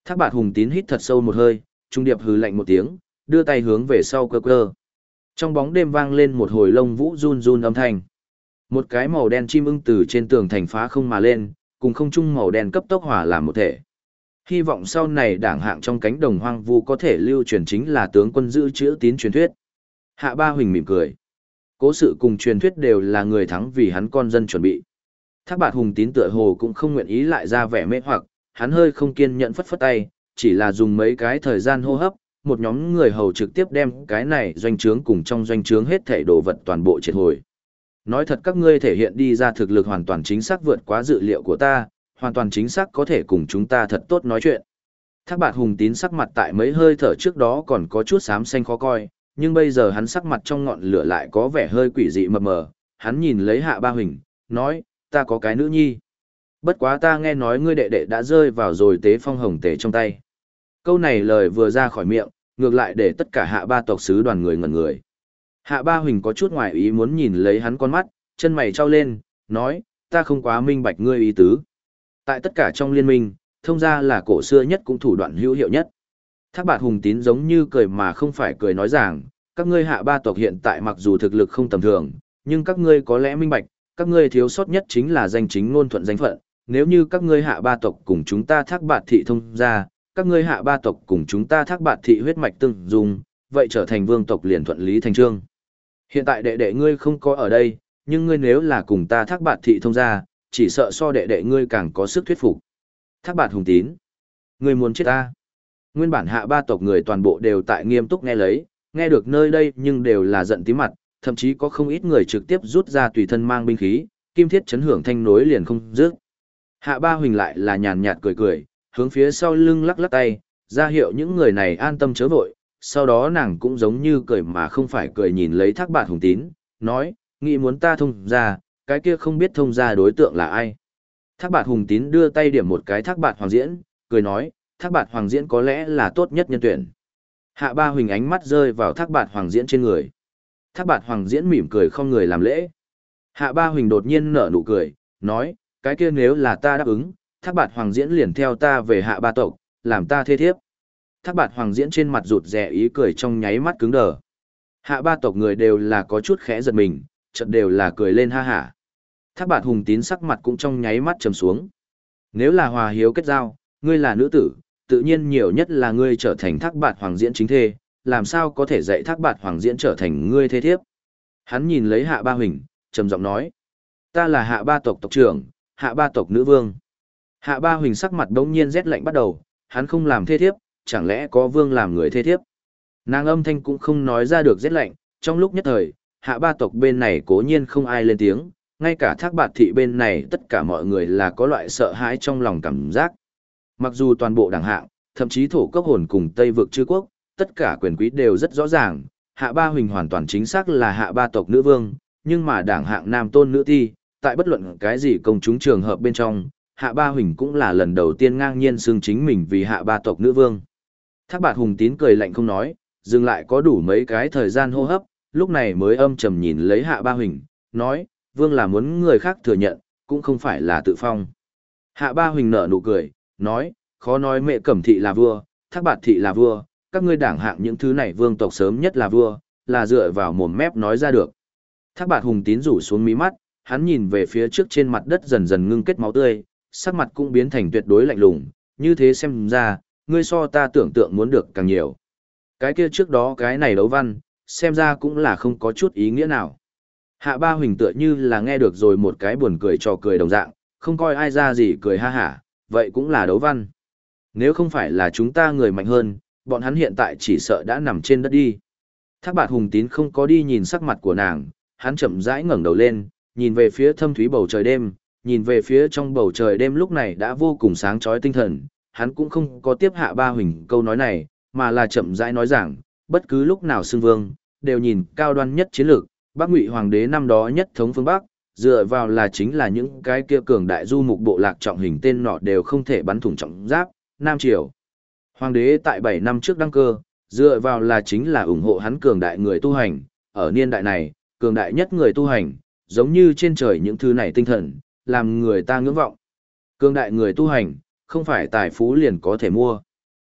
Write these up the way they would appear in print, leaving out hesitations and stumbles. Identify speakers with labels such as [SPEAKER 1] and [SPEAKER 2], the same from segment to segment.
[SPEAKER 1] Thác Bạt Hùng Tín hít thật sâu một hơi, trung điệp hừ lạnh một tiếng, đưa tay hướng về sau cơ cơ. Trong bóng đêm vang lên một hồi lông vũ run run âm thanh. Một cái màu đen chim ưng từ trên tường thành phá không mà lên, cùng không trung màu đen cấp tốc hòa làm một thể. Hy vọng sau này đảng hạng trong cánh đồng hoang vu có thể lưu truyền chính là tướng quân giữ chữ tín truyền thuyết. Hạ Ba Huỳnh mỉm cười. Cố sự cùng truyền thuyết đều là người thắng vì hắn con dân chuẩn bị. Thác Bạt Hùng Tín tựa hồ cũng không nguyện ý lại ra vẻ mê hoặc, hắn hơi không kiên nhẫn phất phất tay, chỉ là dùng mấy cái thời gian hô hấp, một nhóm người hầu trực tiếp đem cái này doanh trướng cùng trong doanh trướng hết thảy đồ vật toàn bộ triệt hồi. Nói thật các ngươi thể hiện đi ra thực lực hoàn toàn chính xác vượt quá dự liệu của ta, hoàn toàn chính xác có thể cùng chúng ta thật tốt nói chuyện. Thác Bạt Hùng Tín sắc mặt tại mấy hơi thở trước đó còn có chút xám xanh khó coi, nhưng bây giờ hắn sắc mặt trong ngọn lửa lại có vẻ hơi quỷ dị mờ mờ, hắn nhìn lấy Hạ Ba Huỳnh, nói, ta có cái nữ nhi. Bất quá ta nghe nói ngươi đệ đệ đã rơi vào rồi tế phong hồng tể trong tay. Câu này lời vừa ra khỏi miệng, ngược lại để tất cả Hạ Ba tộc sứ đoàn người ngẩn người. Hạ Ba Huỳnh có chút ngoài ý muốn nhìn lấy hắn con mắt, chân mày trao lên, nói, ta không quá minh bạch ngươi ý tứ. Tại tất cả trong liên minh, thông ra là cổ xưa nhất cũng thủ đoạn hữu hiệu nhất. Thác Bạt Hùng Tín giống như cười mà không phải cười nói rằng, các ngươi Hạ Ba tộc hiện tại mặc dù thực lực không tầm thường, nhưng các ngươi có lẽ minh bạch, các ngươi thiếu sót nhất chính là danh chính ngôn thuận danh phận. Nếu như các ngươi Hạ Ba tộc cùng chúng ta Thác Bạt thị thông ra, các ngươi Hạ Ba tộc cùng chúng ta Thác Bạt thị huyết mạch tương dung, vậy trở thành vương tộc liền thuận lý thành trương. Hiện tại đệ đệ ngươi không có ở đây, nhưng ngươi nếu là cùng ta Thác Bạt thị thông ra, chỉ sợ so đệ đệ ngươi càng có sức thuyết phục. Thác Bạt Hùng Tín, ngươi muốn chết ta? Nguyên bản Hạ Ba tộc người toàn bộ đều tại nghiêm túc nghe lấy, nghe được nơi đây nhưng đều là giận tím mặt, thậm chí có không ít người trực tiếp rút ra tùy thân mang binh khí, kim thiết chấn hưởng thanh nối liền không dứt. Hạ Ba Huỳnh lại là nhàn nhạt cười cười, hướng phía sau lưng lắc lắc tay, ra hiệu những người này an tâm chớ vội. Sau đó nàng cũng giống như cười mà không phải cười nhìn lấy Thác Bạt Hùng Tín, nói, nghĩ muốn ta thông ra, cái kia không biết thông ra đối tượng là ai. Thác Bạt Hùng Tín đưa tay điểm một cái Thác Bạt Hoàng Diễn, cười nói, Thác Bạt Hoàng Diễn có lẽ là tốt nhất nhân tuyển. Hạ Ba Huỳnh ánh mắt rơi vào Thác Bạt Hoàng Diễn trên người. Thác Bạt Hoàng Diễn mỉm cười không người làm lễ. Hạ Ba Huỳnh đột nhiên nở nụ cười, nói, cái kia nếu là ta đáp ứng, Thác Bạt Hoàng Diễn liền theo ta về Hạ Ba tộc, làm ta thê thiếp. Thác Bạt Hoàng Diễn trên mặt rụt rè ý cười trong nháy mắt cứng đờ. Hạ Ba tộc người đều là có chút khẽ giật mình, chợt đều là cười lên ha hả. Thác Bạt Hùng Tín sắc mặt cũng trong nháy mắt trầm xuống. Nếu là hòa hiếu kết giao, ngươi là nữ tử, tự nhiên nhiều nhất là ngươi trở thành Thác Bạt Hoàng Diễn chính thê, làm sao có thể dạy Thác Bạt Hoàng Diễn trở thành ngươi thê thiếp. Hắn nhìn lấy Hạ Ba Huỳnh, trầm giọng nói, ta là Hạ Ba tộc tộc trưởng, Hạ Ba tộc nữ vương. Hạ Ba Huỳnh sắc mặt đống nhiên rét lạnh bắt đầu, hắn không làm thê thiếp, chẳng lẽ có vương làm người thê thiếp. Nàng âm thanh cũng không nói ra được rét lạnh, trong lúc nhất thời, Hạ Ba tộc bên này cố nhiên không ai lên tiếng, ngay cả Thác Bạt thị bên này tất cả mọi người là có loại sợ hãi trong lòng cảm giác. Mặc dù toàn bộ đảng hạng, thậm chí thổ cấp hồn cùng Tây vực chư quốc, tất cả quyền quý đều rất rõ ràng, Hạ Ba Huỳnh hoàn toàn chính xác là Hạ Ba tộc nữ vương, nhưng mà đảng hạng nam tôn nữ thi, tại bất luận cái gì công chúng trường hợp bên trong, Hạ Ba Huỳnh cũng là lần đầu tiên ngang nhiên xưng chính mình vì Hạ Ba tộc nữ vương. Thác Bạt Hùng Tín cười lạnh không nói, dừng lại có đủ mấy cái thời gian hô hấp, lúc này mới âm trầm nhìn lấy Hạ Ba Huỳnh, nói, vương là muốn người khác thừa nhận, cũng không phải là tự phong. Hạ Ba Huỳnh nở nụ cười, nói, khó nói Mẹ Cẩm thị là vua, Thác Bạt thị là vua, các ngươi đảng hạng những thứ này vương tộc sớm nhất là vua, là dựa vào mồm mép nói ra được. Thác Bạt Hùng Tín rủ xuống mí mắt, hắn nhìn về phía trước trên mặt đất dần dần ngưng kết máu tươi, sắc mặt cũng biến thành tuyệt đối lạnh lùng, như thế xem ra, ngươi so ta tưởng tượng muốn được càng nhiều. Cái kia trước đó cái này đấu văn, xem ra cũng là không có chút ý nghĩa nào. Hạ Ba Huỳnh tựa như là nghe được rồi một cái buồn cười trò cười đồng dạng, không coi ai ra gì cười ha hả, vậy cũng là đấu văn. Nếu không phải là chúng ta người mạnh hơn, bọn hắn hiện tại chỉ sợ đã nằm trên đất đi. Thác Bạt Hùng Tín không có đi nhìn sắc mặt của nàng, hắn chậm rãi ngẩng đầu lên, nhìn về phía thâm thúy bầu trời đêm, nhìn về phía trong bầu trời đêm lúc này đã vô cùng sáng chói tinh thần, hắn cũng không có tiếp Hạ Ba Huỳnh câu nói này, mà là chậm rãi nói rằng, bất cứ lúc nào xưng vương, đều nhìn cao đoan nhất chiến lược, Bắc Ngụy Hoàng đế năm đó nhất thống phương Bắc, dựa vào là chính là những cái kia cường đại du mục bộ lạc trọng hình tên nọ đều không thể bắn thủng trọng giáp, Nam Triều. Hoàng đế tại 7 năm trước đăng cơ, dựa vào là chính là ủng hộ hắn cường đại người tu hành, ở niên đại này, cường đại nhất người tu hành, giống như trên trời những thứ này tinh thần, làm người ta ngưỡng vọng. Cường đại người tu hành, không phải tài phú liền có thể mua.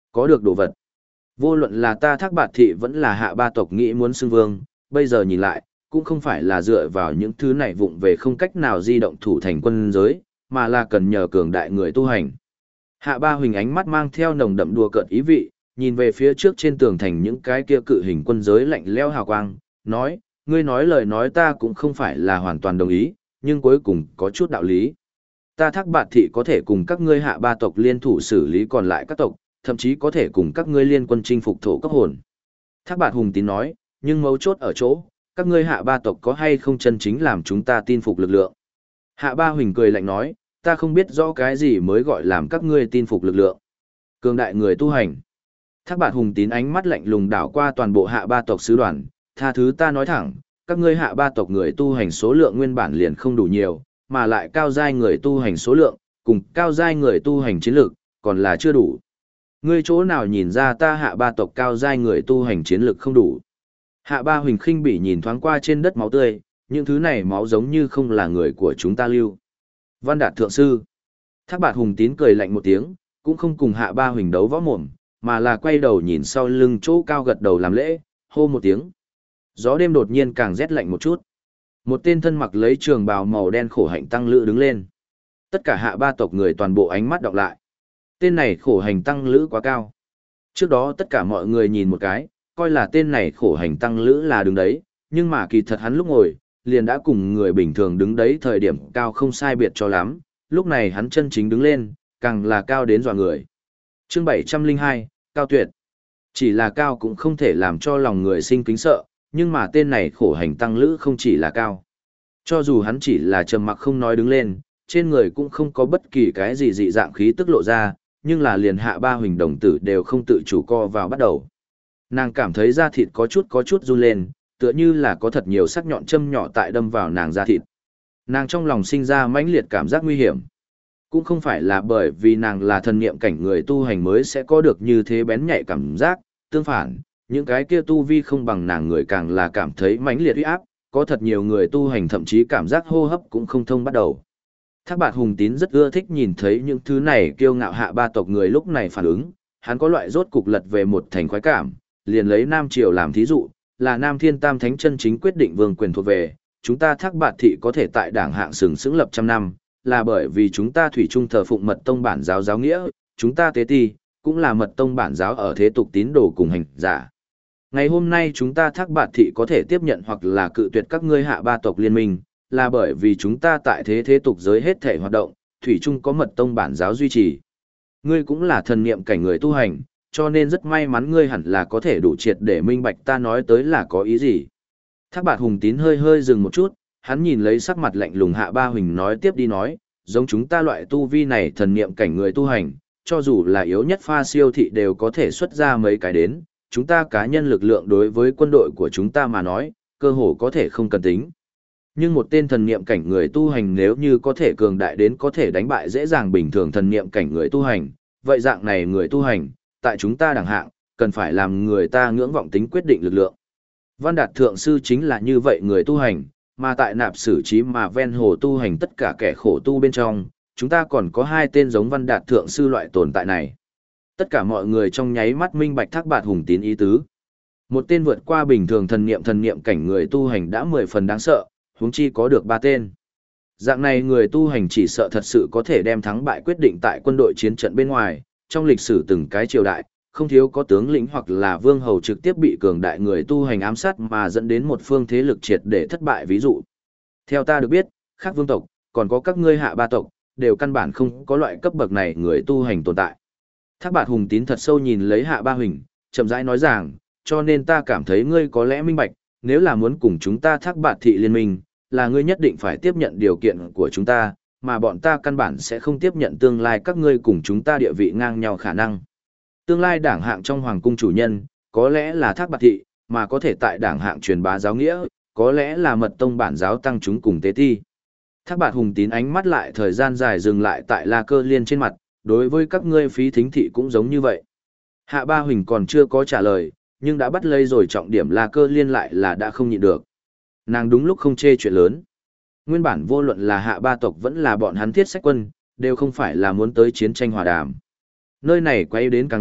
[SPEAKER 1] Có được đồ vật. Vô luận là ta Thác Bạt thị vẫn là Hạ Ba tộc nghĩ muốn xưng vương, bây giờ nhìn lại, cũng không phải là dựa vào những thứ này vụng về không cách nào di động thủ thành quân giới, mà là cần nhờ cường đại người tu hành. Hạ Ba Huỳnh ánh mắt mang theo nồng đậm đùa cợt ý vị, nhìn về phía trước trên tường thành những cái kia cự hình quân giới lạnh lẽo hào quang, nói, ngươi nói lời nói ta cũng không phải là hoàn toàn đồng ý, nhưng cuối cùng có chút đạo lý. Ta Thác Bạt thị có thể cùng các ngươi Hạ Ba tộc liên thủ xử lý còn lại các tộc, thậm chí có thể cùng các ngươi liên quân chinh phục thổ cấp hồn. Thác Bạt Hùng Tín nói, nhưng mấu chốt ở chỗ, các ngươi Hạ Ba tộc có hay không chân chính làm chúng ta tin phục lực lượng. Hạ Ba Huỳnh cười lạnh nói, ta không biết rõ cái gì mới gọi làm các ngươi tin phục lực lượng. Cường đại người tu hành. Thác Bạt Hùng Tín ánh mắt lạnh lùng đảo qua toàn bộ Hạ Ba tộc sứ đoàn, tha thứ ta nói thẳng, các ngươi Hạ Ba tộc người tu hành số lượng nguyên bản liền không đủ nhiều, mà lại cao giai người tu hành số lượng, cùng cao giai người tu hành chiến lược, còn là chưa đủ. Ngươi chỗ nào nhìn ra ta Hạ Ba tộc cao giai người tu hành chiến lược không đủ. Hạ Ba Huỳnh khinh bỉ nhìn thoáng qua trên đất máu tươi, những thứ này máu giống như không là người của chúng ta lưu. Văn Đạt thượng sư. Thác Bạt Hùng Tín cười lạnh một tiếng, cũng không cùng Hạ Ba Huỳnh đấu võ mồm, mà là quay đầu nhìn sau lưng chỗ cao gật đầu làm lễ, hô một tiếng. Gió đêm đột nhiên càng rét lạnh một chút. Một tên thân mặc lấy trường bào màu đen khổ hạnh tăng lữ đứng lên. Tất cả Hạ Ba tộc người toàn bộ ánh mắt đọc lại. Tên này khổ hành tăng lữ quá cao. Trước đó tất cả mọi người nhìn một cái, coi là tên này khổ hành tăng lữ là đứng đấy, nhưng mà kỳ thật hắn lúc ngồi, liền đã cùng người bình thường đứng đấy thời điểm cao không sai biệt cho lắm, lúc này hắn chân chính đứng lên, càng là cao đến dọa người. Chương 702, Cao Tuyệt. Chỉ là cao cũng không thể làm cho lòng người sinh kính sợ, nhưng mà tên này khổ hành tăng lữ không chỉ là cao. Cho dù hắn chỉ là trầm mặc không nói đứng lên, trên người cũng không có bất kỳ cái gì dị dạng khí tức lộ ra, nhưng là liền Hạ Ba Huỳnh đồng tử đều không tự chủ co vào bắt đầu. Nàng cảm thấy da thịt có chút run lên, tựa như là có thật nhiều sắc nhọn châm nhỏ tại đâm vào nàng da thịt. Nàng trong lòng sinh ra mãnh liệt cảm giác nguy hiểm. Cũng không phải là bởi vì nàng là thần niệm cảnh người tu hành mới sẽ có được như thế bén nhạy cảm giác, tương phản, những cái kia tu vi không bằng nàng người càng là cảm thấy mãnh liệt uy áp, có thật nhiều người tu hành thậm chí cảm giác hô hấp cũng không thông bắt đầu. Thác Bạt Hùng Tín rất ưa thích nhìn thấy những thứ này kiêu ngạo Hạ Ba tộc người lúc này phản ứng, hắn có loại rốt cục lật về một thành khoái cảm, liền lấy Nam Triều làm thí dụ, là Nam Thiên Tam Thánh chân chính quyết định vương quyền thuộc về, chúng ta Thác Bạt thị có thể tại đảng hạng sừng sững lập trăm năm, là bởi vì chúng ta thủy chung thờ phụng mật tông bản giáo giáo nghĩa, chúng ta tế ti, cũng là mật tông bản giáo ở thế tục tín đồ cùng hành giả. Ngày hôm nay chúng ta Thác Bạt thị có thể tiếp nhận hoặc là cự tuyệt các ngươi Hạ Ba tộc liên minh, là bởi vì chúng ta tại thế tục giới hết thể hoạt động, thủy chung có mật tông bản giáo duy trì. Ngươi cũng là thần niệm cảnh người tu hành, cho nên rất may mắn ngươi hẳn là có thể đủ triệt để minh bạch ta nói tới là có ý gì. Thác Bạt Hùng Tín hơi dừng một chút, hắn nhìn lấy sắc mặt lạnh lùng Hạ Ba Huỳnh nói tiếp đi nói, giống chúng ta loại tu vi này thần niệm cảnh người tu hành, cho dù là yếu nhất pha siêu thị đều có thể xuất ra mấy cái đến, chúng ta cá nhân lực lượng đối với quân đội của chúng ta mà nói, cơ hồ có thể không cần tính. Nhưng một tên thần niệm cảnh người tu hành nếu như có thể cường đại đến có thể đánh bại dễ dàng bình thường thần niệm cảnh người tu hành, vậy dạng này người tu hành, tại chúng ta đẳng hạng, cần phải làm người ta ngưỡng vọng tính quyết định lực lượng. Văn Đạt thượng sư chính là như vậy người tu hành, mà tại nạp sử trí mà ven hồ tu hành tất cả kẻ khổ tu bên trong, chúng ta còn có hai tên giống Văn Đạt thượng sư loại tồn tại này. Tất cả mọi người trong nháy mắt minh bạch Thác Bạt Hùng Tín ý tứ. Một tên vượt qua bình thường thần niệm cảnh người tu hành đã 10 phần đáng sợ, huống chi có được 3 tên. Dạng này người tu hành chỉ sợ thật sự có thể đem thắng bại quyết định tại quân đội chiến trận bên ngoài, trong lịch sử từng cái triều đại, không thiếu có tướng lĩnh hoặc là vương hầu trực tiếp bị cường đại người tu hành ám sát mà dẫn đến một phương thế lực triệt để thất bại ví dụ. Theo ta được biết, khác vương tộc, còn có các ngươi Hạ Ba tộc, đều căn bản không có loại cấp bậc này người tu hành tồn tại. Thác Bạt Hùng Tín thật sâu nhìn lấy Hạ Ba Huỳnh, chậm rãi nói rằng, cho nên ta cảm thấy ngươi có lẽ minh bạch, nếu là muốn cùng chúng ta Thác Bạt thị liên minh, là ngươi nhất định phải tiếp nhận điều kiện của chúng ta, mà bọn ta căn bản sẽ không tiếp nhận tương lai các ngươi cùng chúng ta địa vị ngang nhau khả năng. Tương lai đảng hạng trong hoàng cung chủ nhân, có lẽ là Thác Bạt thị, mà có thể tại đảng hạng truyền bá giáo nghĩa, có lẽ là mật tông bản giáo tăng chúng cùng tế ti. Thác Bạt Hùng Tín ánh mắt lại thời gian dài dừng lại tại La Cơ Liên trên mặt, đối với các ngươi phí thính thị cũng giống như vậy. Hạ Ba Huỳnh còn chưa có trả lời, nhưng đã bắt lấy rồi trọng điểm La Cơ Liên lại là đã không nhịn được. Nàng đúng lúc không chê chuyện lớn. Nguyên bản vô luận là Hạ Ba tộc vẫn là bọn hắn Thiết Sách quân, đều không phải là muốn tới chiến tranh hòa đàm. Nơi này quay đến càng loạn,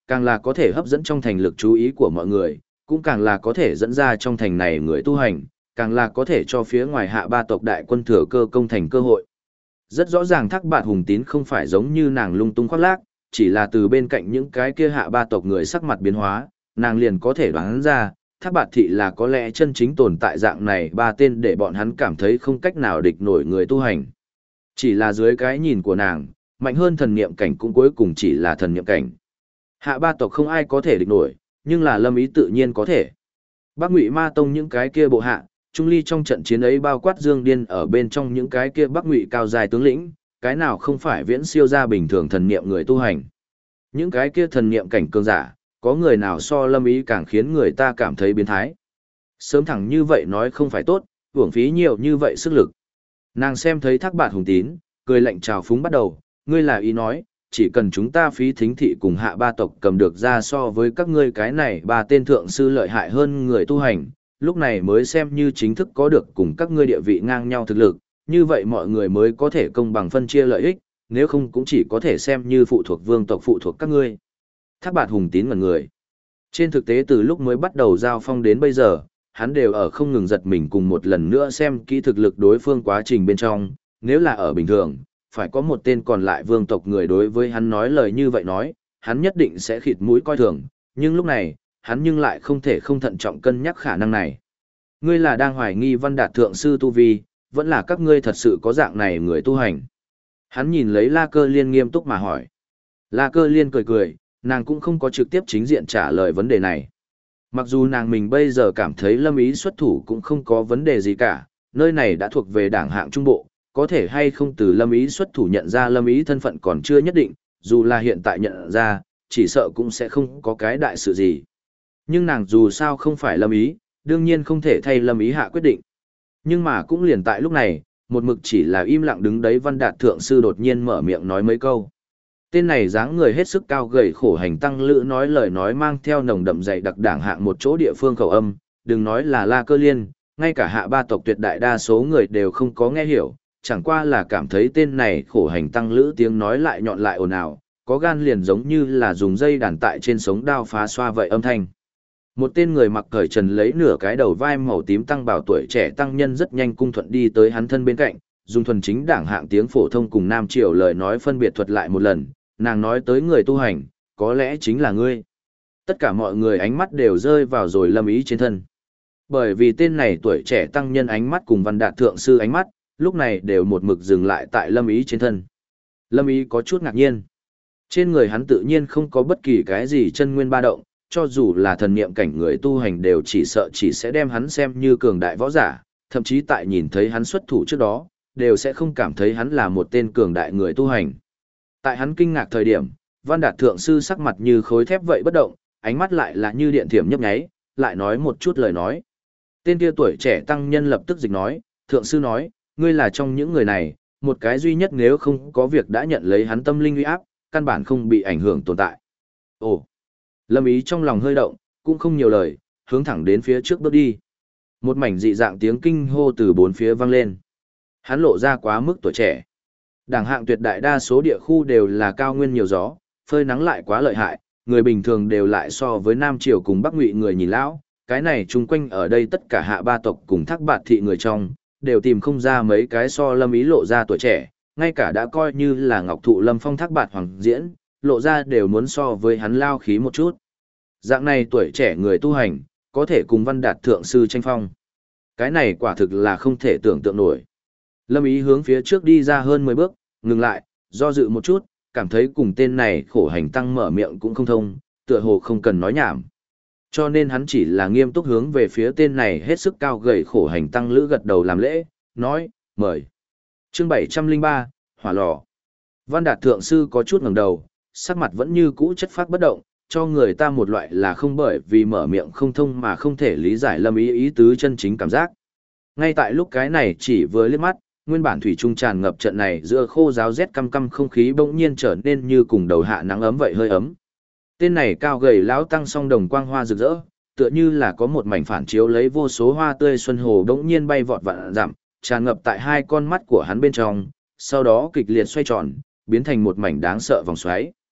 [SPEAKER 1] càng là có thể hấp dẫn trong thành lực chú ý của mọi người, cũng càng là có thể dẫn ra trong thành này người tu hành, càng là có thể cho phía ngoài Hạ ba tộc đại quân thừa cơ công thành cơ hội. Rất rõ ràng Thác Bạt Hùng Tín không phải giống như nàng lung tung khoác lác, chỉ là từ bên cạnh những cái kia Hạ ba tộc người sắc mặt biến hóa, nàng liền có thể đoán ra, Thác Bạt thị là có lẽ chân chính tồn tại dạng này ba tên để bọn hắn cảm thấy không cách nào địch nổi người tu hành. Chỉ là dưới cái nhìn của nàng, mạnh hơn thần niệm cảnh cũng cuối cùng chỉ là thần niệm cảnh. Hạ ba tộc không ai có thể địch nổi, nhưng là Lâm Ý tự nhiên có thể. Bắc Ngụy Ma Tông những cái kia bộ hạ, Trung Ly trong trận chiến ấy bao quát Dương Điên ở bên trong những cái kia Bắc Ngụy cao dài tướng lĩnh, cái nào không phải viễn siêu ra bình thường thần niệm người tu hành. Những cái kia thần niệm cảnh cường giả, có người nào so Lâm Ý càng khiến người ta cảm thấy biến thái. Sớm thẳng như vậy nói không phải tốt, uổng phí nhiều như vậy sức lực. Nàng xem thấy Thác Bạt Hùng Tín, cười lạnh chào phúng bắt đầu, ngươi là ý nói, chỉ cần chúng ta phí thính thị cùng Hạ ba tộc cầm được ra so với các ngươi cái này ba tên thượng sư lợi hại hơn người tu hành, lúc này mới xem như chính thức có được cùng các ngươi địa vị ngang nhau thực lực, như vậy mọi người mới có thể công bằng phân chia lợi ích, nếu không cũng chỉ có thể xem như phụ thuộc vương tộc phụ thuộc các ngươi. Thác Bạt Hùng Tín ngẩn người. Trên thực tế từ lúc mới bắt đầu giao phong đến bây giờ, hắn đều ở không ngừng giật mình cùng một lần nữa xem kỹ thực lực đối phương quá trình bên trong, nếu là ở bình thường, phải có một tên còn lại vương tộc người đối với hắn nói lời như vậy nói, hắn nhất định sẽ khịt mũi coi thường, nhưng lúc này, hắn nhưng lại không thể không thận trọng cân nhắc khả năng này. Ngươi là đang hoài nghi Văn Đạt thượng sư tu vi, vẫn là các ngươi thật sự có dạng này người tu hành. Hắn nhìn lấy La Cơ Liên nghiêm túc mà hỏi. La Cơ Liên cười cười, nàng cũng không có trực tiếp chính diện trả lời vấn đề này. Mặc dù nàng mình bây giờ cảm thấy Lâm Ý xuất thủ cũng không có vấn đề gì cả, nơi này đã thuộc về đảng hạng trung bộ, có thể hay không từ Lâm Ý xuất thủ nhận ra Lâm Ý thân phận còn chưa nhất định, dù là hiện tại nhận ra, chỉ sợ cũng sẽ không có cái đại sự gì. Nhưng nàng dù sao không phải Lâm Ý, đương nhiên không thể thay Lâm Ý hạ quyết định. Nhưng mà cũng liền tại lúc này, một mực chỉ là im lặng đứng đấy Văn Đạt thượng sư đột nhiên mở miệng nói mấy câu. Tên này dáng người hết sức cao gầy khổ hành tăng lữ nói lời nói mang theo nồng đậm dày đặc đảng hạng một chỗ địa phương khẩu âm, đừng nói là La Cơ Liên, ngay cả Hạ ba tộc tuyệt đại đa số người đều không có nghe hiểu, chẳng qua là cảm thấy tên này khổ hành tăng lữ tiếng nói lại nhọn lại ồn ào, có gan liền giống như là dùng dây đàn tại trên sống đao phá xoa vậy âm thanh. Một tên người mặc cởi trần lấy nửa cái đầu vai màu tím tăng bảo tuổi trẻ tăng nhân rất nhanh cung thuận đi tới hắn thân bên cạnh, dùng thuần chính đảng hạng tiếng phổ thông cùng Nam Triều lời nói phân biệt thuật lại một lần, nàng nói tới người tu hành, có lẽ chính là ngươi. Tất cả mọi người ánh mắt đều rơi vào rồi Lâm Ý trên thân. Bởi vì tên này tuổi trẻ tăng nhân ánh mắt cùng Văn Đạt thượng sư ánh mắt, lúc này đều một mực dừng lại tại Lâm Ý trên thân. Lâm Ý có chút ngạc nhiên. Trên người hắn tự nhiên không có bất kỳ cái gì chân nguyên ba động, cho dù là thần niệm cảnh người tu hành đều chỉ sợ chỉ sẽ đem hắn xem như cường đại võ giả, thậm chí tại nhìn thấy hắn xuất thủ trước đó, đều sẽ không cảm thấy hắn là một tên cường đại người tu hành. Tại hắn kinh ngạc thời điểm, Văn Đạt thượng sư sắc mặt như khối thép vậy bất động, ánh mắt lại là như điện thiểm nhấp nháy, lại nói một chút lời nói. Tên kia tuổi trẻ tăng nhân lập tức dịch nói, thượng sư nói, ngươi là trong những người này, một cái duy nhất nếu không có việc đã nhận lấy hắn tâm linh uy áp, căn bản không bị ảnh hưởng tồn tại. Ồ, Lâm Ý trong lòng hơi động, cũng không nhiều lời, hướng thẳng đến phía trước bước đi. Một mảnh dị dạng tiếng kinh hô từ bốn phía vang lên. Hắn lộ ra quá mức tuổi trẻ. Đảng hạng tuyệt đại đa số địa khu đều là cao nguyên nhiều gió, phơi nắng lại quá lợi hại, người bình thường đều lại so với Nam Triều cùng Bắc Ngụy người nhìn lão, cái này chung quanh ở đây tất cả Hạ ba tộc cùng Thác Bạt thị người trong, đều tìm không ra mấy cái so Lâm Ý lộ ra tuổi trẻ, ngay cả đã coi như là Ngọc Thụ Lâm Phong Thác Bạt hoàng diễn, lộ ra đều muốn so với hắn lao khí một chút. Dạng này tuổi trẻ người tu hành, có thể cùng Văn Đạt thượng sư tranh phong. Cái này quả thực là không thể tưởng tượng nổi. Lâm Ý hướng phía trước đi ra hơn 10 bước, ngừng lại, do dự một chút, cảm thấy cùng tên này khổ hành tăng mở miệng cũng không thông, tựa hồ không cần nói nhảm. Cho nên hắn chỉ là nghiêm túc hướng về phía tên này hết sức cao gầy khổ hành tăng lữ gật đầu làm lễ, nói, mời. Chương 703, Hỏa lò. Văn Đạt thượng sư có chút ngẩng đầu, sắc mặt vẫn như cũ chất phác bất động, cho người ta một loại là không bởi vì mở miệng không thông mà không thể lý giải Lâm Ý ý tứ chân chính cảm giác. Ngay tại lúc cái này chỉ vừa liếc mắt, nguyên bản thủy trung tràn ngập trận này giữa khô giáo rét căm căm không khí bỗng nhiên trở nên như cùng đầu hạ nắng ấm vậy hơi ấm. Tên này cao gầy lão tăng song đồng quang hoa rực rỡ, tựa như là có một mảnh phản chiếu lấy vô số hoa tươi xuân hồ bỗng nhiên bay vọt vạn dặm, tràn ngập tại hai con mắt của hắn bên trong, sau đó kịch liệt xoay tròn, biến thành một mảnh đáng sợ vòng xoáy.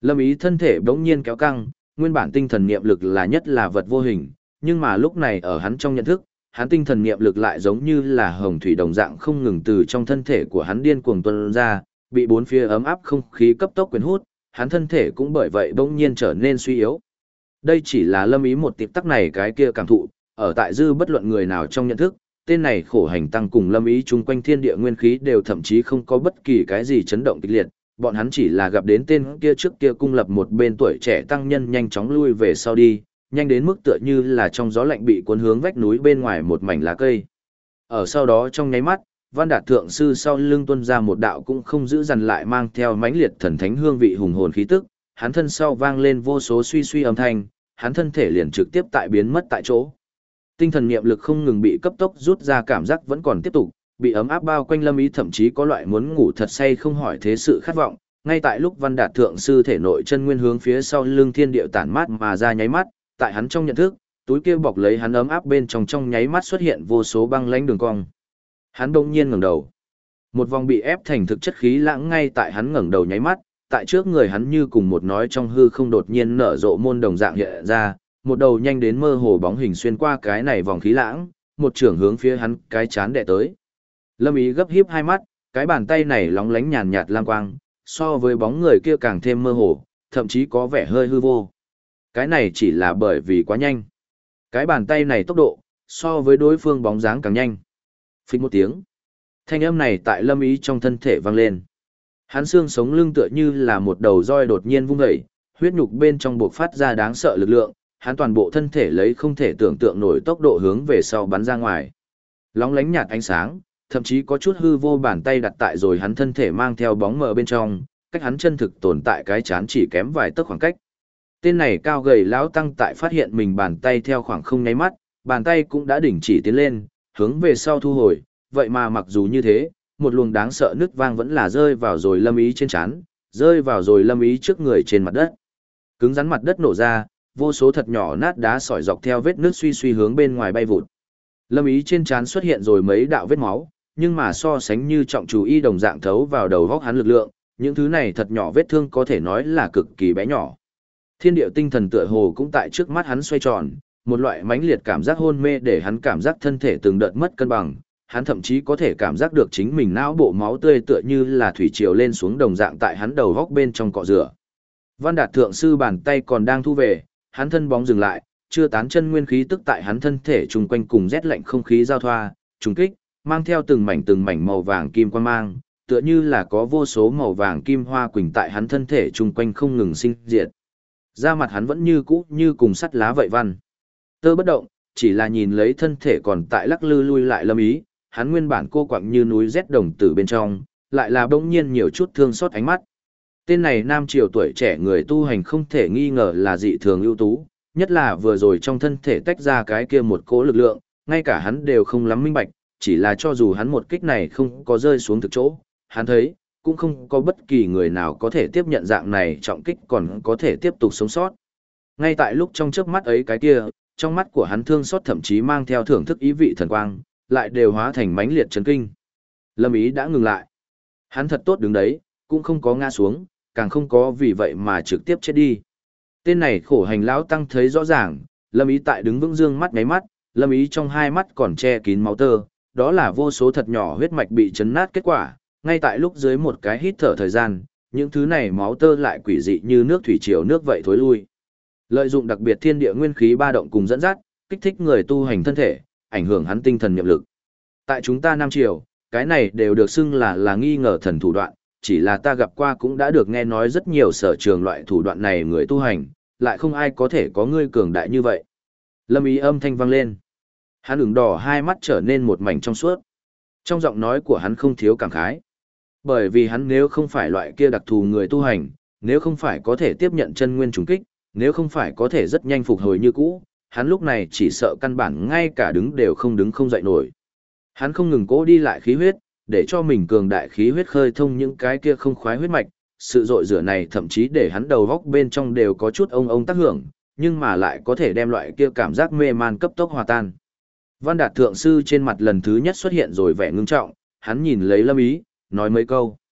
[SPEAKER 1] Lâm Ý thân thể bỗng nhiên kéo căng, nguyên bản tinh thần niệm lực là nhất là vật vô hình, nhưng mà lúc này ở hắn trong nhận thức, hắn tinh thần niệm lực lại giống như là hồng thủy đồng dạng không ngừng từ trong thân thể của hắn điên cuồng tuôn ra, bị bốn phía ấm áp không khí cấp tốc quyến hút, hắn thân thể cũng bởi vậy bỗng nhiên trở nên suy yếu. Đây chỉ là Lâm Ý một tịp tắc này cái kia cảm thụ, ở tại dư bất luận người nào trong nhận thức, tên này khổ hành tăng cùng Lâm Ý chung quanh thiên địa nguyên khí đều thậm chí không có bất kỳ cái gì chấn động kịch liệt, bọn hắn chỉ là gặp đến tên kia trước kia cung lập một bên tuổi trẻ tăng nhân nhanh chóng lui về sau đi, nhanh đến mức tựa như là trong gió lạnh bị cuốn hướng vách núi bên ngoài một mảnh lá cây. Ở sau đó trong nháy mắt, Văn Đạt thượng sư sau lưng tuôn ra một đạo cũng không giữ dằn lại mang theo mãnh liệt thần thánh hương vị hùng hồn khí tức, hắn thân sau vang lên vô số suy suy âm thanh, hắn thân thể liền trực tiếp tại biến mất tại chỗ. Tinh thần niệm lực không ngừng bị cấp tốc rút ra, cảm giác vẫn còn tiếp tục, bị ấm áp bao quanh Lâm Ý, thậm chí có loại muốn ngủ thật say không hỏi thế sự khát vọng. Ngay tại lúc Văn Đạt thượng sư thể nội chân nguyên hướng phía sau lưng thiên địa tản mát mà ra nháy mắt, tại hắn trong nhận thức, túi kia bọc lấy hắn ấm áp bên trong nháy mắt xuất hiện vô số băng lãnh đường cong. Hắn bỗng nhiên ngẩng đầu. Một vòng bị ép thành thực chất khí lãng ngay tại hắn ngẩng đầu nháy mắt, tại trước người hắn như cùng một nói trong hư không đột nhiên nở rộ môn đồng dạng hiện ra, một đầu nhanh đến mơ hồ bóng hình xuyên qua cái này vòng khí lãng, một trưởng hướng phía hắn cái chán đè tới. Lâm Ý gấp híp hai mắt, cái bàn tay này lóng lánh nhàn nhạt lam quang, so với bóng người kia càng thêm mơ hồ, thậm chí có vẻ hơi hư vô. Cái này chỉ là bởi vì quá nhanh. Cái bàn tay này tốc độ, so với đối phương bóng dáng càng nhanh. Phích một tiếng. Thanh âm này tại Lâm Ý trong thân thể vang lên. Hắn xương sống lưng tựa như là một đầu roi đột nhiên vung dậy, huyết nhục bên trong bộc phát ra đáng sợ lực lượng, hắn toàn bộ thân thể lấy không thể tưởng tượng nổi tốc độ hướng về sau bắn ra ngoài. Lóng lánh nhạt ánh sáng, thậm chí có chút hư vô bàn tay đặt tại rồi hắn thân thể mang theo bóng mờ bên trong, cách hắn chân thực tồn tại cái chán chỉ kém vài tấc khoảng cách. Tên này cao gầy lão tăng tại phát hiện mình bàn tay theo khoảng không nháy mắt, bàn tay cũng đã đình chỉ tiến lên, hướng về sau thu hồi, vậy mà mặc dù như thế, một luồng đáng sợ nứt vang vẫn là rơi vào rồi Lâm Ý trên trán, rơi vào rồi Lâm Ý trước người trên mặt đất. Cứng rắn mặt đất nổ ra, vô số thật nhỏ nát đá sỏi dọc theo vết nứt suy suy hướng bên ngoài bay vụt. Lâm Ý trên trán xuất hiện rồi mấy đạo vết máu, nhưng mà so sánh như trọng chú y đồng dạng thấu vào đầu góc hắn lực lượng, những thứ này thật nhỏ vết thương có thể nói là cực kỳ bé nhỏ. Thiên địa tinh thần tựa hồ cũng tại trước mắt hắn xoay tròn, một loại mãnh liệt cảm giác hôn mê để hắn cảm giác thân thể từng đợt mất cân bằng, hắn thậm chí có thể cảm giác được chính mình não bộ máu tươi tựa như là thủy triều lên xuống đồng dạng tại hắn đầu góc bên trong cọ rửa. Văn Đạt thượng sư bàn tay còn đang thu về, hắn thân bóng dừng lại, chưa tán chân nguyên khí tức tại hắn thân thể trùng quanh cùng rét lạnh không khí giao thoa, trùng kích, mang theo từng mảnh màu vàng kim quang mang, tựa như là có vô số màu vàng kim hoa quỳnh tại hắn thân thể trùng quanh không ngừng sinh diệt. Da mặt hắn vẫn như cũ như cùng sắt lá vậy văn. Tơ bất động, chỉ là nhìn lấy thân thể còn tại lắc lư lui lại Lâm Ý, hắn nguyên bản cô quặng như núi rét đồng tử bên trong, lại là bỗng nhiên nhiều chút thương xót ánh mắt. Tên này nam triều tuổi trẻ người tu hành không thể nghi ngờ là dị thường ưu tú, nhất là vừa rồi trong thân thể tách ra cái kia một cỗ lực lượng, ngay cả hắn đều không lắm minh bạch, chỉ là cho dù hắn một kích này không có rơi xuống thực chỗ, hắn thấy, cũng không có bất kỳ người nào có thể tiếp nhận dạng này trọng kích còn có thể tiếp tục sống sót. Ngay tại lúc trong chớp mắt ấy cái kia, trong mắt của hắn thương xót thậm chí mang theo thưởng thức ý vị thần quang, lại đều hóa thành mãnh liệt chấn kinh. Lâm Ý đã ngừng lại. Hắn thật tốt đứng đấy, cũng không có ngã xuống, càng không có vì vậy mà trực tiếp chết đi. Tên này khổ hành lão tăng thấy rõ ràng, Lâm Ý tại đứng vững dương mắt ngáy mắt, Lâm Ý trong hai mắt còn che kín máu tơ, đó là vô số thật nhỏ huyết mạch bị chấn nát kết quả, ngay tại lúc dưới một cái hít thở thời gian, những thứ này máu tơ lại quỷ dị như nước thủy triều nước vậy thối lui. Lợi dụng đặc biệt thiên địa nguyên khí ba động cùng dẫn dắt, kích thích người tu hành thân thể, ảnh hưởng hắn tinh thần niệm lực. Tại chúng ta Nam Triều, cái này đều được xưng là nghi ngờ thần thủ đoạn, chỉ là ta gặp qua cũng đã được nghe nói rất nhiều sở trường loại thủ đoạn này người tu hành, lại không ai có thể có ngươi cường đại như vậy. Lâm Ý âm thanh vang lên. Hắn ửng đỏ hai mắt trở nên một mảnh trong suốt. Trong giọng nói của hắn không thiếu cảm khái. Bởi vì hắn nếu không phải loại kia đặc thù người tu hành, nếu không phải có thể tiếp nhận chân nguyên trùng kích, nếu không phải có thể rất nhanh phục hồi như cũ, hắn lúc này chỉ sợ căn bản ngay cả đứng không dậy nổi. Hắn không ngừng cố đi lại khí huyết, để cho mình cường đại khí huyết khơi thông những cái kia không khoái huyết mạch, sự dội rửa này thậm chí để hắn đầu góc bên trong đều có chút ông tác hưởng, nhưng mà lại có thể đem loại kia cảm giác mê man cấp tốc hòa tan. Văn Đạt thượng sư trên mặt lần thứ nhất xuất hiện rồi vẻ ngưng trọng, hắn nhìn lấy Lâm Ý, nói mấy câu.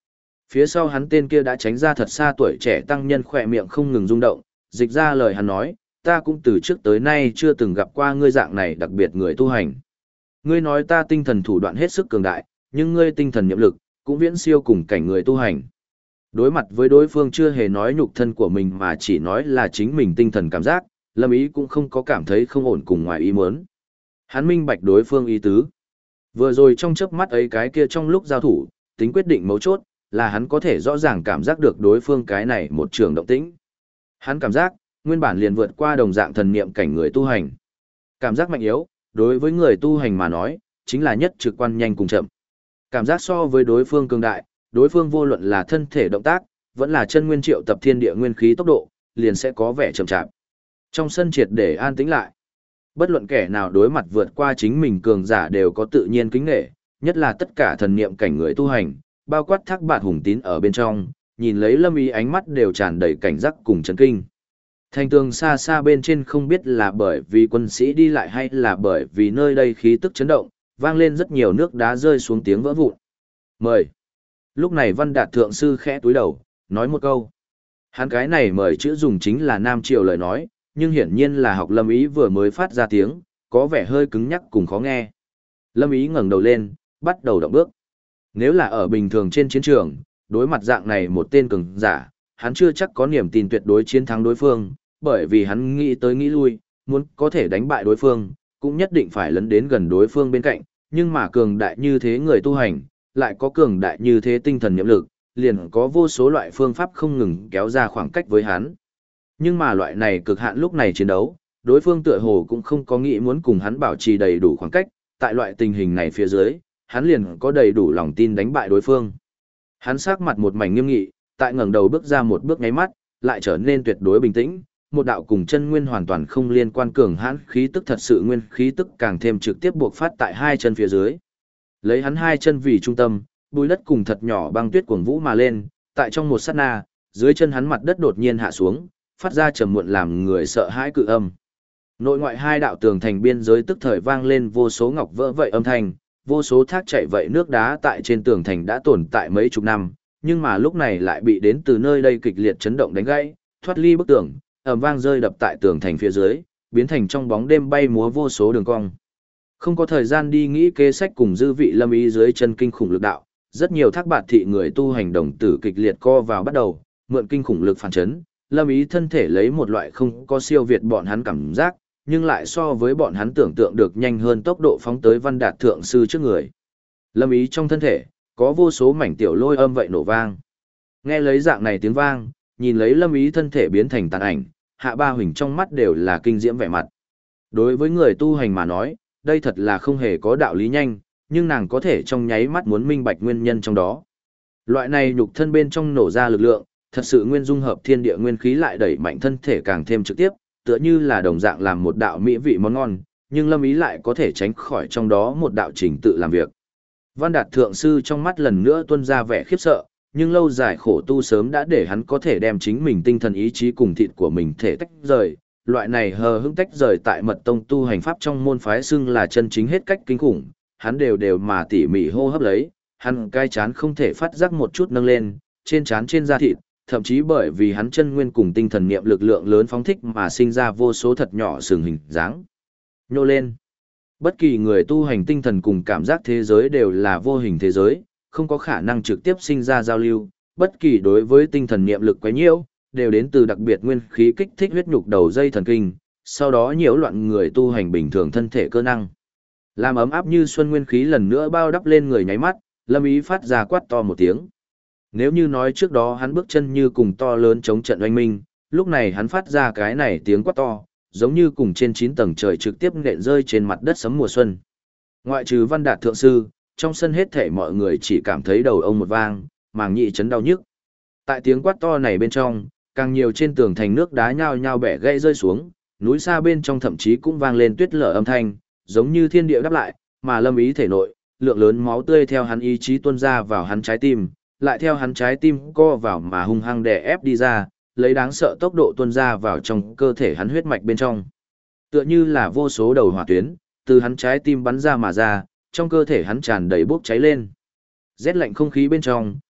[SPEAKER 1] Phía sau hắn tên kia đã tránh ra thật xa, tuổi trẻ tăng nhân khỏe miệng không ngừng rung động, dịch ra lời hắn nói, ta cũng từ trước tới nay chưa từng gặp qua ngươi dạng này đặc biệt người tu hành. Ngươi nói ta tinh thần thủ đoạn hết sức cường đại, nhưng ngươi tinh thần nhiệm lực, cũng viễn siêu cùng cảnh người tu hành. Đối mặt với đối phương chưa hề nói nhục thân của mình mà chỉ nói là chính mình tinh thần cảm giác, Lâm Ý cũng không có cảm thấy không ổn cùng ngoài ý muốn. Hắn minh bạch đối phương ý tứ. Vừa rồi trong chớp mắt ấy cái kia trong lúc giao thủ, tính quyết định mấu chốt, là hắn có thể rõ ràng cảm giác được đối phương cái này một trường động tĩnh. Hắn cảm giác, nguyên bản liền vượt qua đồng dạng thần niệm cảnh người tu hành. Cảm giác mạnh yếu, đối với người tu hành mà nói, chính là nhất trực quan nhanh cùng chậm. Cảm giác so với đối phương cường đại, đối phương vô luận là thân thể động tác, vẫn là chân nguyên triệu tập thiên địa nguyên khí tốc độ, liền sẽ có vẻ chậm chạp. Trong sân triệt để an tĩnh lại. Bất luận kẻ nào đối mặt vượt qua chính mình cường giả đều có tự nhiên kính nể, nhất là tất cả thần niệm cảnh người tu hành, bao quát Thác Bạt Hùng Tín ở bên trong, nhìn lấy Lâm Ý ánh mắt đều tràn đầy cảnh giác cùng chấn kinh. Thành tường xa xa bên trên không biết là bởi vì quân sĩ đi lại hay là bởi vì nơi đây khí tức chấn động, vang lên rất nhiều nước đá rơi xuống tiếng vỡ vụn. Mời. Lúc này Văn Đạt Thượng Sư khẽ túi đầu, nói một câu. Hắn cái này mời chữ dùng chính là Nam Triều lời nói, nhưng hiển nhiên là học Lâm Ý vừa mới phát ra tiếng, có vẻ hơi cứng nhắc cùng khó nghe. Lâm Ý ngẩng đầu lên, bắt đầu động bước. Nếu là ở bình thường trên chiến trường, đối mặt dạng này một tên cường giả, hắn chưa chắc có niềm tin tuyệt đối chiến thắng đối phương, bởi vì hắn nghĩ tới nghĩ lui, muốn có thể đánh bại đối phương, cũng nhất định phải lấn đến gần đối phương bên cạnh, nhưng mà cường đại như thế người tu hành, lại có cường đại như thế tinh thần nhiệm lực, liền có vô số loại phương pháp không ngừng kéo ra khoảng cách với hắn. Nhưng mà loại này cực hạn lúc này chiến đấu, đối phương tựa hồ cũng không có nghĩ muốn cùng hắn bảo trì đầy đủ khoảng cách, tại loại tình hình này phía dưới, hắn liền có đầy đủ lòng tin đánh bại đối phương. Hắn sắc mặt một mảnh nghiêm nghị, tại ngẩng đầu bước ra một bước nháy mắt, lại trở nên tuyệt đối bình tĩnh, một đạo cùng chân nguyên hoàn toàn không liên quan cường hãn khí tức thật sự nguyên khí tức càng thêm trực tiếp buộc phát tại hai chân phía dưới. Lấy hắn hai chân vì trung tâm, bùi đất cùng thật nhỏ băng tuyết cuồng vũ mà lên, tại trong một sát na, dưới chân hắn mặt đất đột nhiên hạ xuống, phát ra trầm muộn làm người sợ hãi cự âm. Nội ngoại hai đạo tường thành biên giới tức thời vang lên vô số ngọc vỡ vậy âm thanh, vô số thác chảy vậy nước đá tại trên tường thành đã tồn tại mấy chục năm, nhưng mà lúc này lại bị đến từ nơi đây kịch liệt chấn động đánh gãy, thoát ly bức tường, ầm vang rơi đập tại tường thành phía dưới, biến thành trong bóng đêm bay múa vô số đường cong. Không có thời gian đi nghĩ kế sách cùng dư vị Lâm Ý dưới chân kinh khủng lực đạo, rất nhiều Thác Bạt thị người tu hành đồng tử kịch liệt co vào bắt đầu, mượn kinh khủng lực phản chấn, Lâm Ý thân thể lấy một loại không có siêu việt bọn hắn cảm giác, nhưng lại so với bọn hắn tưởng tượng được nhanh hơn tốc độ phóng tới Văn Đạt Thượng Sư trước người. Lâm Ý trong thân thể, có vô số mảnh tiểu lôi âm vậy nổ vang. Nghe lấy dạng này tiếng vang, nhìn lấy Lâm Ý thân thể biến thành tàn ảnh, Hạ Ba Huỳnh trong mắt đều là kinh diễm vẻ mặt. Đối với người tu hành mà nói, đây thật là không hề có đạo lý nhanh, nhưng nàng có thể trong nháy mắt muốn minh bạch nguyên nhân trong đó. Loại này nhục thân bên trong nổ ra lực lượng, thật sự nguyên dung hợp thiên địa nguyên khí lại đẩy mạnh thân thể càng thêm trực tiếp, tựa như là đồng dạng làm một đạo mỹ vị món ngon, nhưng Lâm Ý lại có thể tránh khỏi trong đó một đạo trình tự làm việc. Văn Đạt Thượng Sư trong mắt lần nữa tuôn ra vẻ khiếp sợ, nhưng lâu dài khổ tu sớm đã để hắn có thể đem chính mình tinh thần ý chí cùng thịt của mình thể tách rời. Loại này hờ hững tách rời tại mật tông tu hành pháp trong môn phái xưng là chân chính hết cách kinh khủng, hắn đều mà tỉ mỉ hô hấp lấy, hắn cai chán không thể phát giác một chút nâng lên, trên chán trên da thịt, thậm chí bởi vì hắn chân nguyên cùng tinh thần niệm lực lượng lớn phóng thích mà sinh ra vô số thật nhỏ sừng hình dáng. Nhô lên. Bất kỳ người tu hành tinh thần cùng cảm giác thế giới đều là vô hình thế giới, không có khả năng trực tiếp sinh ra giao lưu, bất kỳ đối với tinh thần niệm lực quấy nhiễu, đều đến từ đặc biệt nguyên khí kích thích huyết nhục đầu dây thần kinh, sau đó nhiễu loạn người tu hành bình thường thân thể cơ năng. Làm ấm áp như xuân nguyên khí lần nữa bao đắp lên người nháy mắt, Lâm Ý phát ra quát to một tiếng. Nếu như nói trước đó hắn bước chân như cùng to lớn chống trận oanh minh, lúc này hắn phát ra cái này tiếng quát to, giống như cùng trên 9 tầng trời trực tiếp nện rơi trên mặt đất sấm mùa xuân. Ngoại trừ Văn Đạt Thượng Sư, trong sân hết thể mọi người chỉ cảm thấy đầu ông một vang, màng nhị chấn đau nhức. Tại tiếng quát to này bên trong, càng nhiều trên tường thành nước đá nhao nhao bẻ gãy rơi xuống, núi xa bên trong thậm chí cũng vang lên tuyết lở âm thanh, giống như thiên địa đáp lại, mà Lâm Ý thể nội, lượng lớn máu tươi theo hắn ý chí tuôn ra vào hắn trái tim, lại theo hắn trái tim co vào mà hung hăng đè ép đi ra, lấy đáng sợ tốc độ tuôn ra vào trong cơ thể hắn huyết mạch bên trong. Tựa như là vô số đầu hỏa tuyến, từ hắn trái tim bắn ra mà ra, trong cơ thể hắn tràn đầy bốc cháy lên. Rét lạnh không khí bên trong,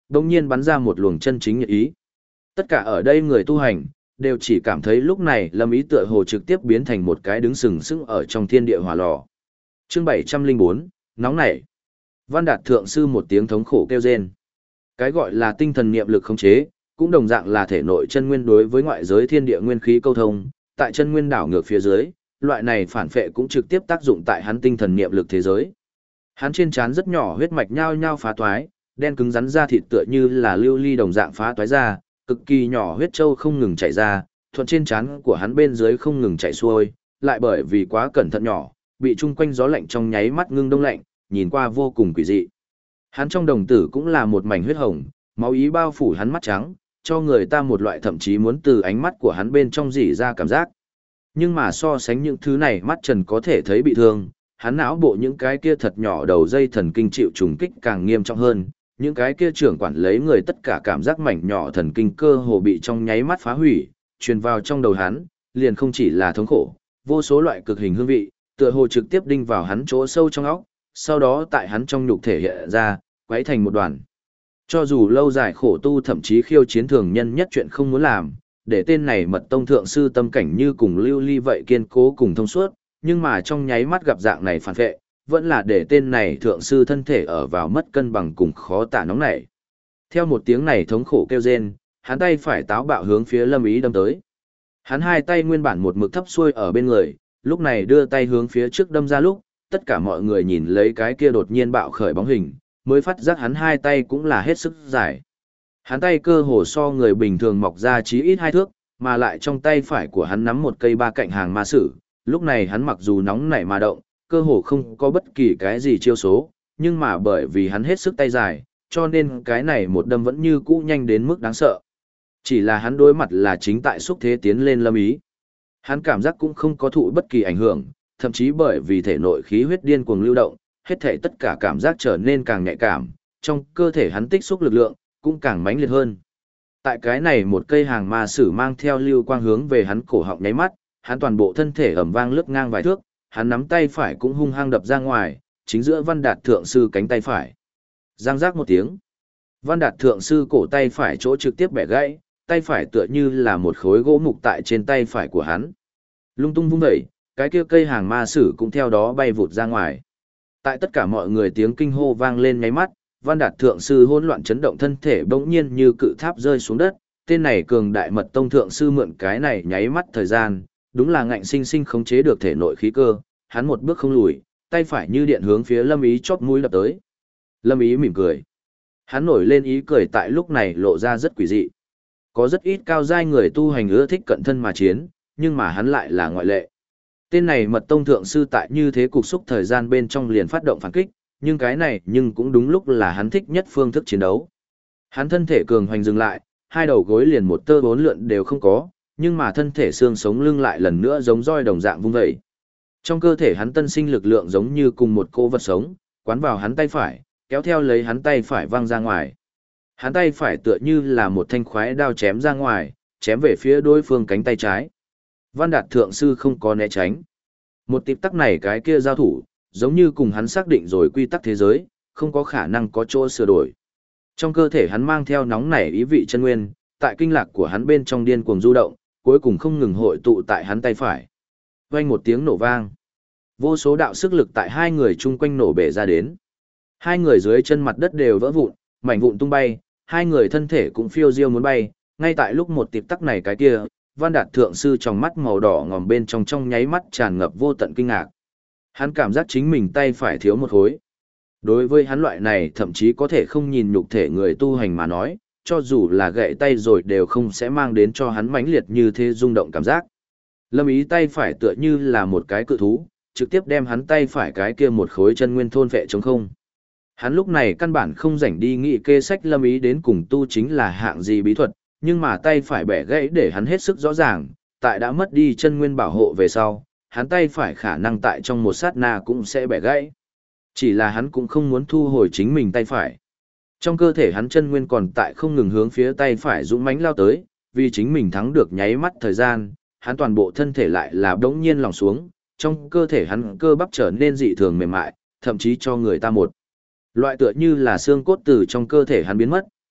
[SPEAKER 1] đồng nhiên bắn ra một luồng chân chính nhiệt ý. Tất cả ở đây người tu hành, đều chỉ cảm thấy lúc này Lâm Ý tựa hồ trực tiếp biến thành một cái đứng sừng sững ở trong thiên địa hỏa lò. Chương 704, nóng nảy. Văn Đạt thượng sư một tiếng thống khổ kêu rên. Cái gọi là tinh thần niệm lực khống chế, cũng đồng dạng là thể nội chân nguyên đối với ngoại giới thiên địa nguyên khí câu thông, tại chân nguyên đảo ngược phía dưới, loại này phản phệ cũng trực tiếp tác dụng tại hắn tinh thần niệm lực thế giới. Hắn trên trán rất nhỏ huyết mạch nhao nhao phá toái, đen cứng rắn da thịt tựa như là lưu ly đồng dạng phá toái ra, cực kỳ nhỏ huyết châu không ngừng chảy ra, thuận trên trán của hắn bên dưới không ngừng chảy xuôi, lại bởi vì quá cẩn thận nhỏ, bị chung quanh gió lạnh trong nháy mắt ngưng đông lạnh, nhìn qua vô cùng quỷ dị. Hắn trong đồng tử cũng là một mảnh huyết hồng, máu ý bao phủ hắn mắt trắng, cho người ta một loại thậm chí muốn từ ánh mắt của hắn bên trong rỉ ra cảm giác. Nhưng mà so sánh những thứ này mắt trần có thể thấy bị thương, hắn não bộ những cái kia thật nhỏ đầu dây thần kinh chịu trùng kích càng nghiêm trọng hơn, những cái kia trưởng quản lấy người tất cả cảm giác mảnh nhỏ thần kinh cơ hồ bị trong nháy mắt phá hủy, truyền vào trong đầu hắn, liền không chỉ là thống khổ, vô số loại cực hình hương vị, tựa hồ trực tiếp đinh vào hắn chỗ sâu trong óc, sau đó tại hắn trong nhục thể hiện ra, quấy thành một đoàn. Cho dù lâu dài khổ tu thậm chí khiêu chiến thường nhân nhất chuyện không muốn làm, để tên này mật tông thượng sư tâm cảnh như cùng lưu ly vậy kiên cố cùng thông suốt, nhưng mà trong nháy mắt gặp dạng này phản vệ, vẫn là để tên này thượng sư thân thể ở vào mất cân bằng cùng khó tả nóng nảy. Theo một tiếng này thống khổ kêu rên, hắn tay phải táo bạo hướng phía Lâm Ý đâm tới. Hắn hai tay nguyên bản một mực thấp xuôi ở bên người, lúc này đưa tay hướng phía trước đâm ra lúc, tất cả mọi người nhìn lấy cái kia đột nhiên bạo khởi bóng hình, mới phát giác hắn hai tay cũng là hết sức dài. Hắn tay cơ hồ so người bình thường mọc ra chí ít 2 thước, mà lại trong tay phải của hắn nắm một cây ba cạnh hàng ma sử. Lúc này hắn mặc dù nóng nảy mà động, cơ hồ không có bất kỳ cái gì chiêu số, nhưng mà bởi vì hắn hết sức tay dài, cho nên cái này một đâm vẫn như cũ nhanh đến mức đáng sợ. Chỉ là hắn đối mặt là chính tại xúc thế tiến lên Lâm Ý. Hắn cảm giác cũng không có thụ bất kỳ ảnh hưởng, thậm chí bởi vì thể nội khí huyết điên cuồng lưu động, hết thảy tất cả cảm giác trở nên càng nhạy cảm, trong cơ thể hắn tích xúc lực lượng cũng càng mãnh liệt hơn. Tại cái này một cây hàng ma sử mang theo lưu quang hướng về hắn cổ họng nháy mắt, hắn toàn bộ thân thể ầm vang lướt ngang vài thước, hắn nắm tay phải cũng hung hăng đập ra ngoài, chính giữa Văn Đạt thượng sư cánh tay phải. Giang giác một tiếng, Văn Đạt thượng sư cổ tay phải chỗ trực tiếp bẻ gãy, tay phải tựa như là một khối gỗ mục tại trên tay phải của hắn. Lung tung vung dậy, cái kia cây hàng ma sử cũng theo đó bay vụt ra ngoài. Tại tất cả mọi người tiếng kinh hô vang lên nháy mắt, Văn Đạt thượng sư hỗn loạn chấn động thân thể bỗng nhiên như cự tháp rơi xuống đất, tên này cường đại mật tông thượng sư mượn cái này nháy mắt thời gian, đúng là ngạnh sinh sinh khống chế được thể nội khí cơ, hắn một bước không lùi, tay phải như điện hướng phía Lâm Ý chóp mũi đập tới. Lâm Ý mỉm cười. Hắn nổi lên ý cười tại lúc này lộ ra rất quỷ dị. Có rất ít cao giai người tu hành ưa thích cận thân mà chiến, nhưng mà hắn lại là ngoại lệ. Tên này mật tông thượng sư tại như thế cục xúc thời gian bên trong liền phát động phản kích, nhưng cái này nhưng cũng đúng lúc là hắn thích nhất phương thức chiến đấu. Hắn thân thể cường hoành dừng lại, hai đầu gối liền một tơ bốn lượn đều không có, nhưng mà thân thể xương sống lưng lại lần nữa giống roi đồng dạng vung vẩy. Trong cơ thể hắn tân sinh lực lượng giống như cùng một cô vật sống, quán vào hắn tay phải, kéo theo lấy hắn tay phải văng ra ngoài. Hắn tay phải tựa như là một thanh khoái đao chém ra ngoài, chém về phía đối phương cánh tay trái. Văn Đạt thượng sư không có né tránh. Một tịp tắc này cái kia giao thủ, giống như cùng hắn xác định rồi quy tắc thế giới, không có khả năng có chỗ sửa đổi. Trong cơ thể hắn mang theo nóng nảy ý vị chân nguyên, tại kinh lạc của hắn bên trong điên cuồng du động, cuối cùng không ngừng hội tụ tại hắn tay phải. Vang một tiếng nổ vang. Vô số đạo sức lực tại hai người chung quanh nổ bể ra đến. Hai người dưới chân mặt đất đều vỡ vụn, mảnh vụn tung bay, hai người thân thể cũng phiêu diêu muốn bay, ngay tại lúc một tịp tắc này cái kia, Văn Đạt thượng sư trong mắt màu đỏ ngòm bên trong nháy mắt tràn ngập vô tận kinh ngạc. Hắn cảm giác chính mình tay phải thiếu một khối. Đối với hắn loại này thậm chí có thể không nhìn nhục thể người tu hành mà nói, cho dù là gãy tay rồi đều không sẽ mang đến cho hắn mãnh liệt như thế rung động cảm giác. Lâm Ý tay phải tựa như là một cái cự thú, trực tiếp đem hắn tay phải cái kia một khối chân nguyên thôn vệ trống không. Hắn lúc này căn bản không rảnh đi nghĩ kê sách Lâm Ý đến cùng tu chính là hạng gì bí thuật, nhưng mà tay phải bẻ gãy để hắn hết sức rõ ràng, tại đã mất đi chân nguyên bảo hộ về sau, hắn tay phải khả năng tại trong một sát na cũng sẽ bẻ gãy. Chỉ là hắn cũng không muốn thu hồi chính mình tay phải. Trong cơ thể hắn chân nguyên còn tại không ngừng hướng phía tay phải dũng mãnh lao tới, vì chính mình thắng được nháy mắt thời gian, hắn toàn bộ thân thể lại là đống nhiên lỏng xuống, trong cơ thể hắn cơ bắp trở nên dị thường mềm mại, thậm chí cho người ta một loại tựa như là xương cốt từ trong cơ thể hắn biến mất,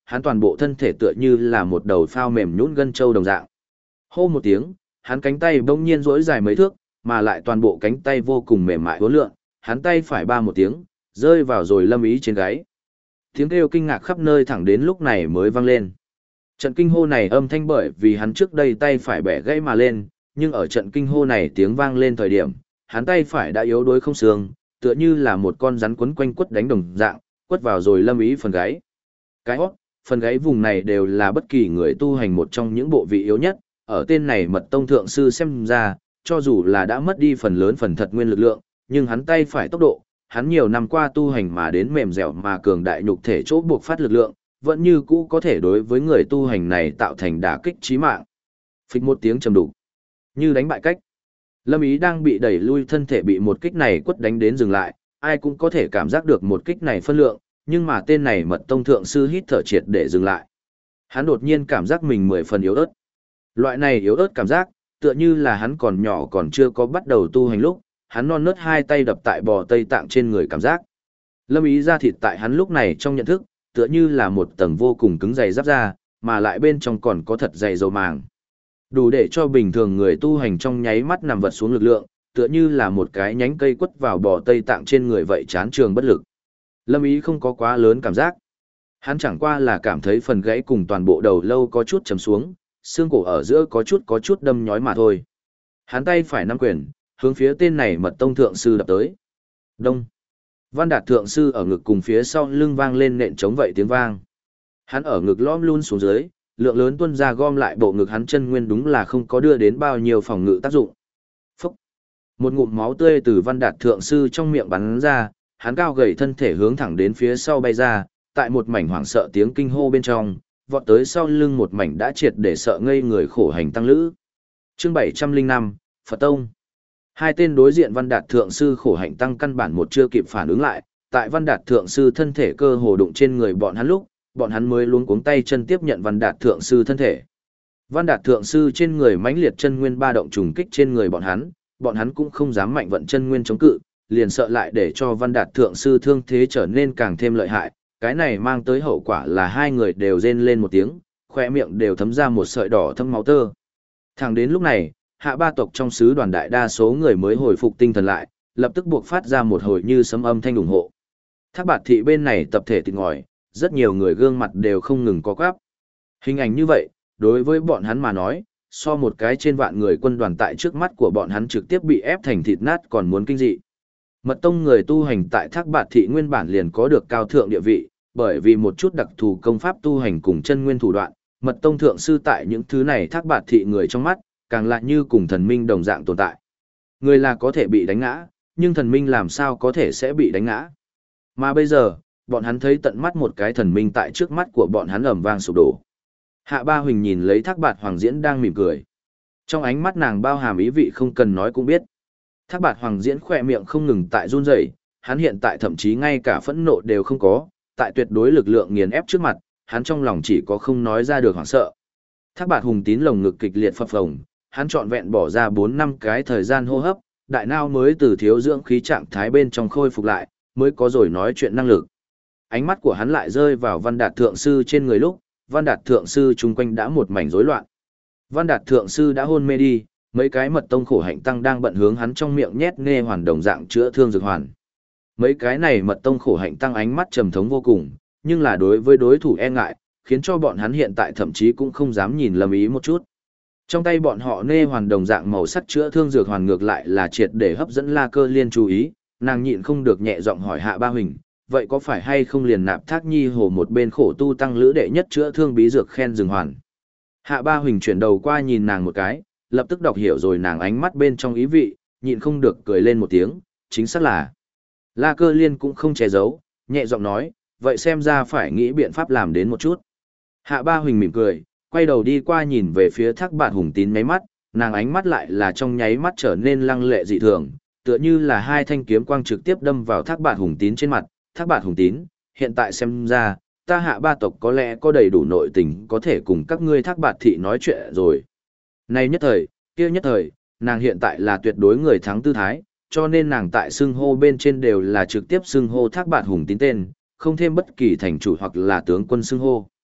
[SPEAKER 1] hắn toàn bộ thân thể tựa như là một đầu phao mềm nhũn gân trâu đồng dạng. Hô một tiếng, hắn cánh tay bỗng nhiên duỗi dài mấy thước, mà lại toàn bộ cánh tay vô cùng mềm mại uốn lượn, hắn tay phải ba một tiếng, rơi vào rồi Lâm Ý trên gáy. Tiếng kêu kinh ngạc khắp nơi thẳng đến lúc này mới vang lên. Trận kinh hô này âm thanh bởi vì hắn trước đây tay phải bẻ gãy mà lên, nhưng ở trận kinh hô này tiếng vang lên thời điểm, hắn tay phải đã yếu đuối không xương, tựa như là một con rắn quấn quanh quất đánh đồng dạng, quất vào rồi Lâm Ý phần gáy. Cái hót, phần gáy vùng này đều là bất kỳ người tu hành một trong những bộ vị yếu nhất, ở tên này Mật Tông thượng sư xem ra, cho dù là đã mất đi phần lớn phần thật nguyên lực lượng, nhưng hắn tay phải tốc độ, hắn nhiều năm qua tu hành mà đến mềm dẻo mà cường đại nhục thể chỗ buộc phát lực lượng, vẫn như cũ có thể đối với người tu hành này tạo thành đả kích chí mạng. Phịch một tiếng trầm đục, như đánh bại cách. Lâm Ý đang bị đẩy lui, thân thể bị một kích này quất đánh đến dừng lại, ai cũng có thể cảm giác được một kích này phân lượng, nhưng mà tên này Mật Tông thượng sư hít thở triệt để dừng lại. Hắn đột nhiên cảm giác mình 10 phần yếu ớt. Loại này yếu ớt cảm giác, tựa như là hắn còn nhỏ còn chưa có bắt đầu tu hành lúc, hắn non nớt hai tay đập tại bò Tây Tạng trên người cảm giác. Lâm Ý ra thịt tại hắn lúc này trong nhận thức, tựa như là một tầng vô cùng cứng dày giáp da, mà lại bên trong còn có thật dày dầu màng. Đủ để cho bình thường người tu hành trong nháy mắt nằm vật xuống lực lượng, tựa như là một cái nhánh cây quất vào bò Tây Tạng trên người vậy, chán trường bất lực. Lâm Ý không có quá lớn cảm giác. Hắn chẳng qua là cảm thấy phần gãy cùng toàn bộ đầu lâu có chút chầm xuống, xương cổ ở giữa có chút đâm nhói mà thôi. Hắn tay phải nắm quyền, hướng phía tên này Mật Tông thượng sư đập tới. Đông. Văn Đạt thượng sư ở ngực cùng phía sau lưng vang lên nện trống vậy tiếng vang. Hắn ở ngực lõm luôn xuống dưới, lượng lớn tuôn ra gom lại bộ ngực hắn, chân nguyên đúng là không có đưa đến bao nhiêu phòng ngự tác dụng. Phúc. Một ngụm máu tươi từ Văn Đạt thượng sư trong miệng bắn ra, hắn cao gầy thân thể hướng thẳng đến phía sau bay ra, tại một mảnh hoảng sợ tiếng kinh hô bên trong, vọt tới sau lưng một mảnh đã triệt để sợ ngây người khổ hành tăng lữ. Chương 705, Phật Tông. Hai tên đối diện Văn Đạt thượng sư khổ hạnh tăng căn bản một chưa kịp phản ứng lại, tại Văn Đạt thượng sư thân thể cơ hồ đụng trên người bọn hắn lúc, bọn hắn mới luống cuống tay chân tiếp nhận Văn Đạt thượng sư thân thể. Văn Đạt thượng sư trên người mãnh liệt chân nguyên ba động trùng kích trên người bọn hắn cũng không dám mạnh vận chân nguyên chống cự, liền sợ lại để cho Văn Đạt thượng sư thương thế trở nên càng thêm lợi hại, cái này mang tới hậu quả là hai người đều rên lên một tiếng, khóe miệng đều thấm ra một sợi đỏ thâm máu tơ. Thẳng đến lúc này, Hạ Ba tộc trong sứ đoàn đại đa số người mới hồi phục tinh thần lại, lập tức buộc phát ra một hồi như sấm âm thanh ủng hộ. Thác Bạt thị bên này tập thể thịt ngòi, rất nhiều người gương mặt đều không ngừng có quắp. Hình ảnh như vậy, đối với bọn hắn mà nói, so một cái trên vạn người quân đoàn tại trước mắt của bọn hắn trực tiếp bị ép thành thịt nát còn muốn kinh dị. Mật Tông người tu hành tại Thác Bạt thị nguyên bản liền có được cao thượng địa vị, bởi vì một chút đặc thù công pháp tu hành cùng chân nguyên thủ đoạn, Mật Tông thượng sư tại những thứ này Thác Bạt thị người trong mắt, càng lại như cùng thần minh đồng dạng tồn tại. Người là có thể bị đánh ngã, nhưng thần minh làm sao có thể sẽ bị đánh ngã. Mà bây giờ, bọn hắn thấy tận mắt một cái thần minh tại trước mắt của bọn hắn ầm vang sụp đổ. Hạ Ba Huỳnh nhìn lấy Thác Bạt Hoàng Diễn đang mỉm cười. Trong ánh mắt nàng bao hàm ý vị không cần nói cũng biết. Thác Bạt Hoàng Diễn khỏe miệng không ngừng tại run rẩy, hắn hiện tại thậm chí ngay cả phẫn nộ đều không có, tại tuyệt đối lực lượng nghiền ép trước mặt, hắn trong lòng chỉ có không nói ra được hoảng sợ. Thác Bạt Hùng Tín lồng ngực kịch liệt phập phồng, hắn trọn vẹn bỏ ra 4-5 cái thời gian hô hấp, đại não mới từ thiếu dưỡng khí trạng thái bên trong khôi phục lại, mới có rồi nói chuyện năng lực. Ánh mắt của hắn lại rơi vào Văn Đạt thượng sư trên người lúc, Văn Đạt thượng sư chung quanh đã một mảnh rối loạn. Văn Đạt thượng sư đã hôn mê đi, mấy cái Mật Tông khổ hạnh tăng đang bận hướng hắn trong miệng nhét nghe hoàn đồng dạng chữa thương dược hoàn. Mấy cái này Mật Tông khổ hạnh tăng ánh mắt trầm thống vô cùng, nhưng là đối với đối thủ e ngại, khiến cho bọn hắn hiện tại thậm chí cũng không dám nhìn Lâm Ý một chút. Trong tay bọn họ nê hoàn đồng dạng màu sắc chữa thương dược hoàn ngược lại là triệt để hấp dẫn La Cơ Liên chú ý, nàng nhịn không được nhẹ giọng hỏi Hạ Ba Huỳnh, vậy có phải hay không liền nạp Thác Nhi Hồ một bên khổ tu tăng lữ đệ nhất chữa thương bí dược khen rừng hoàn. Hạ Ba Huỳnh chuyển đầu qua nhìn nàng một cái, lập tức đọc hiểu rồi nàng ánh mắt bên trong ý vị, nhịn không được cười lên một tiếng, chính xác là. La Cơ Liên cũng không che giấu, nhẹ giọng nói, vậy xem ra phải nghĩ biện pháp làm đến một chút. Hạ Ba Huỳnh mỉm cười, quay đầu đi qua nhìn về phía Thác Bạt Hùng Tín nháy mắt, nàng ánh mắt lại là trong nháy mắt trở nên lăng lệ dị thường, tựa như là hai thanh kiếm quang trực tiếp đâm vào Thác Bạt Hùng Tín trên mặt. Thác Bạt Hùng Tín, hiện tại xem ra, ta Hạ Ba tộc có lẽ có đầy đủ nội tình có thể cùng các ngươi Thác Bạt thị nói chuyện rồi. Này nhất thời, kia nhất thời, nàng hiện tại là tuyệt đối người thắng tư thái, cho nên nàng tại xưng hô bên trên đều là trực tiếp xưng hô Thác Bạt Hùng Tín tên, không thêm bất kỳ thành chủ hoặc là tướng quân xưng hô.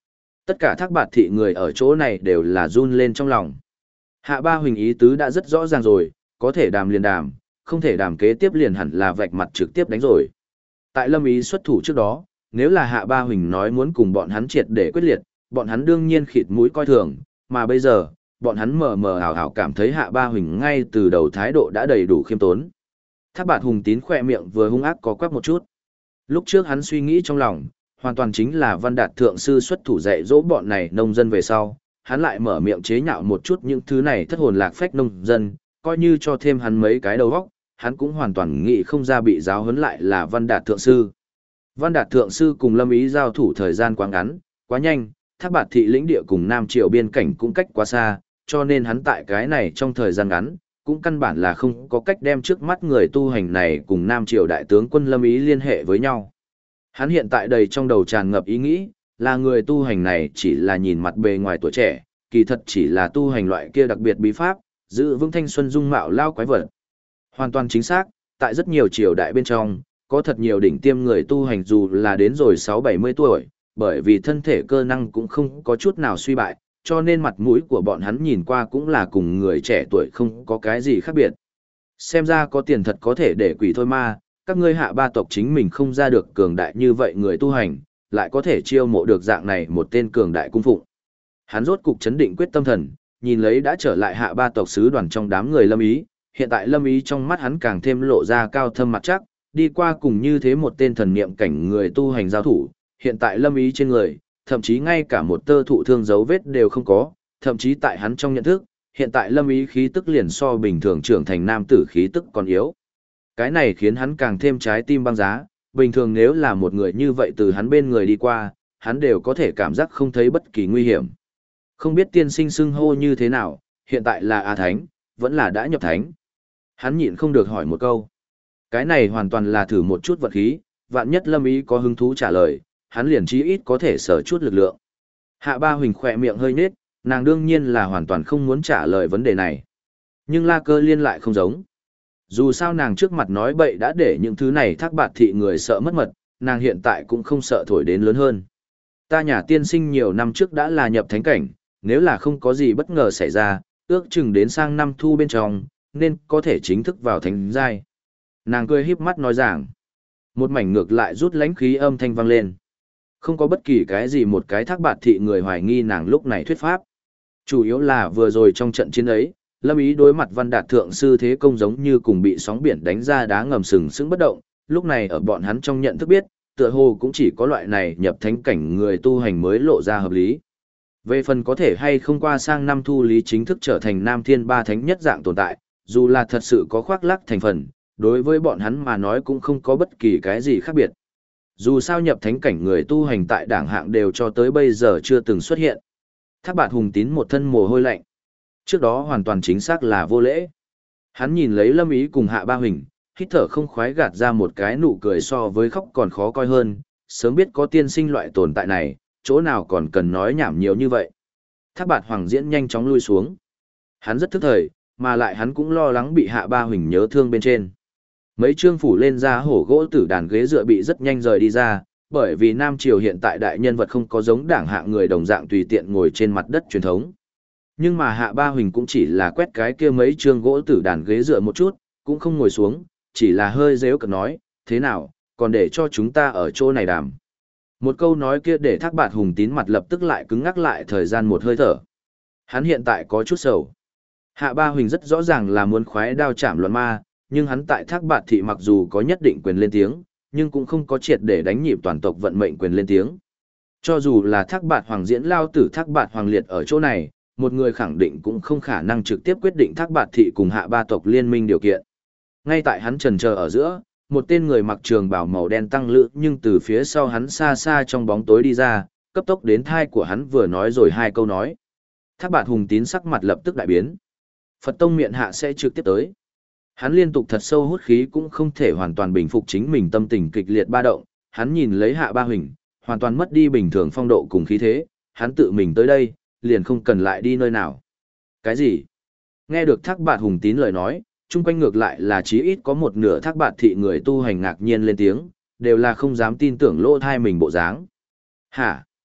[SPEAKER 1] Tất cả Thác Bạt thị người ở chỗ này đều là run lên trong lòng. Hạ Ba Huỳnh ý tứ đã rất rõ ràng rồi, có thể đàm liền đàm, không thể đàm kế tiếp liền hẳn là vạch mặt trực tiếp đánh rồi. Tại Lâm Ý xuất thủ trước đó, nếu là Hạ Ba Huỳnh nói muốn cùng bọn hắn triệt để quyết liệt, bọn hắn đương nhiên khịt mũi coi thường, mà bây giờ, bọn hắn mờ mờ ảo ảo cảm thấy Hạ Ba Huỳnh ngay từ đầu thái độ đã đầy đủ khiêm tốn. Thác Bạt Hùng Tín khỏe miệng vừa hung ác có quắc một chút. Lúc trước hắn suy nghĩ trong lòng, hoàn toàn chính là Văn Đạt thượng sư xuất thủ dạy dỗ bọn này nông dân về sau, hắn lại mở miệng chế nhạo một chút những thứ này thất hồn lạc phách nông dân, coi như cho thêm hắn mấy cái đầu óc, hắn cũng hoàn toàn nghĩ không ra bị giáo huấn lại là Văn Đạt thượng sư. Văn Đạt thượng sư cùng Lâm Ý giao thủ thời gian quá ngắn, quá nhanh, Thác Bạt thị lĩnh địa cùng Nam Triều biên cảnh cũng cách quá xa, cho nên hắn tại cái này trong thời gian ngắn, cũng căn bản là không có cách đem trước mắt người tu hành này cùng Nam Triều đại tướng quân Lâm Ý liên hệ với nhau. Hắn hiện tại đầy trong đầu tràn ngập ý nghĩ, là người tu hành này chỉ là nhìn mặt bề ngoài tuổi trẻ, kỳ thật chỉ là tu hành loại kia đặc biệt bí pháp, giữ vững thanh xuân dung mạo lao quái vật. Hoàn toàn chính xác, tại rất nhiều triều đại bên trong, có thật nhiều đỉnh tiêm người tu hành dù là đến rồi 6-70 tuổi, bởi vì thân thể cơ năng cũng không có chút nào suy bại, cho nên mặt mũi của bọn hắn nhìn qua cũng là cùng người trẻ tuổi không có cái gì khác biệt. Xem ra có tiền thật có thể để quỷ thôi ma, các ngươi Hạ Ba tộc chính mình không ra được cường đại như vậy người tu hành, lại có thể chiêu mộ được dạng này một tên cường đại cung phụng. Hắn rốt cục chấn định quyết tâm thần, nhìn lấy đã trở lại Hạ Ba tộc sứ đoàn trong đám người Lâm Ý, hiện tại Lâm Ý trong mắt hắn càng thêm lộ ra cao thâm mặt chắc, đi qua cùng như thế một tên thần niệm cảnh người tu hành giao thủ, hiện tại Lâm Ý trên người, thậm chí ngay cả một tơ thụ thương dấu vết đều không có, thậm chí tại hắn trong nhận thức, hiện tại Lâm Ý khí tức liền so bình thường trưởng thành nam tử khí tức còn yếu. Cái này khiến hắn càng thêm trái tim băng giá, bình thường nếu là một người như vậy từ hắn bên người đi qua, hắn đều có thể cảm giác không thấy bất kỳ nguy hiểm. Không biết tiên sinh xưng hô như thế nào, hiện tại là A Thánh, vẫn là đã nhập thánh. Hắn nhịn không được hỏi một câu. Cái này hoàn toàn là thử một chút vật khí, vạn nhất Lâm Ý có hứng thú trả lời, hắn liền chí ít có thể sở chút lực lượng. Hạ Ba Huỳnh khỏe miệng hơi nhếch, nàng đương nhiên là hoàn toàn không muốn trả lời vấn đề này. Nhưng La Cơ Liên lại không giống. Dù sao nàng trước mặt nói bậy đã để những thứ này Thác Bạt thị người sợ mất mật, nàng hiện tại cũng không sợ thổi đến lớn hơn. Ta nhà tiên sinh nhiều năm trước đã là nhập thánh cảnh, nếu là không có gì bất ngờ xảy ra, ước chừng đến sang năm thu bên trong, nên có thể chính thức vào thánh giai. Nàng cười híp mắt nói rằng, một mảnh ngược lại rút lãnh khí âm thanh vang lên. Không có bất kỳ cái gì một cái Thác Bạt thị người hoài nghi nàng lúc này thuyết pháp. Chủ yếu là vừa rồi trong trận chiến ấy, Lâm Ý đối mặt Văn Đạt thượng sư thế công giống như cùng bị sóng biển đánh ra đá ngầm sừng sững bất động, lúc này ở bọn hắn trong nhận thức biết, tựa hồ cũng chỉ có loại này nhập thánh cảnh người tu hành mới lộ ra hợp lý. Về phần có thể hay không qua sang năm thu lý chính thức trở thành Nam Thiên Ba Thánh nhất dạng tồn tại, dù là thật sự có khoác lác thành phần, đối với bọn hắn mà nói cũng không có bất kỳ cái gì khác biệt. Dù sao nhập thánh cảnh người tu hành tại đảng hạng đều cho tới bây giờ chưa từng xuất hiện. Thác Bạt Hùng Tín một thân mồ hôi lạnh. Trước đó hoàn toàn chính xác là vô lễ. Hắn nhìn lấy Lâm Ý cùng Hạ Ba Huỳnh, hít thở không khoái gạt ra một cái nụ cười so với khóc còn khó coi hơn, sớm biết có tiên sinh loại tồn tại này, chỗ nào còn cần nói nhảm nhiều như vậy. Thác Bạt Hoàng Diễn nhanh chóng lui xuống. Hắn rất thức thời, mà lại hắn cũng lo lắng bị Hạ Ba Huỳnh nhớ thương bên trên. Mấy trương phủ lên ra hổ gỗ tử đàn ghế dựa bị rất nhanh rời đi ra, bởi vì Nam Triều hiện tại đại nhân vật không có giống đảng hạng người đồng dạng tùy tiện ngồi trên mặt đất truyền thống. Nhưng mà Hạ Ba Huỳnh cũng chỉ là quét cái kia mấy trương gỗ tử đàn ghế dựa một chút, cũng không ngồi xuống, chỉ là hơi rêu cợt nói, thế nào, còn để cho chúng ta ở chỗ này đàm. Một câu nói kia để Thác Bạt Hùng Tín mặt lập tức lại cứng ngắc lại thời gian một hơi thở. Hắn hiện tại có chút sầu. Hạ Ba Huỳnh rất rõ ràng là muốn khoái đao chạm luận ma, nhưng hắn tại Thác Bạt thị mặc dù có nhất định quyền lên tiếng, nhưng cũng không có triệt để đánh nhịp toàn tộc vận mệnh quyền lên tiếng. Cho dù là Thác Bạt Hoàng Diễn lao tử Thác Bạt Hoàng Liệt ở chỗ này, một người khẳng định cũng không khả năng trực tiếp quyết định Thác Bạt thị cùng Hạ Ba tộc liên minh điều kiện. Ngay tại hắn chần chờ ở giữa, một tên người mặc trường bào màu đen tăng lữ nhưng từ phía sau hắn xa xa trong bóng tối đi ra, cấp tốc đến thai của hắn vừa nói rồi hai câu nói. Thác Bạt Hùng Tín sắc mặt lập tức đại biến. Phật tông miệng hạ sẽ trực tiếp tới. Hắn liên tục thật sâu hút khí cũng không thể hoàn toàn bình phục chính mình tâm tình kịch liệt ba động, hắn nhìn lấy Hạ Ba Huỳnh, hoàn toàn mất đi bình thường phong độ cùng khí thế, hắn tự mình tới đây, liền không cần lại đi nơi nào. Cái gì? Nghe được Thác Bạt Hùng Tín lời nói, chung quanh ngược lại là chí ít có một nửa Thác Bạt thị người tu hành ngạc nhiên lên tiếng, đều là không dám tin tưởng lỗ thai mình bộ dáng. Hả?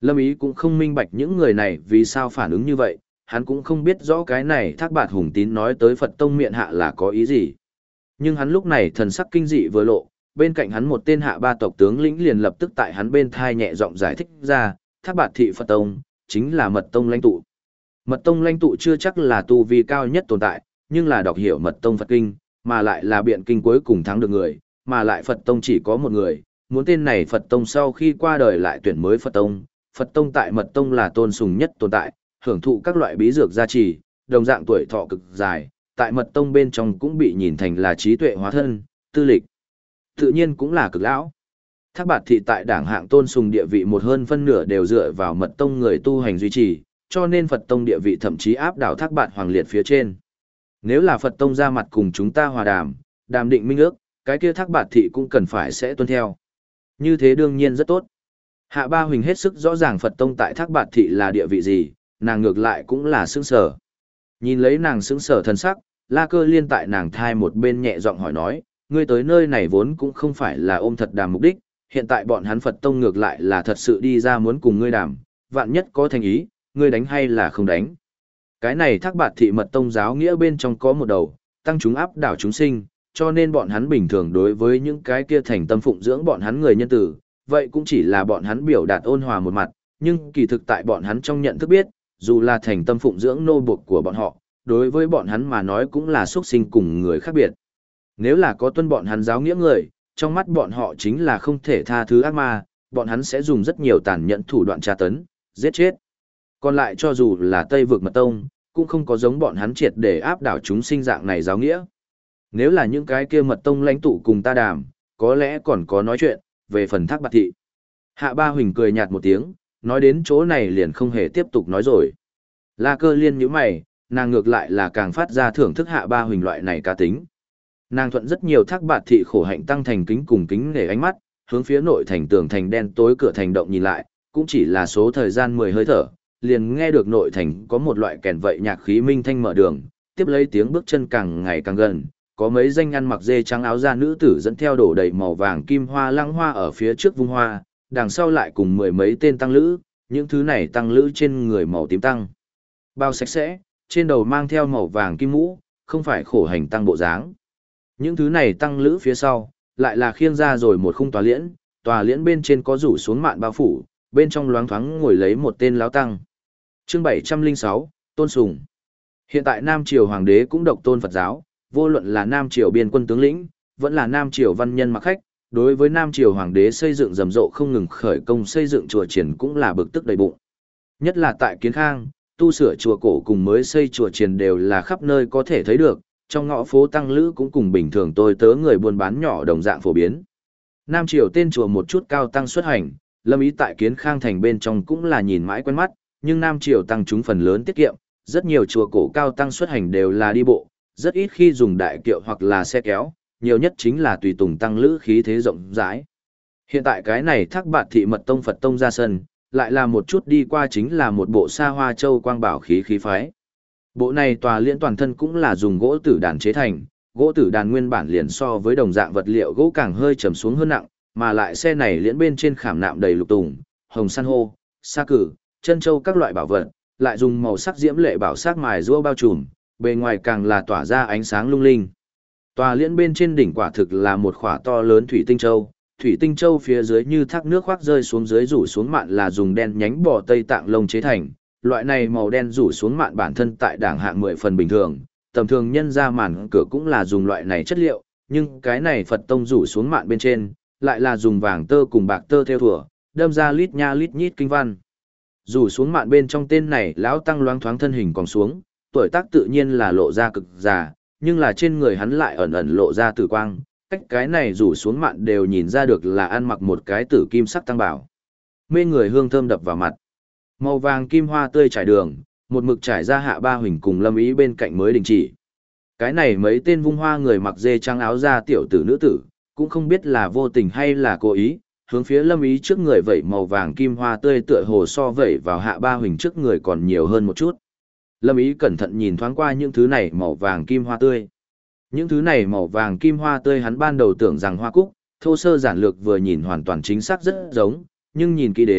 [SPEAKER 1] Lâm Ý cũng không minh bạch những người này vì sao phản ứng như vậy, hắn cũng không biết rõ cái này Thác Bạt Hùng Tín nói tới Phật Tông miệng hạ là có ý gì. Nhưng hắn lúc này thần sắc kinh dị vừa lộ, bên cạnh hắn một tên hạ ba tộc tướng lĩnh liền lập tức tại hắn bên thai nhẹ giọng giải thích ra, Thác Bạt thị Phật Tông, chính là Mật Tông lãnh tụ. Mật Tông lãnh tụ chưa chắc là tu vi cao nhất tồn tại, nhưng là đọc hiểu Mật Tông Phật Kinh, mà lại là biện kinh cuối cùng thắng được người, mà lại Phật Tông chỉ có một người, muốn tên này Phật Tông sau khi qua đời lại tuyển mới Phật Tông. Phật Tông tại Mật Tông là tôn sùng nhất tồn tại, hưởng thụ các loại bí dược gia trì, đồng dạng tuổi thọ cực dài, tại Mật Tông bên trong cũng bị nhìn thành là trí tuệ hóa thân, tư lịch. Tự nhiên cũng là cực lão. Thác Bạt thị tại đảng hạng tôn sùng địa vị một hơn phân nửa đều dựa vào Mật Tông người tu hành duy trì, cho nên Phật Tông địa vị thậm chí áp đảo Thác Bạt Hoàng Liệt phía trên. Nếu là Phật Tông ra mặt cùng chúng ta hòa đàm, đàm định minh ước, cái kia Thác Bạt thị cũng cần phải sẽ tuân theo. Như thế đương nhiên rất tốt. Hạ Ba Huỳnh hết sức rõ ràng Phật Tông tại Thác Bạt thị là địa vị gì, nàng ngược lại cũng là sững sở. Nhìn lấy nàng sững sở thần sắc, La Cơ Liên tại nàng thai một bên nhẹ giọng hỏi nói, ngươi tới nơi này vốn cũng không phải là ôm thật đàm mục đích, hiện tại bọn hắn Phật Tông ngược lại là thật sự đi ra muốn cùng ngươi đàm, vạn nhất có thành ý, ngươi đánh hay là không đánh. Cái này Thác Bạt thị Mật Tông giáo nghĩa bên trong có một đầu, tăng chúng áp đảo chúng sinh, cho nên bọn hắn bình thường đối với những cái kia thành tâm phụng dưỡng bọn hắn người nhân tử, vậy cũng chỉ là bọn hắn biểu đạt ôn hòa một mặt, nhưng kỳ thực tại bọn hắn trong nhận thức biết, dù là thành tâm phụng dưỡng nô buộc của bọn họ, đối với bọn hắn mà nói cũng là xuất sinh cùng người khác biệt. Nếu là có tuân bọn hắn giáo nghĩa người, trong mắt bọn họ chính là không thể tha thứ ác ma, bọn hắn sẽ dùng rất nhiều tàn nhẫn thủ đoạn tra tấn, giết chết. Còn lại cho dù là Tây vực Mật Tông, cũng không có giống bọn hắn triệt để áp đảo chúng sinh dạng này giáo nghĩa. Nếu là những cái kia Mật Tông lãnh tụ cùng ta đàm, có lẽ còn có nói chuyện về phần Thác Bạt thị. Hạ Ba Huỳnh cười nhạt một tiếng, nói đến chỗ này liền không hề tiếp tục nói rồi. La Cơ Liên nhíu mày, nàng ngược lại là càng phát ra thưởng thức Hạ Ba Huỳnh loại này cá tính. Nàng thuận rất nhiều Thác Bạt thị khổ hạnh tăng thành kính cùng kính nể ánh mắt, hướng phía nội thành tường thành đen tối cửa thành động nhìn lại, cũng chỉ là số thời gian 10 hơi thở, liền nghe được nội thành có một loại kèn vậy nhạc khí minh thanh mở đường, tiếp lấy tiếng bước chân càng ngày càng gần, có mấy danh ăn mặc dê trắng áo da nữ tử dẫn theo đổ đầy màu vàng kim hoa lăng hoa ở phía trước vung hoa, đằng sau lại cùng mười mấy tên tăng lữ, những thứ này tăng lữ trên người màu tím tăng. Bao sạch sẽ, trên đầu mang theo màu vàng kim mũ, không phải khổ hành tăng bộ dáng. Những thứ này tăng lữ phía sau, lại là khiêng ra rồi một khung tòa liễn bên trên có rủ xuống mạn bao phủ, bên trong loáng thoáng ngồi lấy một tên lão tăng. Chương 706, Tôn Sùng. Hiện tại Nam Triều Hoàng đế cũng độc tôn Phật giáo, vô luận là Nam Triều biên quân tướng lĩnh, vẫn là Nam Triều văn nhân mặc khách, đối với Nam Triều Hoàng đế xây dựng rầm rộ không ngừng khởi công xây dựng chùa triển cũng là bực tức đầy bụng. Nhất là tại Kiến Khang, tu sửa chùa cổ cùng mới xây chùa triển đều là khắp nơi có thể thấy được, trong ngõ phố tăng lữ cũng cùng bình thường tôi tớ người buôn bán nhỏ đồng dạng phổ biến. Nam Triều tên chùa một chút cao tăng xuất hành, Lâm Ý tại Kiến Khang thành bên trong cũng là nhìn mãi quen mắt, nhưng Nam Triều tăng chúng phần lớn tiết kiệm, rất nhiều chùa cổ cao tăng xuất hành đều là đi bộ, rất ít khi dùng đại kiệu hoặc là xe kéo, nhiều nhất chính là tùy tùng tăng lữ khí thế rộng rãi. Hiện tại cái này Thác Bạt thị Mật Tông Phật Tông ra sân, lại là một chút đi qua chính là một bộ xa hoa châu quang bảo khí khí phái. Bộ này tòa liễn toàn thân cũng là dùng gỗ tử đàn chế thành, gỗ tử đàn nguyên bản liền so với đồng dạng vật liệu gỗ càng hơi trầm xuống hơn nặng, mà lại xe này liễn bên trên khảm nạm đầy lục tùng, hồng san hô, sa cử, chân châu các loại bảo vật, lại dùng màu sắc diễm lệ bảo sắc mài rũa bao trùm, bề ngoài càng là tỏa ra ánh sáng lung linh. Tòa liễn bên trên đỉnh quả thực là một khỏa to lớn thủy tinh châu phía dưới như thác nước khoác rơi xuống dưới rủ xuống mạn là dùng đen nhánh bò Tây Tạng lông chế thành, loại này màu đen rủ xuống mạn bản thân tại đảng hạng 10 phần bình thường, tầm thường nhân ra màn cửa cũng là dùng loại này chất liệu, nhưng cái này Phật Tông rủ xuống mạn bên trên, lại là dùng vàng tơ cùng bạc tơ theo thủa, đâm ra lít nha lít nhít kinh văn. Rủ xuống mạn bên trong tên này lão tăng loáng thoáng thân hình còn xuống, tuổi tác tự nhiên là lộ ra cực già, nhưng là trên người hắn lại ẩn ẩn lộ ra tử quang, cách cái này rủ xuống mạn đều nhìn ra được là ăn mặc một cái tử kim sắc tăng bảo. Mê người hương thơm đập vào mặt. Màu vàng kim hoa tươi trải đường, một mực trải ra Hạ Ba Huỳnh cùng Lâm Ý bên cạnh mới đình chỉ. Cái này mấy tên vung hoa người mặc dê trắng áo da tiểu tử nữ tử, cũng không biết là vô tình hay là cố ý, hướng phía Lâm Ý trước người vẩy màu vàng kim hoa tươi tựa hồ so vẩy vào Hạ Ba Huỳnh trước người còn nhiều hơn một chút. Lâm Ý cẩn thận nhìn thoáng qua những thứ này màu vàng kim hoa tươi. Những thứ này màu vàng kim hoa tươi hắn ban đầu tưởng rằng hoa cúc, thô sơ giản lược vừa nhìn hoàn toàn chính xác rất giống, nhưng nhìn kỹ đến,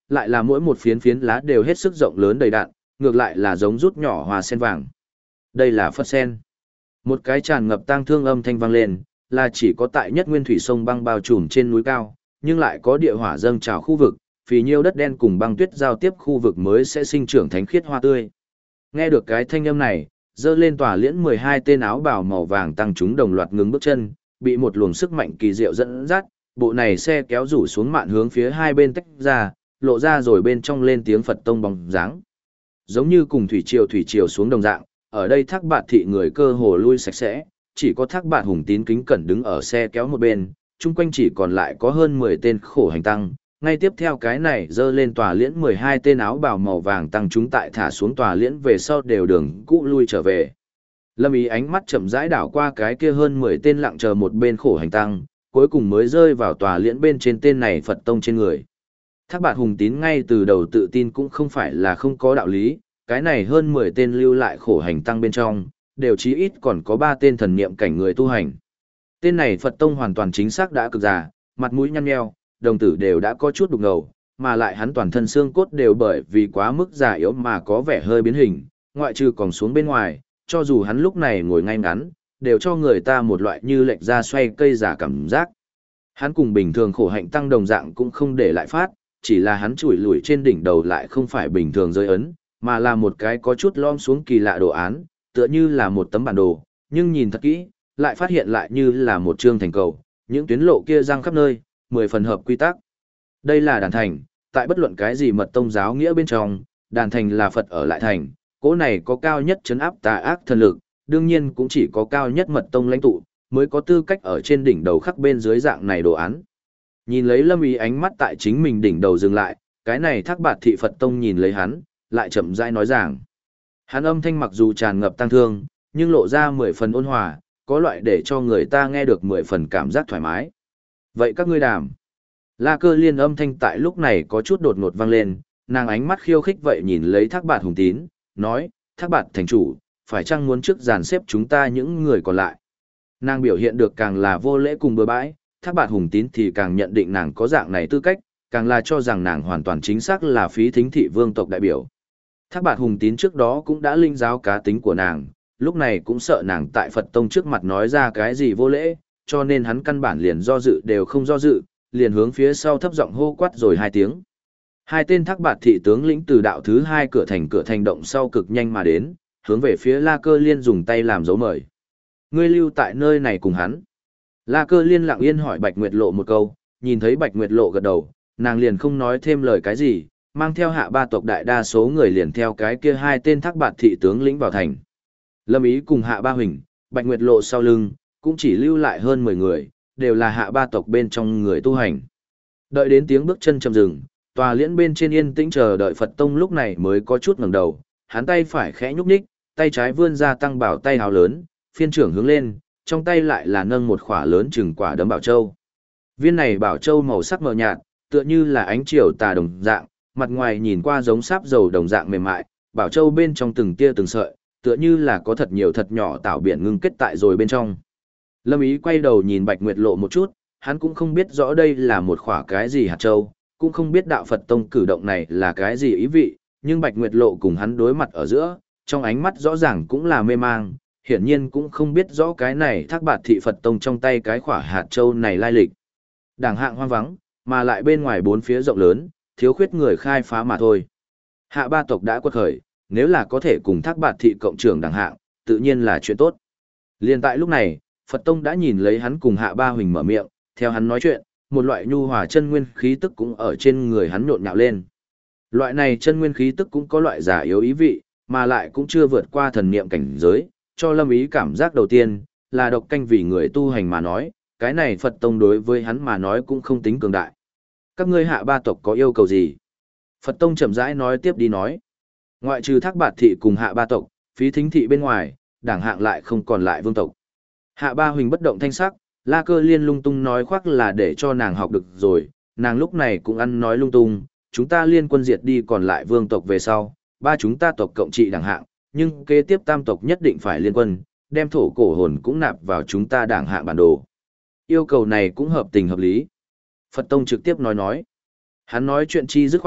[SPEAKER 1] lại là mỗi một phiến phiến lá đều hết sức rộng lớn đầy đặn, ngược lại là giống rút nhỏ hoa sen vàng. Đây là Phật sen. Một cái tràn ngập tang thương âm thanh vang lên, là chỉ có tại nhất nguyên thủy sông băng bao trùm trên núi cao, nhưng lại có địa hỏa dâng trào khu vực, phì nhiêu đất đen cùng băng tuyết giao tiếp khu vực mới sẽ sinh trưởng thánh khiết hoa tươi. Nghe được cái thanh âm này, dơ lên tòa liễn 12 tên áo bào màu vàng tăng chúng đồng loạt ngừng bước chân, bị một luồng sức mạnh kỳ diệu dẫn dắt, bộ này xe kéo rủ xuống mạn hướng phía hai bên tách ra, lộ ra rồi bên trong lên tiếng Phật tông bóng dáng. Giống như cùng thủy triều xuống đồng dạng, ở đây Thác Bạt thị người cơ hồ lui sạch sẽ, chỉ có Thác Bạt Hùng Tín kính cẩn đứng ở xe kéo một bên, chung quanh chỉ còn lại có hơn 10 tên khổ hành tăng. Ngay tiếp theo cái này dơ lên tòa liễn 12 tên áo bào màu vàng tăng chúng tại thả xuống tòa liễn về sau đều đường cũ lui trở về. Lâm Ý ánh mắt chậm rãi đảo qua cái kia hơn 10 tên lặng chờ một bên khổ hành tăng, cuối cùng mới rơi vào tòa liễn bên trên tên này Phật tông trên người. Thác Bạt Hùng Tín ngay từ đầu tự tin cũng không phải là không có đạo lý, cái này hơn 10 tên lưu lại khổ hành tăng bên trong, đều chí ít còn có 3 tên thần niệm cảnh người tu hành. Tên này Phật tông hoàn toàn chính xác đã cực già, mặt mũi nhăn nheo, đồng tử đều đã có chút đục ngầu, mà lại hắn toàn thân xương cốt đều bởi vì quá mức già yếu mà có vẻ hơi biến hình, ngoại trừ còn xuống bên ngoài, cho dù hắn lúc này ngồi ngay ngắn, đều cho người ta một loại như lệch ra xoay cây giả cảm giác. Hắn cùng bình thường khổ hạnh tăng đồng dạng cũng không để lại phát, chỉ là hắn chủi lủi trên đỉnh đầu lại không phải bình thường rơi ấn, mà là một cái có chút lom xuống kỳ lạ đồ án, tựa như là một tấm bản đồ, nhưng nhìn thật kỹ, lại phát hiện lại như là một chương thành cầu, những tuyến lộ kia giăng khắp nơi, 10 phần hợp quy tắc. Đây là đàn thành, tại bất luận cái gì mật tông giáo nghĩa bên trong, đàn thành là Phật ở lại thành, cỗ này có cao nhất trấn áp tà ác thần lực, đương nhiên cũng chỉ có cao nhất mật tông lãnh tụ, mới có tư cách ở trên đỉnh đầu khắc bên dưới dạng này đồ án. Nhìn lấy Lâm Ý ánh mắt tại chính mình đỉnh đầu dừng lại, cái này Thác Bạt thị Phật tông nhìn lấy hắn, lại chậm rãi nói rằng. Hắn âm thanh mặc dù tràn ngập tang thương, nhưng lộ ra 10 phần ôn hòa, có loại để cho người ta nghe được 10 phần cảm giác thoải mái. Vậy các ngươi đàm. La Cơ Liên âm thanh tại lúc này có chút đột ngột vang lên, nàng ánh mắt khiêu khích vậy nhìn lấy Thác Bạt Hùng Tín, nói, Thác Bạt thành chủ, phải chăng muốn trước dàn xếp chúng ta những người còn lại. Nàng biểu hiện được càng là vô lễ cùng bừa bãi, Thác Bạt Hùng Tín thì càng nhận định nàng có dạng này tư cách, càng là cho rằng nàng hoàn toàn chính xác là Phí Thính thị vương tộc đại biểu. Thác Bạt Hùng Tín trước đó cũng đã linh giáo cá tính của nàng, lúc này cũng sợ nàng tại Phật tông trước mặt nói ra cái gì vô lễ, cho nên hắn căn bản liền do dự đều không do dự, liền hướng phía sau thấp giọng hô quát rồi 2 tiếng. 2 tên Thác Bạt thị tướng lĩnh từ đạo thứ 2 cửa thành động sau cực nhanh mà đến, hướng về phía La Cơ Liên dùng tay làm dấu mời. Ngươi lưu tại nơi này cùng hắn. La Cơ Liên lặng yên hỏi Bạch Nguyệt Lộ một câu, nhìn thấy Bạch Nguyệt Lộ gật đầu, nàng liền không nói thêm lời cái gì, mang theo Hạ Ba tộc đại đa số người liền theo cái kia 2 tên Thác Bạt thị tướng lĩnh vào thành. Lâm Ý cùng Hạ Ba Huỳnh, Bạch Nguyệt Lộ sau lưng, cũng chỉ lưu lại hơn 10 người, đều là Hạ Ba tộc bên trong người tu hành. Đợi đến tiếng bước chân chậm dừng, tòa liễn bên trên yên tĩnh chờ đợi Phật tông lúc này mới có chút ngẩng đầu, hắn tay phải khẽ nhúc nhích, tay trái vươn ra tăng bảo tay hào lớn, phiên trưởng hướng lên, trong tay lại là nâng một quả lớn chừng quả đấm bảo châu. Viên này bảo châu màu sắc mờ nhạt, tựa như là ánh chiều tà đồng dạng, mặt ngoài nhìn qua giống sáp dầu đồng dạng mềm mại, bảo châu bên trong từng tia từng sợi, tựa như là có thật nhiều thật nhỏ tạo biển ngưng kết tại rồi bên trong. Lâm Ý quay đầu nhìn Bạch Nguyệt Lộ một chút, hắn cũng không biết rõ đây là một quả cái gì hạt châu, cũng không biết đạo Phật tông cử động này là cái gì ý vị, nhưng Bạch Nguyệt Lộ cùng hắn đối mặt ở giữa, trong ánh mắt rõ ràng cũng là mê mang, hiển nhiên cũng không biết rõ cái này Thác Bạt thị Phật tông trong tay cái quả hạt châu này lai lịch. Đảng hạng hoang vắng, mà lại bên ngoài bốn phía rộng lớn, thiếu khuyết người khai phá mà thôi. Hạ Ba tộc đã quật khởi, nếu là có thể cùng Thác Bạt thị cộng trưởng đảng hạng, tự nhiên là chuyện tốt. Liên tại lúc này, Phật tông đã nhìn lấy hắn cùng Hạ Ba Huỳnh mở miệng, theo hắn nói chuyện, một loại nhu hòa chân nguyên khí tức cũng ở trên người hắn nhộn nhạo lên. Loại này chân nguyên khí tức cũng có loại giả yếu ý vị, mà lại cũng chưa vượt qua thần niệm cảnh giới, cho Lâm Ý cảm giác đầu tiên là độc canh vì người tu hành mà nói, cái này Phật tông đối với hắn mà nói cũng không tính cường đại. Các ngươi Hạ Ba tộc có yêu cầu gì? Phật tông chậm rãi nói tiếp đi nói. Ngoại trừ Thác Bạt thị cùng Hạ Ba tộc, Phí Thính thị bên ngoài, đảng hạng lại không còn lại vương tộc. Hạ Ba Huỳnh bất động thanh sắc, La Cơ Liên lung tung nói khoác là để cho nàng học được rồi, nàng lúc này cũng ăn nói lung tung, chúng ta liên quân diệt đi còn lại vương tộc về sau, ba chúng ta tộc cộng trị đảng hạng, nhưng kế tiếp tam tộc nhất định phải liên quân, đem thổ cổ hồn cũng nạp vào chúng ta đảng hạng bản đồ. Yêu cầu này cũng hợp tình hợp lý. Phật Tông trực tiếp nói. Hắn nói chuyện chi dứt khoát,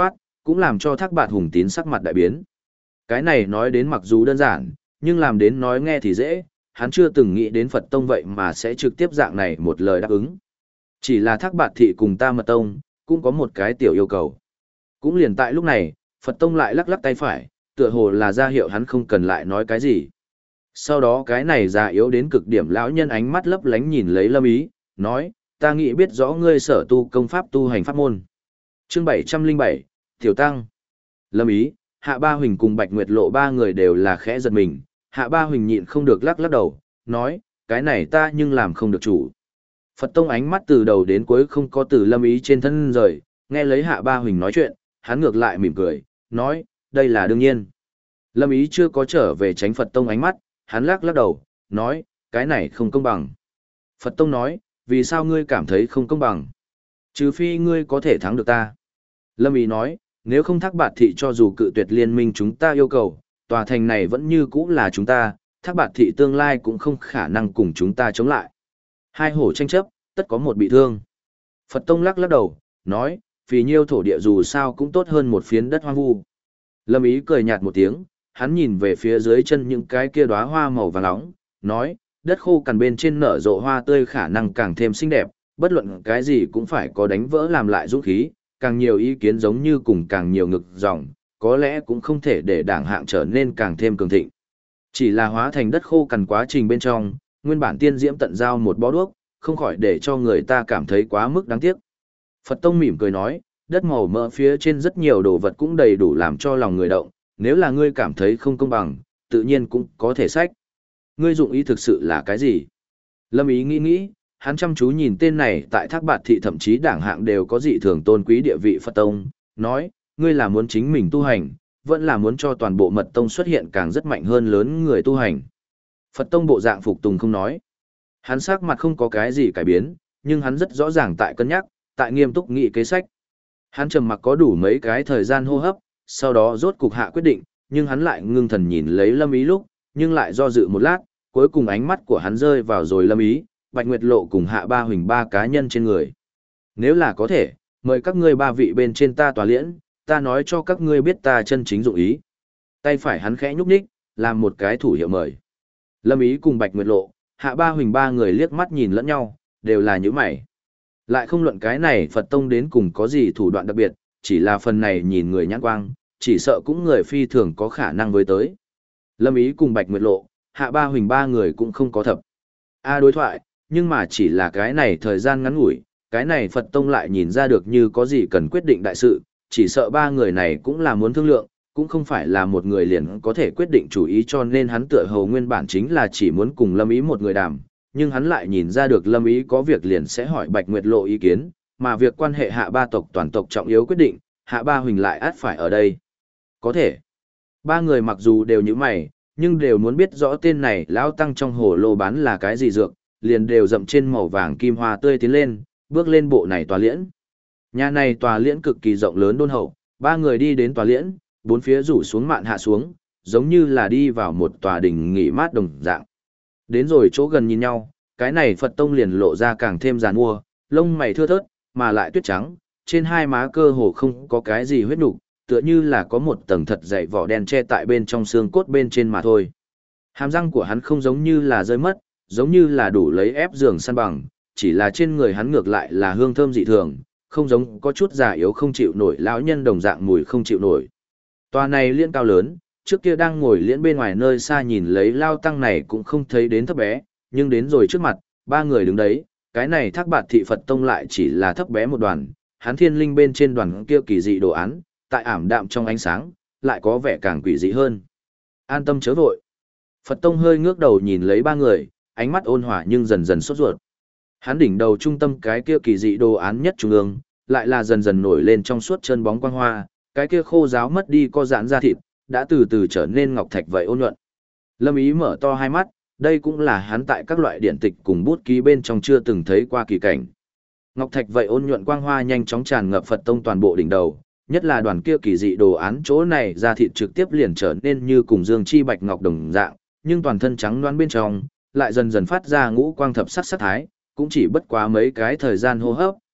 [SPEAKER 1] cũng làm cho Thác Bạt Hùng Tín sắc mặt đại biến. Cái này nói đến mặc dù đơn giản, nhưng làm đến nói nghe thì dễ, hắn chưa từng nghĩ đến Phật Tông vậy mà sẽ trực tiếp dạng này một lời đáp ứng. Chỉ là Thác Bạt Thị cùng ta Mật Tông, cũng có một cái tiểu yêu cầu. Cũng liền tại lúc này, Phật Tông lại lắc lắc tay phải, tựa hồ là ra hiệu hắn không cần lại nói cái gì. Sau đó cái này già yếu đến cực điểm lão nhân ánh mắt lấp lánh nhìn lấy Lâm Ý, nói, ta nghĩ biết rõ ngươi sở tu công pháp tu hành pháp môn. Chương 707, Tiểu Tăng. Lâm Ý, Hạ Ba Huỳnh cùng Bạch Nguyệt Lộ ba người đều là khẽ giật mình, Hạ Ba Huỳnh nhịn không được lắc lắc đầu, nói, cái này ta nhưng làm không được chủ. Phật Tông ánh mắt từ đầu đến cuối không có từ Lâm Ý trên thân rời, nghe lấy Hạ Ba Huỳnh nói chuyện, hắn ngược lại mỉm cười, nói, đây là đương nhiên. Lâm Ý chưa có trở về tránh Phật Tông ánh mắt, hắn lắc lắc đầu, nói, cái này không công bằng. Phật Tông nói, vì sao ngươi cảm thấy không công bằng? Trừ phi ngươi có thể thắng được ta. Lâm Ý nói, nếu không Thác Bạt Thị cho dù cự tuyệt liên minh chúng ta yêu cầu, tòa thành này vẫn như cũ là chúng ta, Thác Bạt Thị tương lai cũng không khả năng cùng chúng ta chống lại. Hai hổ tranh chấp, tất có một bị thương. Phật Tông lắc lắc đầu, nói, vì nhiêu thổ địa dù sao cũng tốt hơn một phiến đất hoang vu. Lâm Ý cười nhạt một tiếng, hắn nhìn về phía dưới chân những cái kia đóa hoa màu vàng nóng, nói, đất khô cằn bên trên nở rộ hoa tươi khả năng càng thêm xinh đẹp, bất luận cái gì cũng phải có đánh vỡ làm lại dũng khí, càng nhiều ý kiến giống như cùng càng nhiều ngực dòng, có lẽ cũng không thể để đảng hạng trở nên càng thêm cường thịnh. Chỉ là hóa thành đất khô cằn quá trình bên trong, nguyên bản tiên diễm tận giao một bó đuốc, không khỏi để cho người ta cảm thấy quá mức đáng tiếc. Phật Tông mỉm cười nói, đất màu mỡ phía trên rất nhiều đồ vật cũng đầy đủ làm cho lòng người động, nếu là ngươi cảm thấy không công bằng, tự nhiên cũng có thể sách. Ngươi dụng ý thực sự là cái gì? Lâm Ý nghĩ, hắn chăm chú nhìn tên này tại Thác Bạt Thị thậm chí đảng hạng đều có dị thường tôn quý địa vị Phật Tông, nói, ngươi là muốn chính mình tu hành, vẫn là muốn cho toàn bộ Mật Tông xuất hiện càng rất mạnh hơn lớn người tu hành. Phật Tông bộ dạng phục tùng không nói. Hắn sắc mặt không có cái gì cải biến, nhưng hắn rất rõ ràng tại cân nhắc, tại nghiêm túc nghị kế sách. Hắn trầm mặc có đủ mấy cái thời gian hô hấp, sau đó rốt cục hạ quyết định, nhưng hắn lại ngưng thần nhìn lấy Lâm Ý lúc, nhưng lại do dự một lát, cuối cùng ánh mắt của hắn rơi vào rồi Lâm Ý, Bạch Nguyệt Lộ cùng Hạ Ba Huỳnh ba cá nhân trên người. Nếu là có thể, mời các ngươi ba vị bên trên ta tòa liễn, ta nói cho các ngươi biết ta chân chính dụng ý. Tay phải hắn khẽ nhúc nhích, làm một cái thủ hiệu mời. Lâm Ý cùng Bạch Nguyệt Lộ, Hạ Ba Huỳnh ba người liếc mắt nhìn lẫn nhau, đều là nhíu mày. Lại không luận cái này Phật Tông đến cùng có gì thủ đoạn đặc biệt, chỉ là phần này nhìn người nhãn quang, chỉ sợ cũng người phi thường có khả năng với tới. Lâm Ý cùng Bạch Nguyệt Lộ, Hạ Ba Huỳnh ba người cũng không có thập. Đối thoại, nhưng mà chỉ là cái này thời gian ngắn ngủi, cái này Phật Tông lại nhìn ra được như có gì cần quyết định đại sự, chỉ sợ ba người này cũng là muốn thương lượng, cũng không phải là một người liền có thể quyết định chủ ý, cho nên hắn tựa hồ nguyên bản chính là chỉ muốn cùng Lâm Ý một người đàm, nhưng hắn lại nhìn ra được Lâm Ý có việc liền sẽ hỏi Bạch Nguyệt Lộ ý kiến, mà việc quan hệ Hạ ba tộc toàn tộc trọng yếu quyết định, Hạ Ba Huỳnh lại át phải ở đây. Có thể, ba người mặc dù đều như mày, nhưng đều muốn biết rõ tên này lão tăng trong hồ lô bán là cái gì dược, liền đều dậm trên màu vàng kim hoa tươi tiến lên, bước lên bộ này tòa liễn. Nhà này tòa liễn cực kỳ rộng lớn đôn hậu, ba người đi đến tòa liễn, bốn phía rủ xuống mạn hạ xuống, giống như là đi vào một tòa đình nghỉ mát đồng dạng. Đến rồi chỗ gần nhìn nhau, cái này Phật Tông liền lộ ra càng thêm giàn mua, lông mày thưa thớt, mà lại tuyết trắng, trên hai má cơ hồ không có cái gì huyết nục, tựa như là có một tầng thật dày vỏ đen che tại bên trong xương cốt bên trên mà thôi. Hàm răng của hắn không giống như là rơi mất, giống như là đủ lấy ép giường săn bằng, chỉ là trên người hắn ngược lại là hương thơm dị thường, không giống có chút già yếu không chịu nổi lão nhân đồng dạng mùi không chịu nổi. Tòa này liễn cao lớn, trước kia đang ngồi liễn bên ngoài nơi xa nhìn lấy lao tăng này cũng không thấy đến thấp bé, nhưng đến rồi trước mặt, ba người đứng đấy, cái này Thác Bạt Thị Phật Tông lại chỉ là thấp bé một đoàn, hắn thiên linh bên trên đoàn kia kỳ dị đồ án, tại ảm đạm trong ánh sáng, lại có vẻ càng quỷ dị hơn. An tâm chớ vội. Phật Tông hơi ngước đầu nhìn lấy ba người, ánh mắt ôn hòa nhưng dần dần sốt ruột. Hắn đỉnh đầu trung tâm cái kia kỳ dị đồ án nhất trung ương, lại là dần dần nổi lên trong suốt chân bóng quang hoa, cái kia khô ráo mất đi co giãn ra thịt, đã từ từ trở nên ngọc thạch vậy ôn nhuận. Lâm Ý mở to hai mắt, đây cũng là hắn tại các loại điện tịch cùng bút ký bên trong chưa từng thấy qua kỳ cảnh. Ngọc thạch vậy ôn nhuận quang hoa nhanh chóng tràn ngập Phật Tông toàn bộ đỉnh đầu, nhất là đoàn kia kỳ dị đồ án chỗ này ra thịt trực tiếp liền trở nên như cùng dương chi bạch ngọc đồng dạng, nhưng toàn thân trắng loáng bên trong lại dần dần phát ra ngũ quang thập sắc sắc thái, cũng chỉ bất quá mấy cái thời gian hô hấp,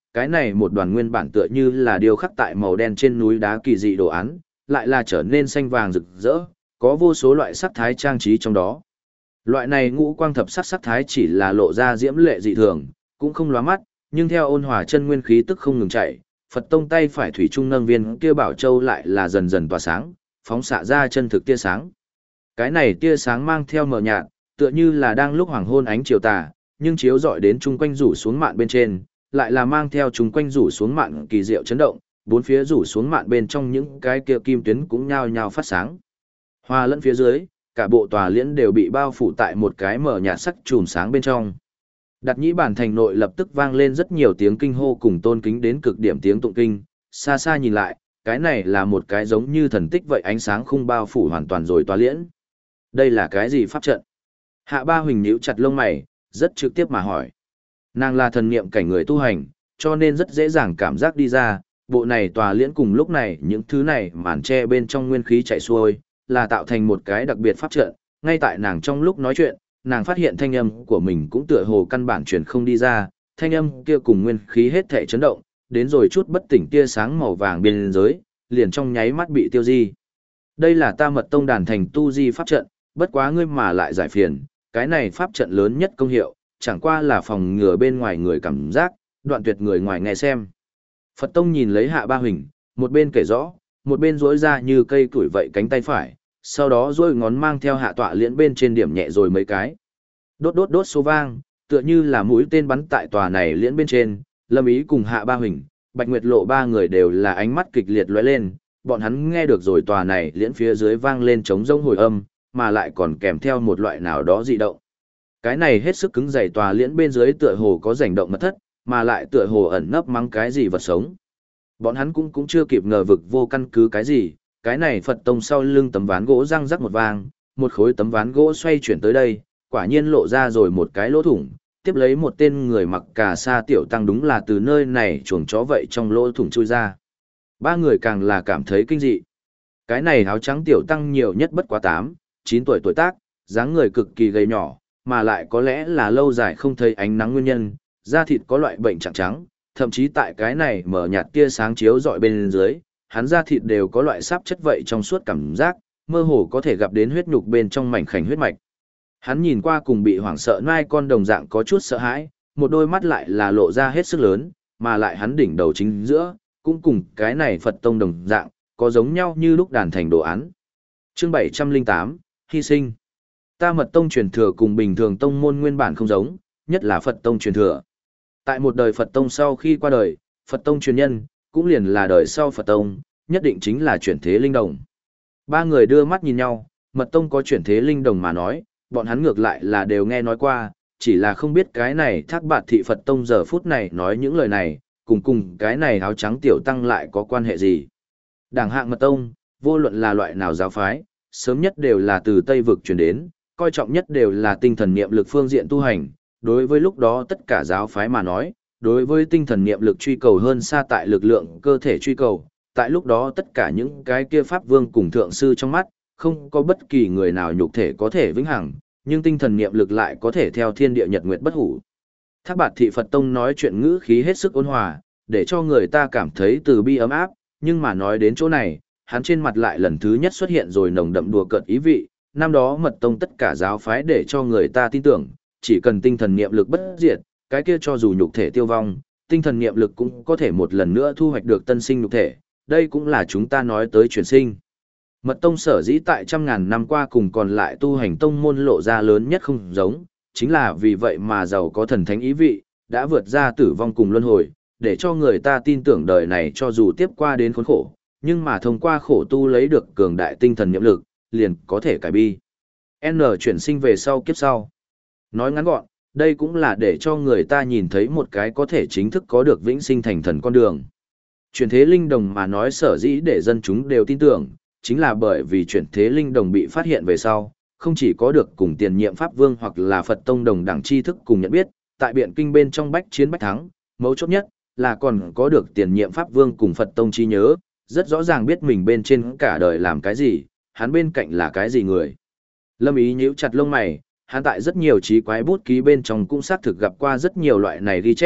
[SPEAKER 1] cái này một đoàn nguyên bản tựa như là điêu khắc tại màu đen trên núi đá kỳ dị đồ án, lại là trở nên xanh vàng rực rỡ, có vô số loại sắc thái trang trí trong đó. Loại này ngũ quang thập sắc sắc thái chỉ là lộ ra diễm lệ dị thường, cũng không lóa mắt, nhưng theo ôn hòa chân nguyên khí tức không ngừng chạy, Phật tông tay phải thủy trung nâng viên kia bảo châu lại là dần dần tỏa sáng, phóng xạ ra chân thực tia sáng. Cái này tia sáng mang theo mờ nhạt, tựa như là đang lúc hoàng hôn ánh chiều tà, nhưng chiếu rọi đến chung quanh rủ xuống mạn bên trên, lại là mang theo chung quanh rủ xuống mạn kỳ diệu chấn động, bốn phía rủ xuống mạn bên trong những cái kia kim tuyến cũng nhao nhao phát sáng. Hoa lẫn phía dưới, cả bộ tòa liễn đều bị bao phủ tại một cái mờ nhạt sắc chùm sáng bên trong. Đặt nhĩ bản thành nội lập tức vang lên rất nhiều tiếng kinh hô cùng tôn kính đến cực điểm tiếng tụng kinh, xa xa nhìn lại, cái này là một cái giống như thần tích vậy ánh sáng khung bao phủ hoàn toàn rồi tòa liễn. Đây là cái gì pháp trận? Hạ Ba Huỳnh nhíu chặt lông mày, rất trực tiếp mà hỏi. Nàng là thần niệm cảnh người tu hành, cho nên rất dễ dàng cảm giác đi ra, bộ này tòa liễn cùng lúc này những thứ này màn che bên trong nguyên khí chạy xuôi, là tạo thành một cái đặc biệt pháp trận. Ngay tại nàng trong lúc nói chuyện, nàng phát hiện thanh âm của mình cũng tựa hồ căn bản truyền không đi ra, thanh âm kia cùng nguyên khí hết thể chấn động, đến rồi chút bất tỉnh tia sáng màu vàng bên dưới, liền trong nháy mắt bị tiêu di. Đây là ta Mật Tông đàn thành tu di pháp trận, bất quá ngươi mà lại giải phiền, cái này pháp trận lớn nhất công hiệu, chẳng qua là phòng ngừa bên ngoài người cảm giác, đoạn tuyệt người ngoài nghe xem. Phật Tông nhìn lấy Hạ Ba Huỳnh, một bên kể rõ, một bên duỗi ra như cây củi vậy cánh tay phải, sau đó duỗi ngón mang theo hạ tọa liễn bên trên điểm nhẹ rồi mấy cái. Đốt đốt đốt số vang, tựa như là mũi tên bắn tại tòa này liễn bên trên, Lâm Ý cùng Hạ Ba Huỳnh, Bạch Nguyệt Lộ ba người đều là ánh mắt kịch liệt lóe lên, bọn hắn nghe được rồi tòa này liễn phía dưới vang lên trống rông hồi âm, mà lại còn kèm theo một loại nào đó dị động. Cái này hết sức cứng dày tòa liễn bên dưới tựa hồ có rảnh động mật thất, mà lại tựa hồ ẩn nấp mắng cái gì vật sống. Bọn hắn cũng chưa kịp ngờ vực vô căn cứ cái gì, cái này Phật tông sau lưng tấm ván gỗ răng rắc một vang, một khối tấm ván gỗ xoay chuyển tới đây, quả nhiên lộ ra rồi một cái lỗ thủng, tiếp lấy một tên người mặc cà sa tiểu tăng đúng là từ nơi này chuồng chó vậy trong lỗ thủng chui ra. Ba người càng là cảm thấy kinh dị. Cái này áo trắng tiểu tăng nhiều nhất bất quá 8, 9 tuổi tuổi tác, dáng người cực kỳ gầy nhỏ, mà lại có lẽ là lâu dài không thấy ánh nắng nguyên nhân, da thịt có loại bệnh trạng trắng, thậm chí tại cái này mở nhạt tia sáng chiếu rọi bên dưới, hắn da thịt đều có loại sáp chất vậy trong suốt cảm giác, mơ hồ có thể gặp đến huyết nhục bên trong mảnh khảnh huyết mạch. Hắn nhìn qua cùng bị hoảng sợ nai con đồng dạng có chút sợ hãi, một đôi mắt lại là lộ ra hết sức lớn, mà lại hắn đỉnh đầu chính giữa, cũng cùng cái này Phật tông đồng dạng, có giống nhau như lúc đàn thành đồ án. Chương 708, hy sinh. Ta Mật tông truyền thừa cùng bình thường tông môn nguyên bản không giống, nhất là Phật tông truyền thừa. Tại một đời Phật tông sau khi qua đời, Phật tông truyền nhân, cũng liền là đời sau Phật tông, nhất định chính là chuyển thế linh đồng. Ba người đưa mắt nhìn nhau, Mật tông có chuyển thế linh đồng mà nói, bọn hắn ngược lại là đều nghe nói qua, chỉ là không biết cái này Thác Bạt Thị Phật tông giờ phút này nói những lời này, cùng cái này áo trắng tiểu tăng lại có quan hệ gì. Đảng hạng Mật tông, vô luận là loại nào giáo phái, sớm nhất đều là từ Tây vực truyền đến, coi trọng nhất đều là tinh thần niệm lực phương diện tu hành. Đối với lúc đó tất cả giáo phái mà nói, đối với tinh thần niệm lực truy cầu hơn xa tại lực lượng cơ thể truy cầu, tại lúc đó tất cả những cái kia pháp vương cùng thượng sư trong mắt, không có bất kỳ người nào nhục thể có thể vĩnh hằng, nhưng tinh thần niệm lực lại có thể theo thiên địa nhật nguyệt bất hủ. Thác Bạt Thị Phật tông nói chuyện ngữ khí hết sức ôn hòa, để cho người ta cảm thấy từ bi ấm áp, nhưng mà nói đến chỗ này, hắn trên mặt lại lần thứ nhất xuất hiện rồi nồng đậm đùa cợt ý vị, năm đó Mật tông tất cả giáo phái để cho người ta tin tưởng, chỉ cần tinh thần niệm lực bất diệt, cái kia cho dù nhục thể tiêu vong, tinh thần niệm lực cũng có thể một lần nữa thu hoạch được tân sinh nhục thể, đây cũng là chúng ta nói tới chuyển sinh. Mật tông sở dĩ tại trăm ngàn năm qua cùng còn lại tu hành tông môn lộ ra lớn nhất không giống, chính là vì vậy mà giàu có thần thánh ý vị, đã vượt ra tử vong cùng luân hồi, để cho người ta tin tưởng đời này cho dù tiếp qua đến khốn khổ, nhưng mà thông qua khổ tu lấy được cường đại tinh thần niệm lực, liền có thể cải bi. N chuyển sinh về sau kiếp sau. Nói ngắn gọn, đây cũng là để cho người ta nhìn thấy một cái có thể chính thức có được vĩnh sinh thành thần con đường. Chuyển thế linh đồng mà nói sở dĩ để dân chúng đều tin tưởng, chính là bởi vì chuyển thế linh đồng bị phát hiện về sau, không chỉ có được cùng tiền nhiệm Pháp Vương hoặc là Phật Tông đồng đẳng tri thức cùng nhận biết, tại biện kinh bên trong bách chiến bách thắng, mấu chốt nhất là còn có được tiền nhiệm Pháp Vương cùng Phật Tông trí nhớ, rất rõ ràng biết mình bên trên cả đời làm cái gì, hắn bên cạnh là cái gì người. Lâm Ý nhíu chặt lông mày, hắn tại rất nhiều trí quái bút ký bên trong cũng xác thực gặp qua rất nhiều loại này ghi chép,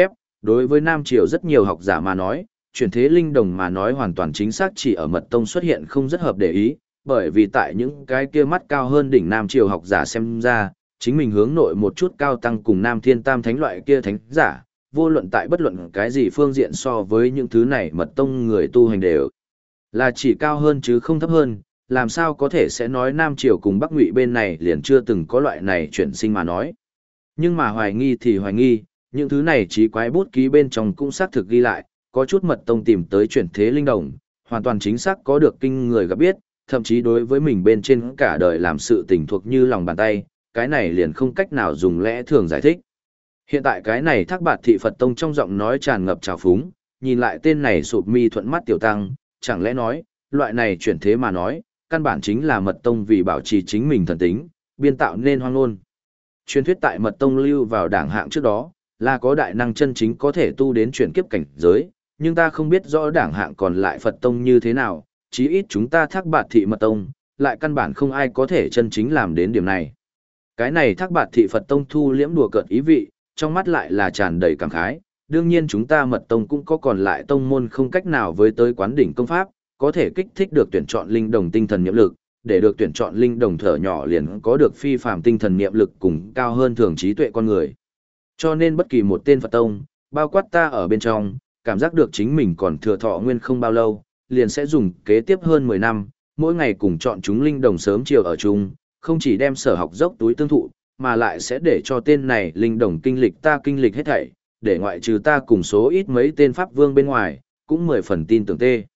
[SPEAKER 1] Đối với Nam Triều rất nhiều học giả mà nói, chuyển thế linh đồng mà nói hoàn toàn chính xác chỉ ở mật tông xuất hiện không rất hợp để ý, bởi vì tại những cái kia mắt cao hơn đỉnh Nam Triều học giả xem ra, chính mình hướng nội một chút cao tăng cùng Nam Thiên Tam Thánh loại kia thánh giả, vô luận tại bất luận cái gì phương diện so với những thứ này mật tông người tu hành đều là chỉ cao hơn chứ không thấp hơn, làm sao có thể sẽ nói Nam Triều cùng Bắc Ngụy bên này liền chưa từng có loại này chuyển sinh mà nói. Nhưng mà hoài nghi thì hoài nghi, những thứ này trí quái bút ký bên trong cũng xác thực ghi lại, có chút mật tông tìm tới chuyển thế linh đồng, hoàn toàn chính xác có được kinh người gặp biết, thậm chí đối với mình bên trên cả đời làm sự tình thuộc như lòng bàn tay, cái này liền không cách nào dùng lẽ thường giải thích. Hiện tại cái này Thác Bạt Thị Phật Tông trong giọng nói tràn ngập trào phúng, nhìn lại tên này sụp mi thuận mắt tiểu tăng, chẳng lẽ nói, loại này chuyển thế mà nói, căn bản chính là mật tông vì bảo trì chính mình thần tính, biên tạo nên hoang ngôn. Truyền thuyết tại mật tông lưu vào đảng hạng trước đó, là có đại năng chân chính có thể tu đến chuyển kiếp cảnh giới, nhưng ta không biết rõ đảng hạng còn lại Phật tông như thế nào, chí ít chúng ta Thác Bạt Thị Mật Tông, lại căn bản không ai có thể chân chính làm đến điểm này. Cái này Thác Bạt Thị Phật Tông thu liễm đùa cợt ý vị, trong mắt lại là tràn đầy cảm khái, đương nhiên chúng ta Mật Tông cũng có còn lại tông môn không cách nào với tới quán đỉnh công pháp, có thể kích thích được tuyển chọn linh đồng tinh thần niệm lực, để được tuyển chọn linh đồng thở nhỏ liền có được phi phàm tinh thần niệm lực cùng cao hơn thường trí tuệ con người. Cho nên bất kỳ một tên Phật Tông, bao quát ta ở bên trong, cảm giác được chính mình còn thừa thọ nguyên không bao lâu, liền sẽ dùng kế tiếp hơn 10 năm, mỗi ngày cùng chọn chúng linh đồng sớm chiều ở chung, không chỉ đem sở học dốc túi tương thụ, mà lại sẽ để cho tên này linh đồng kinh lịch ta kinh lịch hết thảy, để ngoại trừ ta cùng số ít mấy tên pháp vương bên ngoài, cũng 10 phần tin tưởng tê.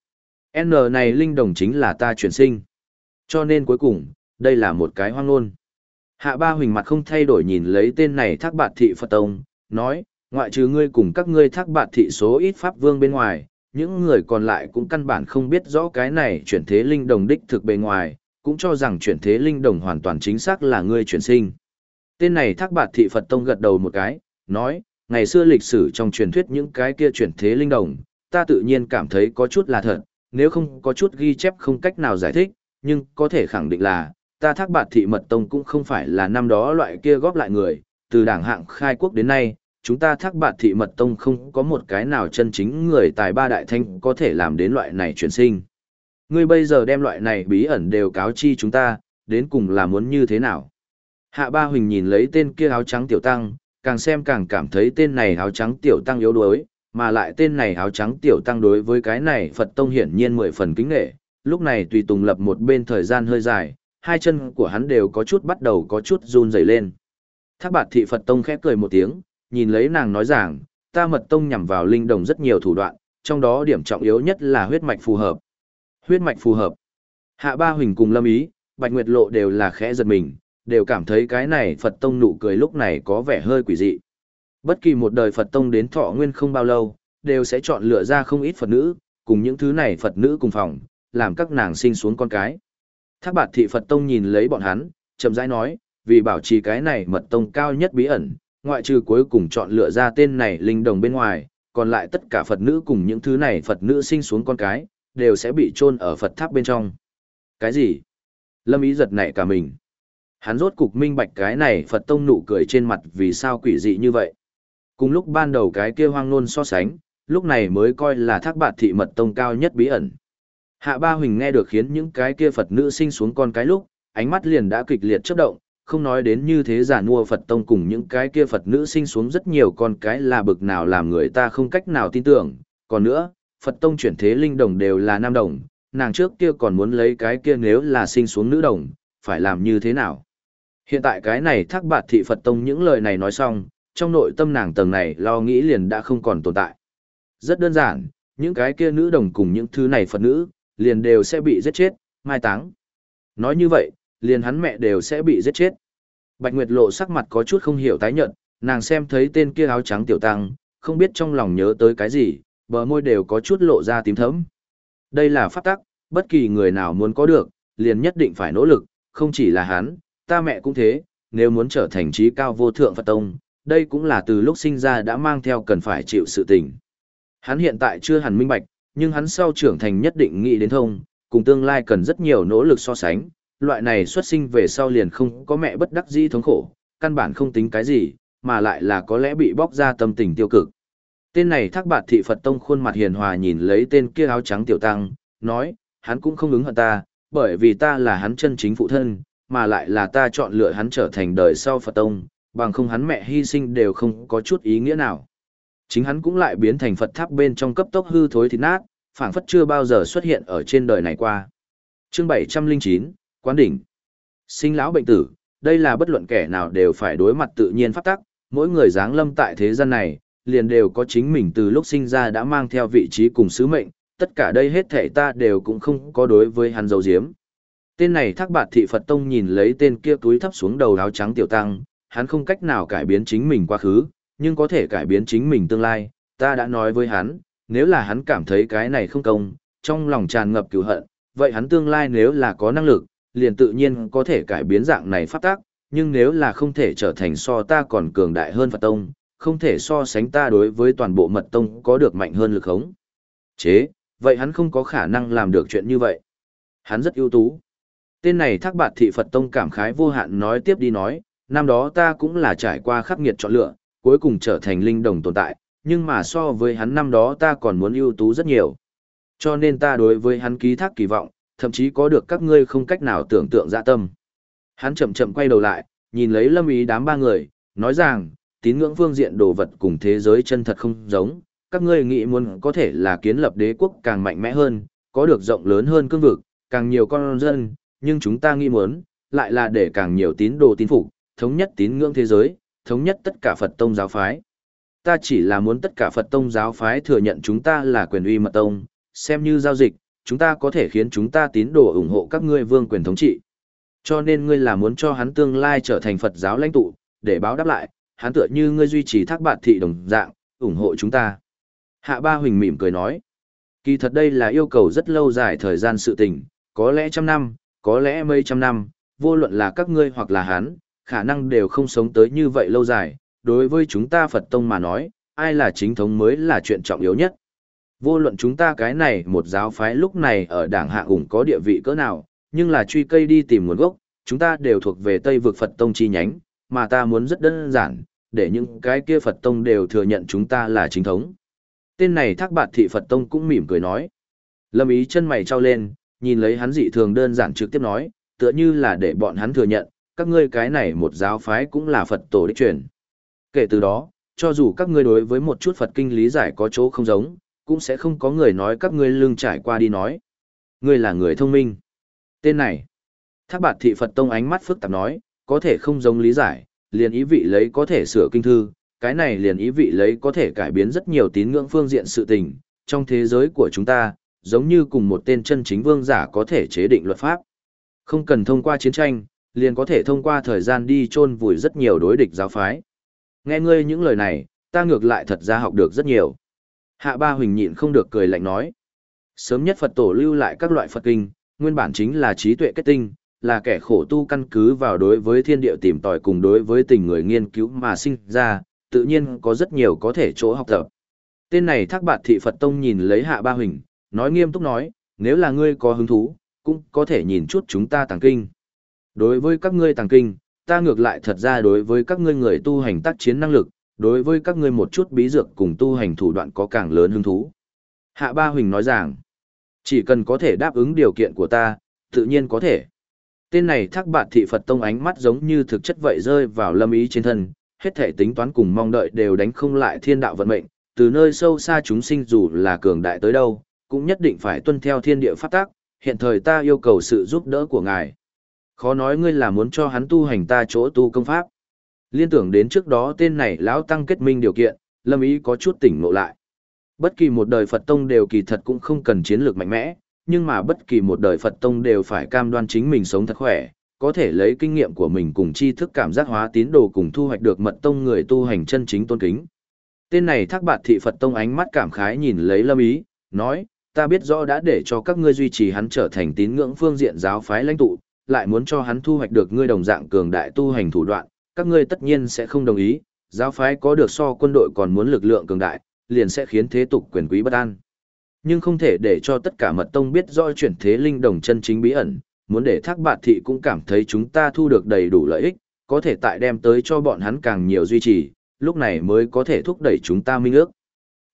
[SPEAKER 1] N này linh đồng chính là ta chuyển sinh. Cho nên cuối cùng, đây là một cái hoang ngôn. Hạ Ba Huỳnh mặt không thay đổi nhìn lấy tên này Thác Bạt Thị Phật Tông, nói, ngoại trừ ngươi cùng các ngươi Thác Bạt Thị số ít pháp vương bên ngoài, những người còn lại cũng căn bản không biết rõ cái này chuyển thế linh đồng đích thực bề ngoài, cũng cho rằng chuyển thế linh đồng hoàn toàn chính xác là ngươi chuyển sinh. Tên này Thác Bạt Thị Phật Tông gật đầu một cái, nói, ngày xưa lịch sử trong truyền thuyết những cái kia chuyển thế linh đồng, ta tự nhiên cảm thấy có chút là thật, nếu không có chút ghi chép không cách nào giải thích, nhưng có thể khẳng định là, ta Thác Bạt Thị Mật Tông cũng không phải là năm đó loại kia góp lại người, từ đảng hạng khai quốc đến nay, chúng ta Thác Bạt Thị Mật Tông không có một cái nào chân chính người tài ba đại thanh có thể làm đến loại này chuyển sinh. Ngươi bây giờ đem loại này bí ẩn đều cáo chi chúng ta, đến cùng là muốn như thế nào? Hạ Ba Huỳnh nhìn lấy tên kia áo trắng tiểu tăng, càng xem càng cảm thấy tên này áo trắng tiểu tăng yếu đuối, mà lại tên này áo trắng tiểu tăng đối với cái này Phật Tông hiển nhiên 10 phần kính nghệ, lúc này tùy tùng lập một bên thời gian hơi dài, hai chân của hắn đều có chút bắt đầu có chút run rẩy lên. Thác Bạt Thị Phật Tông khẽ cười một tiếng, nhìn lấy nàng nói rằng, ta Mật Tông nhằm vào linh đồng rất nhiều thủ đoạn, trong đó điểm trọng yếu nhất là huyết mạch phù hợp. Huyết mạch phù hợp. Hạ Ba Huỳnh cùng Lâm Ý, Bạch Nguyệt Lộ đều là khẽ giật mình, đều cảm thấy cái này Phật Tông nụ cười lúc này có vẻ hơi quỷ dị. Bất kỳ một đời Phật Tông đến thọ nguyên không bao lâu, đều sẽ chọn lựa ra không ít Phật nữ, cùng những thứ này Phật nữ cùng phòng, làm các nàng sinh xuống con cái. Thác Bạt Thị Phật Tông nhìn lấy bọn hắn, chậm rãi nói, vì bảo trì cái này Mật Tông cao nhất bí ẩn, ngoại trừ cuối cùng chọn lựa ra tên này linh đồng bên ngoài, còn lại tất cả Phật nữ cùng những thứ này Phật nữ sinh xuống con cái, đều sẽ bị chôn ở Phật tháp bên trong. Cái gì? Lâm Ý giật nảy cả mình. Hắn rốt cục minh bạch cái này Phật Tông nụ cười trên mặt vì sao quỷ dị như vậy. Cùng lúc ban đầu cái kia hoang nôn so sánh, lúc này mới coi là Thác Bạt Thị Mật Tông cao nhất bí ẩn. Hạ Ba Huỳnh nghe được khiến những cái kia Phật nữ sinh xuống con cái lúc, ánh mắt liền đã kịch liệt chớp động, không nói đến như thế giả nua Phật Tông cùng những cái kia Phật nữ sinh xuống rất nhiều con cái là bực nào làm người ta không cách nào tin tưởng. Còn nữa, Phật Tông chuyển thế linh đồng đều là nam đồng, nàng trước kia còn muốn lấy cái kia nếu là sinh xuống nữ đồng, phải làm như thế nào? Hiện tại cái này Thác Bạt Thị Phật Tông những lời này nói xong, trong nội tâm nàng tầng này lo nghĩ liền đã không còn tồn tại. Rất đơn giản, những cái kia nữ đồng cùng những thứ này Phật nữ, liền đều sẽ bị giết chết, mai táng. Nói như vậy, liền hắn mẹ đều sẽ bị giết chết. Bạch Nguyệt Lộ sắc mặt có chút không hiểu tái nhợt, nàng xem thấy tên kia áo trắng tiểu tăng, không biết trong lòng nhớ tới cái gì, bờ môi đều có chút lộ ra tím thẫm. Đây là pháp tắc, bất kỳ người nào muốn có được, liền nhất định phải nỗ lực, không chỉ là hắn, ta mẹ cũng thế, nếu muốn trở thành trí cao vô thượng Phật Tông, đây cũng là từ lúc sinh ra đã mang theo cần phải chịu sự tình. Hắn hiện tại chưa hẳn minh bạch, nhưng hắn sau trưởng thành nhất định nghĩ đến thông, cùng tương lai cần rất nhiều nỗ lực so sánh, loại này xuất sinh về sau liền không có mẹ bất đắc dĩ thống khổ, căn bản không tính cái gì, mà lại là có lẽ bị bóc ra tâm tình tiêu cực. Tên này Thác Bạt Thị Phật Tông khuôn mặt hiền hòa nhìn lấy tên kia áo trắng tiểu tăng, nói, hắn cũng không ứng hận ta, bởi vì ta là hắn chân chính phụ thân, mà lại là ta chọn lựa hắn trở thành đời sau Phật Tông, bằng không hắn mẹ hy sinh đều không có chút ý nghĩa nào. Chính hắn cũng lại biến thành Phật tháp bên trong cấp tốc hư thối thịt nát, phảng phất chưa bao giờ xuất hiện ở trên đời này qua. Chương 709, Quán đỉnh. Sinh lão bệnh tử, đây là bất luận kẻ nào đều phải đối mặt tự nhiên pháp tắc, mỗi người giáng lâm tại thế gian này, liền đều có chính mình từ lúc sinh ra đã mang theo vị trí cùng sứ mệnh, tất cả đây hết thảy ta đều cũng không có đối với hắn giấu giếm. Tên này Thác Bạt Thị Phật Tông nhìn lấy tên kia túi thấp xuống đầu áo trắng tiểu tăng, hắn không cách nào cải biến chính mình quá khứ, nhưng có thể cải biến chính mình tương lai, ta đã nói với hắn, nếu là hắn cảm thấy cái này không công, trong lòng tràn ngập cừu hận, vậy hắn tương lai nếu là có năng lực, liền tự nhiên có thể cải biến dạng này pháp tác, nhưng nếu là không thể trở thành so ta còn cường đại hơn Phật Tông, không thể so sánh ta đối với toàn bộ Mật Tông có được mạnh hơn lực khống chế, vậy hắn không có khả năng làm được chuyện như vậy. Hắn rất ưu tú. Tên này Thác Bạt Thị Phật Tông cảm khái vô hạn nói tiếp đi nói, năm đó ta cũng là trải qua khắc nghiệt chọn lựa, cuối cùng trở thành linh đồng tồn tại, nhưng mà so với hắn năm đó ta còn muốn ưu tú rất nhiều. Cho nên ta đối với hắn ký thác kỳ vọng, thậm chí có được các ngươi không cách nào tưởng tượng dạ tâm. Hắn chậm chậm quay đầu lại, nhìn lấy Lâm Ý đám ba người, nói rằng, tín ngưỡng phương diện đồ vật cùng thế giới chân thật không giống, các ngươi nghĩ muốn có thể là kiến lập đế quốc càng mạnh mẽ hơn, có được rộng lớn hơn cương vực, càng nhiều con dân, nhưng chúng ta nghĩ muốn, lại là để càng nhiều tín đồ tín phục, thống nhất tín ngưỡng thế giới, thống nhất tất cả Phật tông giáo phái. Ta chỉ là muốn tất cả Phật tông giáo phái thừa nhận chúng ta là quyền uy mật tông, xem như giao dịch, chúng ta có thể khiến chúng ta tín đồ ủng hộ các ngươi vương quyền thống trị. Cho nên ngươi là muốn cho hắn tương lai trở thành Phật giáo lãnh tụ, để báo đáp lại, hắn tựa như ngươi duy trì Thác Bạt Thị đồng dạng, ủng hộ chúng ta. Hạ Ba Huỳnh mỉm cười nói, kỳ thật đây là yêu cầu rất lâu dài thời gian sự tình, có lẽ trăm năm, có lẽ mấy trăm năm, vô luận là các ngươi hoặc là hắn, khả năng đều không sống tới như vậy lâu dài, đối với chúng ta Phật tông mà nói, ai là chính thống mới là chuyện trọng yếu nhất. Vô luận chúng ta cái này một giáo phái lúc này ở đảng hạ ủng có địa vị cỡ nào, nhưng là truy cây đi tìm nguồn gốc, chúng ta đều thuộc về Tây vực Phật tông chi nhánh, mà ta muốn rất đơn giản, để những cái kia Phật tông đều thừa nhận chúng ta là chính thống. Tên này Thác Bạt Thị Phật tông cũng mỉm cười nói. Lâm Ý chân mày trao lên, nhìn lấy hắn dị thường đơn giản trực tiếp nói, tựa như là để bọn hắn thừa nhận, các ngươi cái này một giáo phái cũng là Phật tổ đích truyền. Kể từ đó, cho dù các ngươi đối với một chút Phật kinh lý giải có chỗ không giống, cũng sẽ không có người nói các ngươi lưng trải qua đi nói. Ngươi là người thông minh. Tên này, Thác Bạt Thị Phật tông ánh mắt phức tạp nói, có thể không giống lý giải, liền ý vị lấy có thể sửa kinh thư, cái này liền ý vị lấy có thể cải biến rất nhiều tín ngưỡng phương diện sự tình, trong thế giới của chúng ta, giống như cùng một tên chân chính vương giả có thể chế định luật pháp. Không cần thông qua chiến tranh, liền có thể thông qua thời gian đi chôn vùi rất nhiều đối địch giáo phái. Nghe ngươi những lời này, ta ngược lại thật ra học được rất nhiều. Hạ Ba Huỳnh nhịn không được cười lạnh nói. Sớm nhất Phật tổ lưu lại các loại Phật kinh, nguyên bản chính là trí tuệ kết tinh, là kẻ khổ tu căn cứ vào đối với thiên địa tìm tòi cùng đối với tình người nghiên cứu mà sinh ra, tự nhiên có rất nhiều có thể chỗ học tập. Tên này Thác Bạt Thị Phật tông nhìn lấy Hạ Ba Huỳnh, nói nghiêm túc nói, nếu là ngươi có hứng thú, cũng có thể nhìn chút chúng ta tàng kinh. Đối với các ngươi tàng kinh, ta ngược lại thật ra đối với các ngươi người tu hành tác chiến năng lực, đối với các ngươi một chút bí dược cùng tu hành thủ đoạn có càng lớn hứng thú. Hạ Ba Huỳnh nói rằng, chỉ cần có thể đáp ứng điều kiện của ta, tự nhiên có thể. Tên này Thác Bạt Thị Phật tông ánh mắt giống như thực chất vậy rơi vào Lâm Ý trên thân, hết thể tính toán cùng mong đợi đều đánh không lại thiên đạo vận mệnh, từ nơi sâu xa chúng sinh dù là cường đại tới đâu, cũng nhất định phải tuân theo thiên địa pháp tắc, hiện thời ta yêu cầu sự giúp đỡ của ngài. Khó nói ngươi là muốn cho hắn tu hành ta chỗ tu công pháp. Liên tưởng đến trước đó tên này lão tăng kết minh điều kiện, Lâm Ý có chút tỉnh ngộ lại. Bất kỳ một đời Phật tông đều kỳ thật cũng không cần chiến lược mạnh mẽ, nhưng mà bất kỳ một đời Phật tông đều phải cam đoan chính mình sống thật khỏe, có thể lấy kinh nghiệm của mình cùng tri thức cảm giác hóa tín đồ cùng thu hoạch được Mật tông người tu hành chân chính tôn kính. Tên này Thác Bạt Thị Phật tông ánh mắt cảm khái nhìn lấy Lâm Ý, nói, ta biết rõ đã để cho các ngươi duy trì hắn trở thành tín ngưỡng phương diện giáo phái lãnh tụ, lại muốn cho hắn thu hoạch được ngươi đồng dạng cường đại tu hành thủ đoạn, các ngươi tất nhiên sẽ không đồng ý, giáo phái có được so quân đội còn muốn lực lượng cường đại, liền sẽ khiến thế tục quyền quý bất an. Nhưng không thể để cho tất cả Mật tông biết rõ chuyển thế linh đồng chân chính bí ẩn, muốn để Thác Bạt Thị cũng cảm thấy chúng ta thu được đầy đủ lợi ích, có thể tại đem tới cho bọn hắn càng nhiều duy trì, lúc này mới có thể thúc đẩy chúng ta minh ước.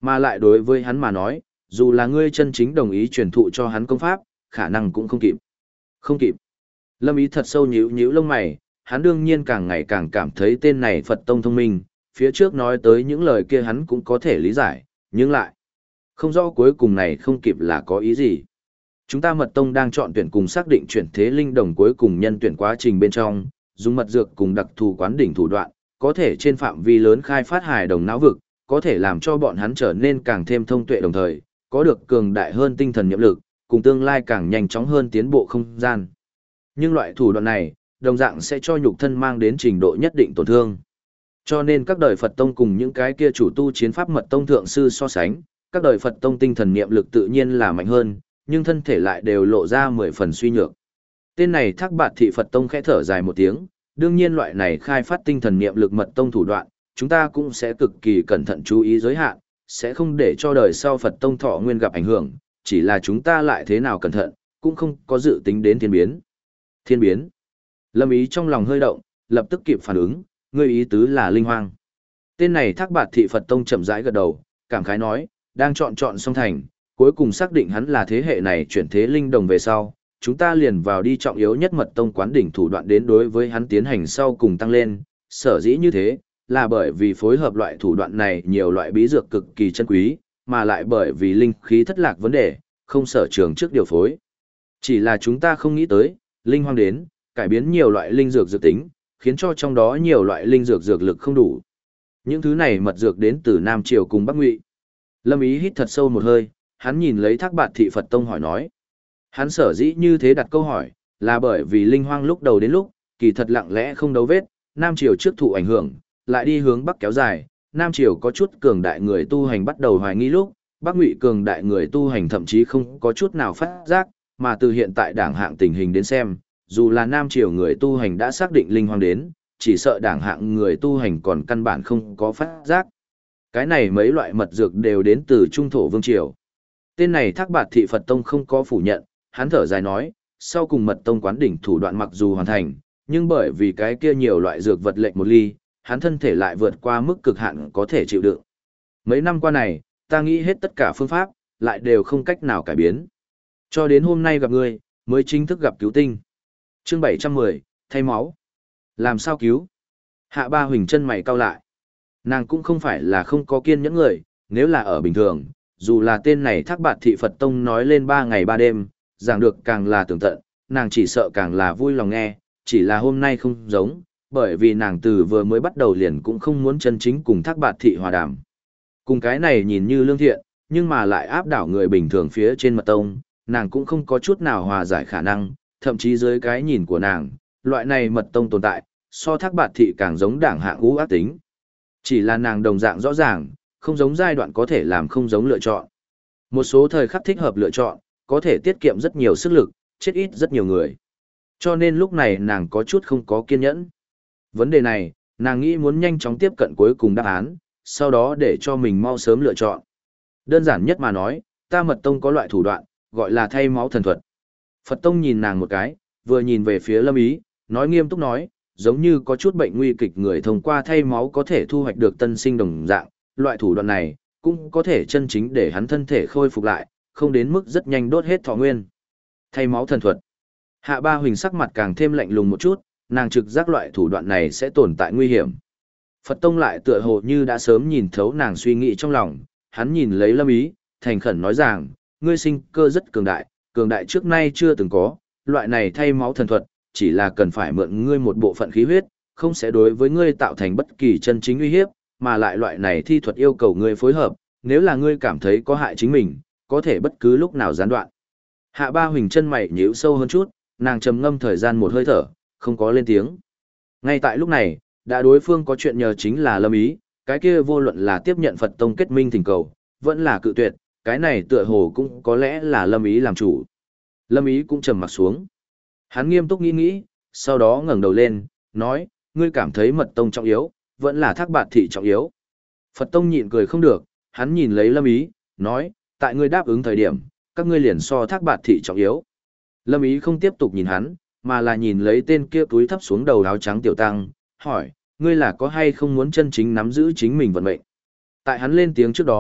[SPEAKER 1] Mà lại đối với hắn mà nói, dù là ngươi chân chính đồng ý truyền thụ cho hắn công pháp, khả năng cũng không kịp. Không kịp. Lâm Ý thật sâu nhíu nhíu lông mày, hắn đương nhiên càng ngày càng cảm thấy tên này Phật Tông thông minh, phía trước nói tới những lời kia hắn cũng có thể lý giải, nhưng lại không rõ cuối cùng này không kịp là có ý gì. Chúng ta Mật Tông đang chọn tuyển cùng xác định chuyển thế linh đồng cuối cùng nhân tuyển quá trình bên trong, dùng mật dược cùng đặc thù quán đỉnh thủ đoạn, có thể trên phạm vi lớn khai phát hài đồng não vực, có thể làm cho bọn hắn trở nên càng thêm thông tuệ đồng thời, có được cường đại hơn tinh thần nhiệm lực, cùng tương lai càng nhanh chóng hơn tiến bộ không gian. Nhưng loại thủ đoạn này, đồng dạng sẽ cho nhục thân mang đến trình độ nhất định tổn thương. Cho nên các đời Phật Tông cùng những cái kia chủ tu chiến pháp Mật Tông thượng sư so sánh, các đời Phật Tông tinh thần niệm lực tự nhiên là mạnh hơn, nhưng thân thể lại đều lộ ra 10 phần suy nhược. Tên này Thác Bạt Thị Phật Tông khẽ thở dài một tiếng, đương nhiên loại này khai phát tinh thần niệm lực Mật Tông thủ đoạn, chúng ta cũng sẽ cực kỳ cẩn thận chú ý giới hạn, sẽ không để cho đời sau Phật Tông thọ nguyên gặp ảnh hưởng, chỉ là chúng ta lại thế nào cẩn thận, cũng không có dự tính đến thiên biến. Thiên biến. Lâm Ý trong lòng hơi động, lập tức kịp phản ứng, ngươi ý tứ là linh hoang. Tên này Thác Bạt Thị Phật Tông chậm rãi gật đầu, cảm khái nói, đang chọn xong thành, cuối cùng xác định hắn là thế hệ này chuyển thế linh đồng về sau, chúng ta liền vào đi trọng yếu nhất Mật Tông quán đỉnh thủ đoạn đến đối với hắn tiến hành sau cùng tăng lên, sở dĩ như thế, là bởi vì phối hợp loại thủ đoạn này nhiều loại bí dược cực kỳ chân quý, mà lại bởi vì linh khí thất lạc vấn đề, không sở trường trước điều phối. Chỉ là chúng ta không nghĩ tới, linh hoang đến, cải biến nhiều loại linh dược dược tính, khiến cho trong đó nhiều loại linh dược dược lực không đủ. Những thứ này mật dược đến từ Nam Triều cùng Bắc Ngụy. Lâm Ý hít thật sâu một hơi, hắn nhìn lấy Thác Bạt Thị Phật Tông hỏi nói. Hắn sở dĩ như thế đặt câu hỏi, là bởi vì linh hoang lúc đầu đến lúc, kỳ thật lặng lẽ không đấu vết, Nam Triều trước thụ ảnh hưởng, lại đi hướng Bắc kéo dài, Nam Triều có chút cường đại người tu hành bắt đầu hoài nghi lúc, Bắc Ngụy cường đại người tu hành thậm chí không có chút nào phát giác, mà từ hiện tại đảng hạng tình hình đến xem, dù là Nam Triều người tu hành đã xác định linh hoang đến, chỉ sợ đảng hạng người tu hành còn căn bản không có phát giác. Cái này mấy loại mật dược đều đến từ Trung Thổ Vương Triều. Tên này Thác Bạt Thị Phật Tông không có phủ nhận, hắn thở dài nói, sau cùng Mật Tông quán đỉnh thủ đoạn mặc dù hoàn thành, nhưng bởi vì cái kia nhiều loại dược vật lệnh một ly, hắn thân thể lại vượt qua mức cực hạn có thể chịu đựng. Mấy năm qua này, ta nghĩ hết tất cả phương pháp, lại đều không cách nào cải biến. Cho đến hôm nay gặp ngươi, mới chính thức gặp cứu tinh. Chương 710, thay máu. Làm sao cứu? Hạ Ba Huỳnh chân mày cau lại. Nàng cũng không phải là không có kiên nhẫn người, nếu là ở bình thường, dù là tên này Thác Bạt Thị Phật Tông nói lên 3 ngày 3 đêm, giảng được càng là tường tận, nàng chỉ sợ càng là vui lòng nghe, chỉ là hôm nay không giống, bởi vì nàng từ vừa mới bắt đầu liền cũng không muốn chân chính cùng Thác Bạt Thị hòa đàm. Cùng cái này nhìn như lương thiện, nhưng mà lại áp đảo người bình thường phía trên Mật Tông, nàng cũng không có chút nào hòa giải khả năng, thậm chí dưới cái nhìn của nàng, loại này Mật Tông tồn tại, so Thác Bạt Thị càng giống đảng hạng ngũ ác tính. Chỉ là nàng đồng dạng rõ ràng, không giống giai đoạn có thể làm không giống lựa chọn. Một số thời khắc thích hợp lựa chọn, có thể tiết kiệm rất nhiều sức lực, chết ít rất nhiều người. Cho nên lúc này nàng có chút không có kiên nhẫn. Vấn đề này, nàng nghĩ muốn nhanh chóng tiếp cận cuối cùng đáp án, sau đó để cho mình mau sớm lựa chọn. Đơn giản nhất mà nói, ta Mật Tông có loại thủ đoạn, gọi là thay máu thần thuật. Phật Tông nhìn nàng một cái, vừa nhìn về phía Lâm Ý, nói nghiêm túc nói, giống như có chút bệnh nguy kịch người thông qua thay máu có thể thu hoạch được tân sinh đồng dạng, loại thủ đoạn này, cũng có thể chân chính để hắn thân thể khôi phục lại, không đến mức rất nhanh đốt hết thọ nguyên. Thay máu thần thuật. Hạ Ba Huỳnh sắc mặt càng thêm lạnh lùng một chút, nàng trực giác loại thủ đoạn này sẽ tồn tại nguy hiểm. Phật Tông lại tựa hồ như đã sớm nhìn thấu nàng suy nghĩ trong lòng, hắn nhìn lấy Lâm Ý, thành khẩn nói rằng, ngươi sinh cơ rất cường đại trước nay chưa từng có, loại này thay máu thần thuật, chỉ là cần phải mượn ngươi một bộ phận khí huyết, không sẽ đối với ngươi tạo thành bất kỳ chân chính uy hiếp, mà lại loại này thi thuật yêu cầu ngươi phối hợp, nếu là ngươi cảm thấy có hại chính mình, có thể bất cứ lúc nào gián đoạn. Hạ Ba Huỳnh chân mày nhíu sâu hơn chút, nàng trầm ngâm thời gian một hơi thở, không có lên tiếng. Ngay tại lúc này, đã đối phương có chuyện nhờ chính là Lâm Ý, cái kia vô luận là tiếp nhận Phật Tông kết minh thỉnh cầu, vẫn là cự tuyệt, cái này tựa hồ cũng có lẽ là Lâm Ý làm chủ. Lâm Ý cũng trầm mặt xuống. Hắn nghiêm túc nghĩ nghĩ, sau đó ngẩng đầu lên, nói, ngươi cảm thấy Mật Tông trọng yếu, vẫn là Thác Bạt Thị trọng yếu. Phật Tông nhịn cười không được, hắn nhìn lấy Lâm Ý, nói, tại ngươi đáp ứng thời điểm, các ngươi liền so Thác Bạt Thị trọng yếu. Lâm Ý không tiếp tục nhìn hắn, mà là nhìn lấy tên kia túi thấp xuống đầu áo trắng tiểu tăng, hỏi, ngươi là có hay không muốn chân chính nắm giữ chính mình vận mệnh? Tại hắn lên tiếng trước đó,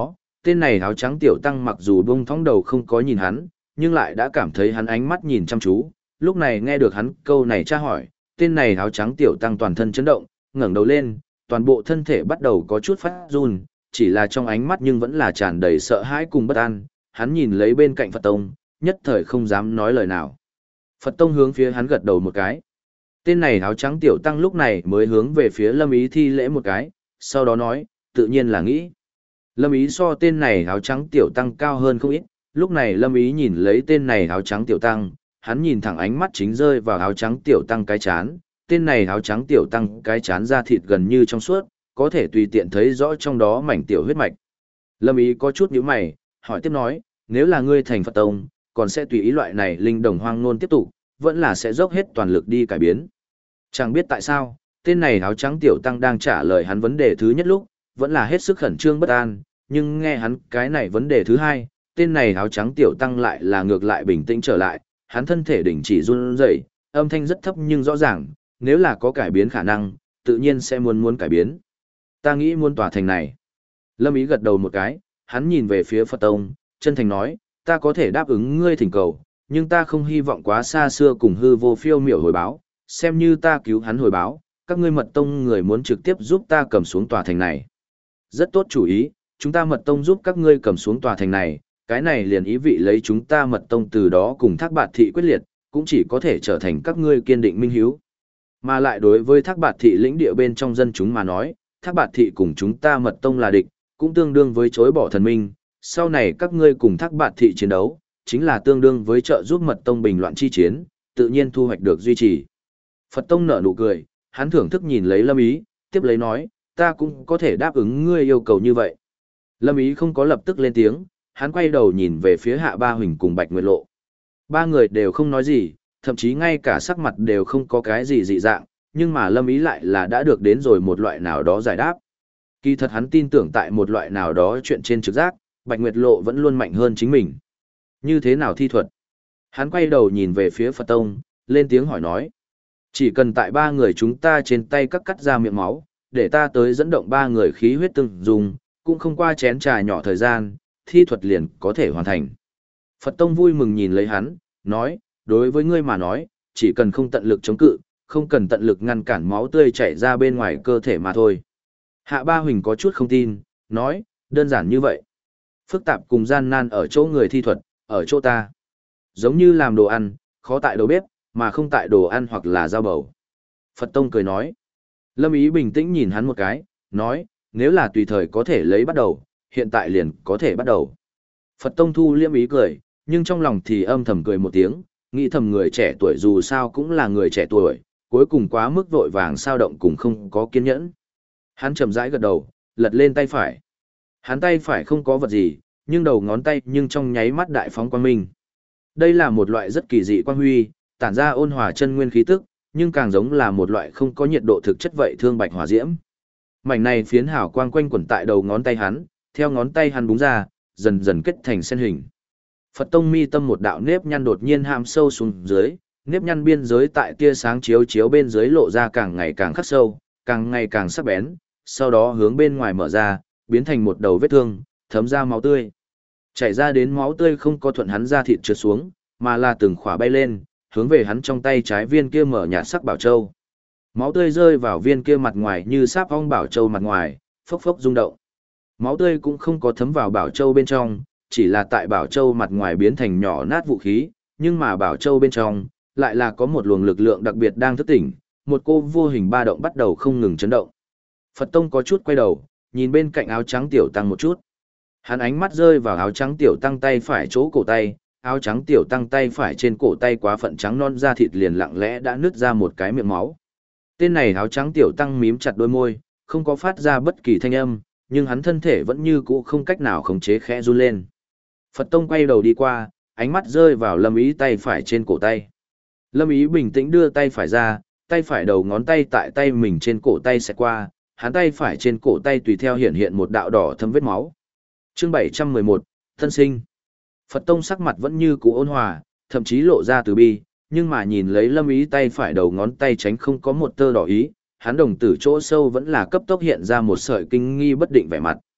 [SPEAKER 1] Tên này áo trắng tiểu tăng mặc dù bông thõng đầu không có nhìn hắn, nhưng lại đã cảm thấy hắn ánh mắt nhìn chăm chú, lúc này nghe được hắn câu này tra hỏi, tên này áo trắng tiểu tăng toàn thân chấn động, ngẩng đầu lên, toàn bộ thân thể bắt đầu có chút phát run, chỉ là trong ánh mắt nhưng vẫn là tràn đầy sợ hãi cùng bất an, hắn nhìn lấy bên cạnh Phật Tông, nhất thời không dám nói lời nào. Phật Tông hướng phía hắn gật đầu một cái. Tên này áo trắng tiểu tăng lúc này mới hướng về phía Lâm Ý thi lễ một cái, sau đó nói, tự nhiên là nghĩ. Lâm Ý so tên này áo trắng tiểu tăng cao hơn không ít, lúc này Lâm Ý nhìn lấy tên này áo trắng tiểu tăng, hắn nhìn thẳng ánh mắt chính rơi vào áo trắng tiểu tăng cái chán, tên này áo trắng tiểu tăng cái chán da thịt gần như trong suốt, có thể tùy tiện thấy rõ trong đó mảnh tiểu huyết mạch. Lâm Ý có chút nhíu mày, hỏi tiếp nói, nếu là ngươi thành Phật Tông, còn sẽ tùy ý loại này linh đồng hoang nôn tiếp tục, vẫn là sẽ dốc hết toàn lực đi cải biến. Chẳng biết tại sao, tên này áo trắng tiểu tăng đang trả lời hắn vấn đề thứ nhất lúc, vẫn là hết sức khẩn trương bất an, nhưng nghe hắn cái này vấn đề thứ hai, tên này áo trắng tiểu tăng lại là ngược lại bình tĩnh trở lại, hắn thân thể đình chỉ run rẩy, âm thanh rất thấp nhưng rõ ràng, nếu là có cải biến khả năng, tự nhiên sẽ muốn cải biến. Ta nghĩ muốn tòa thành này. Lâm Ý gật đầu một cái, hắn nhìn về phía Phật Tông, chân thành nói, ta có thể đáp ứng ngươi thỉnh cầu, nhưng ta không hy vọng quá xa xưa cùng hư vô phiêu miểu hồi báo, xem như ta cứu hắn hồi báo, các ngươi mật tông người muốn trực tiếp giúp ta cầm xuống tòa thành này. Rất tốt chủ ý, chúng ta mật tông giúp các ngươi cầm xuống tòa thành này, cái này liền ý vị lấy chúng ta mật tông từ đó cùng Thác Bạt Thị quyết liệt, cũng chỉ có thể trở thành các ngươi kiên định minh hiếu. Mà lại đối với Thác Bạt Thị lĩnh địa bên trong dân chúng mà nói, Thác Bạt Thị cùng chúng ta mật tông là địch, cũng tương đương với chối bỏ thần minh, sau này các ngươi cùng Thác Bạt Thị chiến đấu, chính là tương đương với trợ giúp mật tông bình loạn chi chiến, tự nhiên thu hoạch được duy trì. Phật Tông nở nụ cười, hắn thưởng thức nhìn lấy Lâm Ý, tiếp lấy nói, ta cũng có thể đáp ứng ngươi yêu cầu như vậy. Lâm Ý không có lập tức lên tiếng, hắn quay đầu nhìn về phía Hạ Ba Huỳnh cùng Bạch Nguyệt Lộ. Ba người đều không nói gì, thậm chí ngay cả sắc mặt đều không có cái gì dị dạng, nhưng mà Lâm Ý lại là đã được đến rồi một loại nào đó giải đáp. Kỳ thật hắn tin tưởng tại một loại nào đó chuyện trên trực giác, Bạch Nguyệt Lộ vẫn luôn mạnh hơn chính mình. Như thế nào thi thuật? Hắn quay đầu nhìn về phía Phật Tông, lên tiếng hỏi nói. Chỉ cần tại ba người chúng ta trên tay cắt ra miệng máu, để ta tới dẫn động ba người khí huyết từng dùng, cũng không qua chén trà nhỏ thời gian, thi thuật liền có thể hoàn thành. Phật Tông vui mừng nhìn lấy hắn, nói, đối với ngươi mà nói, chỉ cần không tận lực chống cự, không cần tận lực ngăn cản máu tươi chảy ra bên ngoài cơ thể mà thôi. Hạ Ba Huỳnh có chút không tin, nói, đơn giản như vậy. Phức tạp cùng gian nan ở chỗ người thi thuật, ở chỗ ta. Giống như làm đồ ăn, khó tại đầu bếp, mà không tại đồ ăn hoặc là dao bầu. Phật Tông cười nói. Lâm Ý bình tĩnh nhìn hắn một cái, nói, nếu là tùy thời có thể lấy bắt đầu, hiện tại liền có thể bắt đầu. Phật Tông thu liêm ý cười, nhưng trong lòng thì âm thầm cười một tiếng, nghĩ thầm người trẻ tuổi dù sao cũng là người trẻ tuổi, cuối cùng quá mức vội vàng sao động cùng không có kiên nhẫn. Hắn chậm rãi gật đầu, lật lên tay phải. Hắn tay phải không có vật gì, nhưng đầu ngón tay nhưng trong nháy mắt đại phóng quang minh. Đây là một loại rất kỳ dị quang huy, tản ra ôn hòa chân nguyên khí tức, nhưng càng giống là một loại không có nhiệt độ thực chất vậy thương bạch hỏa diễm. Mảnh này phiến hào quang quanh quẩn tại đầu ngón tay hắn, theo ngón tay hắn búng ra, dần dần kết thành sen hình. Phật Tông mi tâm một đạo nếp nhăn đột nhiên hàm sâu xuống dưới, nếp nhăn biên giới tại tia sáng chiếu chiếu bên dưới lộ ra càng ngày càng khắc sâu, càng ngày càng sắc bén, sau đó hướng bên ngoài mở ra, biến thành một đầu vết thương, thấm ra máu tươi. Chảy ra đến máu tươi không có thuận hắn ra thịt trượt xuống, mà là từng khỏa bay lên, hướng về hắn trong tay trái viên kia mở nhạt sắc bảo châu. Máu tươi rơi vào viên kia mặt ngoài như sáp ong bảo châu mặt ngoài, phốc phốc rung động. Máu tươi cũng không có thấm vào bảo châu bên trong, chỉ là tại bảo châu mặt ngoài biến thành nhỏ nát vũ khí, nhưng mà bảo châu bên trong lại là có một luồng lực lượng đặc biệt đang thức tỉnh, một cô vô hình ba động bắt đầu không ngừng chấn động. Phật Tông có chút quay đầu, nhìn bên cạnh áo trắng tiểu tăng một chút. Hắn ánh mắt rơi vào áo trắng tiểu tăng tay phải chỗ cổ tay, áo trắng tiểu tăng tay phải trên cổ tay quá phận trắng non da thịt liền lặng lẽ đã nứt ra một cái miệng máu. Tên này áo trắng tiểu tăng mím chặt đôi môi, không có phát ra bất kỳ thanh âm, nhưng hắn thân thể vẫn như cũ không cách nào khống chế khẽ run lên. Phật Tông quay đầu đi qua, ánh mắt rơi vào Lâm Ý tay phải trên cổ tay. Lâm Ý bình tĩnh đưa tay phải ra, tay phải đầu ngón tay tại tay mình trên cổ tay sẽ qua, hắn tay phải trên cổ tay tùy theo hiện hiện một đạo đỏ thâm vết máu. Chương 711, Thân sinh. Phật Tông sắc mặt vẫn như cũ ôn hòa, thậm chí lộ ra từ bi, nhưng mà nhìn lấy Lâm Ý tay phải đầu ngón tay tránh không có một tơ đỏ ý, hắn đồng tử chỗ sâu vẫn là cấp tốc hiện ra một sợi kinh nghi bất định vẻ mặt.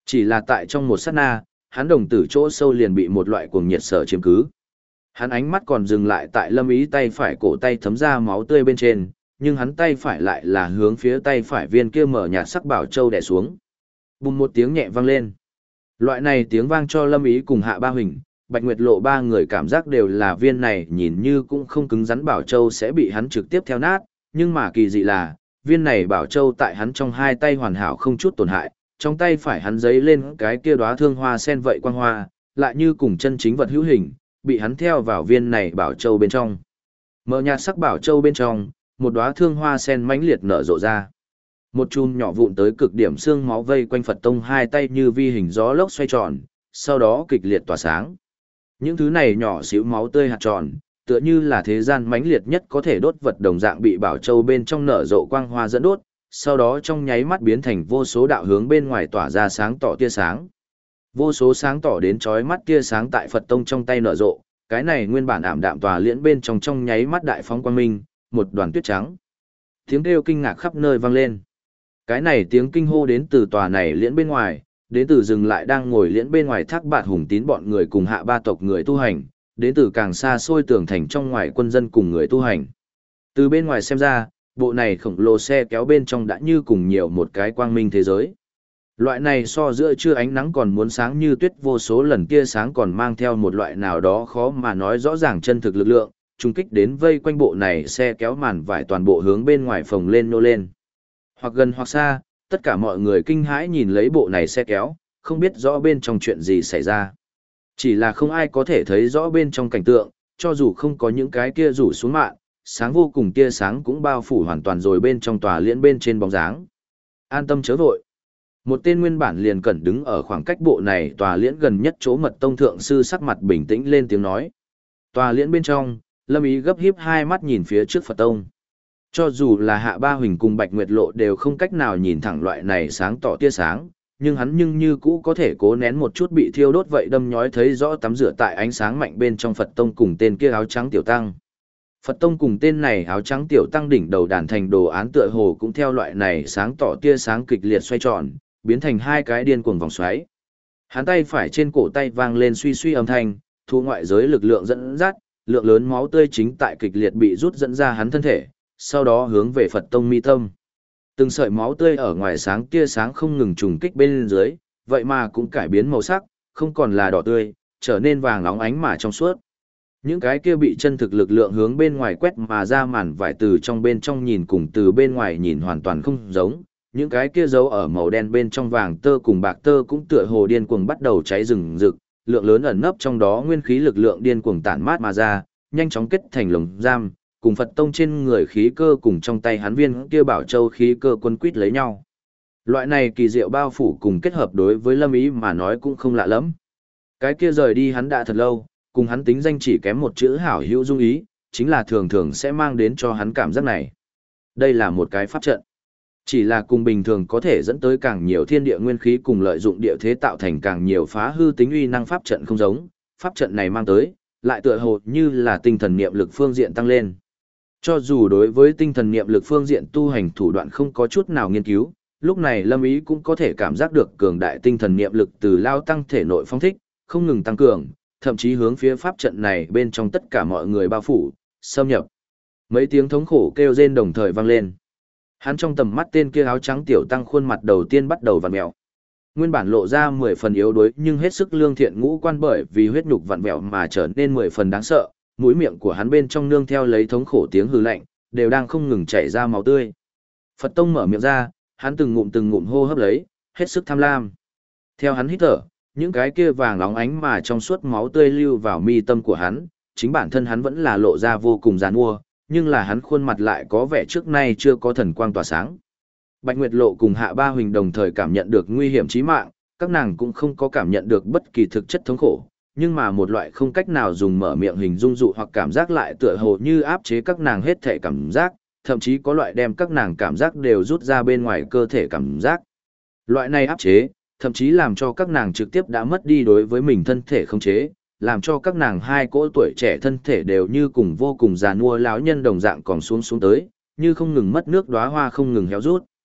[SPEAKER 1] Chỉ là tại trong một sát na, hắn đồng tử chỗ sâu liền bị một loại cuồng nhiệt sở chiếm cứ. Hắn ánh mắt còn dừng lại tại Lâm Ý tay phải cổ tay thấm ra máu tươi bên trên, nhưng hắn tay phải lại là hướng phía tay phải viên kia mở nhạt sắc bảo châu đè xuống. Bùm một tiếng nhẹ vang lên. Loại này tiếng vang cho Lâm Ý cùng Hạ Ba Huỳnh, Bạch Nguyệt Lộ ba người cảm giác đều là viên này nhìn như cũng không cứng rắn bảo châu sẽ bị hắn trực tiếp theo nát, nhưng mà kỳ dị là, viên này bảo châu tại hắn trong hai tay hoàn hảo không chút tổn hại, trong tay phải hắn giấy lên cái kia đóa thương hoa sen vậy quang hoa, lại như cùng chân chính vật hữu hình, bị hắn theo vào viên này bảo châu bên trong. Mở nhạt sắc bảo châu bên trong, một đóa thương hoa sen mãnh liệt nở rộ ra. Một chùm nhỏ vụn tới cực điểm xương máu vây quanh Phật Tông hai tay như vi hình gió lốc xoay tròn, sau đó kịch liệt tỏa sáng. Những thứ này nhỏ xíu máu tươi hạt tròn, tựa như là thế gian mãnh liệt nhất có thể đốt vật đồng dạng bị bảo châu bên trong nở rộ quang hoa dẫn đốt, sau đó trong nháy mắt biến thành vô số đạo hướng bên ngoài tỏa ra sáng tỏ tia sáng. Vô số sáng tỏ đến chói mắt tia sáng tại Phật Tông trong tay nở rộ, cái này nguyên bản ảm đạm tòa liễn bên trong nháy mắt đại phóng quang minh, một đoàn tuyết trắng. Tiếng kêu kinh ngạc khắp nơi vang lên. Cái này tiếng kinh hô đến từ tòa này liễn bên ngoài, đến từ dừng lại đang ngồi liễn bên ngoài Thác Bạt Hùng Tín bọn người cùng Hạ Ba tộc người tu hành, đến từ càng xa xôi tường thành trong ngoài quân dân cùng người tu hành. Từ bên ngoài xem ra, bộ này khổng lồ xe kéo bên trong đã như cùng nhiều một cái quang minh thế giới. Loại này so giữa trưa ánh nắng còn muốn sáng như tuyết vô số lần tia sáng còn mang theo một loại nào đó khó mà nói rõ ràng chân thực lực lượng, trung kích đến vây quanh bộ này xe kéo màn vải toàn bộ hướng bên ngoài phồng lên nô lên. Hoặc gần hoặc xa, tất cả mọi người kinh hãi nhìn lấy bộ này xe kéo, không biết rõ bên trong chuyện gì xảy ra. Chỉ là không ai có thể thấy rõ bên trong cảnh tượng, cho dù không có những cái kia rủ xuống mạng, sáng vô cùng tia sáng cũng bao phủ hoàn toàn rồi bên trong tòa liễn bên trên bóng dáng. An tâm chớ vội. Một tên nguyên bản liền cẩn đứng ở khoảng cách bộ này tòa liễn gần nhất chỗ mật tông thượng sư sắc mặt bình tĩnh lên tiếng nói. Tòa liễn bên trong, Lâm Ý gấp híp hai mắt nhìn phía trước Phật tông. Cho dù là Hạ Ba Huỳnh cùng Bạch Nguyệt Lộ đều không cách nào nhìn thẳng loại này sáng tỏ tia sáng, nhưng hắn như cũ có thể cố nén một chút bị thiêu đốt vậy đâm nhói thấy rõ tắm rửa tại ánh sáng mạnh bên trong Phật tông cùng tên kia áo trắng tiểu tăng. Phật tông cùng tên này áo trắng tiểu tăng đỉnh đầu đàn thành đồ án tựa hồ cũng theo loại này sáng tỏ tia sáng kịch liệt xoay tròn, biến thành hai cái điên cuồng vòng xoáy. Hắn tay phải trên cổ tay vang lên suy suy âm thanh, thu ngoại giới lực lượng dẫn dắt, lượng lớn máu tươi chính tại kịch liệt bị rút dẫn ra hắn thân thể, sau đó hướng về Phật tông mi tâm. Từng sợi máu tươi ở ngoài sáng tia sáng không ngừng trùng kích bên dưới, vậy mà cũng cải biến màu sắc, không còn là đỏ tươi, trở nên vàng óng ánh mà trong suốt. Những cái kia bị chân thực lực lượng hướng bên ngoài quét mà ra màn vải từ trong bên trong nhìn cùng từ bên ngoài nhìn hoàn toàn không giống. Những cái kia giấu ở màu đen bên trong vàng tơ cùng bạc tơ cũng tựa hồ điên cuồng bắt đầu cháy rừng rực, lượng lớn ẩn nấp trong đó nguyên khí lực lượng điên cuồng tản mát mà ra, nhanh chóng kết thành lồng giam, cùng Phật tông trên người khí cơ cùng trong tay hắn viên kia bảo châu khí cơ quân quýt lấy nhau. Loại này kỳ diệu bao phủ cùng kết hợp đối với Lâm Ý mà nói cũng không lạ lắm. Cái kia rời đi hắn đã thật lâu, cùng hắn tính danh chỉ kém một chữ hảo hữu dung ý, chính là thường thường sẽ mang đến cho hắn cảm giác này. Đây là một cái pháp trận. Chỉ là cùng bình thường có thể dẫn tới càng nhiều thiên địa nguyên khí cùng lợi dụng địa thế tạo thành càng nhiều phá hư tính uy năng pháp trận không giống, pháp trận này mang tới, lại tựa hồ như là tinh thần niệm lực phương diện tăng lên. Cho dù đối với tinh thần niệm lực phương diện tu hành thủ đoạn không có chút nào nghiên cứu, lúc này Lâm Ý cũng có thể cảm giác được cường đại tinh thần niệm lực từ lao tăng thể nội phong thích, không ngừng tăng cường, thậm chí hướng phía pháp trận này bên trong tất cả mọi người bao phủ, xâm nhập. Mấy tiếng thống khổ kêu rên đồng thời vang lên. Hắn trong tầm mắt tên kia áo trắng tiểu tăng khuôn mặt đầu tiên bắt đầu vặn mèo. Nguyên bản lộ ra 10 phần yếu đuối nhưng hết sức lương thiện ngũ quan bởi vì huyết nhục vặn vẹo mà trở nên 10 phần đáng sợ, mũi miệng của hắn bên trong nương theo lấy thống khổ tiếng hừ lạnh, đều đang không ngừng chảy ra máu tươi. Phật tông mở miệng ra, hắn từng ngụm hô hấp lấy, hết sức tham lam. Theo hắn hít thở, những cái kia vàng óng ánh mà trong suốt máu tươi lưu vào mi tâm của hắn, chính bản thân hắn vẫn là lộ ra vô cùng giàn mua, nhưng là hắn khuôn mặt lại có vẻ trước nay chưa có thần quang tỏa sáng. Bạch Nguyệt Lộ cùng Hạ Ba Huỳnh đồng thời cảm nhận được nguy hiểm chí mạng, các nàng cũng không có cảm nhận được bất kỳ thực chất thống khổ, nhưng mà một loại không cách nào dùng mở miệng hình dung dụ hoặc cảm giác lại tựa hồ như áp chế các nàng hết thể cảm giác, thậm chí có loại đem các nàng cảm giác đều rút ra bên ngoài cơ thể cảm giác. Loại này áp chế, thậm chí làm cho các nàng trực tiếp đã mất đi đối với mình thân thể khống chế, làm cho các nàng hai cỗ tuổi trẻ thân thể đều như cùng vô cùng già nua lão nhân đồng dạng còn xuống tới, như không ngừng mất nước đóa hoa không ngừng héo rút.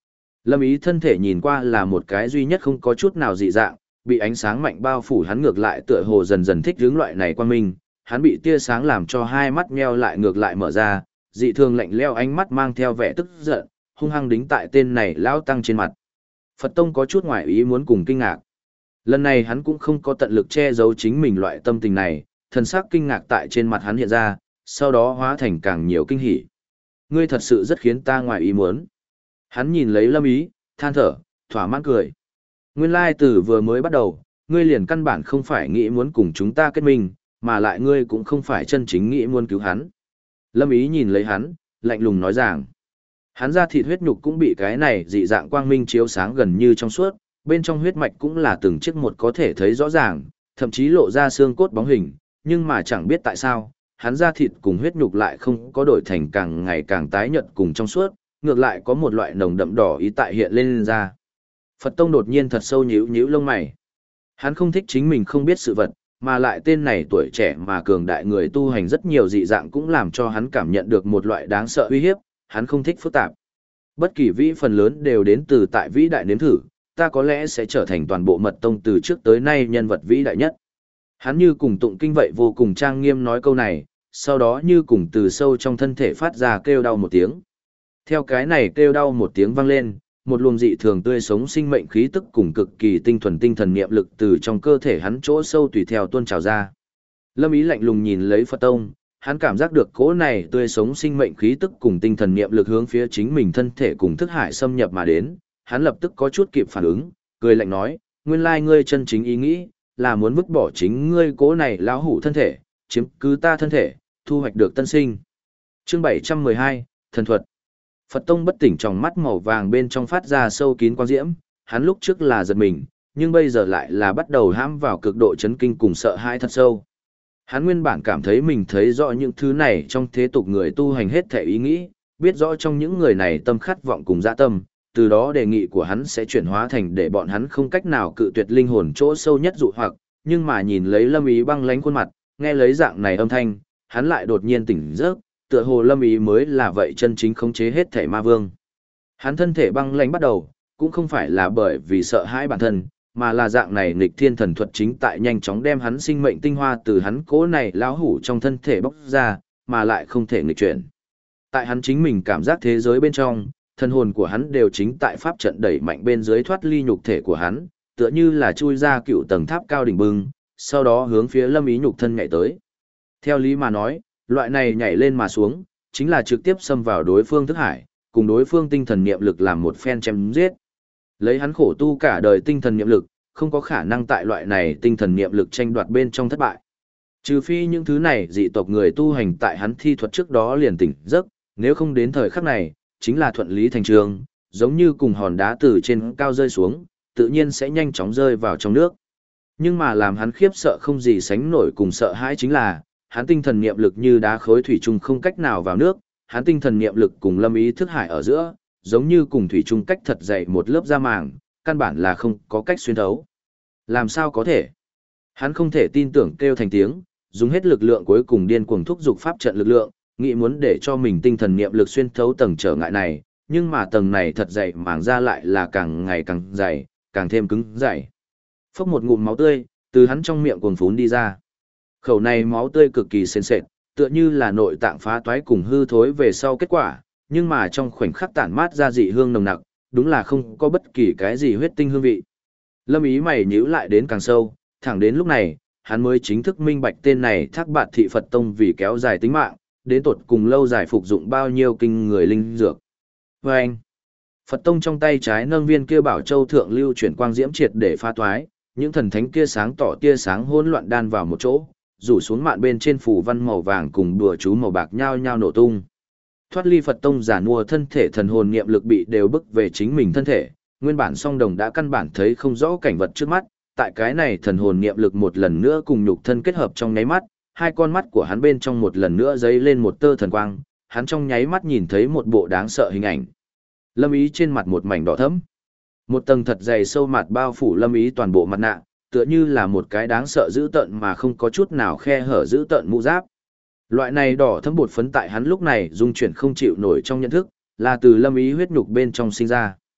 [SPEAKER 1] Lâm Ý thân thể nhìn qua là một cái duy nhất không có chút nào dị dạng, bị ánh sáng mạnh bao phủ hắn ngược lại tựa hồ dần dần thích hướng loại này quan minh, hắn bị tia sáng làm cho hai mắt nheo lại ngược lại mở ra, dị thường lạnh lẽo ánh mắt mang theo vẻ tức giận, hung hăng đính tại tên này lão tăng trên mặt. Phật Tông có chút ngoài ý muốn cùng kinh ngạc. Lần này hắn cũng không có tận lực che giấu chính mình loại tâm tình này, thần sắc kinh ngạc tại trên mặt hắn hiện ra, sau đó hóa thành càng nhiều kinh hỉ. Ngươi thật sự rất khiến ta ngoài ý muốn. Hắn nhìn lấy Lâm Ý, than thở, thỏa mãn cười. Nguyên lai từ vừa mới bắt đầu, ngươi liền căn bản không phải nghĩ muốn cùng chúng ta kết minh, mà lại ngươi cũng không phải chân chính nghĩ muốn cứu hắn. Lâm Ý nhìn lấy hắn, lạnh lùng nói rằng, hắn ra thịt huyết nhục cũng bị cái này dị dạng quang minh chiếu sáng gần như trong suốt, bên trong huyết mạch cũng là từng chiếc một có thể thấy rõ ràng, thậm chí lộ ra xương cốt bóng hình, nhưng mà chẳng biết tại sao, hắn ra thịt cùng huyết nhục lại không có đổi thành càng ngày càng tái nhợt cùng trong suốt, ngược lại có một loại nồng đậm đỏ ý tại hiện lên ra. Phật Tông đột nhiên thật sâu nhíu nhíu lông mày. Hắn không thích chính mình không biết sự vật, mà lại tên này tuổi trẻ mà cường đại người tu hành rất nhiều dị dạng cũng làm cho hắn cảm nhận được một loại đáng sợ uy hiếp, hắn không thích phức tạp. Bất kỳ vĩ phần lớn đều đến từ tại vĩ đại nếm thử, ta có lẽ sẽ trở thành toàn bộ mật tông từ trước tới nay nhân vật vĩ đại nhất. Hắn như cùng tụng kinh vậy vô cùng trang nghiêm nói câu này, sau đó như cùng từ sâu trong thân thể phát ra kêu đau một tiếng. Theo cái này kêu đau một tiếng vang lên, một luồng dị thường tươi sống sinh mệnh khí tức cùng cực kỳ tinh thuần tinh thần niệm lực từ trong cơ thể hắn chỗ sâu tùy theo tuôn trào ra. Lâm Ý lạnh lùng nhìn lấy Phật Tông, hắn cảm giác được cỗ này tươi sống sinh mệnh khí tức cùng tinh thần niệm lực hướng phía chính mình thân thể cùng thức hải xâm nhập mà đến, hắn lập tức có chút kịp phản ứng, cười lạnh nói, nguyên lai ngươi chân chính ý nghĩ là muốn vứt bỏ chính ngươi cỗ này lão hủ thân thể, chiếm cứ ta thân thể, thu hoạch được tân sinh. Chương 712, thần thuật. Phật Tông bất tỉnh trong mắt màu vàng bên trong phát ra sâu kín quang diễm, hắn lúc trước là giật mình, nhưng bây giờ lại là bắt đầu hãm vào cực độ chấn kinh cùng sợ hãi thật sâu. Hắn nguyên bản cảm thấy mình thấy rõ những thứ này trong thế tục người tu hành hết thể ý nghĩ, biết rõ trong những người này tâm khát vọng cùng dạ tâm, từ đó đề nghị của hắn sẽ chuyển hóa thành để bọn hắn không cách nào cự tuyệt linh hồn chỗ sâu nhất dụ hoặc, nhưng mà nhìn lấy Lâm Ý băng lánh khuôn mặt, nghe lấy dạng này âm thanh, hắn lại đột nhiên tỉnh giấc, tựa hồ Lâm Ý mới là vậy chân chính khống chế hết thể ma vương. Hắn thân thể băng lãnh bắt đầu, cũng không phải là bởi vì sợ hãi bản thân, mà là dạng này nghịch thiên thần thuật chính tại nhanh chóng đem hắn sinh mệnh tinh hoa từ hắn cố này lão hủ trong thân thể bóc ra, mà lại không thể nghịch chuyển. Tại hắn chính mình cảm giác thế giới bên trong, thần hồn của hắn đều chính tại pháp trận đẩy mạnh bên dưới thoát ly nhục thể của hắn, tựa như là chui ra cựu tầng tháp cao đỉnh bưng, sau đó hướng phía Lâm Ý nhục thân nhảy tới. Theo lý mà nói, loại này nhảy lên mà xuống, chính là trực tiếp xâm vào đối phương thức hải, cùng đối phương tinh thần niệm lực làm một phen chém giết. Lấy hắn khổ tu cả đời tinh thần niệm lực, không có khả năng tại loại này tinh thần niệm lực tranh đoạt bên trong thất bại. Trừ phi những thứ này dị tộc người tu hành tại hắn thi thuật trước đó liền tỉnh giấc, nếu không đến thời khắc này, chính là thuận lý thành trường, giống như cùng hòn đá từ trên cao rơi xuống, tự nhiên sẽ nhanh chóng rơi vào trong nước. Nhưng mà làm hắn khiếp sợ không gì sánh nổi cùng sợ hãi chính là, hắn tinh thần niệm lực như đá khối thủy chung không cách nào vào nước, hắn tinh thần niệm lực cùng Lâm Ý thức hải ở giữa, giống như cùng thủy chung cách thật dày một lớp da màng, căn bản là không có cách xuyên thấu. Làm sao có thể? Hắn không thể tin tưởng kêu thành tiếng, dùng hết lực lượng cuối cùng điên cuồng thúc giục pháp trận lực lượng, nghĩ muốn để cho mình tinh thần niệm lực xuyên thấu tầng trở ngại này, nhưng mà tầng này thật dày màng ra lại là càng ngày càng dày, càng thêm cứng dày. Phốc một ngụm máu tươi từ hắn trong miệng cuồn phún đi ra. Khẩu này máu tươi cực kỳ sền sệt, tựa như là nội tạng phá toái cùng hư thối về sau kết quả, nhưng mà trong khoảnh khắc tản mát ra dị hương nồng nặc, đúng là không có bất kỳ cái gì huyết tinh hương vị. Lâm Ý mày nhíu lại đến càng sâu, thẳng đến lúc này, hắn mới chính thức minh bạch tên này Thác Bạt Thị Phật Tông vì kéo dài tính mạng, đến tột cùng lâu dài phục dụng bao nhiêu kinh người linh dược. Và anh, Phật Tông trong tay trái nâng viên kia bảo châu thượng lưu chuyển quang diễm triệt để phá toái, những thần thánh kia sáng tỏ tia sáng hỗn loạn đan vào một chỗ, rủ xuống mạn bên trên phủ văn màu vàng cùng đùa chú màu bạc nhao nhao nổ tung. Thoát ly Phật Tông giả mua thân thể thần hồn niệm lực bị đều bức về chính mình thân thể, nguyên bản song đồng đã căn bản thấy không rõ cảnh vật trước mắt, tại cái này thần hồn niệm lực một lần nữa cùng nhục thân kết hợp trong nháy mắt, hai con mắt của hắn bên trong một lần nữa dấy lên một tơ thần quang, hắn trong nháy mắt nhìn thấy một bộ đáng sợ hình ảnh. Lâm Ý trên mặt một mảnh đỏ thẫm. Một tầng thật dày sâu mặt bao phủ Lâm Ý toàn bộ mặt nạ, tựa như là một cái đáng sợ dữ tợn mà không có chút nào khe hở dữ tợn mũ giáp. Loại này đỏ thẫm bột phấn tại hắn lúc này dung chuyển không chịu nổi trong nhận thức, là từ Lâm Ý huyết nhục bên trong sinh ra.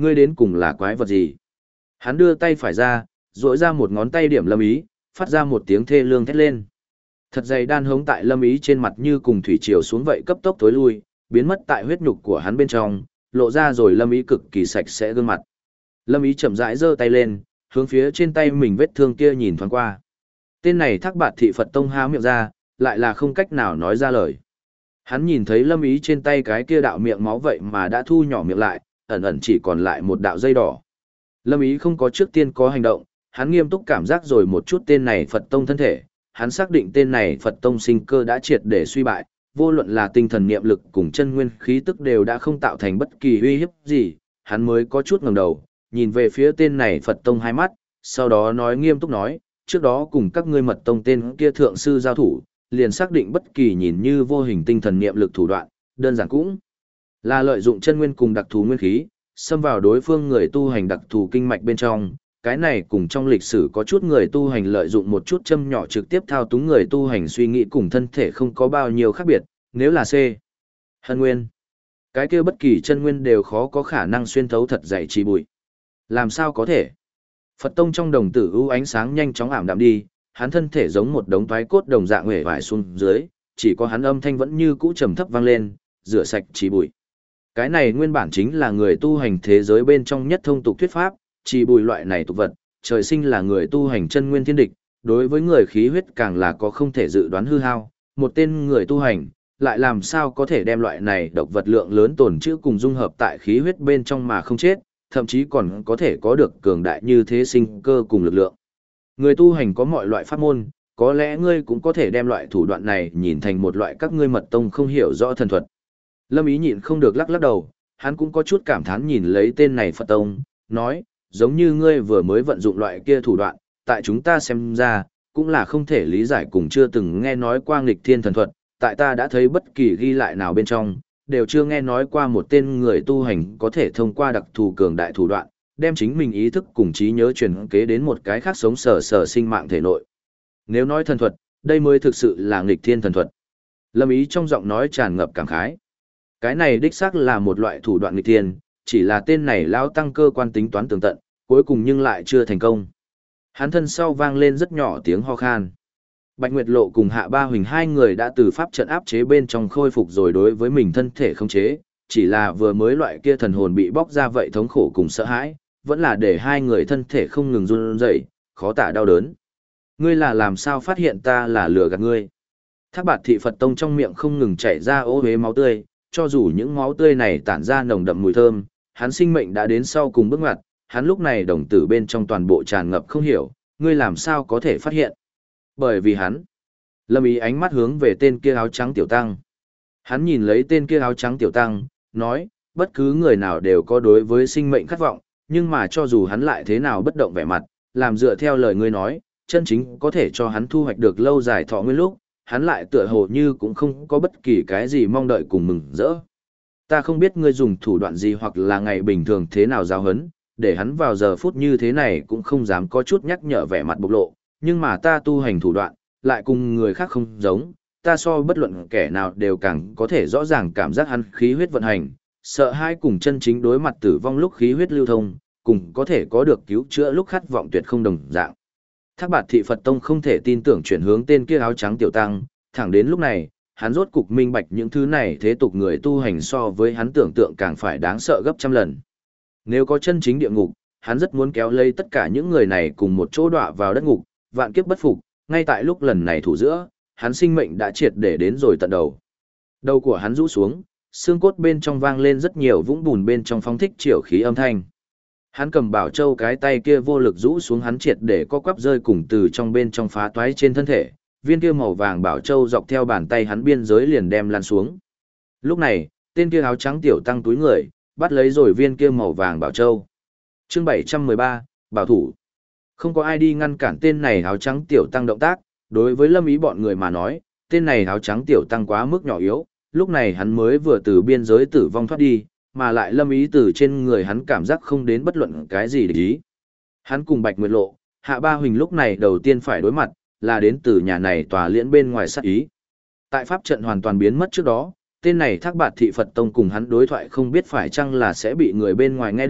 [SPEAKER 1] Ngươi đến cùng là quái vật gì? Hắn đưa tay phải ra, duỗi ra một ngón tay điểm Lâm Ý, phát ra một tiếng thê lương thét lên. Thật dày đan hống tại Lâm Ý trên mặt như cùng thủy triều xuống vậy cấp tốc tối lui, biến mất tại huyết nhục của hắn bên trong, lộ ra rồi Lâm Ý cực kỳ sạch sẽ gương mặt. Lâm Ý chậm rãi giơ tay lên, hướng phía trên tay mình vết thương kia nhìn thoáng qua. Tên này Thác Bạt Thị Phật Tông há miệng ra, lại là không cách nào nói ra lời. Hắn nhìn thấy Lâm Ý trên tay cái kia đạo miệng máu vậy mà đã thu nhỏ miệng lại, ẩn ẩn chỉ còn lại một đạo dây đỏ. Lâm Ý không có trước tiên có hành động, hắn nghiêm túc cảm giác rồi một chút tên này Phật Tông thân thể, hắn xác định tên này Phật Tông sinh cơ đã triệt để suy bại, vô luận là tinh thần niệm lực cùng chân nguyên khí tức đều đã không tạo thành bất kỳ uy hiếp gì, hắn mới có chút ngẩng đầu, nhìn về phía tên này Phật Tông hai mắt, sau đó nói nghiêm túc nói, trước đó cùng các ngươi mật tông tên kia thượng sư giao thủ, liền xác định bất kỳ nhìn như vô hình tinh thần niệm lực thủ đoạn, đơn giản cũng là lợi dụng chân nguyên cùng đặc thù nguyên khí, xâm vào đối phương người tu hành đặc thù kinh mạch bên trong. Cái này cùng trong lịch sử có chút người tu hành lợi dụng một chút châm nhỏ trực tiếp thao túng người tu hành suy nghĩ cùng thân thể không có bao nhiêu khác biệt, nếu là C. Hân nguyên. Cái kia bất kỳ chân nguyên đều khó có khả năng xuyên thấu thật dày trì bụi. Làm sao có thể? Phật Tông trong đồng tử ưu ánh sáng nhanh chóng ảm đạm đi, hắn thân thể giống một đống toái cốt đồng dạng uể oải xuống dưới, chỉ có hắn âm thanh vẫn như cũ trầm thấp vang lên, rửa sạch trì bụi. Cái này nguyên bản chính là người tu hành thế giới bên trong nhất thông tục thuyết pháp, trì bụi loại này tục vật, trời sinh là người tu hành chân nguyên thiên địch, đối với người khí huyết càng là có không thể dự đoán hư hao, một tên người tu hành, lại làm sao có thể đem loại này độc vật lượng lớn tồn trữ cùng dung hợp tại khí huyết bên trong mà không chết, thậm chí còn có thể có được cường đại như thế sinh cơ cùng lực lượng. Người tu hành có mọi loại pháp môn, có lẽ ngươi cũng có thể đem loại thủ đoạn này nhìn thành một loại các ngươi mật tông không hiểu rõ thần thuật. Lâm Ý nhịn không được lắc lắc đầu, hắn cũng có chút cảm thán nhìn lấy tên này Phật Tông, nói, giống như ngươi vừa mới vận dụng loại kia thủ đoạn, tại chúng ta xem ra, cũng là không thể lý giải cùng chưa từng nghe nói qua nghịch thiên thần thuật, tại ta đã thấy bất kỳ ghi lại nào bên trong, đều chưa nghe nói qua một tên người tu hành có thể thông qua đặc thù cường đại thủ đoạn, đem chính mình ý thức cùng trí nhớ truyền kế đến một cái khác sống sờ sờ sinh mạng thể nội. Nếu nói thần thuật, đây mới thực sự là nghịch thiên thần thuật. Lâm Ý trong giọng nói tràn ngập cảm khái. Cái này đích xác là một loại thủ đoạn nghịch thiên, chỉ là tên này lão tăng cơ quan tính toán tường tận, cuối cùng nhưng lại chưa thành công. Hắn thân sau vang lên rất nhỏ tiếng ho khan. Bạch Nguyệt Lộ cùng Hạ Ba Huỳnh hai người đã từ pháp trận áp chế bên trong khôi phục rồi đối với mình thân thể không chế, chỉ là vừa mới loại kia thần hồn bị bóc ra vậy thống khổ cùng sợ hãi, vẫn là để hai người thân thể không ngừng run rẩy, khó tả đau đớn. Ngươi là làm sao phát hiện ta là lừa gạt ngươi? Thác Bạt Thị Phật Tông trong miệng không ngừng chảy ra ô uế máu tươi, cho dù những máu tươi này tản ra nồng đậm mùi thơm, hắn sinh mệnh đã đến sau cùng bước ngoặt, hắn lúc này đồng tử bên trong toàn bộ tràn ngập không hiểu, ngươi làm sao có thể phát hiện? Bởi vì hắn. Lâm Ý ánh mắt hướng về tên kia áo trắng tiểu tăng. Hắn nhìn lấy tên kia áo trắng tiểu tăng, nói, bất cứ người nào đều có đối với sinh mệnh khát vọng, nhưng mà cho dù hắn lại thế nào bất động vẻ mặt, làm dựa theo lời ngươi nói, chân chính có thể cho hắn thu hoạch được lâu dài thọ nguyên lúc, hắn lại tựa hồ như cũng không có bất kỳ cái gì mong đợi cùng mừng rỡ. Ta không biết ngươi dùng thủ đoạn gì hoặc là ngày bình thường thế nào giáo hấn, để hắn vào giờ phút như thế này cũng không dám có chút nhắc nhở vẻ mặt bộc lộ, nhưng mà ta tu hành thủ đoạn, lại cùng người khác không giống, ta so bất luận kẻ nào đều càng có thể rõ ràng cảm giác hắn khí huyết vận hành, sợ hai cùng chân chính đối mặt tử vong lúc khí huyết lưu thông, cùng có thể có được cứu chữa lúc khát vọng tuyệt không đồng dạng. Thác Bạt Thị Phật Tông không thể tin tưởng chuyển hướng tên kia áo trắng tiểu tăng, thẳng đến lúc này, hắn rốt cục minh bạch những thứ này thế tục người tu hành so với hắn tưởng tượng càng phải đáng sợ gấp trăm lần. Nếu có chân chính địa ngục, hắn rất muốn kéo lấy tất cả những người này cùng một chỗ đọa vào đất ngục, vạn kiếp bất phục, ngay tại lúc lần này thủ giữa, hắn sinh mệnh đã triệt để đến rồi tận đầu. Đầu của hắn rũ xuống, xương cốt bên trong vang lên rất nhiều vũng bùn bên trong phóng thích triều khí âm thanh. Hắn cầm bảo châu cái tay kia vô lực rũ xuống hắn triệt để co quắp rơi cùng từ trong bên trong phá toái trên thân thể, viên kia màu vàng bảo châu dọc theo bàn tay hắn biên giới liền đem lăn xuống. Lúc này, tên kia áo trắng tiểu tăng túi người, bắt lấy rồi viên kia màu vàng bảo châu. Chương 713, bảo thủ. Không có ai đi ngăn cản tên này áo trắng tiểu tăng động tác, đối với Lâm Ý bọn người mà nói, tên này áo trắng tiểu tăng quá mức nhỏ yếu, lúc này hắn mới vừa từ biên giới tử vong thoát đi, mà lại Lâm Ý từ trên người hắn cảm giác không đến bất luận cái gì để ý. Hắn cùng Bạch Nguyệt Lộ, Hạ Ba Huỳnh lúc này đầu tiên phải đối mặt, là đến từ nhà này tòa liễn bên ngoài sát ý. Tại pháp trận hoàn toàn biến mất trước đó, tên này Thác Bạt Thị Phật Tông cùng hắn đối thoại không biết phải chăng là sẽ bị người bên ngoài nghe được,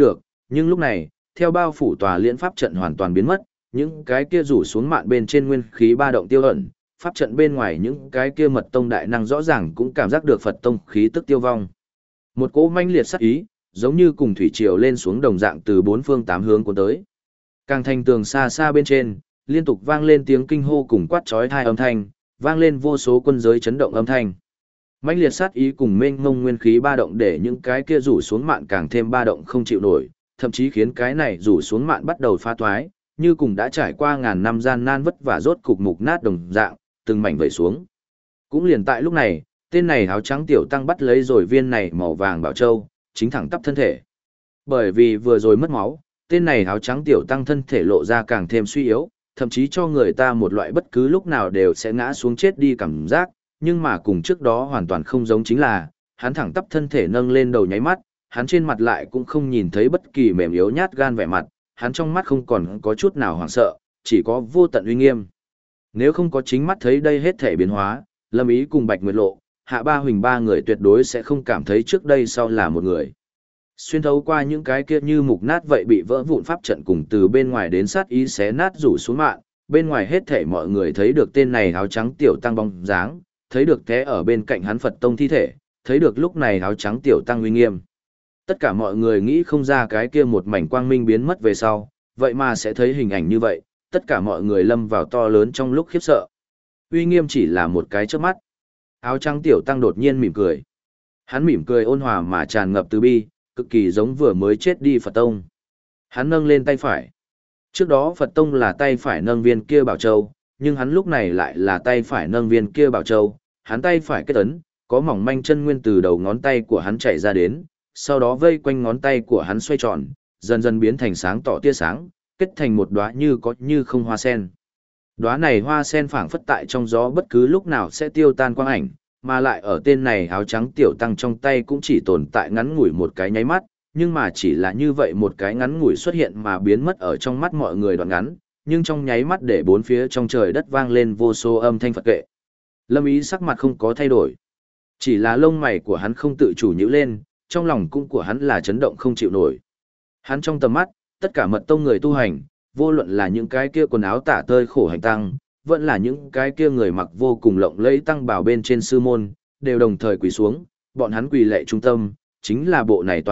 [SPEAKER 1] Nhưng lúc này, theo bao phủ tòa liễn pháp trận hoàn toàn biến mất, những cái kia rủ xuống mạn bên trên nguyên khí ba động tiêu ẩn, pháp trận bên ngoài những cái kia mật tông đại năng rõ ràng cũng cảm giác được Phật tông khí tức tiêu vong. Một cỗ manh liệt sát ý, giống như cùng thủy triều lên xuống đồng dạng từ bốn phương tám hướng cuốn tới. Càng thành tường xa xa bên trên, liên tục vang lên tiếng kinh hô cùng quát chói tai âm thanh, vang lên vô số quân giới chấn động âm thanh. Mãnh liệt sát ý cùng mênh mông nguyên khí ba động để những cái kia rủ xuống mạn càng thêm ba động không chịu nổi, thậm chí khiến cái này rủ xuống mạn bắt đầu phá toái, như cùng đã trải qua ngàn năm gian nan vất vả rốt cục mục nát đồng dạng, từng mảnh vẩy xuống. Cũng liền tại lúc này, tên này áo trắng tiểu tăng bắt lấy rồi viên này màu vàng bảo châu, chính thẳng tắp thân thể. Bởi vì vừa rồi mất máu, tên này áo trắng tiểu tăng thân thể lộ ra càng thêm suy yếu, thậm chí cho người ta một loại bất cứ lúc nào đều sẽ ngã xuống chết đi cảm giác, nhưng mà cùng trước đó hoàn toàn không giống chính là, hắn thẳng tắp thân thể nâng lên đầu nháy mắt, hắn trên mặt lại cũng không nhìn thấy bất kỳ mềm yếu nhát gan vẻ mặt, hắn trong mắt không còn có chút nào hoảng sợ, chỉ có vô tận uy nghiêm. Nếu không có chính mắt thấy đây hết thể biến hóa, Lâm Ý cùng Bạch Nguyệt Lộ, Hạ Ba Huỳnh ba người tuyệt đối sẽ không cảm thấy trước đây sau là một người. Xuyên thấu qua những cái kia như mục nát vậy bị vỡ vụn pháp trận cùng từ bên ngoài đến sát ý xé nát rủ xuống mạng, bên ngoài hết thể mọi người thấy được tên này áo trắng tiểu tăng bóng dáng, thấy được té ở bên cạnh hắn Phật tông thi thể, thấy được lúc này áo trắng tiểu tăng uy nghiêm. Tất cả mọi người nghĩ không ra cái kia một mảnh quang minh biến mất về sau, vậy mà sẽ thấy hình ảnh như vậy, tất cả mọi người lâm vào to lớn trong lúc khiếp sợ. Uy nghiêm chỉ là một cái chớp mắt. Áo trắng tiểu tăng đột nhiên mỉm cười. Hắn mỉm cười ôn hòa mà tràn ngập từ bi, cực kỳ giống vừa mới chết đi Phật tông. Hắn nâng lên tay phải. Trước đó Phật tông là tay phải nâng viên kia bảo châu, nhưng hắn lúc này lại là tay phải nâng viên kia bảo châu. Hắn tay phải kết ấn, có mỏng manh chân nguyên từ đầu ngón tay của hắn chạy ra đến, sau đó vây quanh ngón tay của hắn xoay tròn, dần dần biến thành sáng tỏ tia sáng, kết thành một đóa như có như không hoa sen. Đóa này hoa sen phảng phất tại trong gió bất cứ lúc nào sẽ tiêu tan quang ảnh, mà lại ở tên này áo trắng tiểu tăng trong tay cũng chỉ tồn tại ngắn ngủi một cái nháy mắt, nhưng mà chỉ là như vậy một cái ngắn ngủi xuất hiện mà biến mất ở trong mắt mọi người đoạn ngắn, nhưng trong nháy mắt để bốn phía trong trời đất vang lên vô số âm thanh Phật kệ. Lâm Ý sắc mặt không có thay đổi, chỉ là lông mày của hắn không tự chủ nhíu lên, trong lòng cũng của hắn là chấn động không chịu nổi. Hắn trong tầm mắt, tất cả mật tông người tu hành, vô luận là những cái kia quần áo tả tơi khổ hành tăng, vẫn là những cái kia người mặc vô cùng lộng lẫy tăng bào bên trên sư môn, đều đồng thời quỳ xuống, bọn hắn quỳ lệ trung tâm, chính là bộ này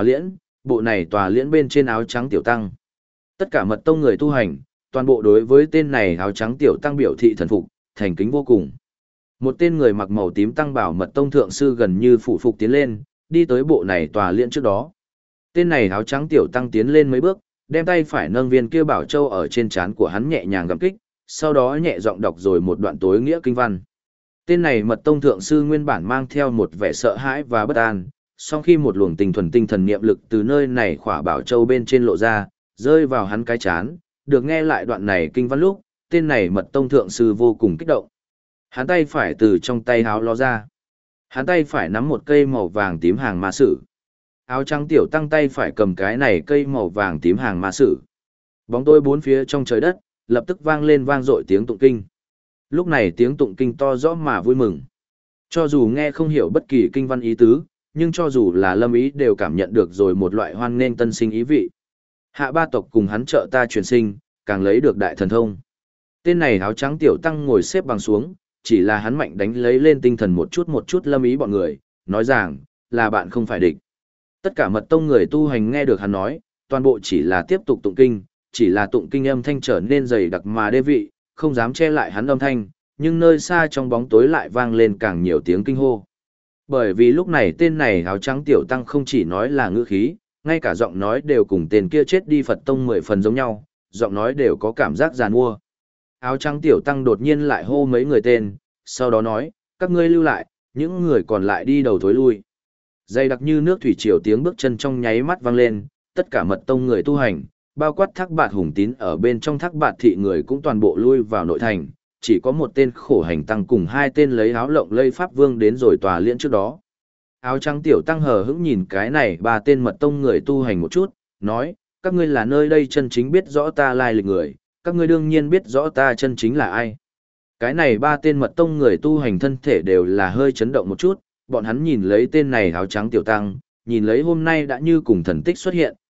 [SPEAKER 1] tòa liễn bên trên áo trắng tiểu tăng. Tất cả mật tông người tu hành, toàn bộ đối với tên này áo trắng tiểu tăng biểu thị thần phục, thành kính vô cùng. Một tên người mặc màu tím tăng bào mật tông thượng sư gần như phụ phục tiến lên, đi tới bộ này tòa liễn trước đó. Tên này áo trắng tiểu tăng tiến lên mấy bước, đem tay phải nâng viên kia bảo châu ở trên trán của hắn nhẹ nhàng gặm kích, sau đó nhẹ giọng đọc rồi một đoạn tối nghĩa kinh văn. Tên này mật tông thượng sư nguyên bản mang theo một vẻ sợ hãi và bất an, sau khi một luồng tinh thuần tinh thần niệm lực từ nơi này khỏa bảo châu bên trên lộ ra, rơi vào hắn cái chán, được nghe lại đoạn này kinh văn lúc, tên này mật tông thượng sư vô cùng kích động. Hắn tay phải từ trong tay háo ló ra. Hắn tay phải nắm một cây màu vàng tím hàng ma sử. Áo trắng tiểu tăng tay phải cầm cái này cây màu vàng tím hàng ma sử. Bóng tối bốn phía trong trời đất, lập tức vang lên vang dội tiếng tụng kinh. Lúc này tiếng tụng kinh to rõ mà vui mừng. Cho dù nghe không hiểu bất kỳ kinh văn ý tứ, nhưng cho dù là Lâm Ý đều cảm nhận được rồi một loại hoan nghênh tân sinh ý vị. Hạ ba tộc cùng hắn trợ ta truyền sinh, càng lấy được đại thần thông. Tên này áo trắng tiểu tăng ngồi xếp bằng xuống, chỉ là hắn mạnh đánh lấy lên tinh thần một chút Lâm Ý bọn người, nói rằng, là bạn không phải địch. Tất cả mật tông người tu hành nghe được hắn nói, toàn bộ chỉ là tiếp tục tụng kinh, chỉ là tụng kinh âm thanh trở nên dày đặc mà đê vị, không dám che lại hắn âm thanh, nhưng nơi xa trong bóng tối lại vang lên càng nhiều tiếng kinh hô. Bởi vì lúc này tên này áo trắng tiểu tăng không chỉ nói là ngữ khí, ngay cả giọng nói đều cùng tên kia chết đi Phật tông 10 phần giống nhau, giọng nói đều có cảm giác giàn mua. Áo trắng tiểu tăng đột nhiên lại hô mấy người tên, sau đó nói, các ngươi lưu lại, những người còn lại đi đầu thối lui. Dày đặc như nước thủy triều tiếng bước chân trong nháy mắt vang lên, tất cả mật tông người tu hành, bao quát Thác Bạt Hùng Tín ở bên trong Thác Bạt thị người cũng toàn bộ lui vào nội thành, chỉ có một tên khổ hành tăng cùng hai tên lấy áo lộng lây pháp vương đến rồi tòa liễn trước đó. Áo trắng tiểu tăng hờ hững nhìn cái này ba tên mật tông người tu hành một chút, nói, các ngươi là nơi đây chân chính biết rõ ta lai lịch người, các ngươi đương nhiên biết rõ ta chân chính là ai. Cái này ba tên mật tông người tu hành thân thể đều là hơi chấn động một chút, bọn hắn nhìn lấy tên này áo trắng tiểu tăng, nhìn lấy hôm nay đã như cùng thần tích xuất hiện,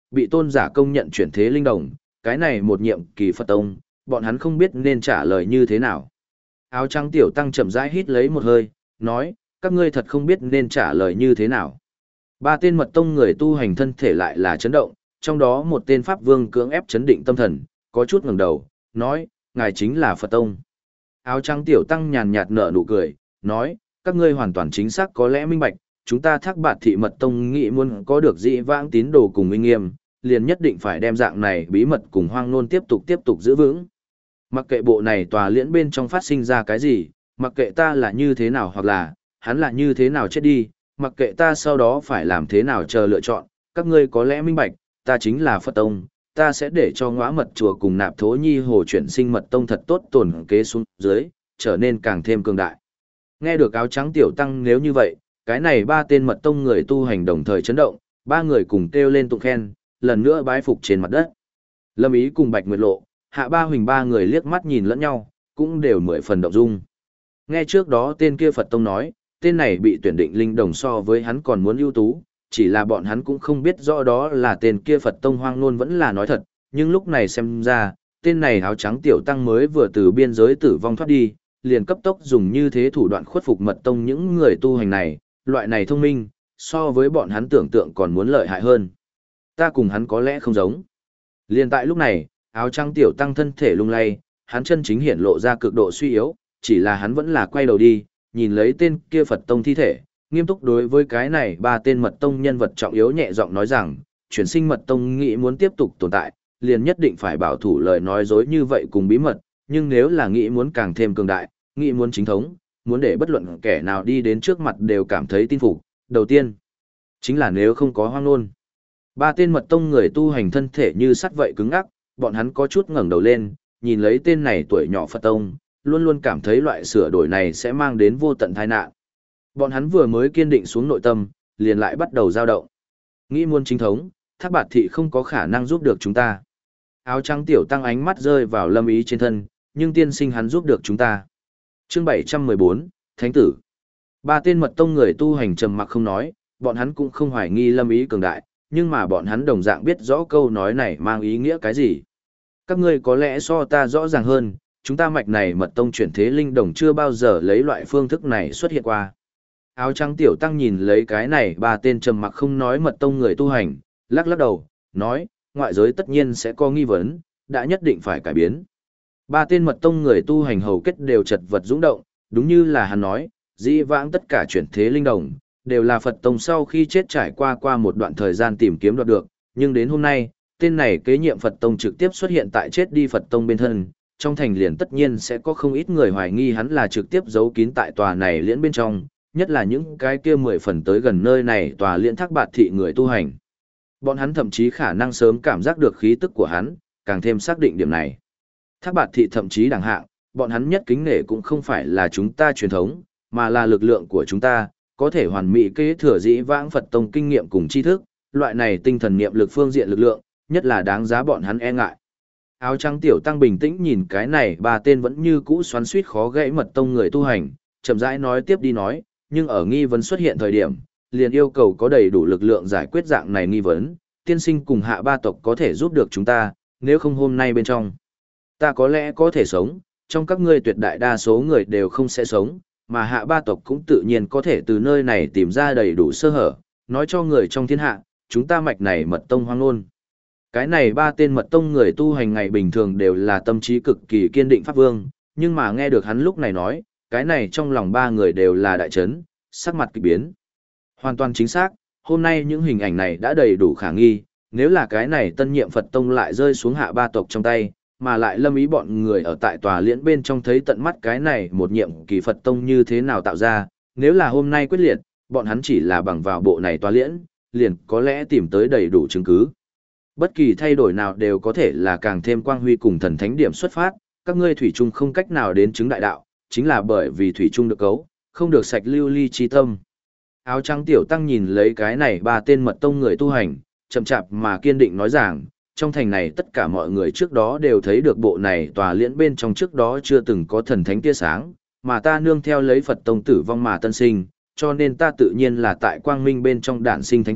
[SPEAKER 1] bị tôn giả công nhận chuyển thế linh đồng, cái này một nhiệm kỳ Phật tông, bọn hắn không biết nên trả lời như thế nào. Áo trắng tiểu tăng chậm rãi hít lấy một hơi, nói, các ngươi thật không biết nên trả lời như thế nào. Ba tên mật tông người tu hành thân thể lại là chấn động, trong đó một tên Pháp Vương cưỡng ép chấn định tâm thần, có chút ngẩng đầu, nói, ngài chính là Phật tông. Áo trắng tiểu tăng nhàn nhạt nở nụ cười, nói, các ngươi hoàn toàn chính xác có lẽ minh bạch, chúng ta Thác Bạt Thị mật tông nghĩ muốn có được dị vãng tín đồ cùng uy nghiêm, liền nhất định phải đem dạng này bí mật cùng hoang nôn tiếp tục giữ vững. Mặc kệ bộ này tòa liễn bên trong phát sinh ra cái gì, mặc kệ ta là như thế nào hoặc là, hắn là như thế nào chết đi, mặc kệ ta sau đó phải làm thế nào chờ lựa chọn, các ngươi có lẽ minh bạch, ta chính là Phật tông, ta sẽ để cho ngõa mật chùa cùng nạp thố nhi hồ chuyển sinh mật tông thật tốt tổn kế xuống dưới, trở nên càng thêm cường đại. Nghe được áo trắng tiểu tăng nếu như vậy, cái này ba tên mật tông người tu hành đồng thời chấn động, ba người cùng kêu lên tụng khen, lần nữa bái phục trên mặt đất. Lâm Ý cùng Bạch Nguyệt Lộ, Hạ Ba Huỳnh ba người liếc mắt nhìn lẫn nhau, cũng đều mười phần động dung. Nghe trước đó tên kia Phật tông nói, tên này bị tuyển định linh đồng so với hắn còn muốn ưu tú, chỉ là bọn hắn cũng không biết rõ đó là tên kia Phật tông hoang nôn vẫn là nói thật, nhưng lúc này xem ra, tên này áo trắng tiểu tăng mới vừa từ biên giới tử vong thoát đi, liền cấp tốc dùng như thế thủ đoạn khuất phục mật tông những người tu hành này, loại này thông minh, so với bọn hắn tưởng tượng còn muốn lợi hại hơn. Ta cùng hắn có lẽ không giống. Liền tại lúc này, áo trắng tiểu tăng thân thể lung lay, hắn chân chính hiện lộ ra cực độ suy yếu, chỉ là hắn vẫn là quay đầu đi, nhìn lấy tên kia Phật tông thi thể, nghiêm túc đối với cái này ba tên mật tông nhân vật trọng yếu nhẹ giọng nói rằng, chuyển sinh mật tông nghĩ muốn tiếp tục tồn tại, liền nhất định phải bảo thủ lời nói dối như vậy cùng bí mật, nhưng nếu là nghĩ muốn càng thêm cường đại, nghĩ muốn chính thống, muốn để bất luận kẻ nào đi đến trước mặt đều cảm thấy tin phục, đầu tiên, chính là nếu không có hoang nôn. Ba tên mật tông người tu hành thân thể như sắt vậy cứng ngắc, bọn hắn có chút ngẩng đầu lên, nhìn lấy tên này tuổi nhỏ Phật tông, luôn luôn cảm thấy loại sửa đổi này sẽ mang đến vô tận tai nạn. Bọn hắn vừa mới kiên định xuống nội tâm, liền lại bắt đầu dao động. Nghĩ muốn chính thống, Thác Bạt Thị không có khả năng giúp được chúng ta. Áo trắng tiểu tăng ánh mắt rơi vào Lâm Ý trên thân, nhưng tiên sinh hắn giúp được chúng ta. Chương 714, Thánh tử. Ba tên mật tông người tu hành trầm mặc không nói, bọn hắn cũng không hoài nghi Lâm Ý cường đại, nhưng mà bọn hắn đồng dạng biết rõ câu nói này mang ý nghĩa cái gì. Các ngươi có lẽ so ta rõ ràng hơn, chúng ta mạch này mật tông chuyển thế linh đồng chưa bao giờ lấy loại phương thức này xuất hiện qua. Áo trắng tiểu tăng nhìn lấy cái này ba tên trầm mặc không nói mật tông người tu hành, lắc lắc đầu, nói, ngoại giới tất nhiên sẽ có nghi vấn, đã nhất định phải cải biến. Ba tên mật tông người tu hành hầu kết đều chật vật dũng động, đúng như là hắn nói, dĩ vãng tất cả chuyển thế linh đồng, đều là Phật tông sau khi chết trải qua một đoạn thời gian tìm kiếm đoạt được, nhưng đến hôm nay, tên này kế nhiệm Phật tông trực tiếp xuất hiện tại chết đi Phật tông bên thân, trong thành liền tất nhiên sẽ có không ít người hoài nghi hắn là trực tiếp giấu kín tại tòa này liễn bên trong, nhất là những cái kia 10 phần tới gần nơi này tòa liễn Thác Bạt Thị người tu hành. Bọn hắn thậm chí khả năng sớm cảm giác được khí tức của hắn, càng thêm xác định điểm này. Thác Bạt Thị thậm chí đẳng hạng, bọn hắn nhất kính nể cũng không phải là chúng ta truyền thống, mà là lực lượng của chúng ta, có thể hoàn mỹ kế thừa dĩ vãng Phật tông kinh nghiệm cùng tri thức, loại này tinh thần niệm lực phương diện lực lượng, nhất là đáng giá bọn hắn e ngại. Áo trắng tiểu tăng bình tĩnh nhìn cái này ba tên vẫn như cũ xoắn xuýt khó gãy mật tông người tu hành, chậm rãi nói tiếp đi nói, nhưng ở nghi vấn xuất hiện thời điểm, liền yêu cầu có đầy đủ lực lượng giải quyết dạng này nghi vấn, tiên sinh cùng Hạ ba tộc có thể giúp được chúng ta, nếu không hôm nay bên trong, ta có lẽ có thể sống, trong các ngươi tuyệt đại đa số người đều không sẽ sống, mà Hạ ba tộc cũng tự nhiên có thể từ nơi này tìm ra đầy đủ sơ hở, nói cho người trong thiên hạ, chúng ta mạch này mật tông hoang ngôn. Cái này ba tên mật tông người tu hành ngày bình thường đều là tâm trí cực kỳ kiên định pháp vương, nhưng mà nghe được hắn lúc này nói, cái này trong lòng ba người đều là đại chấn, sắc mặt kỳ biến. Hoàn toàn chính xác, hôm nay những hình ảnh này đã đầy đủ khả nghi, nếu là cái này tân nhiệm Phật tông lại rơi xuống Hạ ba tộc trong tay, mà lại Lâm Ý bọn người ở tại tòa liễn bên trong thấy tận mắt cái này một nhiệm kỳ Phật tông như thế nào tạo ra, nếu là hôm nay quyết liệt, bọn hắn chỉ là bằng vào bộ này tòa liễn, liền có lẽ tìm tới đầy đủ chứng cứ. Bất kỳ thay đổi nào đều có thể là càng thêm quang huy cùng thần thánh điểm xuất phát, các ngươi thủy chung không cách nào đến chứng đại đạo, chính là bởi vì thủy chung được cấu, không được sạch lưu ly chi tâm. Áo trắng tiểu tăng nhìn lấy cái này ba tên mật tông người tu hành, chậm chạp mà kiên định nói rằng, trong thành này tất cả mọi người trước đó đều thấy được bộ này tòa liễn bên trong trước đó chưa từng có thần thánh tia sáng, mà ta nương theo lấy Phật tông tử vong mà tân sinh, cho nên ta tự nhiên là tại quang minh bên trong đản sinh thánh tử,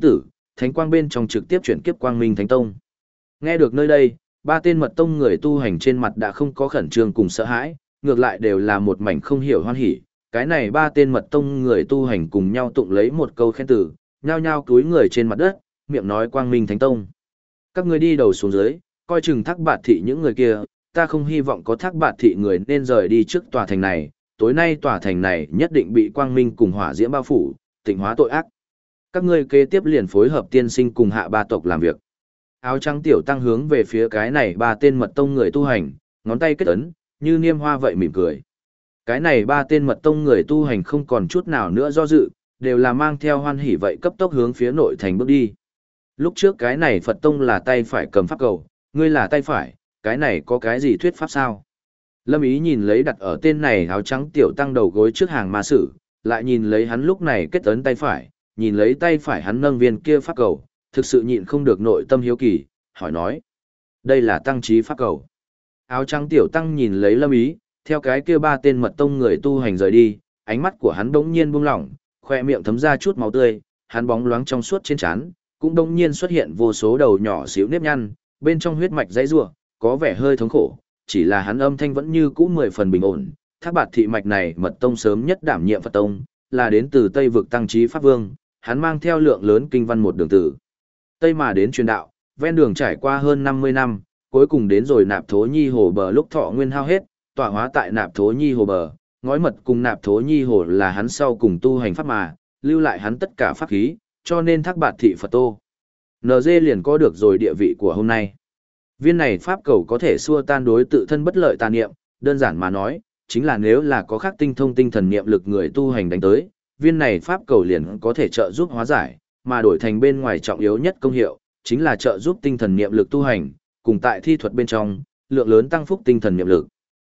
[SPEAKER 1] thánh quang bên trong trực tiếp chuyển kiếp quang minh thánh tông. Nghe được nơi đây, ba tên mật tông người tu hành trên mặt đã không có khẩn trương cùng sợ hãi, ngược lại đều là một mảnh không hiểu hoan hỉ. Cái này ba tên mật tông người tu hành cùng nhau tụng lấy một câu khen từ, nhao nhao cúi người trên mặt đất, miệng nói quang minh thánh tông. Các ngươi đi đầu xuống dưới, coi chừng Thác Bạt thị những người kia, ta không hy vọng có Thác Bạt thị người nên rời đi trước tòa thành này, tối nay tòa thành này nhất định bị quang minh cùng hỏa diễm bao phủ, tịnh hóa tội ác. Các ngươi kế tiếp liền phối hợp tiên sinh cùng hạ ba tộc làm việc. Áo trắng tiểu tăng hướng về phía cái này ba tên mật tông người tu hành, ngón tay kết ấn, như niêm hoa vậy mỉm cười. Cái này ba tên mật tông người tu hành không còn chút nào nữa do dự, đều là mang theo hoan hỉ vậy cấp tốc hướng phía nội thành bước đi. Lúc trước cái này Phật tông là tay phải cầm pháp cầu, ngươi là tay phải, cái này có cái gì thuyết pháp sao? Lâm Ý nhìn lấy đặt ở tên này áo trắng tiểu tăng đầu gối trước hàng ma sử, lại nhìn lấy hắn lúc này kết ấn tay phải, nhìn lấy tay phải hắn nâng viên kia pháp cầu, thực sự nhịn không được nội tâm hiếu kỳ, hỏi nói. Đây là tăng trí pháp cầu. Áo trắng tiểu tăng nhìn lấy Lâm Ý, theo cái kia ba tên mật tông người tu hành rời đi, ánh mắt của hắn bỗng nhiên buông lỏng, khoe miệng thấm ra chút máu tươi, hắn bóng loáng trong suốt trên trán, cũng bỗng nhiên xuất hiện vô số đầu nhỏ xíu nếp nhăn, bên trong huyết mạch dãy rủa, có vẻ hơi thống khổ, chỉ là hắn âm thanh vẫn như cũ 10 phần bình ổn. Thác Bạt thị mạch này mật tông sớm nhất đảm nhiệm Phật tông, là đến từ Tây vực tăng trí pháp vương, hắn mang theo lượng lớn kinh văn một đường tử Tây mà đến truyền đạo, ven đường trải qua hơn 50 năm, cuối cùng đến rồi Nạp Thố Nhi hồ bờ lúc thọ nguyên hao hết, tọa hóa tại Nạp Thố Nhi hồ bờ, ngói mật cùng Nạp Thố Nhi hồ là hắn sau cùng tu hành pháp mà, lưu lại hắn tất cả pháp khí, cho nên Thác Bạt thị Phật tô. NG liền có được rồi địa vị của hôm nay. Viên này pháp cầu có thể xua tan đối tự thân bất lợi tà niệm, đơn giản mà nói, chính là nếu là có khắc tinh thông tinh thần niệm lực người tu hành đánh tới, viên này pháp cầu liền có thể trợ giúp hóa giải, mà đổi thành bên ngoài trọng yếu nhất công hiệu, chính là trợ giúp tinh thần niệm lực tu hành, cùng tại thi thuật bên trong, lượng lớn tăng phúc tinh thần niệm lực.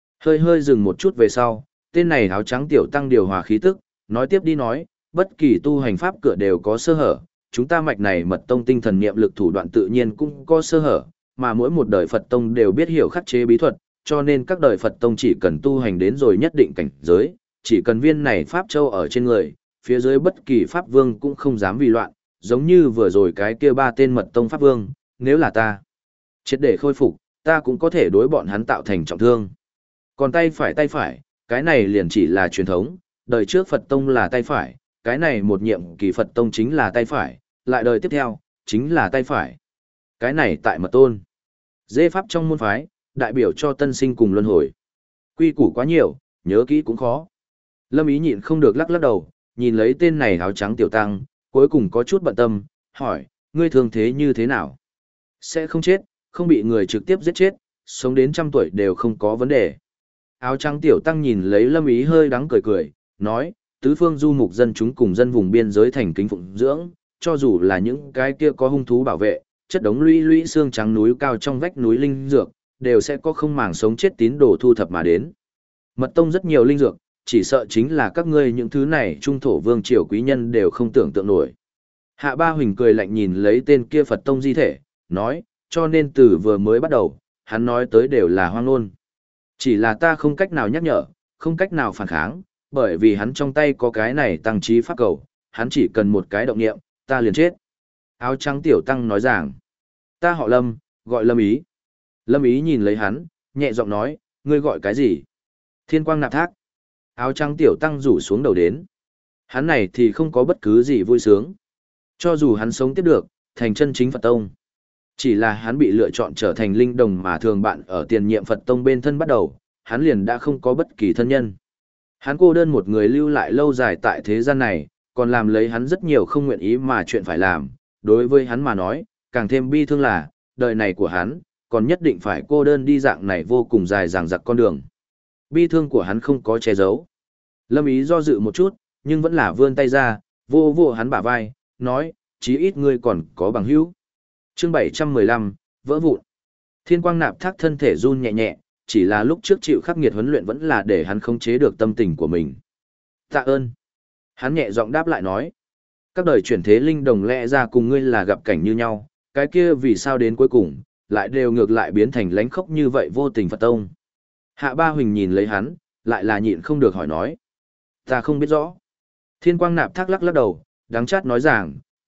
[SPEAKER 1] Hơi dừng một chút về sau, tên này áo trắng tiểu tăng điều hòa khí tức, nói tiếp đi nói, bất kỳ tu hành pháp cửa đều có sơ hở, chúng ta mạch này mật tông tinh thần niệm lực thủ đoạn tự nhiên cũng có sơ hở, mà mỗi một đời Phật tông đều biết hiểu khắc chế bí thuật, cho nên các đời Phật tông chỉ cần tu hành đến rồi nhất định cảnh giới, chỉ cần viên này pháp châu ở trên người, phía dưới bất kỳ pháp vương cũng không dám vì loạn, giống như vừa rồi cái kia ba tên mật tông pháp vương, nếu là ta triệt để khôi phục, ta cũng có thể đối bọn hắn tạo thành trọng thương. Còn tay phải, cái này liền chỉ là truyền thống, đời trước Phật tông là tay phải, cái này một nhiệm kỳ Phật tông chính là tay phải, lại đời tiếp theo, chính là tay phải. Cái này tại mật tôn. Dê pháp trong môn phái, đại biểu cho tân sinh cùng luân hồi. Quy củ quá nhiều, nhớ kỹ cũng khó. Lâm Ý nhịn không được lắc lắc đầu, nhìn lấy tên này áo trắng tiểu tăng, cuối cùng có chút bận tâm, hỏi, ngươi thương thế như thế nào? Sẽ không chết, không bị người trực tiếp giết chết, sống đến 100 tuổi đều không có vấn đề. Áo trắng tiểu tăng nhìn lấy Lâm Ý hơi đắng cười cười, nói, tứ phương du mục dân chúng cùng dân vùng biên giới thành kính phụng dưỡng, cho dù là những cái kia có hung thú bảo vệ, chất đống lũy lũy xương trắng núi cao trong vách núi linh dược, đều sẽ có không màng sống chết tín đồ thu thập mà đến. Mật tông rất nhiều linh dược, chỉ sợ chính là các ngươi những thứ này trung thổ vương triều quý nhân đều không tưởng tượng nổi. Hạ Ba Huỳnh cười lạnh nhìn lấy tên kia Phật tông di thể, nói, cho nên từ vừa mới bắt đầu, hắn nói tới đều là hoang ngôn. Chỉ là ta không cách nào nhắc nhở, không cách nào phản kháng, bởi vì hắn trong tay có cái này tăng trí pháp cầu, hắn chỉ cần một cái động niệm, ta liền chết. Áo trắng tiểu tăng nói rằng, ta họ Lâm, gọi Lâm Ý. Lâm Ý nhìn lấy hắn, nhẹ giọng nói, ngươi gọi cái gì? Thiên Quang Nạp Thác. Áo trắng tiểu tăng rủ xuống đầu đến. Hắn này thì không có bất cứ gì vui sướng. Cho dù hắn sống tiếp được, thành chân chính Phật tông. Chỉ là hắn bị lựa chọn trở thành linh đồng mà thường bạn ở tiền nhiệm Phật tông bên thân bắt đầu, hắn liền đã không có bất kỳ thân nhân. Hắn cô đơn một người lưu lại lâu dài tại thế gian này, còn làm lấy hắn rất nhiều không nguyện ý mà chuyện phải làm. Đối với hắn mà nói, càng thêm bi thương là, đời này của hắn, còn nhất định phải cô đơn đi dạng này vô cùng dài dằng dặc con đường. Bi thương của hắn không có che giấu. Lâm Ý do dự một chút, nhưng vẫn là vươn tay ra, vô vô hắn bả vai, nói, chí ít ngươi còn có bằng hữu. Chương 715, vỡ vụn. Thiên Quang Nạp Thác thân thể run nhẹ nhẹ, chỉ là lúc trước chịu khắc nghiệt huấn luyện vẫn là để hắn khống chế được tâm tình của mình. Tạ ơn. Hắn nhẹ giọng đáp lại nói, các đời chuyển thế linh đồng lẽ ra cùng ngươi là gặp cảnh như nhau, cái kia vì sao đến cuối cùng, lại đều ngược lại biến thành lánh khóc như vậy vô tình Phật tông. Hạ Ba Huỳnh nhìn lấy hắn, lại là nhịn không được hỏi nói. Ta không biết rõ. Thiên Quang Nạp Thác lắc lắc đầu, đắng chát nói rằng,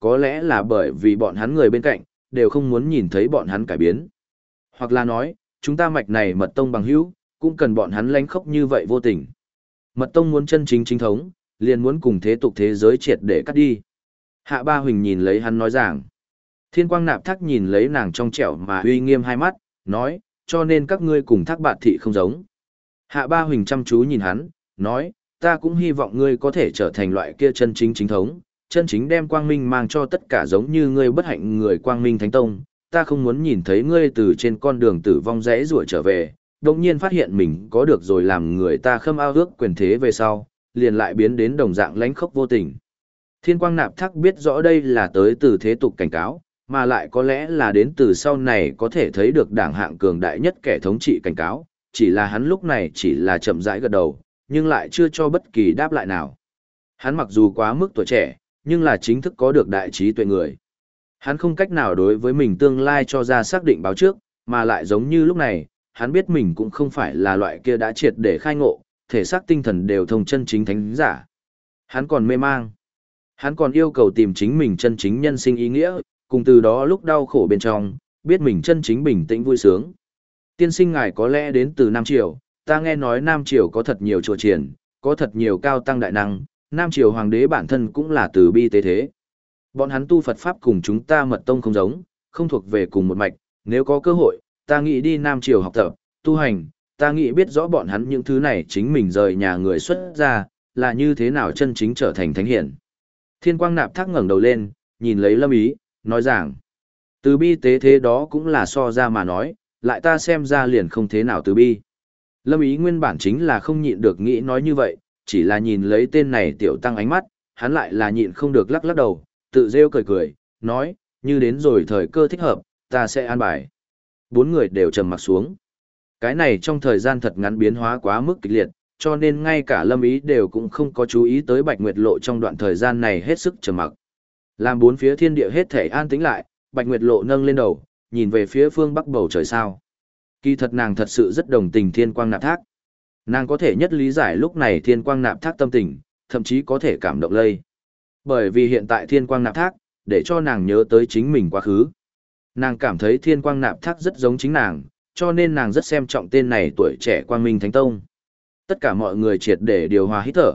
[SPEAKER 1] có lẽ là bởi vì bọn hắn người bên cạnh, đều không muốn nhìn thấy bọn hắn cải biến. Hoặc là nói, chúng ta mạch này mật tông bằng hữu, cũng cần bọn hắn lánh khóc như vậy vô tình. Mật tông muốn chân chính chính thống, liền muốn cùng thế tục thế giới triệt để cắt đi. Hạ Ba Huỳnh nhìn lấy hắn nói rằng, Thiên Quang Nạp Thác nhìn lấy nàng trong trẻo mà uy nghiêm hai mắt, nói, cho nên các ngươi cùng Thác Bạt Thị không giống. Hạ Ba Huỳnh chăm chú nhìn hắn, nói, ta cũng hy vọng ngươi có thể trở thành loại kia chân chính chính thống, chân chính đem quang minh mang cho tất cả giống như ngươi bất hạnh người quang minh thánh tông. Ta không muốn nhìn thấy ngươi từ trên con đường tử vong rẽ rủa trở về, đồng nhiên phát hiện mình có được rồi làm người ta khâm ao ước quyền thế về sau, liền lại biến đến đồng dạng lánh khốc vô tình. Thiên Quang Nạp Thác biết rõ đây là tới từ thế tục cảnh cáo, mà lại có lẽ là đến từ sau này có thể thấy được đảng hạng cường đại nhất kẻ thống trị cảnh cáo, chỉ là hắn lúc này chỉ là chậm rãi gật đầu, nhưng lại chưa cho bất kỳ đáp lại nào. Hắn mặc dù quá mức tuổi trẻ, nhưng là chính thức có được đại trí tuệ người. Hắn không cách nào đối với mình tương lai cho ra xác định báo trước, mà lại giống như lúc này, hắn biết mình cũng không phải là loại kia đã triệt để khai ngộ, thể xác tinh thần đều thông chân chính thánh giả. Hắn còn mê mang. Hắn còn yêu cầu tìm chính mình chân chính nhân sinh ý nghĩa, cùng từ đó lúc đau khổ bên trong, biết mình chân chính bình tĩnh vui sướng. Tiên sinh ngài có lẽ đến từ Nam Triều, ta nghe nói Nam Triều có thật nhiều chùa triển, có thật nhiều cao tăng đại năng, Nam Triều hoàng đế bản thân cũng là từ bi tế thế. Bọn hắn tu Phật Pháp cùng chúng ta mật tông không giống, không thuộc về cùng một mạch, nếu có cơ hội, ta nghĩ đi Nam Triều học tập, tu hành, ta nghĩ biết rõ bọn hắn những thứ này chính mình rời nhà người xuất ra, là như thế nào chân chính trở thành thánh hiển. Thiên Quang Nạp Thác ngẩng đầu lên, nhìn lấy Lâm Ý, nói rằng, từ bi tế thế đó cũng là so ra mà nói, lại ta xem ra liền không thế nào từ bi. Lâm Ý nguyên bản chính là không nhịn được nghĩ nói như vậy, chỉ là nhìn lấy tên này tiểu tăng ánh mắt, hắn lại là nhịn không được lắc lắc đầu, tự rêu cười cười, nói, như đến rồi thời cơ thích hợp, ta sẽ an bài. Bốn người đều trầm mặc xuống. Cái này trong thời gian thật ngắn biến hóa quá mức kịch liệt, cho nên ngay cả Lâm Ý đều cũng không có chú ý tới Bạch Nguyệt Lộ trong đoạn thời gian này hết sức trầm mặc. Làm bốn phía thiên địa hết thể an tĩnh lại, Bạch Nguyệt Lộ nâng lên đầu, nhìn về phía phương bắc bầu trời sao. Kỳ thật nàng thật sự rất đồng tình Thiên Quang Nạp Thác. Nàng có thể nhất lý giải lúc này Thiên Quang Nạp Thác tâm tình, thậm chí có thể cảm động lây. Bởi vì hiện tại Thiên Quang Nạp Thác, để cho nàng nhớ tới chính mình quá khứ. Nàng cảm thấy Thiên Quang Nạp Thác rất giống chính nàng, cho nên nàng rất xem trọng tên này tuổi trẻ Quang Minh Thánh Tông. Tất cả mọi người triệt để điều hòa hít thở.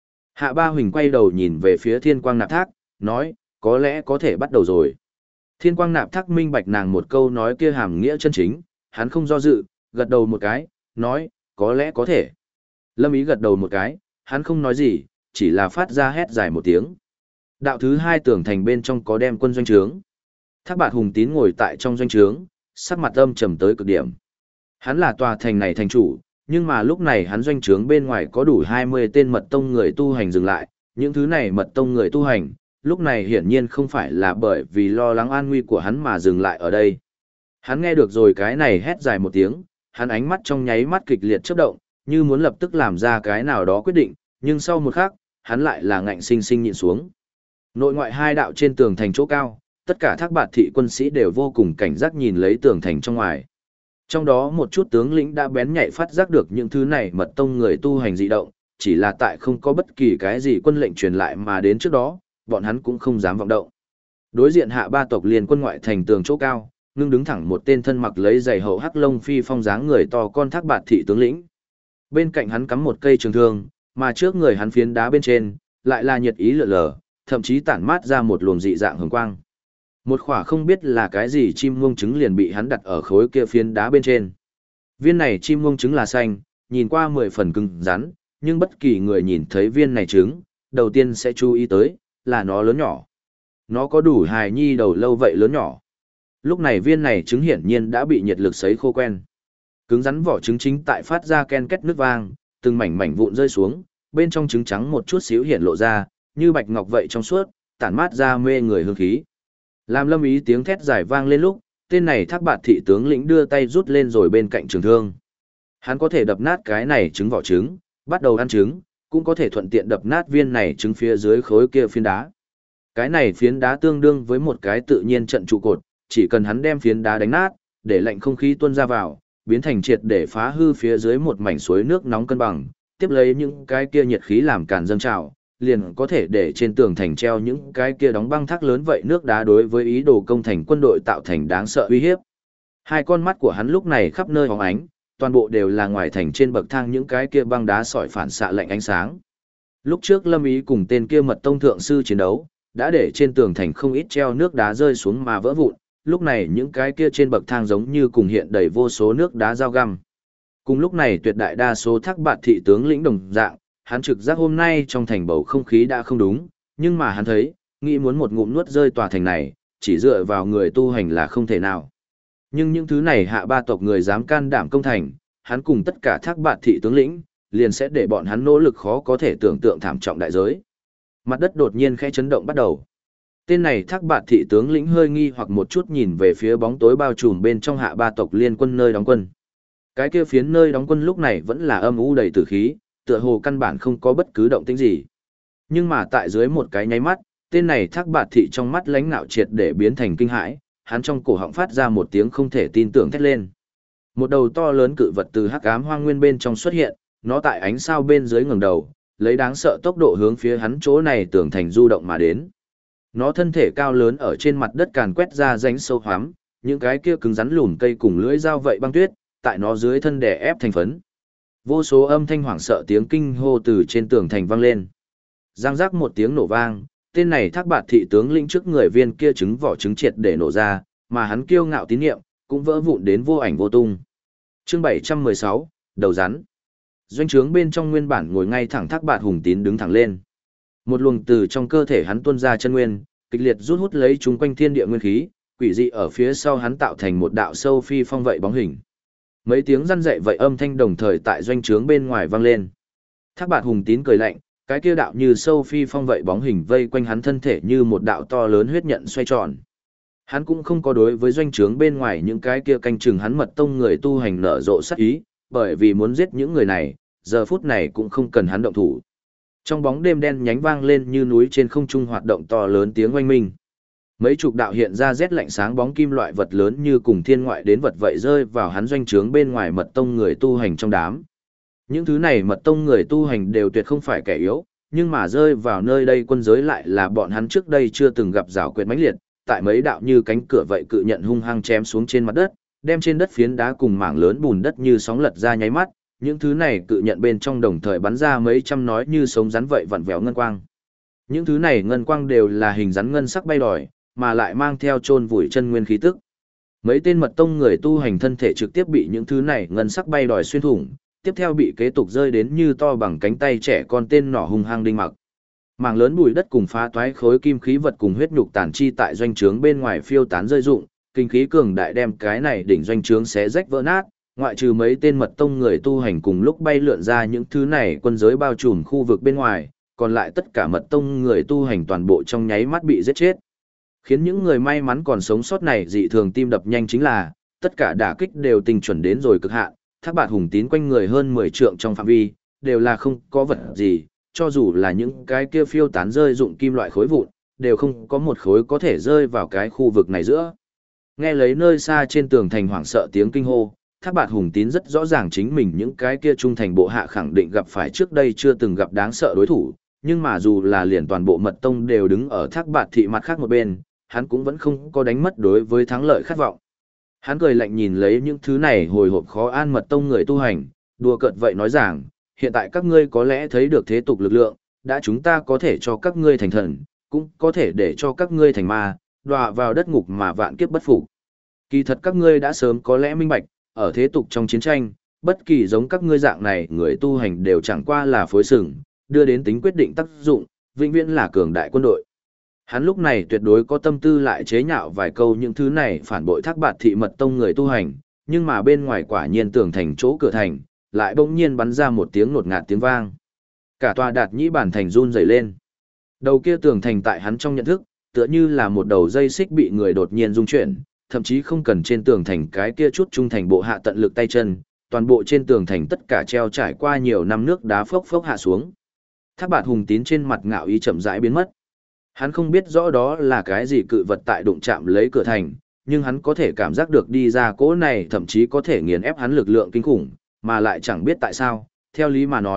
[SPEAKER 1] Hạ Ba Huỳnh quay đầu nhìn về phía Thiên Quang Nạp Thác, nói, có lẽ có thể bắt đầu rồi. Thiên Quang Nạp Thác minh bạch nàng một câu nói kia hàm nghĩa chân chính, hắn không do dự, gật đầu một cái, nói, có lẽ có thể. Lâm Ý gật đầu một cái, hắn không nói gì, chỉ là phát ra hét dài một tiếng. Đạo thứ hai tường thành bên trong có đem quân doanh trướng. Thác Bạt Hùng Tín ngồi tại trong doanh trướng, sắc mặt âm trầm tới cực điểm. Hắn là tòa thành này thành chủ, nhưng mà lúc này hắn doanh trướng bên ngoài có đủ 20 tên mật tông người tu hành dừng lại, những thứ này mật tông người tu hành, lúc này hiển nhiên không phải là bởi vì lo lắng an nguy của hắn mà dừng lại ở đây. Hắn nghe được rồi cái này hét dài một tiếng, hắn ánh mắt trong nháy mắt kịch liệt chớp động, như muốn lập tức làm ra cái nào đó quyết định, nhưng sau một khắc, hắn lại là ngạnh sinh sinh nhịn xuống. Nội ngoại hai đạo trên tường thành chỗ cao, tất cả Thác Bạt thị quân sĩ đều vô cùng cảnh giác nhìn lấy tường thành trong ngoài. Trong đó một chút tướng lĩnh đã bén nhạy phát giác được những thứ này mật tông người tu hành dị động, chỉ là tại không có bất kỳ cái gì quân lệnh truyền lại mà đến trước đó, bọn hắn cũng không dám vọng động. Đối diện Hạ Ba tộc liền quân ngoại thành tường chỗ cao, ngưng đứng thẳng một tên thân mặc lấy giày hậu hắc lông phi phong dáng người to con Thác Bạt thị tướng lĩnh. Bên cạnh hắn cắm một cây trường thương, mà trước người hắn phiến đá bên trên, lại là nhiệt ý lượn lờ, thậm chí tản mát ra một luồng dị dạng hồng quang. Một khỏa không biết là cái gì chim muông trứng liền bị hắn đặt ở khối kia phiến đá bên trên. Viên này chim muông trứng là xanh, nhìn qua 10 phần cứng rắn, nhưng bất kỳ người nhìn thấy viên này trứng, đầu tiên sẽ chú ý tới, là nó lớn nhỏ. Nó có đủ hài nhi đầu lâu vậy lớn nhỏ. Lúc này viên này trứng hiển nhiên đã bị nhiệt lực sấy khô quen. Cứng rắn vỏ trứng chính tại phát ra ken két nước vang, từng mảnh mảnh vụn rơi xuống, bên trong trứng trắng một chút xíu hiện lộ ra, như bạch ngọc vậy trong suốt, tản mát ra mê người hương khí. Làm Lâm Ý tiếng thét dài vang lên lúc, tên này Thác Bạt thị tướng lĩnh đưa tay rút lên rồi bên cạnh trường thương. Hắn có thể đập nát cái này trứng vỏ trứng, bắt đầu ăn trứng, cũng có thể thuận tiện đập nát viên này trứng phía dưới khối kia phiến đá. Cái này phiến đá tương đương với một cái tự nhiên trận trụ cột, chỉ cần hắn đem phiến đá đánh nát, để lạnh không khí tuôn ra vào, biến thành triệt để phá hư phía dưới một mảnh suối nước nóng cân bằng, tiếp lấy những cái kia nhiệt khí làm càn dâng trào, liền có thể để trên tường thành treo những cái kia đóng băng thác lớn vậy nước đá đối với ý đồ công thành quân đội tạo thành đáng sợ uy hiếp. Hai con mắt của hắn lúc này khắp nơi hóng ánh, toàn bộ đều là ngoài thành trên bậc thang những cái kia băng đá sỏi phản xạ lạnh ánh sáng. Lúc trước Lâm Ý cùng tên kia mật tông thượng sư chiến đấu, đã để trên tường thành không ít treo nước đá rơi xuống mà vỡ vụn, lúc này những cái kia trên bậc thang giống như cùng hiện đầy vô số nước đá dao găm. Cùng lúc này tuyệt đại đa số Thác Bạt thị tướng lĩnh đồng dạng, hắn trực giác hôm nay trong thành bầu không khí đã không đúng, nhưng mà hắn thấy, nghĩ muốn một ngụm nuốt rơi tòa thành này, chỉ dựa vào người tu hành là không thể nào. Nhưng những thứ này Hạ Ba tộc người dám can đảm công thành, hắn cùng tất cả Thác Bạt thị tướng lĩnh, liền sẽ để bọn hắn nỗ lực khó có thể tưởng tượng thảm trọng đại giới. Mặt đất đột nhiên khẽ chấn động bắt đầu. Tên này Thác Bạt thị tướng lĩnh hơi nghi hoặc một chút nhìn về phía bóng tối bao trùm bên trong Hạ Ba tộc liên quân nơi đóng quân. Cái kia phiến nơi đóng quân lúc này vẫn là âm u đầy tử khí, tựa hồ căn bản không có bất cứ động tĩnh gì. Nhưng mà tại dưới một cái nháy mắt, tên này Thác Bạt thị trong mắt lãnh nạo triệt để biến thành kinh hãi, hắn trong cổ họng phát ra một tiếng không thể tin tưởng thét lên. Một đầu to lớn cự vật từ hắc ám hoang nguyên bên trong xuất hiện, nó tại ánh sao bên dưới ngẩng đầu, lấy đáng sợ tốc độ hướng phía hắn chỗ này tường thành du động mà đến. Nó thân thể cao lớn ở trên mặt đất càn quét ra rãnh sâu hoắm, những cái kia cứng rắn lùn cây cùng lưỡi dao vậy băng tuyết, tại nó dưới thân đè ép thành phấn. Vô số âm thanh hoảng sợ tiếng kinh hô từ trên tường thành vang lên. Giang giác một tiếng nổ vang, tên này Thác Bạt thị tướng lĩnh trước người viên kia trứng vỏ trứng triệt để nổ ra, mà hắn kiêu ngạo tín niệm cũng vỡ vụn đến vô ảnh vô tung. Chương 716, đầu rắn. Doanh trướng bên trong nguyên bản ngồi ngay thẳng Thác Bạt Hùng Tín đứng thẳng lên. Một luồng từ trong cơ thể hắn tuôn ra chân nguyên, kịch liệt rút hút lấy chúng quanh thiên địa nguyên khí, quỷ dị ở phía sau hắn tạo thành một đạo sâu phi phong vậy bóng hình. Mấy tiếng răn dậy vậy âm thanh đồng thời tại doanh trướng bên ngoài vang lên. Thác Bạt Hùng Tín cười lạnh, cái kia đạo như sâu phi phong vậy bóng hình vây quanh hắn thân thể như một đạo to lớn huyết nhận xoay tròn. Hắn cũng không có đối với doanh trướng bên ngoài những cái kia canh chừng hắn mật tông người tu hành nở rộ sát ý, bởi vì muốn giết những người này, giờ phút này cũng không cần hắn động thủ. Trong bóng đêm đen nhánh vang lên như núi trên không trung hoạt động to lớn tiếng oanh minh. Mấy chục đạo hiện ra rét lạnh sáng bóng kim loại vật lớn như cùng thiên ngoại đến vật vậy rơi vào hắn doanh trướng bên ngoài mật tông người tu hành trong đám. Những thứ này mật tông người tu hành đều tuyệt không phải kẻ yếu, nhưng mà rơi vào nơi đây quân giới lại là bọn hắn trước đây chưa từng gặp rào quyệt mãnh liệt, tại mấy đạo như cánh cửa vậy cự nhận hung hăng chém xuống trên mặt đất, đem trên đất phiến đá cùng mảng lớn bùn đất như sóng lật ra nháy mắt, những thứ này cự nhận bên trong đồng thời bắn ra mấy trăm nói như sống rắn vậy vặn vẹo ngân quang. Những thứ này ngân quang đều là hình rắn ngân sắc bay đòi, mà lại mang theo chôn vùi chân nguyên khí tức. Mấy tên mật tông người tu hành thân thể trực tiếp bị những thứ này ngân sắc bay đòi xuyên thủng, tiếp theo bị kế tục rơi đến như to bằng cánh tay trẻ con tên nỏ hung hăng đinh mặc. Mảng lớn bụi đất cùng phá toái khối kim khí vật cùng huyết nhục tàn chi tại doanh trướng bên ngoài phiêu tán rơi rụng, kinh khí cường đại đem cái này đỉnh doanh trướng xé rách vỡ nát, ngoại trừ mấy tên mật tông người tu hành cùng lúc bay lượn ra những thứ này quân giới bao trùm khu vực bên ngoài, còn lại tất cả mật tông người tu hành toàn bộ trong nháy mắt bị giết chết. Khiến những người may mắn còn sống sót này dị thường tim đập nhanh chính là, tất cả đả kích đều tinh chuẩn đến rồi cực hạn, Thác Bạt Hùng Tín quanh người hơn 10 trượng trong phạm vi, đều là không có vật gì, cho dù là những cái kia phiêu tán rơi dụng kim loại khối vụn, đều không có một khối có thể rơi vào cái khu vực này giữa. Nghe lấy nơi xa trên tường thành hoảng sợ tiếng kinh hô, Thác Bạt Hùng Tín rất rõ ràng chính mình những cái kia trung thành bộ hạ khẳng định gặp phải trước đây chưa từng gặp đáng sợ đối thủ, nhưng mà dù là liền toàn bộ mật tông đều đứng ở Thác Bạt thị mặt khác một bên, hắn cũng vẫn không có đánh mất đối với thắng lợi khát vọng. Hắn cười lạnh nhìn lấy những thứ này hồi hộp khó an mật tông người tu hành, đùa cợt vậy nói rằng, hiện tại các ngươi có lẽ thấy được thế tục lực lượng, đã chúng ta có thể cho các ngươi thành thần, cũng có thể để cho các ngươi thành ma, đọa vào đất ngục mà vạn kiếp bất phục. Kỳ thật các ngươi đã sớm có lẽ minh bạch, ở thế tục trong chiến tranh, bất kỳ giống các ngươi dạng này người tu hành đều chẳng qua là phối sừng, đưa đến tính quyết định tác dụng, vĩnh viễn là cường đại quân đội. Hắn lúc này tuyệt đối có tâm tư lại chế nhạo vài câu những thứ này phản bội Thác Bạt thị mật tông người tu hành, nhưng mà bên ngoài quả nhiên tường thành chỗ cửa thành, lại bỗng nhiên bắn ra một tiếng ngột ngạt tiếng vang. Cả tòa Đạt Nhĩ bản thành run rẩy lên. Đầu kia tường thành tại hắn trong nhận thức, tựa như là một đầu dây xích bị người đột nhiên rung chuyển, thậm chí không cần trên tường thành cái kia chút trung thành bộ hạ tận lực tay chân, toàn bộ trên tường thành tất cả treo trải qua nhiều năm nước đá phốc phốc hạ xuống. Thác Bạt Hùng Tín trên mặt ngạo ý chậm rãi biến mất. Hắn không biết rõ đó là cái gì cự vật tại đụng chạm lấy cửa thành, nhưng hắn có thể cảm giác được đi ra cỗ này thậm chí có thể nghiền ép hắn lực lượng kinh khủng, mà lại chẳng biết tại sao, theo lý mà nói,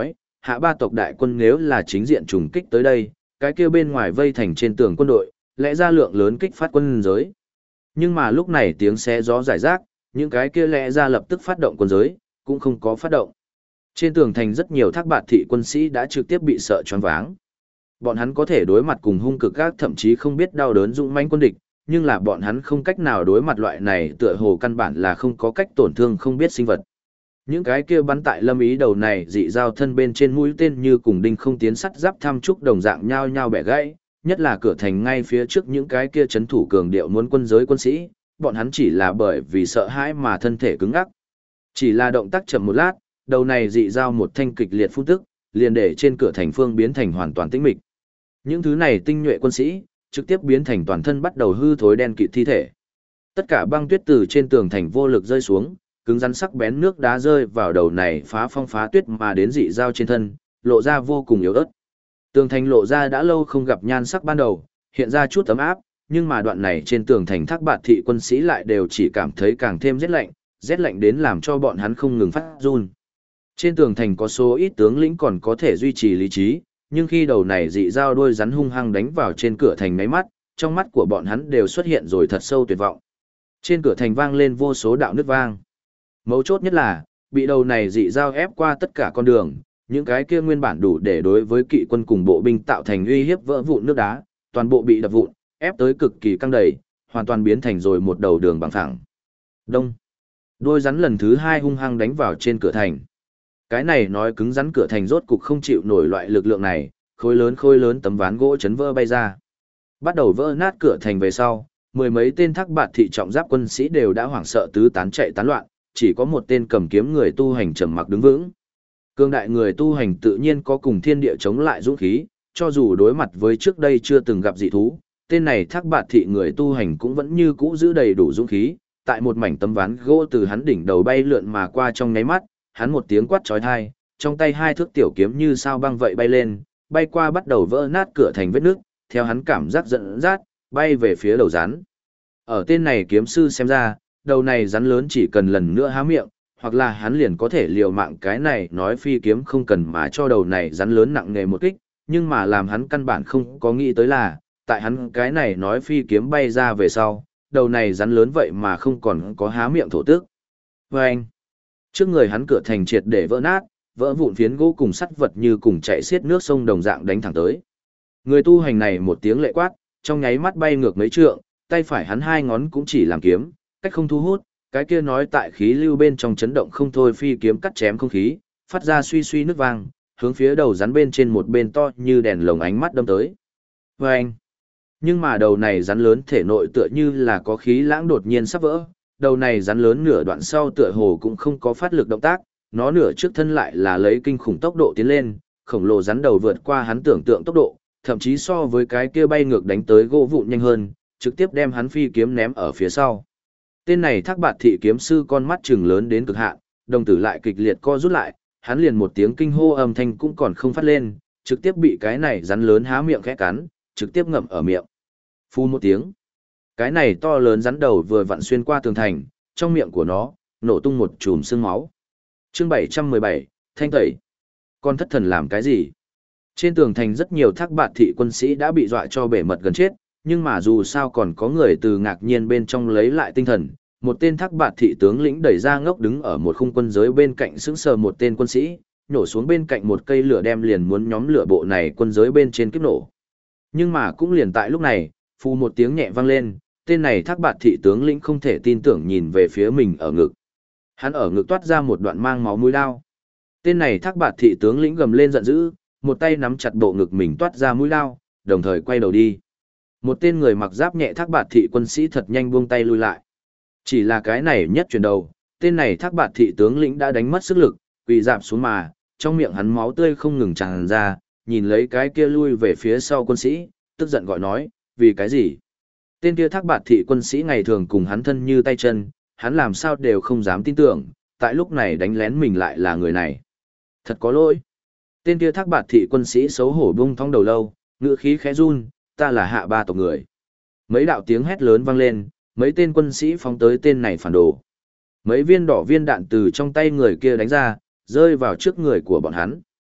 [SPEAKER 1] Hạ ba tộc đại quân nếu là chính diện trùng kích tới đây, cái kia bên ngoài vây thành trên tường quân đội, lẽ ra lượng lớn kích phát quân giới. Nhưng mà lúc này tiếng xé gió giải rác, những cái kia lẽ ra lập tức phát động quân giới, cũng không có phát động. Trên tường thành rất nhiều thác bạt thị quân sĩ đã trực tiếp bị sợ choáng váng. Bọn hắn có thể đối mặt cùng hung cực gác, thậm chí không biết đau đớn dũng mãnh quân địch, nhưng là bọn hắn không cách nào đối mặt loại này, tựa hồ căn bản là không có cách tổn thương không biết sinh vật. Những cái kia bắn tại Lâm Ý đầu này dị giao thân bên trên mũi tên như cùng đinh không tiến sắt giáp tham trúc đồng dạng nhao nhao bẻ gãy, nhất là cửa thành ngay phía trước những cái kia chấn thủ cường điệu muốn quân giới quân sĩ, bọn hắn chỉ là bởi vì sợ hãi mà thân thể cứng ngắc. Chỉ là động tác chậm một lát, đầu này dị giao một thanh kịch liệt phun tức, liền để trên cửa thành phương biến thành hoàn toàn tĩnh mịch. Những thứ này tinh nhuệ quân sĩ, trực tiếp biến thành toàn thân bắt đầu hư thối đen kịt thi thể. Tất cả băng tuyết từ trên tường thành vô lực rơi xuống, cứng rắn sắc bén nước đá rơi vào đầu này phá phong phá tuyết mà đến dị giao trên thân, lộ ra vô cùng yếu ớt. Tường thành lộ ra đã lâu không gặp nhan sắc ban đầu, hiện ra chút ấm áp, nhưng mà đoạn này trên tường thành thác bạt thị quân sĩ lại đều chỉ cảm thấy càng thêm rét lạnh đến làm cho bọn hắn không ngừng phát run. Trên tường thành có số ít tướng lĩnh còn có thể duy trì lý trí, nhưng khi đầu này dị giao đuôi rắn hung hăng đánh vào trên cửa thành mấy mắt, trong mắt của bọn hắn đều xuất hiện rồi thật sâu tuyệt vọng. Trên cửa thành vang lên vô số đạo nứt vang. Mấu chốt nhất là, bị đầu này dị giao ép qua tất cả con đường, những cái kia nguyên bản đủ để đối với kỵ quân cùng bộ binh tạo thành uy hiếp vỡ vụn nước đá, toàn bộ bị đập vụn, ép tới cực kỳ căng đầy, hoàn toàn biến thành rồi một đầu đường bằng phẳng. Đông. Đôi rắn lần thứ hai hung hăng đánh vào trên cửa thành. Cái này nói cứng rắn cửa thành rốt cục không chịu nổi loại lực lượng này, khối lớn tấm ván gỗ chấn vỡ bay ra. Bắt đầu vỡ nát cửa thành về sau, mười mấy tên thác bạt thị trọng giáp quân sĩ đều đã hoảng sợ tứ tán chạy tán loạn, chỉ có một tên cầm kiếm người tu hành trầm mặc đứng vững. Cương đại người tu hành tự nhiên có cùng thiên địa chống lại dũng khí, cho dù đối mặt với trước đây chưa từng gặp dị thú, tên này thác bạt thị người tu hành cũng vẫn như cũ giữ đầy đủ dũng khí, tại một mảnh tấm ván gỗ từ hắn đỉnh đầu bay lượn mà qua trong nháy mắt, hắn một tiếng quát chói tai, trong tay hai thước tiểu kiếm như sao băng vậy bay lên, bay qua bắt đầu vỡ nát cửa thành vết nước, theo hắn cảm giác giận dắt, bay về phía đầu rắn. Ở tên này kiếm sư xem ra, đầu này rắn lớn chỉ cần lần nữa há miệng, hoặc là hắn liền có thể liều mạng cái này nói phi kiếm không cần mà cho đầu này rắn lớn nặng nề một kích, nhưng mà làm hắn căn bản không có nghĩ tới là, tại hắn cái này nói phi kiếm bay ra về sau, đầu này rắn lớn vậy mà không còn có há miệng thổ tức. Và anh, trước người hắn cửa thành triệt để vỡ nát, vỡ vụn phiến gỗ cùng sắt vật như cùng chạy xiết nước sông đồng dạng đánh thẳng tới. Người tu hành này một tiếng lệ quát, trong nháy mắt bay ngược mấy trượng, tay phải hắn hai ngón cũng chỉ làm kiếm, cách không thu hút, cái kia nói tại khí lưu bên trong chấn động không thôi phi kiếm cắt chém không khí, phát ra suy suy nước vang, hướng phía đầu rắn bên trên một bên to như đèn lồng ánh mắt đâm tới. Và anh, nhưng mà đầu này rắn lớn thể nội tựa như là có khí lãng đột nhiên sắp vỡ, đầu này rắn lớn nửa đoạn sau tựa hồ cũng không có phát lực động tác, nó nửa trước thân lại là lấy kinh khủng tốc độ tiến lên, khổng lồ rắn đầu vượt qua hắn tưởng tượng tốc độ, thậm chí so với cái kia bay ngược đánh tới gỗ vụn nhanh hơn, trực tiếp đem hắn phi kiếm ném ở phía sau. Tên này thác bạt thị kiếm sư con mắt trừng lớn đến cực hạn, đồng tử lại kịch liệt co rút lại, hắn liền một tiếng kinh hô âm thanh cũng còn không phát lên, trực tiếp bị cái này rắn lớn há miệng khẽ cắn, trực tiếp ngậm ở miệng. Phu một tiếng. Cái này to lớn rắn đầu vừa vặn xuyên qua tường thành, trong miệng của nó nổ tung một chùm xương máu. Chương 717, thanh tẩy. Con thất thần làm cái gì? Trên tường thành rất nhiều thác bạt thị quân sĩ đã bị dọa cho bể mật gần chết, nhưng mà dù sao còn có người từ ngạc nhiên bên trong lấy lại tinh thần. Một tên thác bạt thị tướng lĩnh đẩy ra ngốc đứng ở một khung quân giới bên cạnh sững sờ một tên quân sĩ, nổ xuống bên cạnh một cây lửa đem liền muốn nhóm lửa bộ này quân giới bên trên kiếp nổ. Nhưng mà cũng liền tại lúc này, phù một tiếng nhẹ vang lên, tên này thác bạt thị tướng lĩnh không thể tin tưởng nhìn về phía mình ở ngực. Hắn ở ngực toát ra một đoạn mang máu mũi đao. Tên này thác bạt thị tướng lĩnh gầm lên giận dữ, một tay nắm chặt bộ ngực mình toát ra mũi đao, đồng thời quay đầu đi. Một tên người mặc giáp nhẹ thác bạt thị quân sĩ thật nhanh buông tay lui lại. Chỉ là cái này nhất chuyển đầu, tên này thác bạt thị tướng lĩnh đã đánh mất sức lực, quỳ rạp xuống mà, trong miệng hắn máu tươi không ngừng tràn ra, nhìn lấy cái kia lui về phía sau quân sĩ, tức giận gọi nói, vì cái gì? Tên kia thác bạt thị quân sĩ ngày thường cùng hắn thân như tay chân, hắn làm sao đều không dám tin tưởng, tại lúc này đánh lén mình lại là người này. Thật có lỗi. Tên kia thác bạt thị quân sĩ xấu hổ bung thong đầu lâu, ngữ khí khẽ run, ta là hạ ba tộc người. Mấy đạo tiếng hét lớn vang lên, mấy tên quân sĩ phóng tới tên này phản đồ. Mấy viên đỏ viên đạn từ trong tay người kia đánh ra, rơi vào trước người của bọn hắn.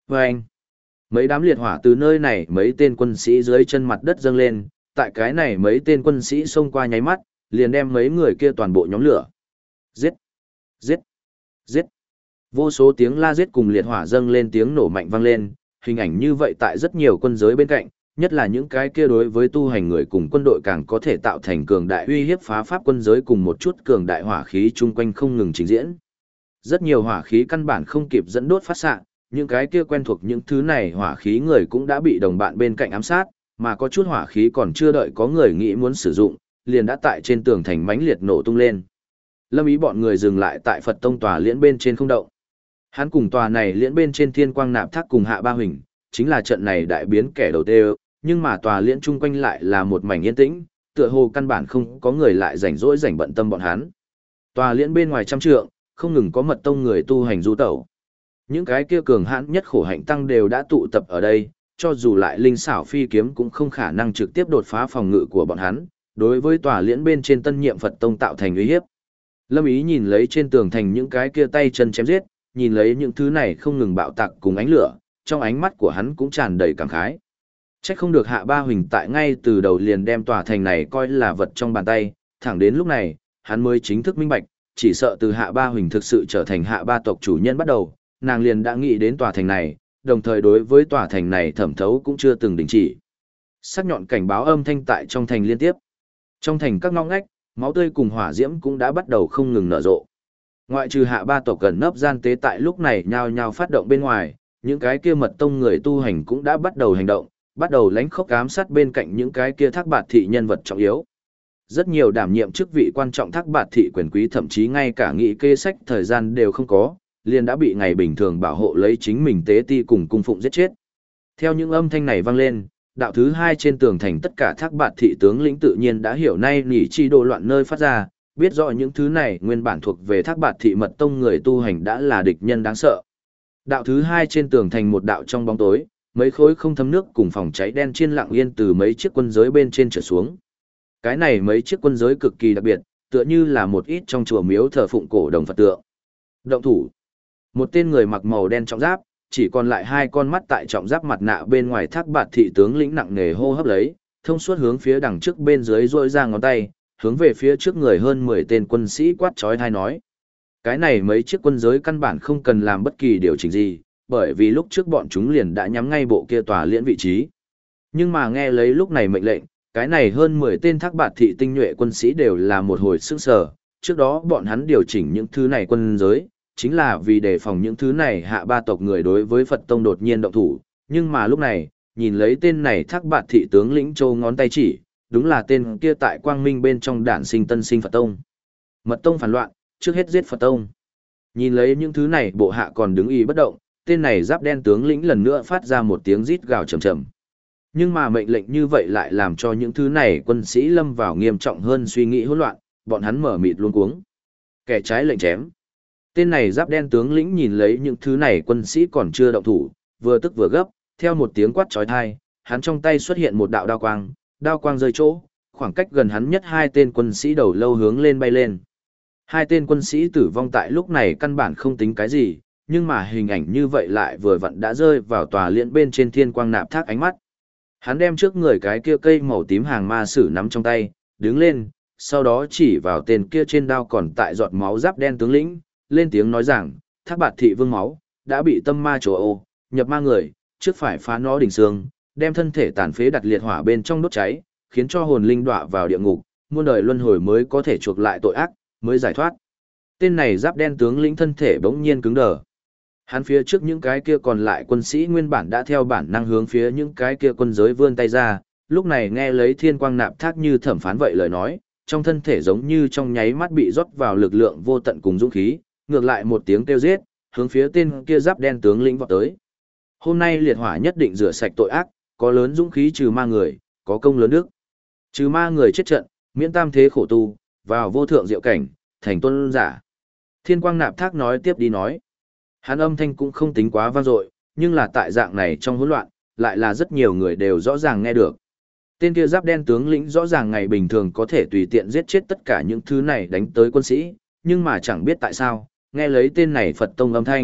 [SPEAKER 1] Vâng! Mấy đám liệt hỏa từ nơi này mấy tên quân sĩ dưới chân mặt đất dâng lên, tại cái này mấy tên quân sĩ xông qua nháy mắt, liền đem mấy người kia toàn bộ nhóm lửa. Giết! Giết! Giết! Vô số tiếng la giết cùng liệt hỏa dâng lên, tiếng nổ mạnh vang lên, hình ảnh như vậy tại rất nhiều quân giới bên cạnh, nhất là những cái kia đối với tu hành người cùng quân đội càng có thể tạo thành cường đại uy hiếp phá pháp quân giới cùng một chút cường đại hỏa khí chung quanh không ngừng trình diễn. Rất nhiều hỏa khí căn bản không kịp dẫn đốt phát xạ, những cái kia quen thuộc những thứ này hỏa khí người cũng đã bị đồng bạn bên cạnh ám sát, mà có chút hỏa khí còn chưa đợi có người nghĩ muốn sử dụng, liền đã tại trên tường thành mãnh liệt nổ tung lên. Lâm Ý bọn người dừng lại tại Phật Tông tòa liễn bên trên không động. Hắn cùng tòa này liễn bên trên Thiên Quang Nạp Thác cùng Hạ Ba Huỳnh, chính là trận này đại biến kẻ đầu tiên, nhưng mà tòa liễn chung quanh lại là một mảnh yên tĩnh, tựa hồ căn bản không có người lại rảnh rỗi rảnh bận tâm bọn hắn. Tòa liễn bên ngoài trăm trượng, không ngừng có mật tông người tu hành du tẩu. Những cái kia cường hãn nhất khổ hạnh tăng đều đã tụ tập ở đây, cho dù lại linh xảo phi kiếm cũng không khả năng trực tiếp đột phá phòng ngự của bọn hắn, đối với tòa liễn bên trên tân nhiệm Phật tông tạo thành uy hiếp. Lâm Ý nhìn lấy trên tường thành những cái kia tay chân chém giết, nhìn lấy những thứ này không ngừng bạo tạc cùng ánh lửa, trong ánh mắt của hắn cũng tràn đầy cảm khái. Chắc không được Hạ Ba Huỳnh tại ngay từ đầu liền đem tòa thành này coi là vật trong bàn tay, thẳng đến lúc này, hắn mới chính thức minh bạch, chỉ sợ từ Hạ Ba Huỳnh thực sự trở thành Hạ Ba tộc chủ nhân bắt đầu, nàng liền đã nghĩ đến tòa thành này, đồng thời đối với tòa thành này thẩm thấu cũng chưa từng đình chỉ. Sắc nhọn cảnh báo âm thanh tại trong thành liên tiếp. Trong thành các ngõ ngách, máu tươi cùng hỏa diễm cũng đã bắt đầu không ngừng nở rộ. Ngoại trừ Hạ Ba tộc gần nấp gian tế tại lúc này nhao nhao phát động bên ngoài, những cái kia mật tông người tu hành cũng đã bắt đầu hành động, bắt đầu lánh khốc ám sát bên cạnh những cái kia Thác Bạt thị nhân vật trọng yếu. Rất nhiều đảm nhiệm chức vị quan trọng Thác Bạt thị quyền quý thậm chí ngay cả nghị kê sách thời gian đều không có, liền đã bị ngày bình thường bảo hộ lấy chính mình tế ti cùng cung phụng giết chết. Theo những âm thanh này vang lên, đạo thứ hai trên tường thành tất cả Thác Bạt thị tướng lĩnh tự nhiên đã hiểu nay nỉ chi đồ loạn nơi phát ra, biết rõ những thứ này nguyên bản thuộc về Thác Bạt thị mật tông người tu hành đã là địch nhân đáng sợ. Đạo thứ hai trên tường thành một đạo trong bóng tối, mấy khối không thấm nước cùng phòng cháy đen chiên lặng yên từ mấy chiếc quân giới bên trên trở xuống. Cái này mấy chiếc quân giới cực kỳ đặc biệt, tựa như là một ít trong chùa miếu thờ phụng cổ đồng Phật tượng. Động thủ. Một tên người mặc màu đen trọng giáp, chỉ còn lại hai con mắt tại trọng giáp mặt nạ bên ngoài Thác Bạt thị tướng lĩnh nặng nề hô hấp lấy, thông suốt hướng phía đằng trước bên dưới rỗi ra ngón tay, hướng về phía trước người hơn 10 tên quân sĩ quát chói tai nói. Cái này mấy chiếc quân giới căn bản không cần làm bất kỳ điều chỉnh gì, bởi vì lúc trước bọn chúng liền đã nhắm ngay bộ kia tòa liễn vị trí. Nhưng mà nghe lấy lúc này mệnh lệnh, cái này hơn 10 tên Thác Bạt thị tinh nhuệ quân sĩ đều là một hồi sững sờ, trước đó bọn hắn điều chỉnh những thứ này quân giới, chính là vì đề phòng những thứ này Hạ Ba tộc người đối với Phật tông đột nhiên động thủ, nhưng mà lúc này, nhìn lấy tên này Thác Bạt thị tướng lĩnh châu ngón tay chỉ, đúng là tên kia tại Quang Minh bên trong đản sinh tân sinh Phật tông. Mật tông phản loạn, trước hết giết Phật tông. Nhìn lấy những thứ này bộ hạ còn đứng y bất động, tên này giáp đen tướng lĩnh lần nữa phát ra một tiếng rít gào trầm trầm. Nhưng mà mệnh lệnh như vậy lại làm cho những thứ này quân sĩ lâm vào nghiêm trọng hơn suy nghĩ hỗn loạn, bọn hắn mở mịt luống cuống. Kẻ trái lệnh chém. Tên này giáp đen tướng lĩnh nhìn lấy những thứ này quân sĩ còn chưa động thủ, vừa tức vừa gấp, theo một tiếng quát chói tai, hắn trong tay xuất hiện một đạo đao quang rơi chỗ, khoảng cách gần hắn nhất hai tên quân sĩ đầu lâu hướng lên bay lên. Hai tên quân sĩ tử vong tại lúc này căn bản không tính cái gì, nhưng mà hình ảnh như vậy lại vừa vặn đã rơi vào tòa liễn bên trên Thiên Quang Nạp Thác ánh mắt. Hắn đem trước người cái kia cây màu tím hàng ma sử nắm trong tay, đứng lên, sau đó chỉ vào tên kia trên đao còn tại giọt máu giáp đen tướng lĩnh, lên tiếng nói rằng, Thác Bạt thị vương máu, đã bị tâm ma trổ ô, nhập ma người, trước phải phá nó đỉnh xương, đem thân thể tàn phế đặt liệt hỏa bên trong đốt cháy, khiến cho hồn linh đọa vào địa ngục, muôn đời luân hồi mới có thể chuộc lại tội ác, mới giải thoát. Tên này giáp đen tướng lĩnh thân thể bỗng nhiên cứng đờ. Hắn phía trước những cái kia còn lại quân sĩ nguyên bản đã theo bản năng hướng phía những cái kia quân giới vươn tay ra, lúc này nghe lấy Thiên Quang Nạp Thác như thẩm phán vậy lời nói, trong thân thể giống như trong nháy mắt bị rót vào lực lượng vô tận cùng dũng khí, ngược lại một tiếng kêu giết, hướng phía tên kia giáp đen tướng lĩnh vọt tới. Hôm nay liệt hỏa nhất định rửa sạch tội ác, có lớn dũng khí trừ ma người, có công lớn đức. Trừ ma người chết trận, miễn tam thế khổ tu, vào vô thượng diệu cảnh, thành tôn giả. Thiên Quang Nạp Thác nói tiếp đi nói. Hắn âm thanh cũng không tính quá vang dội, nhưng là tại dạng này trong hỗn loạn, lại là rất nhiều người đều rõ ràng nghe được. Tên kia giáp đen tướng lĩnh rõ ràng ngày bình thường có thể tùy tiện giết chết tất cả những thứ này đánh tới quân sĩ, nhưng mà chẳng biết tại sao, nghe lấy tên này Phật tông âm thanh,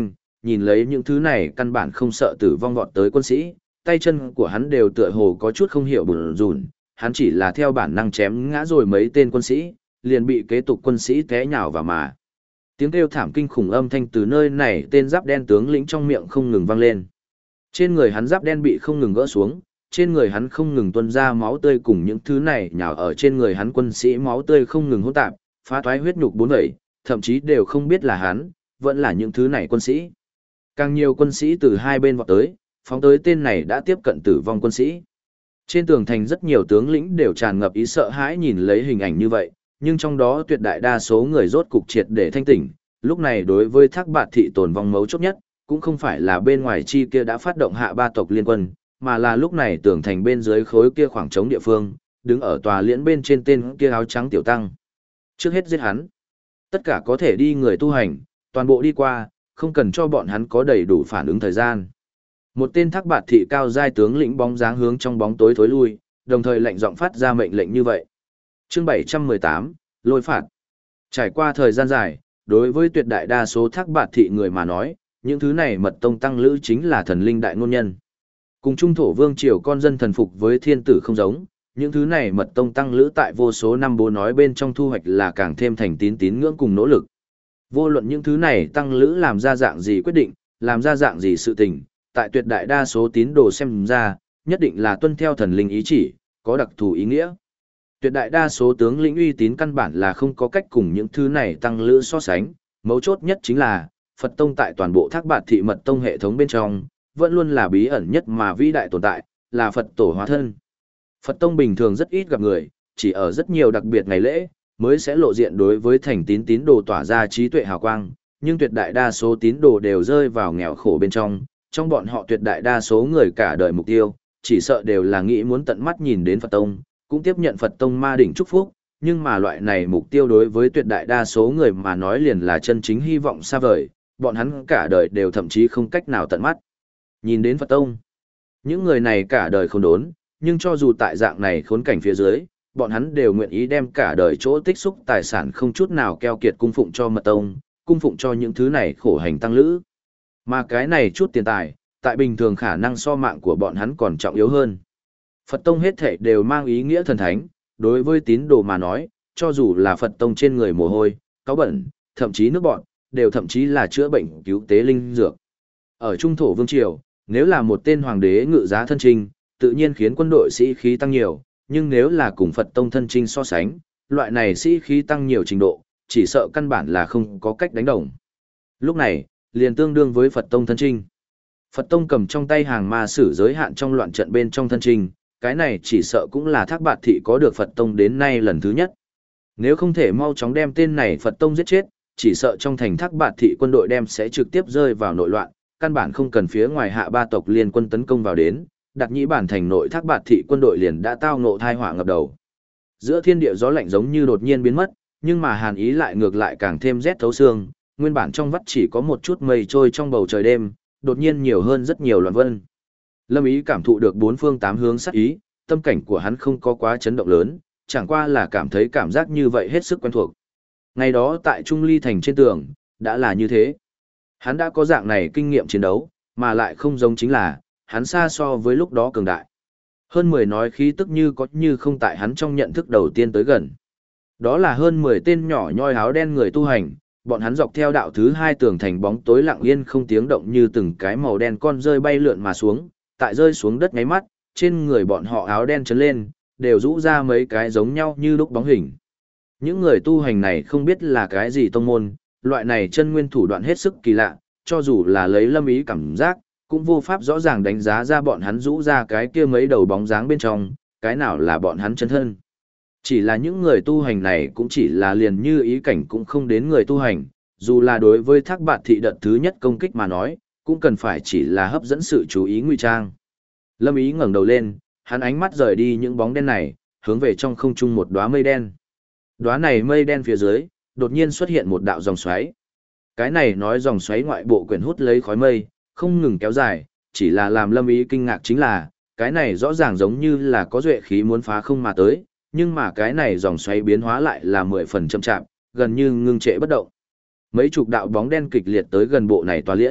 [SPEAKER 1] nhìn lấy những thứ này căn bản không sợ tử vong vọt tới quân sĩ, tay chân của hắn đều tựa hồ có chút không hiểu bùn rùn, hắn chỉ là theo bản năng chém ngã rồi mấy tên quân sĩ, liền bị kế tục quân sĩ té nhào vào mà. Tiếng kêu thảm kinh khủng âm thanh từ nơi này tên giáp đen tướng lĩnh trong miệng không ngừng vang lên. Trên người hắn giáp đen bị không ngừng gỡ xuống, trên người hắn không ngừng tuôn ra máu tươi cùng những thứ này nhào ở trên người hắn quân sĩ máu tươi không ngừng hỗn tạp, phá thoái huyết nhục bốn vẩy, thậm chí đều không biết là hắn, vẫn là những thứ này quân sĩ. Càng nhiều quân sĩ từ hai bên vọt tới, phóng tới tên này đã tiếp cận tử vong quân sĩ. Trên tường thành rất nhiều tướng lĩnh đều tràn ngập ý sợ hãi nhìn lấy hình ảnh như vậy, nhưng trong đó tuyệt đại đa số người rốt cục triệt để thanh tỉnh, lúc này đối với Thác Bạt thị tồn vong mấu chốt nhất, cũng không phải là bên ngoài chi kia đã phát động hạ ba tộc liên quân, mà là lúc này tường thành bên dưới khối kia khoảng trống địa phương, đứng ở tòa liễn bên trên tên kia áo trắng tiểu tăng. Trước hết giết hắn. Tất cả có thể đi người tu hành, toàn bộ đi qua, không cần cho bọn hắn có đầy đủ phản ứng thời gian. Một tên Thác Bạt thị cao giai tướng lĩnh bóng dáng hướng trong bóng tối thối lui, đồng thời lệnh giọng phát ra mệnh lệnh như vậy. Chương 718, lôi phạt. Trải qua thời gian dài, đối với tuyệt đại đa số Thác Bạt thị người mà nói, những thứ này mật tông tăng lữ chính là thần linh đại ngôn nhân. Cùng trung thổ vương triều con dân thần phục với thiên tử không giống, những thứ này mật tông tăng lữ tại vô số năm bố nói bên trong thu hoạch là càng thêm thành tín ngưỡng cùng nỗ lực. Vô luận những thứ này tăng lữ làm ra dạng gì quyết định, làm ra dạng gì sự tình, tại tuyệt đại đa số tín đồ xem ra, nhất định là tuân theo thần linh ý chỉ, có đặc thù ý nghĩa. Tuyệt đại đa số tướng lĩnh uy tín căn bản là không có cách cùng những thứ này tăng lữ so sánh, mấu chốt nhất chính là, Phật Tông tại toàn bộ Thác Bạt thị mật tông hệ thống bên trong, vẫn luôn là bí ẩn nhất mà vĩ đại tồn tại, là Phật tổ hóa thân. Phật Tông bình thường rất ít gặp người, chỉ ở rất nhiều đặc biệt ngày lễ, mới sẽ lộ diện đối với thành tín đồ tỏa ra trí tuệ hào quang, nhưng tuyệt đại đa số tín đồ đều rơi vào nghèo khổ bên trong bọn họ tuyệt đại đa số người cả đời mục tiêu, chỉ sợ đều là nghĩ muốn tận mắt nhìn đến Phật Tông, cũng tiếp nhận Phật Tông ma đỉnh chúc phúc, nhưng mà loại này mục tiêu đối với tuyệt đại đa số người mà nói liền là chân chính hy vọng xa vời, bọn hắn cả đời đều thậm chí không cách nào tận mắt nhìn đến Phật Tông. Những người này cả đời không đốn, nhưng cho dù tại dạng này khốn cảnh phía dưới, bọn hắn đều nguyện ý đem cả đời chỗ tích xúc tài sản không chút nào keo kiệt cung phụng cho mật tông, cung phụng cho những thứ này khổ hành tăng lữ. Mà cái này chút tiền tài, tại bình thường khả năng so mạng của bọn hắn còn trọng yếu hơn. Phật tông hết thảy đều mang ý nghĩa thần thánh, đối với tín đồ mà nói, cho dù là Phật tông trên người mồ hôi, cáu bẩn, thậm chí nước bọn, đều thậm chí là chữa bệnh cứu tế linh dược. Ở Trung thổ vương triều, nếu là một tên hoàng đế ngự giá thân trinh, tự nhiên khiến quân đội sĩ khí tăng nhiều, nhưng nếu là cùng Phật tông thân trinh so sánh, loại này sĩ khí tăng nhiều trình độ, chỉ sợ căn bản là không có cách đánh đồng. Lúc này, liền tương đương với Phật tông thân trinh. Phật tông cầm trong tay hàng ma sử giới hạn trong loạn trận bên trong thân trinh, cái này chỉ sợ cũng là Thác Bạt thị có được Phật tông đến nay lần thứ nhất. Nếu không thể mau chóng đem tên này Phật tông giết chết, chỉ sợ trong thành Thác Bạt thị quân đội đem sẽ trực tiếp rơi vào nội loạn, căn bản không cần phía ngoài hạ ba tộc liên quân tấn công vào đến, đặt nhĩ bản thành nội Thác Bạt thị quân đội liền đã tao ngộ thai họa ngập đầu. Giữa thiên địa gió lạnh giống như đột nhiên biến mất, nhưng mà hàn ý lại ngược lại càng thêm rét thấu xương, nguyên bản trong vắt chỉ có một chút mây trôi trong bầu trời đêm, đột nhiên nhiều hơn rất nhiều loạn vân. Lâm Ý cảm thụ được bốn phương tám hướng sát ý, tâm cảnh của hắn không có quá chấn động lớn, chẳng qua là cảm thấy cảm giác như vậy hết sức quen thuộc. Ngày đó tại Trung Ly thành trên tường, đã là như thế. Hắn đã có dạng này kinh nghiệm chiến đấu, mà lại không giống chính là, hắn xa so với lúc đó cường đại. Hơn 10 nói khí tức như có như không tại hắn trong nhận thức đầu tiên tới gần. Đó là hơn 10 tên nhỏ nhoi áo đen người tu hành, bọn hắn dọc theo đạo thứ 2 tường thành bóng tối lặng yên không tiếng động như từng cái màu đen con rơi bay lượn mà xuống, tại rơi xuống đất ngáy mắt, trên người bọn họ áo đen trấn lên, đều rũ ra mấy cái giống nhau như lúc bóng hình. Những người tu hành này không biết là cái gì tông môn, loại này chân nguyên thủ đoạn hết sức kỳ lạ, cho dù là lấy Lâm Ý cảm giác, cũng vô pháp rõ ràng đánh giá ra bọn hắn rũ ra cái kia mấy đầu bóng dáng bên trong, cái nào là bọn hắn chân thân. Chỉ là những người tu hành này cũng chỉ là liền như ý cảnh cũng không đến người tu hành, dù là đối với Thác Bạt thị đợt thứ nhất công kích mà nói, cũng cần phải chỉ là hấp dẫn sự chú ý ngụy trang. Lâm Ý ngẩng đầu lên, hắn ánh mắt rời đi những bóng đen này, hướng về trong không trung một đóa mây đen. Đóa này mây đen phía dưới, đột nhiên xuất hiện một đạo dòng xoáy. Cái này nói dòng xoáy ngoại bộ quyển hút lấy khói mây, không ngừng kéo dài, chỉ là làm Lâm Ý kinh ngạc chính là, cái này rõ ràng giống như là có duệ khí muốn phá không mà tới, nhưng mà cái này dòng xoáy biến hóa lại là 10 phần chậm chạp, gần như ngưng trệ bất động. Mấy chục đạo bóng đen kịch liệt tới gần bộ này tòa liễn,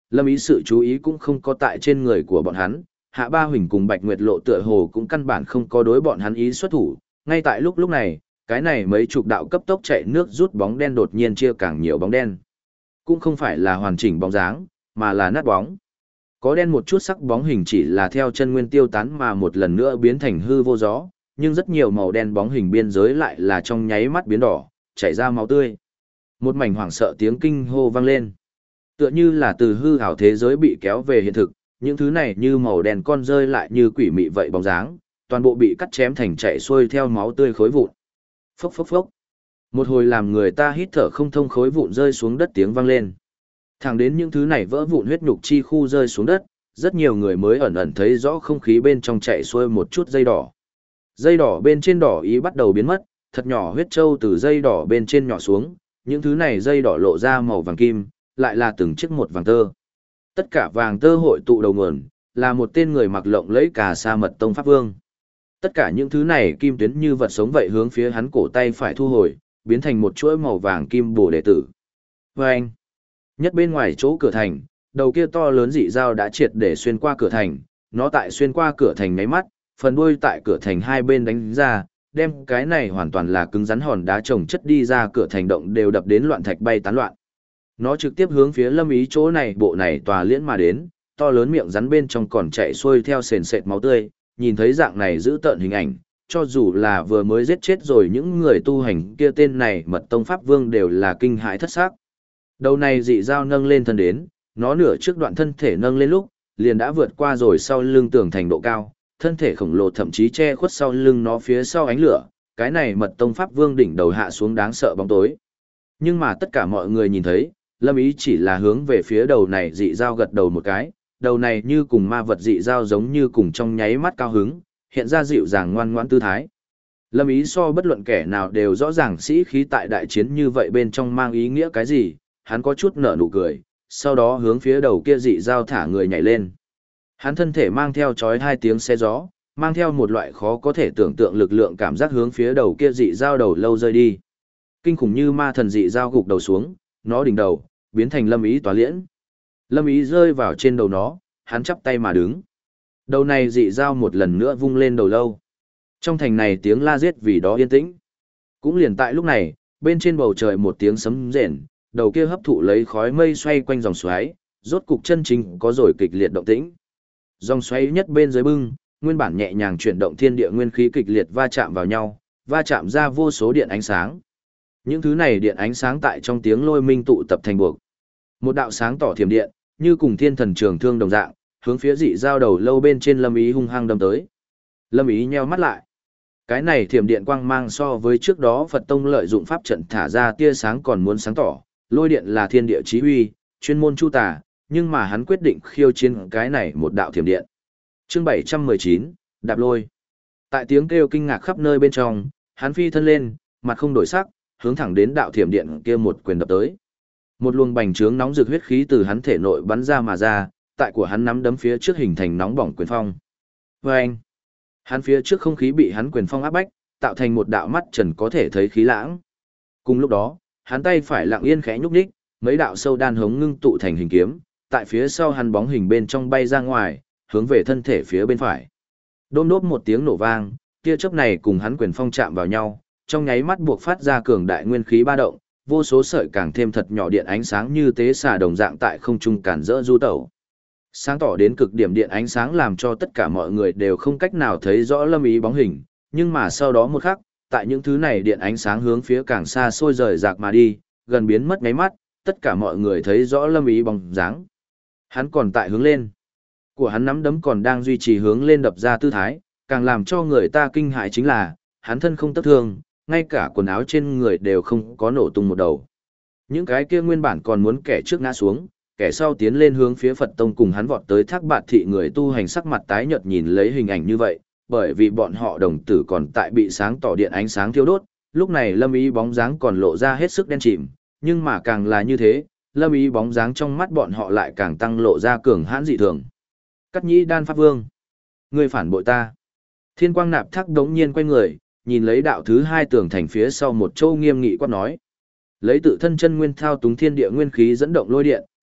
[SPEAKER 1] Lâm Ý sự chú ý cũng không có tại trên người của bọn hắn, Hạ Ba Huỳnh cùng Bạch Nguyệt Lộ tựa hồ cũng căn bản không có đối bọn hắn ý xuất thủ, ngay tại lúc này, cái này mấy chục đạo cấp tốc chạy nước rút bóng đen đột nhiên chia càng nhiều bóng đen. Cũng không phải là hoàn chỉnh bóng dáng, mà là nát bóng. Có đen một chút sắc bóng hình chỉ là theo chân nguyên tiêu tán mà một lần nữa biến thành hư vô gió, nhưng rất nhiều màu đen bóng hình biên giới lại là trong nháy mắt biến đỏ, chảy ra máu tươi. Một mảnh hoảng sợ tiếng kinh hô vang lên. Tựa như là từ hư ảo thế giới bị kéo về hiện thực, những thứ này như màu đen con rơi lại như quỷ mị vậy bóng dáng, toàn bộ bị cắt chém thành chạy xuôi theo máu tươi khối vụn. Phốc phốc phốc. Một hồi làm người ta hít thở không thông khối vụn rơi xuống đất tiếng vang lên. Thẳng đến những thứ này vỡ vụn huyết nhục chi khu rơi xuống đất, rất nhiều người mới ẩn ẩn thấy rõ không khí bên trong chạy xuôi một chút dây đỏ. Dây đỏ bên trên đỏ ý bắt đầu biến mất, thật nhỏ huyết châu từ dây đỏ bên trên nhỏ xuống, những thứ này dây đỏ lộ ra màu vàng kim, lại là từng chiếc một vàng tơ. Tất cả vàng tơ hội tụ đầu nguồn, là một tên người mặc lộng lẫy cà sa mật tông pháp vương. Tất cả những thứ này kim tuyến như vật sống vậy hướng phía hắn cổ tay phải thu hồi, biến thành một chuỗi màu vàng kim bổ đệ tử. Và anh, nhất bên ngoài chỗ cửa thành, đầu kia to lớn dị dao đã triệt để xuyên qua cửa thành, nó tại xuyên qua cửa thành nháy mắt, phần đuôi tại cửa thành hai bên đánh ra, đem cái này hoàn toàn là cứng rắn hòn đá trồng chất đi ra cửa thành động đều đập đến loạn thạch bay tán loạn. Nó trực tiếp hướng phía Lâm Ý chỗ này bộ này tòa liễn mà đến, to lớn miệng rắn bên trong còn chạy xuôi theo sền sệt máu tươi, nhìn thấy dạng này giữ tợn hình ảnh, cho dù là vừa mới giết chết rồi những người tu hành kia tên này mật tông pháp vương đều là kinh hãi thất xác. Đầu này dị dao nâng lên thân đến, nó nửa trước đoạn thân thể nâng lên lúc, liền đã vượt qua rồi sau lưng tường thành độ cao, thân thể khổng lồ thậm chí che khuất sau lưng nó phía sau ánh lửa, cái này mật tông pháp vương đỉnh đầu hạ xuống đáng sợ bóng tối. Nhưng mà tất cả mọi người nhìn thấy, Lâm Ý chỉ là hướng về phía đầu này dị dao gật đầu một cái, đầu này như cùng ma vật dị dao giống như cùng trong nháy mắt cao hứng, hiện ra dịu dàng ngoan ngoãn tư thái. Lâm Ý so bất luận kẻ nào đều rõ ràng sĩ khí tại đại chiến như vậy bên trong mang ý nghĩa cái gì, hắn có chút nở nụ cười, sau đó hướng phía đầu kia dị dao thả người nhảy lên. Hắn thân thể mang theo chói hai tiếng xe gió, mang theo một loại khó có thể tưởng tượng lực lượng cảm giác hướng phía đầu kia dị dao đầu lâu rơi đi. Kinh khủng như ma thần dị dao gục đầu xuống, nó đỉnh đầu, biến thành Lâm Ý tòa liễn. Lâm Ý rơi vào trên đầu nó, hắn chắp tay mà đứng. Đầu này dị dao một lần nữa vung lên đầu lâu. Trong thành này tiếng la giết vì đó yên tĩnh. Cũng liền tại lúc này, bên trên bầu trời một tiếng sấm rền, đầu kia hấp thụ lấy khói mây xoay quanh dòng xoáy, rốt cục chân chính có rồi kịch liệt động tĩnh. Dòng xoáy nhất bên dưới bưng, nguyên bản nhẹ nhàng chuyển động thiên địa nguyên khí kịch liệt va chạm vào nhau, va chạm ra vô số điện ánh sáng. Những thứ này điện ánh sáng tại trong tiếng lôi minh tụ tập thành buộc. Một đạo sáng tỏ thiểm điện, như cùng thiên thần trường thương đồng dạng, hướng phía dị dao đầu lâu bên trên Lâm Ý hung hăng đâm tới. Lâm Ý nheo mắt lại. Cái này thiểm điện quang mang so với trước đó Phật Tông lợi dụng pháp trận thả ra tia sáng còn muốn sáng tỏ, lôi điện là thiên địa chí uy, chuyên môn chu tà, nhưng mà hắn quyết định khiêu chiến cái này một đạo thiểm điện. Chương 719, đạp lôi. Tại tiếng kêu kinh ngạc khắp nơi bên trong, hắn phi thân lên, mặt không đổi sắc, hướng thẳng đến đạo thiểm điện kia một quyền đập tới. Một luồng bành trướng nóng rực huyết khí từ hắn thể nội bắn ra mà ra, tại của hắn nắm đấm phía trước hình thành nóng bỏng quyền phong. Vâng! Hắn phía trước không khí bị hắn quyền phong áp bách, tạo thành một đạo mắt trần có thể thấy khí lãng. Cùng lúc đó, hắn tay phải lặng yên khẽ nhúc nhích, mấy đạo sâu đan hống ngưng tụ thành hình kiếm, tại phía sau hắn bóng hình bên trong bay ra ngoài, hướng về thân thể phía bên phải. Đôm đốp một tiếng nổ vang, tia chớp này cùng hắn quyền phong chạm vào nhau, trong nháy mắt buộc phát ra cường đại nguyên khí ba động, vô số sợi càng thêm thật nhỏ điện ánh sáng như tế xà đồng dạng tại không trung cản rỡ du tẩu. Sáng tỏ đến cực điểm điện ánh sáng làm cho tất cả mọi người đều không cách nào thấy rõ Lâm Ý bóng hình, nhưng mà sau đó một khắc, tại những thứ này điện ánh sáng hướng phía càng xa xôi rời rạc mà đi, gần biến mất nháy mắt, tất cả mọi người thấy rõ Lâm Ý bóng dáng. Hắn còn tại hướng lên. Của hắn nắm đấm còn đang duy trì hướng lên đập ra tư thái, càng làm cho người ta kinh hãi chính là, hắn thân không tấc thương, ngay cả quần áo trên người đều không có nổ tung một đầu. Những cái kia nguyên bản còn muốn kẻ trước ngã xuống, kẻ sau tiến lên hướng phía Phật Tông cùng hắn vọt tới Thác Bạt thị người tu hành sắc mặt tái nhợt nhìn lấy hình ảnh như vậy, bởi vì bọn họ đồng tử còn tại bị sáng tỏ điện ánh sáng thiêu đốt, lúc này Lâm Ý bóng dáng còn lộ ra hết sức đen chìm, nhưng mà càng là như thế, Lâm Ý bóng dáng trong mắt bọn họ lại càng tăng lộ ra cường hãn dị thường. Cắt Nhĩ Đan Pháp Vương, ngươi phản bội ta. Thiên Quang Nạp Thác đống nhiên quay người, nhìn lấy đạo thứ hai tường thành phía sau một châu nghiêm nghị quát nói. Lấy tự thân chân nguyên thao túng thiên địa nguyên khí dẫn động lôi điện,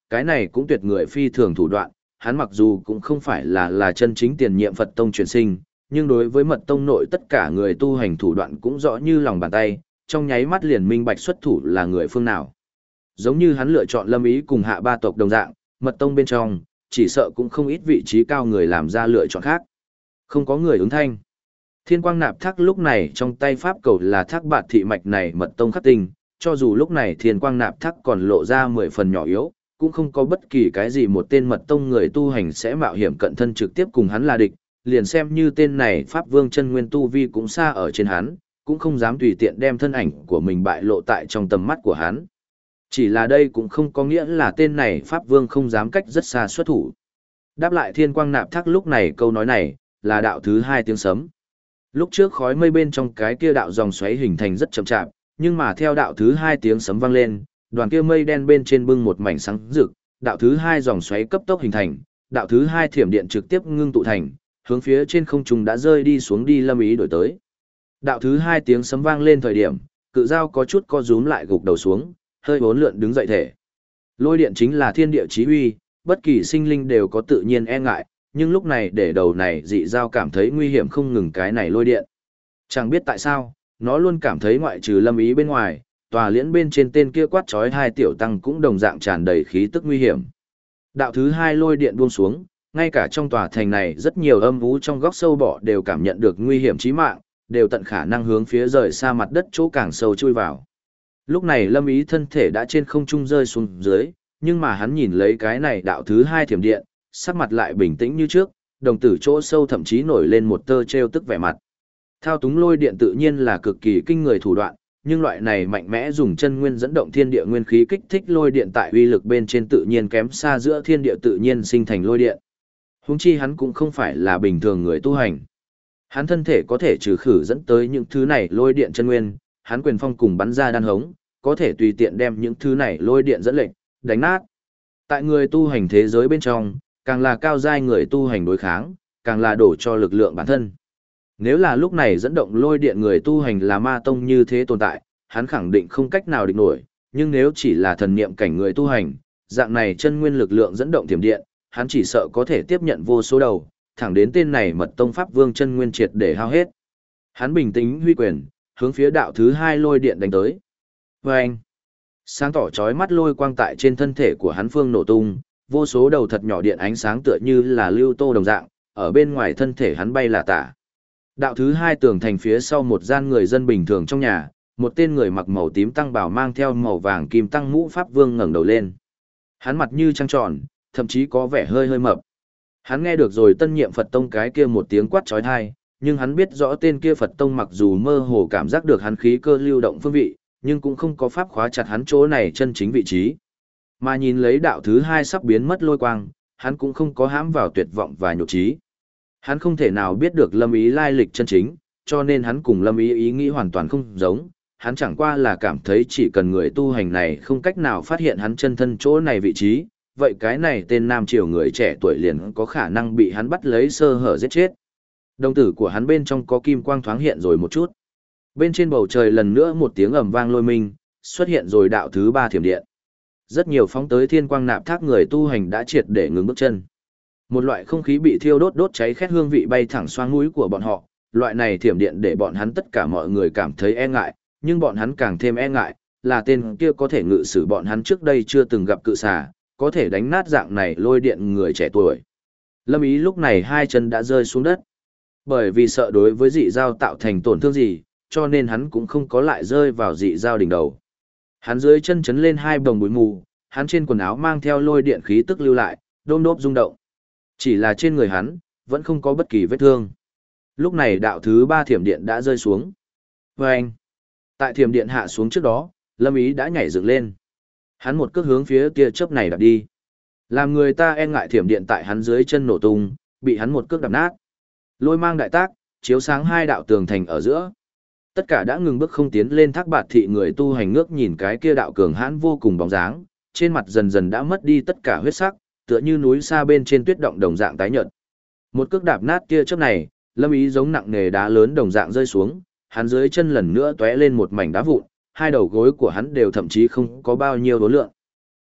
[SPEAKER 1] cái này cũng tuyệt người phi thường thủ đoạn, hắn mặc dù cũng không phải là chân chính tiền nhiệm Phật tông truyền sinh, nhưng đối với mật tông nội tất cả người tu hành thủ đoạn cũng rõ như lòng bàn tay, trong nháy mắt liền minh bạch xuất thủ là người phương nào. Giống như hắn lựa chọn Lâm Ý cùng Hạ Ba tộc đồng dạng, mật tông bên trong, chỉ sợ cũng không ít vị trí cao người làm ra lựa chọn khác. Không có người ứng thanh. Thiên Quang Nạp Thác lúc này trong tay pháp cầu là thác bạt thị mạch này mật tông khắc tinh, cho dù lúc này Thiên Quang Nạp Thác còn lộ ra 10 phần nhỏ yếu, cũng không có bất kỳ cái gì một tên mật tông người tu hành sẽ mạo hiểm cận thân trực tiếp cùng hắn là địch, liền xem như tên này Pháp Vương chân nguyên tu vi cũng xa ở trên hắn, cũng không dám tùy tiện đem thân ảnh của mình bại lộ tại trong tầm mắt của hắn. Chỉ là đây cũng không có nghĩa là tên này Pháp Vương không dám cách rất xa xuất thủ. Đáp lại Thiên Quang Nạp Thác lúc này câu nói này, là đạo thứ 2 tiếng sấm. Lúc trước khói mây bên trong cái kia đạo dòng xoáy hình thành rất chậm chạp, nhưng mà theo đạo thứ 2 tiếng sấm vang lên, đoàn kia mây đen bên trên bưng một mảnh sáng rực, đạo thứ 2 dòng xoáy cấp tốc hình thành, đạo thứ 2 thiểm điện trực tiếp ngưng tụ thành, hướng phía trên không trung đã rơi đi xuống đi Lâm Ý đổi tới. Đạo thứ 2 tiếng sấm vang lên thời điểm, cự dao có chút co rúm lại gục đầu xuống, hơi bốn lượn đứng dậy thể. Lôi điện chính là thiên địa chí uy, bất kỳ sinh linh đều có tự nhiên e ngại, nhưng lúc này để đầu này dị dao cảm thấy nguy hiểm không ngừng cái này lôi điện. Chẳng biết tại sao, nó luôn cảm thấy ngoại trừ Lâm Ý bên ngoài, tòa liễn bên trên tên kia quát chói hai tiểu tăng cũng đồng dạng tràn đầy khí tức nguy hiểm. Đạo thứ 2 lôi điện buông xuống, ngay cả trong tòa thành này rất nhiều âm vũ trong góc sâu bọ đều cảm nhận được nguy hiểm chí mạng, đều tận khả năng hướng phía rời xa mặt đất chỗ càng sâu chui vào. Lúc này Lâm Ý thân thể đã trên không trung rơi xuống dưới, nhưng mà hắn nhìn lấy cái này đạo thứ 2 thiểm điện, sắc mặt lại bình tĩnh như trước, đồng tử chỗ sâu thậm chí nổi lên một tơ trêu tức vẻ mặt. Thao túng lôi điện tự nhiên là cực kỳ kinh người thủ đoạn, nhưng loại này mạnh mẽ dùng chân nguyên dẫn động thiên địa nguyên khí kích thích lôi điện tại uy lực bên trên tự nhiên kém xa giữa thiên địa tự nhiên sinh thành lôi điện. Huống chi hắn cũng không phải là bình thường người tu hành. Hắn thân thể có thể trừ khử dẫn tới những thứ này lôi điện chân nguyên, hắn quyền phong cùng bắn ra đan hống, có thể tùy tiện đem những thứ này lôi điện dẫn lệnh, đánh nát. Tại người tu hành thế giới bên trong, càng là cao giai người tu hành đối kháng, càng là đổ cho lực lượng bản thân. Nếu là lúc này dẫn động lôi điện người tu hành là ma tông như thế tồn tại, hắn khẳng định không cách nào địch nổi, nhưng nếu chỉ là thần niệm cảnh người tu hành, dạng này chân nguyên lực lượng dẫn động thiểm điện, hắn chỉ sợ có thể tiếp nhận vô số đầu, thẳng đến tên này mật tông pháp vương chân nguyên triệt để hao hết. Hắn bình tĩnh huy quyền, hướng phía đạo thứ 2 lôi điện đánh tới. Vâng! Sáng tỏ chói mắt lôi quang tại trên thân thể của hắn phương nổ tung, vô số đầu thật nhỏ điện ánh sáng tựa như là lưu tô đồng dạng, ở bên ngoài thân thể hắn bay là tả. Đạo thứ 2 tường thành phía sau một gian người dân bình thường trong nhà, một tên người mặc màu tím tăng bào mang theo màu vàng kim tăng mũ pháp vương ngẩng đầu lên. Hắn mặt như trăng tròn, thậm chí có vẻ hơi hơi mập. Hắn nghe được rồi tân nhiệm Phật tông cái kia một tiếng quát chói tai, nhưng hắn biết rõ tên kia Phật tông mặc dù mơ hồ cảm giác được hắn khí cơ lưu động phương vị, nhưng cũng không có pháp khóa chặt hắn chỗ này chân chính vị trí. Mà nhìn lấy đạo thứ 2 sắp biến mất lôi quang, hắn cũng không có hãm vào tuyệt vọng và nhục trí. Hắn không thể nào biết được Lâm Ý lai lịch chân chính, cho nên hắn cùng Lâm Ý ý nghĩ hoàn toàn không giống. Hắn chẳng qua là cảm thấy chỉ cần người tu hành này không cách nào phát hiện hắn chân thân chỗ này vị trí, vậy cái này tên nam triều người trẻ tuổi liền có khả năng bị hắn bắt lấy sơ hở giết chết. Đồng tử của hắn bên trong có kim quang thoáng hiện rồi một chút. Bên trên bầu trời lần nữa một tiếng ầm vang lôi minh, xuất hiện rồi đạo thứ 3 thiểm điện. Rất nhiều phóng tới Thiên Quang Nạp Thác người tu hành đã triệt để ngừng bước chân. Một loại không khí bị thiêu đốt cháy khét hương vị bay thẳng xoang mũi của bọn họ, loại này thiểm điện để bọn hắn tất cả mọi người cảm thấy e ngại, nhưng bọn hắn càng thêm e ngại, là tên kia có thể ngự sử bọn hắn trước đây chưa từng gặp cự xà, có thể đánh nát dạng này lôi điện người trẻ tuổi. Lâm Ý lúc này hai chân đã rơi xuống đất. Bởi vì sợ đối với dị dao tạo thành tổn thương gì, cho nên hắn cũng không có lại rơi vào dị dao đỉnh đầu. Hắn dưới chân chấn lên hai bồng bụi mù, hắn trên quần áo mang theo lôi điện khí tức lưu lại, đôm đốp rung động. Chỉ là trên người hắn, vẫn không có bất kỳ vết thương. Lúc này đạo thứ 3 thiểm điện đã rơi xuống. Vâng! Tại thiểm điện hạ xuống trước đó, Lâm Ý đã nhảy dựng lên. Hắn một cước hướng phía tia chớp này đạp đi. Làm người ta e ngại thiểm điện tại hắn dưới chân nổ tung, bị hắn một cước đạp nát. Lôi mang đại tác, chiếu sáng hai đạo tường thành ở giữa. Tất cả đã ngừng bước không tiến lên Thác Bạt thị người tu hành ngước nhìn cái kia đạo cường hãn vô cùng bóng dáng, trên mặt dần dần đã mất đi tất cả huyết sắc, tựa như núi xa bên trên tuyết động đồng dạng tái nhợt. Một cước đạp nát tia chớp này, Lâm Ý giống nặng nề đá lớn đồng dạng rơi xuống, hắn dưới chân lần nữa tóe lên một mảnh đá vụn, hai đầu gối của hắn đều thậm chí không có bao nhiêu đố lượng.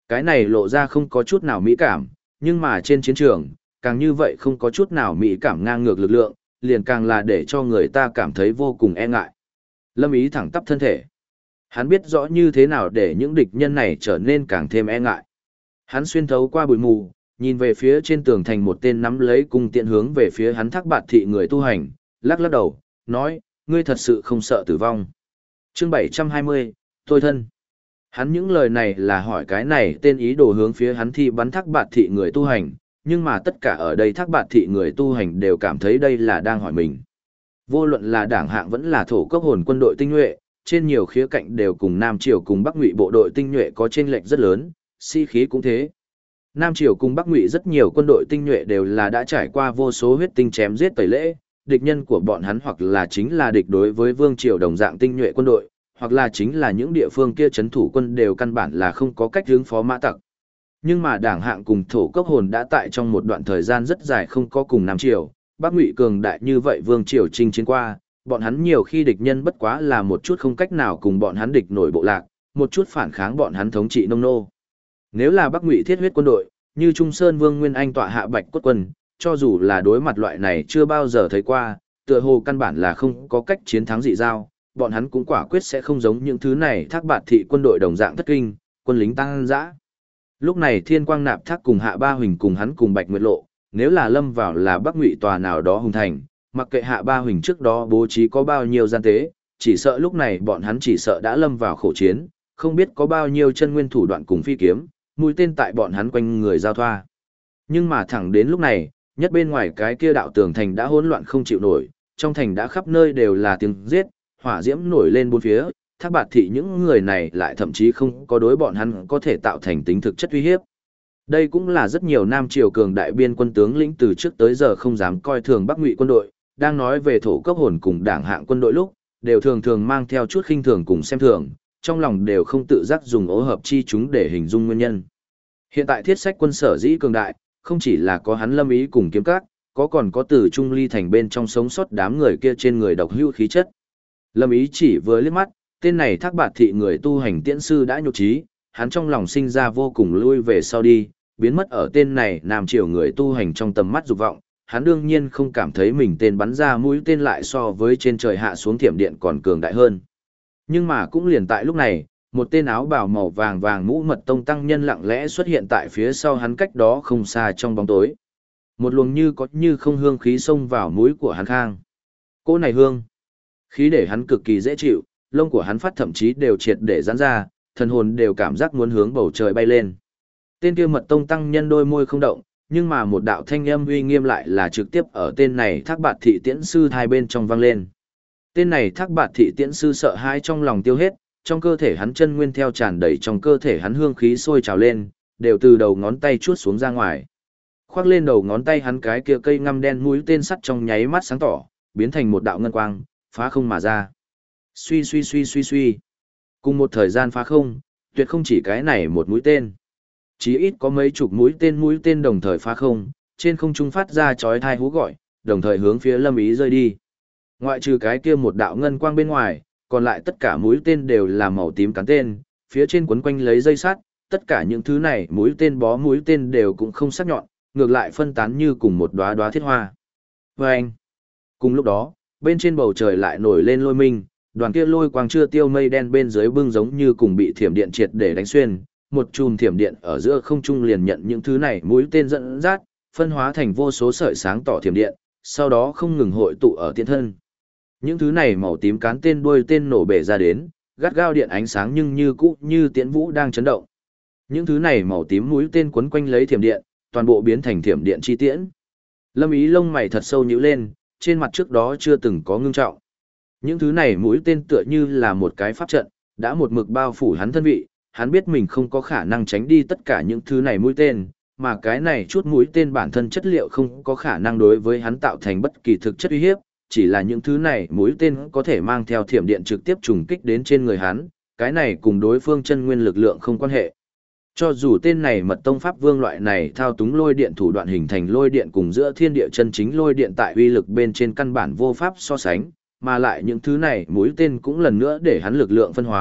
[SPEAKER 1] Cái này lộ ra không có chút nào mỹ cảm, nhưng mà trên chiến trường, càng như vậy không có chút nào mỹ cảm ngang ngược lực lượng, liền càng là để cho người ta cảm thấy vô cùng e ngại. Lâm Ý thẳng tắp thân thể. Hắn biết rõ như thế nào để những địch nhân này trở nên càng thêm e ngại. Hắn xuyên thấu qua bụi mù, nhìn về phía trên tường thành một tên nắm lấy cung tiện hướng về phía hắn Thác Bạt Thị người tu hành, lắc lắc đầu, nói, ngươi thật sự không sợ tử vong. Chương 720, Thôi thân. Hắn những lời này là hỏi cái này tên ý đồ hướng phía hắn thi bắn Thác Bạt Thị người tu hành, nhưng mà tất cả ở đây Thác Bạt Thị người tu hành đều cảm thấy đây là đang hỏi mình. Vô luận là đảng hạng vẫn là thổ cấp hồn quân đội tinh nhuệ, trên nhiều khía cạnh đều cùng Nam Triều cùng Bắc Ngụy bộ đội tinh nhuệ có chênh lệch rất lớn, khí cũng thế. Nam Triều cùng Bắc Ngụy rất nhiều quân đội tinh nhuệ đều là đã trải qua vô số huyết tinh chém giết tẩy lễ, địch nhân của bọn hắn hoặc là chính là địch đối với Vương Triều đồng dạng tinh nhuệ quân đội, hoặc là chính là những địa phương kia trấn thủ quân đều căn bản là không có cách ứng phó mã tặc. Nhưng mà đảng hạng cùng thổ cốc hồn đã tại trong một đoạn thời gian rất dài không có cùng Nam Triều, Bắc Ngụy cường đại như vậy Vương Triều chinh chiến qua, bọn hắn nhiều khi địch nhân bất quá là một chút không cách nào cùng bọn hắn địch nổi bộ lạc, một chút phản kháng bọn hắn thống trị nông nô. Nếu là Bắc Ngụy thiết huyết quân đội, như Trung Sơn Vương Nguyên Anh tọa hạ Bạch Cốt quân, cho dù là đối mặt loại này chưa bao giờ thấy qua, tựa hồ căn bản là không có cách chiến thắng dị giao, bọn hắn cũng quả quyết sẽ không giống những thứ này Thác Bạt Thị quân đội đồng dạng thất kinh, quân lính tăng dã. Lúc này Thiên Quang Nạp Thác cùng Hạ Ba Huỳnh cùng hắn cùng Bạch Nguyệt Lộ, nếu là lâm vào là Bắc Ngụy tòa nào đó hùng thành, mặc kệ Hạ Ba Huỳnh trước đó bố trí có bao nhiêu gian tế, chỉ sợ lúc này bọn hắn chỉ sợ đã lâm vào khổ chiến, không biết có bao nhiêu chân nguyên thủ đoạn cùng phi kiếm, mũi tên tại bọn hắn quanh người giao thoa. Nhưng mà thẳng đến lúc này, nhất bên ngoài cái kia đạo tường thành đã hỗn loạn không chịu nổi, trong thành đã khắp nơi đều là tiếng giết, hỏa diễm nổi lên bốn phía, Thác Bạt Thị những người này lại thậm chí không có đối bọn hắn có thể tạo thành tính thực chất uy hiếp. Đây cũng là rất nhiều Nam Triều cường đại biên quân tướng lĩnh từ trước tới giờ không dám coi thường Bắc Ngụy quân đội, đang nói về thổ cấp hồn cùng đảng hạng quân đội lúc, đều thường thường mang theo chút khinh thường cùng xem thường, trong lòng đều không tự giác dùng ố hợp chi chúng để hình dung nguyên nhân. Hiện tại thiết sách quân sở dĩ cường đại, không chỉ là có hắn Lâm Ý cùng kiếm các, còn có từ Trung Ly thành bên trong sống sót đám người kia trên người độc hữu khí chất. Lâm Ý chỉ vừa liếc mắt, tên này Thác Bạt Thị người tu hành tiễn sư đã nhục trí, hắn trong lòng sinh ra vô cùng lui về sau đi, biến mất ở tên này Nam Triều người tu hành trong tầm mắt dục vọng, hắn đương nhiên không cảm thấy mình tên bắn ra mũi tên lại so với trên trời hạ xuống thiểm điện còn cường đại hơn. Nhưng mà cũng liền tại lúc này, một tên áo bào màu vàng vàng mũ mật tông tăng nhân lặng lẽ xuất hiện tại phía sau hắn cách đó không xa trong bóng tối. Một luồng như có như không hương khí xông vào mũi của hắn khang. Cỗ này hương, khí để hắn cực kỳ dễ chịu, lông của hắn phát thậm chí đều triệt để giãn ra, thần hồn đều cảm giác muốn hướng bầu trời bay lên. Tên kia mật tông tăng nhân đôi môi không động, nhưng mà một đạo thanh âm uy nghiêm lại là trực tiếp ở tên này Thác Bạt Thị tiễn sư hai bên trong vang lên. Tên này Thác Bạt Thị tiễn sư sợ hãi trong lòng tiêu hết, trong cơ thể hắn chân nguyên theo tràn đầy trong cơ thể hắn hương khí sôi trào lên, đều từ đầu ngón tay chuốt xuống ra ngoài. Khoác lên đầu ngón tay hắn cái kia cây ngăm đen mũi tên sắt trong nháy mắt sáng tỏ, biến thành một đạo ngân quang, phá không mà ra. Suy suy suy suy suy. Cùng một thời gian phá không, tuyệt không chỉ cái này một mũi tên. Chí ít có mấy chục mũi tên đồng thời phá không, trên không trung phát ra chói tai hú gọi, đồng thời hướng phía Lâm Ý rơi đi. Ngoại trừ cái kia một đạo ngân quang bên ngoài, còn lại tất cả mũi tên đều là màu tím cán tên, phía trên quấn quanh lấy dây sắt, tất cả những thứ này mũi tên đều cũng không sắc nhọn, ngược lại phân tán như cùng một đóa đóa thiết hoa. Vâng! Cùng lúc đó, bên trên bầu trời lại nổi lên lôi minh, đoàn kia lôi quang chưa tiêu mây đen bên dưới bưng giống như cùng bị thiểm điện triệt để đánh xuyên, một chùm thiểm điện ở giữa không trung liền nhận những thứ này mũi tên dẫn dắt, phân hóa thành vô số sợi sáng tỏ thiểm điện, sau đó không ngừng hội tụ ở tiễn thân. Những thứ này màu tím cán tên đuôi tên nổ bể ra đến, gắt gao điện ánh sáng nhưng như cũ như tiễn vũ đang chấn động. Những thứ này màu tím mũi tên quấn quanh lấy thiểm điện, toàn bộ biến thành thiểm điện chi tiễn. Lâm Ý lông mày thật sâu nhíu lên, trên mặt trước đó chưa từng có ngưng trọng. Những thứ này mũi tên tựa như là một cái pháp trận, đã một mực bao phủ hắn thân vị, hắn biết mình không có khả năng tránh đi tất cả những thứ này mũi tên, mà cái này chút mũi tên bản thân chất liệu không có khả năng đối với hắn tạo thành bất kỳ thực chất uy hiếp, chỉ là những thứ này mũi tên có thể mang theo thiểm điện trực tiếp trùng kích đến trên người hắn, cái này cùng đối phương chân nguyên lực lượng không quan hệ. Cho dù tên này mật tông pháp vương loại này thao túng lôi điện thủ đoạn hình thành lôi điện cùng giữa thiên địa chân chính lôi điện tại uy lực bên trên căn bản vô pháp so sánh, mà lại những thứ này mũi tên cũng lần nữa để hắn lực lượng phân hóa,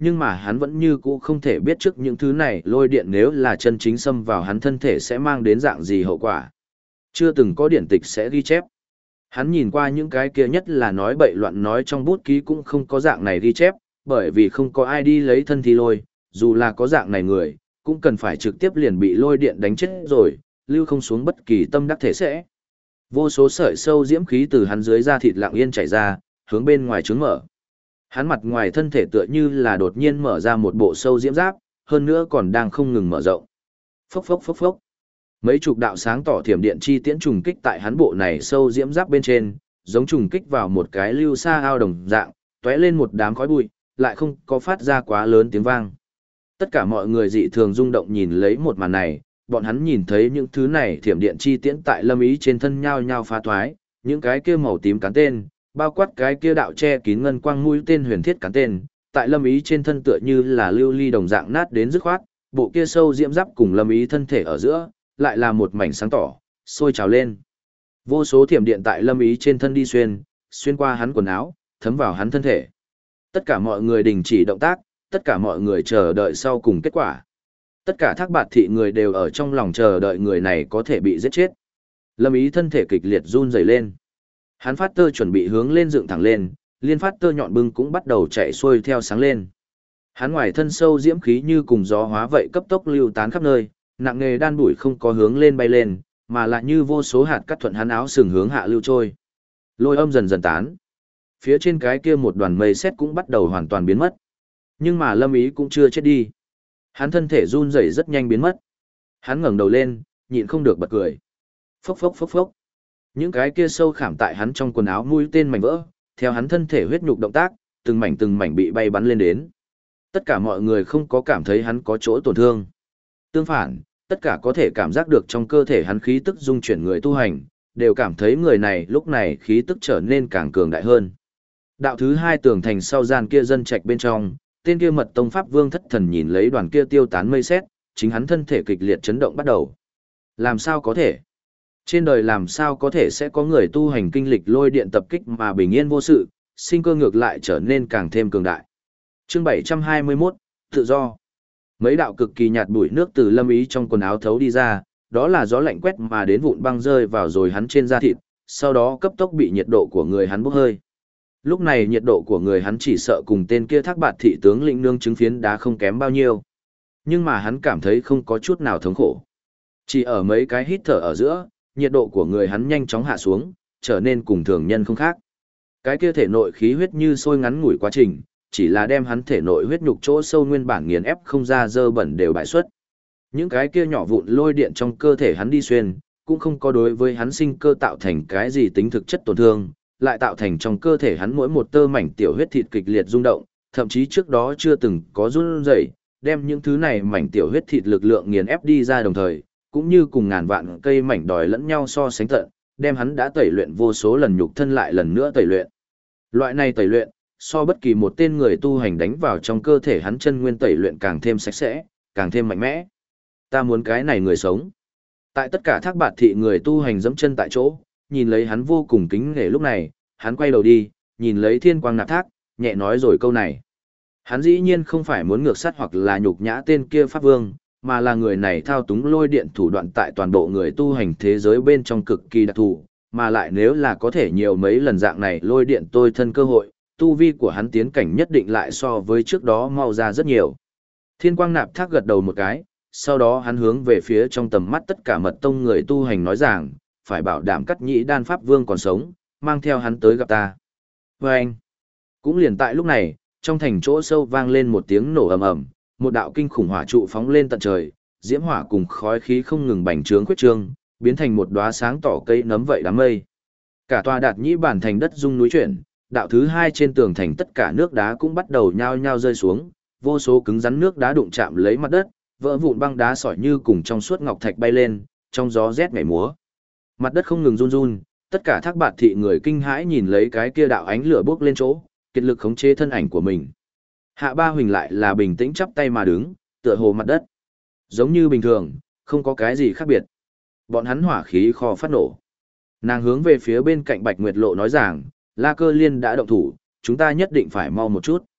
[SPEAKER 1] nhưng mà hắn vẫn như cũ không thể biết trước những thứ này lôi điện nếu là chân chính xâm vào hắn thân thể sẽ mang đến dạng gì hậu quả. Chưa từng có điển tịch sẽ ghi chép. Hắn nhìn qua những cái kia nhất là nói bậy loạn nói trong bút ký cũng không có dạng này ghi chép, bởi vì không có ai đi lấy thân thi lôi, dù là có dạng này người, cũng cần phải trực tiếp liền bị lôi điện đánh chết rồi, lưu không xuống bất kỳ tâm đắc thể sẽ. Vô số sợi sâu diễm khí từ hắn dưới da thịt lặng yên chảy ra, hướng bên ngoài trướng mở. Hắn mặt ngoài thân thể tựa như là đột nhiên mở ra một bộ sâu diễm giáp, hơn nữa còn đang không ngừng mở rộng. Phốc phốc phốc phốc. Mấy chục đạo sáng tỏ thiểm điện chi tiễn trùng kích tại hắn bộ này sâu diễm giáp bên trên, giống trùng kích vào một cái lưu sa ao đồng dạng, tóe lên một đám khói bụi, lại không có phát ra quá lớn tiếng vang. Tất cả mọi người dị thường rung động nhìn lấy một màn này, bọn hắn nhìn thấy những thứ này thiểm điện chi tiễn tại Lâm Ý trên thân nhao nhao phá thoái, những cái kia màu tím cán tên, bao quát cái kia đạo che kín ngân quang mũi tên huyền thiết cán tên, tại Lâm Ý trên thân tựa như là lưu ly đồng dạng nát đến dứt khoát, bộ kia sâu diễm giáp cùng Lâm Ý thân thể ở giữa, lại là một mảnh sáng tỏ, sôi trào lên. Vô số thiểm điện tại Lâm Ý trên thân đi xuyên qua hắn quần áo, thấm vào hắn thân thể. Tất cả mọi người đình chỉ động tác, tất cả mọi người chờ đợi sau cùng kết quả. Tất cả Thác Bạt thị người đều ở trong lòng chờ đợi người này có thể bị giết chết. Lâm Ý thân thể kịch liệt run rẩy lên. Hắn phát tơ chuẩn bị hướng lên dựng thẳng lên, liên phát tơ nhọn bưng cũng bắt đầu chạy xuôi theo sáng lên. Hắn ngoài thân sâu diễm khí như cùng gió hóa vậy cấp tốc lưu tán khắp nơi, nặng nghề đan bụi không có hướng lên bay lên, mà lại như vô số hạt cắt thuận hắn áo sừng hướng hạ lưu trôi. Lôi âm dần dần tán. Phía trên cái kia một đoàn mây sét cũng bắt đầu hoàn toàn biến mất. Nhưng mà Lâm Ý cũng chưa chết đi. Hắn thân thể run rẩy rất nhanh biến mất. Hắn ngẩng đầu lên, nhịn không được bật cười. Phốc phốc phốc phốc. Những cái kia sâu khảm tại hắn trong quần áo mũi tên mảnh vỡ, theo hắn thân thể huyết nhục động tác, từng mảnh bị bay bắn lên đến. Tất cả mọi người không có cảm thấy hắn có chỗ tổn thương. Tương phản, tất cả có thể cảm giác được trong cơ thể hắn khí tức dung chuyển người tu hành, đều cảm thấy người này lúc này khí tức trở nên càng cường đại hơn. Đạo thứ hai tường thành sau gian kia dân trạch bên trong, tên kia Mật Tông Pháp Vương thất thần nhìn lấy đoàn kia tiêu tán mây sét, chính hắn thân thể kịch liệt chấn động bắt đầu. Làm sao có thể? Trên đời làm sao có thể sẽ có người tu hành kinh lịch lôi điện tập kích mà bình yên vô sự, sinh cơ ngược lại trở nên càng thêm cường đại. Chương 721, tự do. Mấy đạo cực kỳ nhạt bụi nước từ Lâm Ý trong quần áo thấu đi ra, đó là gió lạnh quét mà đến vụn băng rơi vào rồi hắn trên da thịt, sau đó cấp tốc bị nhiệt độ của người hắn bốc hơi. Lúc này nhiệt độ của người hắn chỉ sợ cùng tên kia Thác Bạt thị tướng lĩnh nương trứng phiến đá không kém bao nhiêu. Nhưng mà hắn cảm thấy không có chút nào thống khổ. Chỉ ở mấy cái hít thở ở giữa, nhiệt độ của người hắn nhanh chóng hạ xuống, trở nên cùng thường nhân không khác. Cái kia thể nội khí huyết như sôi ngắn ngủi quá trình, chỉ là đem hắn thể nội huyết nhục chỗ sâu nguyên bản nghiền ép không ra dơ bẩn đều bại xuất. Những cái kia nhỏ vụn lôi điện trong cơ thể hắn đi xuyên, cũng không có đối với hắn sinh cơ tạo thành cái gì tính thực chất tổn thương, lại tạo thành trong cơ thể hắn mỗi một tơ mảnh tiểu huyết thịt kịch liệt rung động, thậm chí trước đó chưa từng có run rẩy, đem những thứ này mảnh tiểu huyết thịt lực lượng nghiền ép đi ra đồng thời, cũng như cùng ngàn vạn cây mảnh đòi lẫn nhau so sánh tận, đem hắn đã tẩy luyện vô số lần nhục thân lại lần nữa tẩy luyện. Loại này tẩy luyện, so bất kỳ một tên người tu hành đánh vào trong cơ thể hắn chân nguyên tẩy luyện càng thêm sạch sẽ, càng thêm mạnh mẽ. Ta muốn cái này người sống. Tại tất cả Thác Bạt thị người tu hành dẫm chân tại chỗ, nhìn lấy hắn vô cùng kính nể lúc này, hắn quay đầu đi, nhìn lấy Thiên Quang Nạp Thác, nhẹ nói rồi câu này. Hắn dĩ nhiên không phải muốn ngược sát hoặc là nhục nhã tên kia Pháp Vương, mà là người này thao túng lôi điện thủ đoạn tại toàn bộ người tu hành thế giới bên trong cực kỳ đặc thù, mà lại nếu là có thể nhiều mấy lần dạng này lôi điện tôi thân cơ hội, tu vi của hắn tiến cảnh nhất định lại so với trước đó mau ra rất nhiều. Thiên Quang Nạp Thác gật đầu một cái, sau đó hắn hướng về phía trong tầm mắt tất cả Mật Tông người tu hành nói rằng, phải bảo đảm Cắt Nhĩ Đan Pháp Vương còn sống, mang theo hắn tới gặp ta. Và anh, cũng liền tại lúc này, trong thành chỗ sâu vang lên một tiếng nổ ầm ầm, một đạo kinh khủng hỏa trụ phóng lên tận trời, diễm hỏa cùng khói khí không ngừng bành trướng khuyết trương, biến thành một đóa sáng tỏ cây nấm vậy đám mây. Cả tòa Đạt Nhĩ bản thành đất rung núi chuyển, đạo thứ hai trên tường thành tất cả nước đá cũng bắt đầu nhao nhao rơi xuống, vô số cứng rắn nước đá đụng chạm lấy mặt đất, vỡ vụn băng đá sỏi như cùng trong suốt ngọc thạch bay lên, trong gió rét nhảy múa. Mặt đất không ngừng run run, tất cả Thác Bạt thị người kinh hãi nhìn lấy cái kia đạo ánh lửa bốc lên chỗ, kiệt lực khống chế thân ảnh của mình. Hạ Ba Huỳnh lại là bình tĩnh chắp tay mà đứng, tựa hồ mặt đất. Giống như bình thường, không có cái gì khác biệt. Bọn hắn hỏa khí kho phát nổ. Nàng hướng về phía bên cạnh Bạch Nguyệt Lộ nói rằng, La Cơ Liên đã động thủ, chúng ta nhất định phải mau một chút.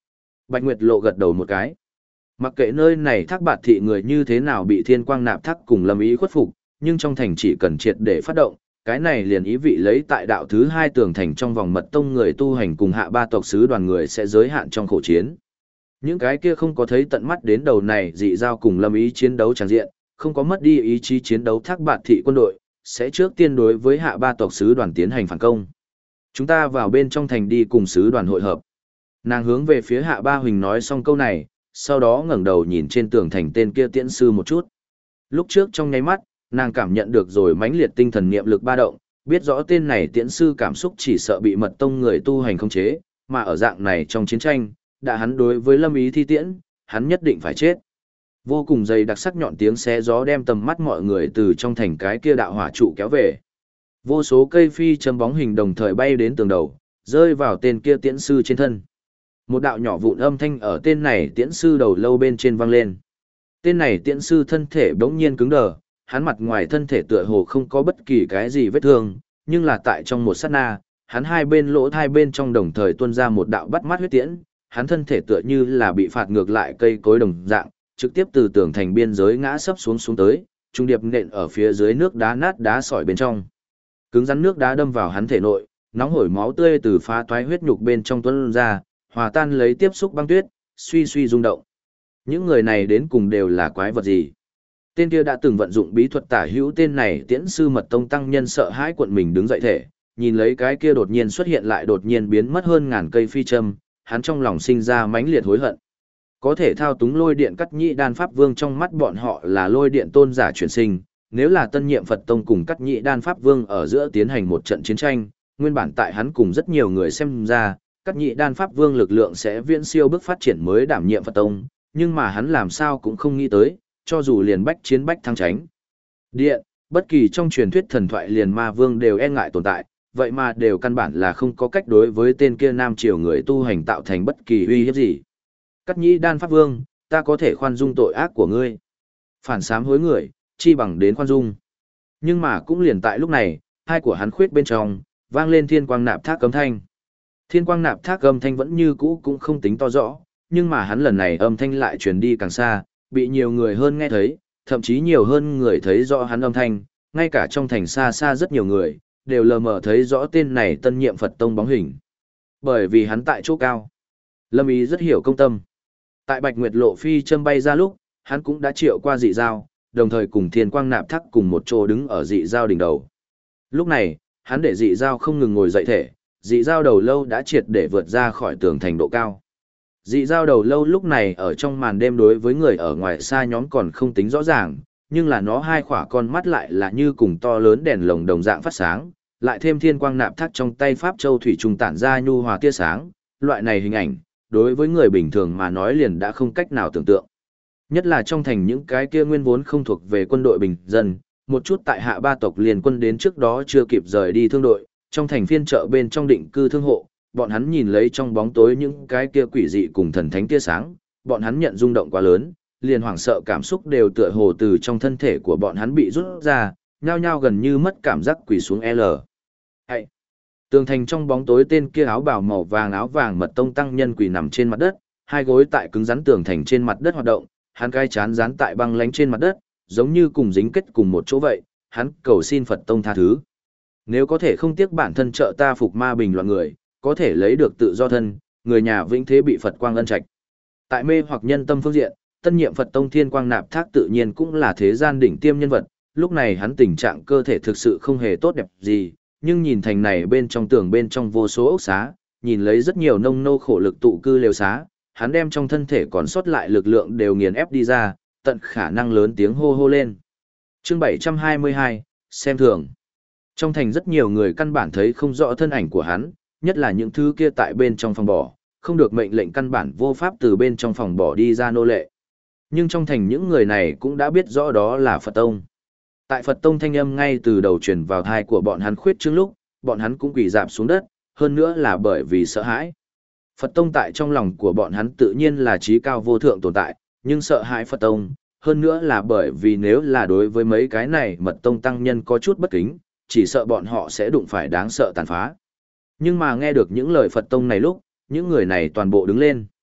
[SPEAKER 1] Bạch Nguyệt Lộ gật đầu một cái. Mặc kệ nơi này Thác Bạt thị người như thế nào bị Thiên Quang Nạp Thác cùng Lâm Ý khuất phục, nhưng trong thành chỉ cần triệt để phát động, cái này liền ý vị lấy tại đạo thứ 2 tường thành trong vòng mật tông người tu hành cùng hạ ba tộc sứ đoàn người sẽ giới hạn trong khổ chiến. Những cái kia không có thấy tận mắt đến đầu này dị giao cùng Lâm Ý chiến đấu tràn diện, không có mất đi ý chí chiến đấu Thác Bạt thị quân đội, sẽ trước tiên đối với hạ ba tộc sứ đoàn tiến hành phản công. Chúng ta vào bên trong thành đi cùng sứ đoàn hội hợp. Nàng hướng về phía Hạ Ba Huỳnh nói xong câu này, sau đó ngẩng đầu nhìn trên tường thành tên kia tiễn sư một chút. Lúc trước trong nháy mắt, nàng cảm nhận được rồi mãnh liệt tinh thần niệm lực ba động, biết rõ tên này tiễn sư cảm xúc chỉ sợ bị mật tông người tu hành khống chế, mà ở dạng này trong chiến tranh, đã hắn đối với Lâm Ý thi tiễn, hắn nhất định phải chết. Vô cùng dày đặc sắc nhọn tiếng xé gió đem tầm mắt mọi người từ trong thành cái kia đạo hỏa trụ kéo về. Vô số cây phi châm bóng hình đồng thời bay đến tường đầu, rơi vào tên kia tiễn sư trên thân. Một đạo nhỏ vụn âm thanh ở tên này tiễn sư đầu lâu bên trên vang lên. Tên này tiễn sư thân thể bỗng nhiên cứng đờ, hắn mặt ngoài thân thể tựa hồ không có bất kỳ cái gì vết thương, nhưng là tại trong một sát na, hắn hai bên lỗ hai bên trong đồng thời tuôn ra một đạo bắt mắt huyết tiễn, hắn thân thể tựa như là bị phạt ngược lại cây cối đồng dạng, trực tiếp từ tường thành biên giới ngã sấp xuống tới, trung điệp nện ở phía dưới nước đá nát đá sỏi bên trong. Cứng rắn nước đá đâm vào hắn thể nội, nóng hổi máu tươi từ phá toái huyết nhục bên trong tuôn ra, hòa tan lấy tiếp xúc băng tuyết, suy suy rung động. Những người này đến cùng đều là quái vật gì? Tên kia đã từng vận dụng bí thuật tả hữu tên này tiễn sư mật tông tăng nhân sợ hãi cuộn mình đứng dậy thể, nhìn lấy cái kia đột nhiên xuất hiện lại đột nhiên biến mất hơn ngàn cây phi châm, hắn trong lòng sinh ra mãnh liệt hối hận. Có thể thao túng lôi điện cắt nhị đan pháp vương trong mắt bọn họ là lôi điện tôn giả chuyển sinh, nếu là tân nhiệm Phật tông cùng cắt nhị đan pháp vương ở giữa tiến hành một trận chiến tranh, nguyên bản tại hắn cùng rất nhiều người xem ra, cắt nhị đan pháp vương lực lượng sẽ viễn siêu bước phát triển mới đảm nhiệm Phật tông, nhưng mà hắn làm sao cũng không nghĩ tới, cho dù liền bách chiến bách thắng tránh. Điện, bất kỳ trong truyền thuyết thần thoại liền ma vương đều e ngại tồn tại, vậy mà đều căn bản là không có cách đối với tên kia nam triều người tu hành tạo thành bất kỳ uy hiếp gì. Cắt nhĩ đan pháp vương, ta có thể khoan dung tội ác của ngươi. Phản sám hối người, chi bằng đến khoan dung. Nhưng mà cũng liền tại lúc này, hai của hắn khuyết bên trong, vang lên thiên quang nạp thác âm thanh. Thiên quang nạp thác âm thanh vẫn như cũ cũng không tính to rõ, nhưng mà hắn lần này âm thanh lại truyền đi càng xa, bị nhiều người hơn nghe thấy, thậm chí nhiều hơn người thấy rõ hắn âm thanh, ngay cả trong thành xa xa rất nhiều người, đều lờ mờ thấy rõ tên này tân nhiệm Phật tông bóng hình. Bởi vì hắn tại chỗ cao. Lâm Ý rất hiểu công tâm. Tại Bạch Nguyệt Lộ phi châm bay ra lúc, hắn cũng đã triệu qua dị giao, đồng thời cùng thiên quang nạp thác cùng một chỗ đứng ở dị giao đỉnh đầu. Lúc này, hắn để dị giao không ngừng ngồi dậy thể, dị giao đầu lâu đã triệt để vượt ra khỏi tường thành độ cao. Dị giao đầu lâu lúc này ở trong màn đêm đối với người ở ngoài xa nhóm còn không tính rõ ràng, nhưng là nó hai khỏa con mắt lại là như cùng to lớn đèn lồng đồng dạng phát sáng, lại thêm thiên quang nạp thác trong tay pháp châu thủy trùng tản ra nhu hòa tia sáng, loại này hình ảnh, đối với người bình thường mà nói liền đã không cách nào tưởng tượng. Nhất là trong thành những cái kia nguyên vốn không thuộc về quân đội bình dân, một chút tại hạ ba tộc liền quân đến trước đó chưa kịp rời đi thương đội, trong thành phiên chợ bên trong định cư thương hộ, bọn hắn nhìn lấy trong bóng tối những cái kia quỷ dị cùng thần thánh tia sáng, bọn hắn nhận rung động quá lớn, liền hoảng sợ cảm xúc đều tựa hồ từ trong thân thể của bọn hắn bị rút ra, nhao nhao gần như mất cảm giác quỷ xuống L. Hay. Tường thành trong bóng tối tên kia áo bào màu vàng áo vàng mật tông tăng nhân quỳ nằm trên mặt đất, hai gối tại cứng rắn tường thành trên mặt đất hoạt động, hắn cái chán dán tại băng lánh trên mặt đất, giống như cùng dính kết cùng một chỗ vậy, hắn cầu xin Phật tông tha thứ. Nếu có thể không tiếc bản thân trợ ta phục ma bình loạn người, có thể lấy được tự do thân, người nhà vĩnh thế bị Phật quang ân trạch. Tại mê hoặc nhân tâm phương diện, tân nhiệm Phật tông thiên quang nạp thác tự nhiên cũng là thế gian đỉnh tiêm nhân vật, lúc này hắn tình trạng cơ thể thực sự không hề tốt đẹp gì, nhưng nhìn thành này bên trong tường bên trong vô số ốc xá, nhìn lấy rất nhiều nông nô khổ lực tụ cư lều xá, hắn đem trong thân thể còn sót lại lực lượng đều nghiền ép đi ra, tận khả năng lớn tiếng hô hô lên. Chương 722, xem thường. Trong thành rất nhiều người căn bản thấy không rõ thân ảnh của hắn, nhất là những thứ kia tại bên trong phòng bỏ, không được mệnh lệnh căn bản vô pháp từ bên trong phòng bỏ đi ra nô lệ. Nhưng trong thành những người này cũng đã biết rõ đó là Phật Tông. Tại Phật Tông thanh âm ngay từ đầu truyền vào thai của bọn hắn khuyết trước lúc, bọn hắn cũng quỳ rạp xuống đất, hơn nữa là bởi vì sợ hãi. Phật Tông tại trong lòng của bọn hắn tự nhiên là trí cao vô thượng tồn tại, nhưng sợ hãi Phật Tông, hơn nữa là bởi vì nếu là đối với mấy cái này mật tông tăng nhân có chút bất kính, chỉ sợ bọn họ sẽ đụng phải đáng sợ tàn phá. Nhưng mà nghe được những lời Phật Tông này lúc, những người này toàn bộ đứng lên.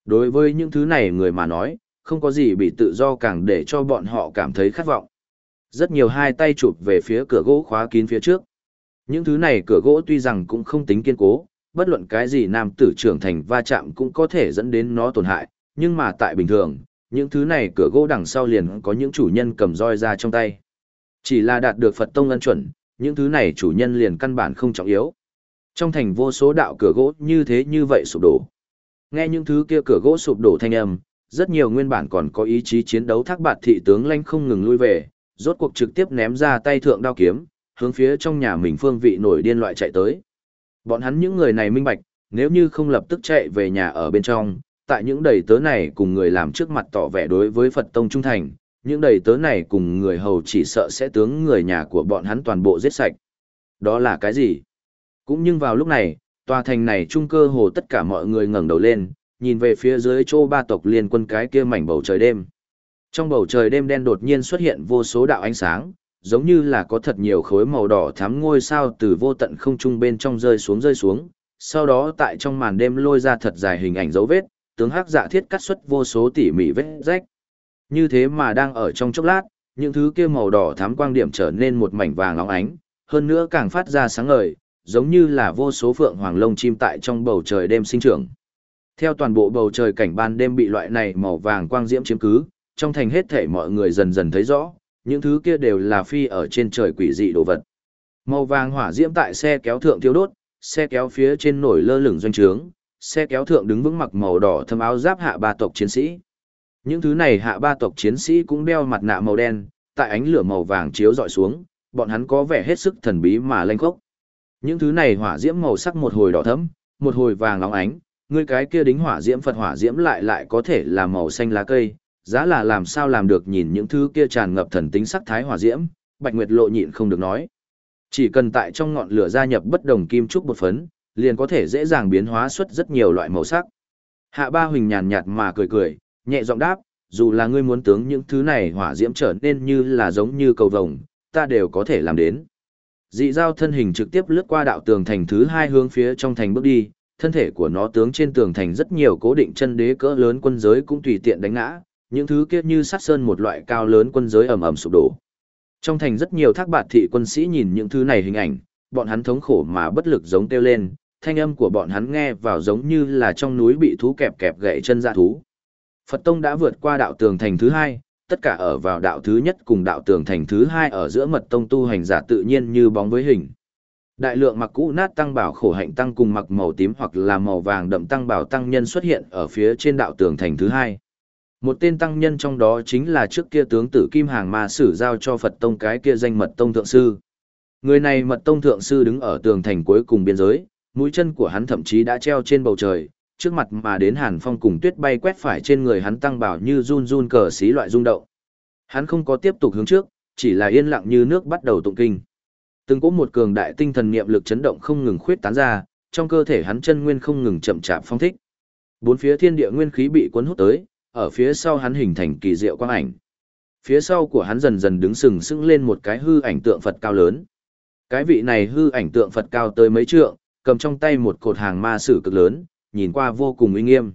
[SPEAKER 1] Đối với những thứ này người mà nói, không có gì bị tự do càng để cho bọn họ cảm thấy khát vọng. Rất nhiều hai tay chụp về phía cửa gỗ khóa kín phía trước. Những thứ này cửa gỗ tuy rằng cũng không tính kiên cố, bất luận cái gì nam tử trưởng thành va chạm cũng có thể dẫn đến nó tổn hại, nhưng mà tại bình thường, những thứ này cửa gỗ đằng sau liền có những chủ nhân cầm roi ra trong tay. Chỉ là đạt được Phật tông ân chuẩn, những thứ này chủ nhân liền căn bản không trọng yếu. Trong thành vô số đạo cửa gỗ như thế như vậy sụp đổ. Nghe những thứ kia cửa gỗ sụp đổ thanh âm, rất nhiều nguyên bản còn có ý chí chiến đấu Thác Bạt thị tướng lãnh không ngừng lui về, rốt cuộc trực tiếp ném ra tay thượng đao kiếm, hướng phía trong nhà mình phương vị nổi điên loại chạy tới. Bọn hắn những người này minh bạch, nếu như không lập tức chạy về nhà ở bên trong, tại những đầy tớ này cùng người làm trước mặt tỏ vẻ đối với Phật tông trung thành, những đầy tớ này cùng người hầu chỉ sợ sẽ tướng người nhà của bọn hắn toàn bộ giết sạch. Đó là cái gì? Cũng nhưng vào lúc này, tòa thành này trung cơ hồ tất cả mọi người ngẩng đầu lên, nhìn về phía dưới chỗ ba tộc liên quân cái kia mảnh bầu trời đêm. Trong bầu trời đêm đen đột nhiên xuất hiện vô số đạo ánh sáng, giống như là có thật nhiều khối màu đỏ thắm ngôi sao từ vô tận không trung bên trong rơi xuống, sau đó tại trong màn đêm lôi ra thật dài hình ảnh dấu vết, tướng hắc dạ thiết cắt xuất vô số tỉ mỉ vết rách. Như thế mà đang ở trong chốc lát, những thứ kia màu đỏ thắm quang điểm trở nên một mảnh vàng óng ánh, hơn nữa càng phát ra sáng ngời, giống như là vô số phượng hoàng lông chim tại trong bầu trời đêm sinh trưởng. Theo toàn bộ bầu trời cảnh ban đêm bị loại này màu vàng quang diễm chiếm cứ, trong thành hết thảy mọi người dần dần thấy rõ, những thứ kia đều là phi ở trên trời quỷ dị đồ vật. Màu vàng hỏa diễm tại xe kéo thượng thiêu đốt, xe kéo phía trên nổi lơ lửng doanh trướng, xe kéo thượng đứng vững mặc màu đỏ thâm áo giáp hạ ba tộc chiến sĩ. Những thứ này hạ ba tộc chiến sĩ cũng đeo mặt nạ màu đen, tại ánh lửa màu vàng chiếu rọi xuống, bọn hắn có vẻ hết sức thần bí mà lanh khốc. Những thứ này hỏa diễm màu sắc một hồi đỏ thẫm, một hồi vàng óng ánh, người cái kia đính hỏa diễm Phật hỏa diễm lại có thể là màu xanh lá cây, giá là làm sao làm được nhìn những thứ kia tràn ngập thần tính sắc thái hỏa diễm, Bạch Nguyệt Lộ nhịn không được nói. Chỉ cần tại trong ngọn lửa gia nhập bất đồng kim trúc bột phấn, liền có thể dễ dàng biến hóa xuất rất nhiều loại màu sắc. Hạ Ba Huỳnh nhàn nhạt mà cười, nhẹ giọng đáp, dù là ngươi muốn tướng những thứ này hỏa diễm trở nên như là giống như cầu vồng, ta đều có thể làm đến. Dị Dao thân hình trực tiếp lướt qua đạo tường thành thứ hai hướng phía trong thành bước đi, thân thể của nó tướng trên tường thành rất nhiều cố định chân đế cỡ lớn quân giới cũng tùy tiện đánh ngã, những thứ kia như sắt sơn một loại cao lớn quân giới ầm ầm sụp đổ. Trong thành rất nhiều Thác Bạt thị quân sĩ nhìn những thứ này hình ảnh, bọn hắn thống khổ mà bất lực giống kêu lên, thanh âm của bọn hắn nghe vào giống như là trong núi bị thú kẹp kẹp gãy chân dã thú. Phật tông đã vượt qua đạo tường thành thứ hai, tất cả ở vào đạo thứ nhất cùng đạo tường thành thứ hai ở giữa mật tông tu hành giả tự nhiên như bóng với hình. Đại lượng mặc cũ nát tăng bảo khổ hạnh tăng cùng mặc màu tím hoặc là màu vàng đậm tăng bảo tăng nhân xuất hiện ở phía trên đạo tường thành thứ hai. Một tên tăng nhân trong đó chính là trước kia tướng tử Kim Hàng Ma Sử giao cho Phật tông cái kia danh mật tông thượng sư. Người này mật tông thượng sư đứng ở tường thành cuối cùng biên giới, mũi chân của hắn thậm chí đã treo trên bầu trời, trước mặt mà đến hàn phong cùng tuyết bay quét phải trên người hắn tăng bảo như run run cờ xí loại rung động. Hắn không có tiếp tục hướng trước, chỉ là yên lặng như nước bắt đầu tụng kinh. Từng có một cường đại tinh thần niệm lực chấn động không ngừng khuyết tán ra, trong cơ thể hắn chân nguyên không ngừng chậm chạp phong thích. Bốn phía thiên địa nguyên khí bị cuốn hút tới, ở phía sau hắn hình thành kỳ diệu quang ảnh. Phía sau của hắn dần dần đứng sừng sững lên một cái hư ảnh tượng Phật cao lớn. Cái vị này hư ảnh tượng Phật cao tới mấy trượng, cầm trong tay một cột hàng ma sử cực lớn, nhìn qua vô cùng uy nghiêm.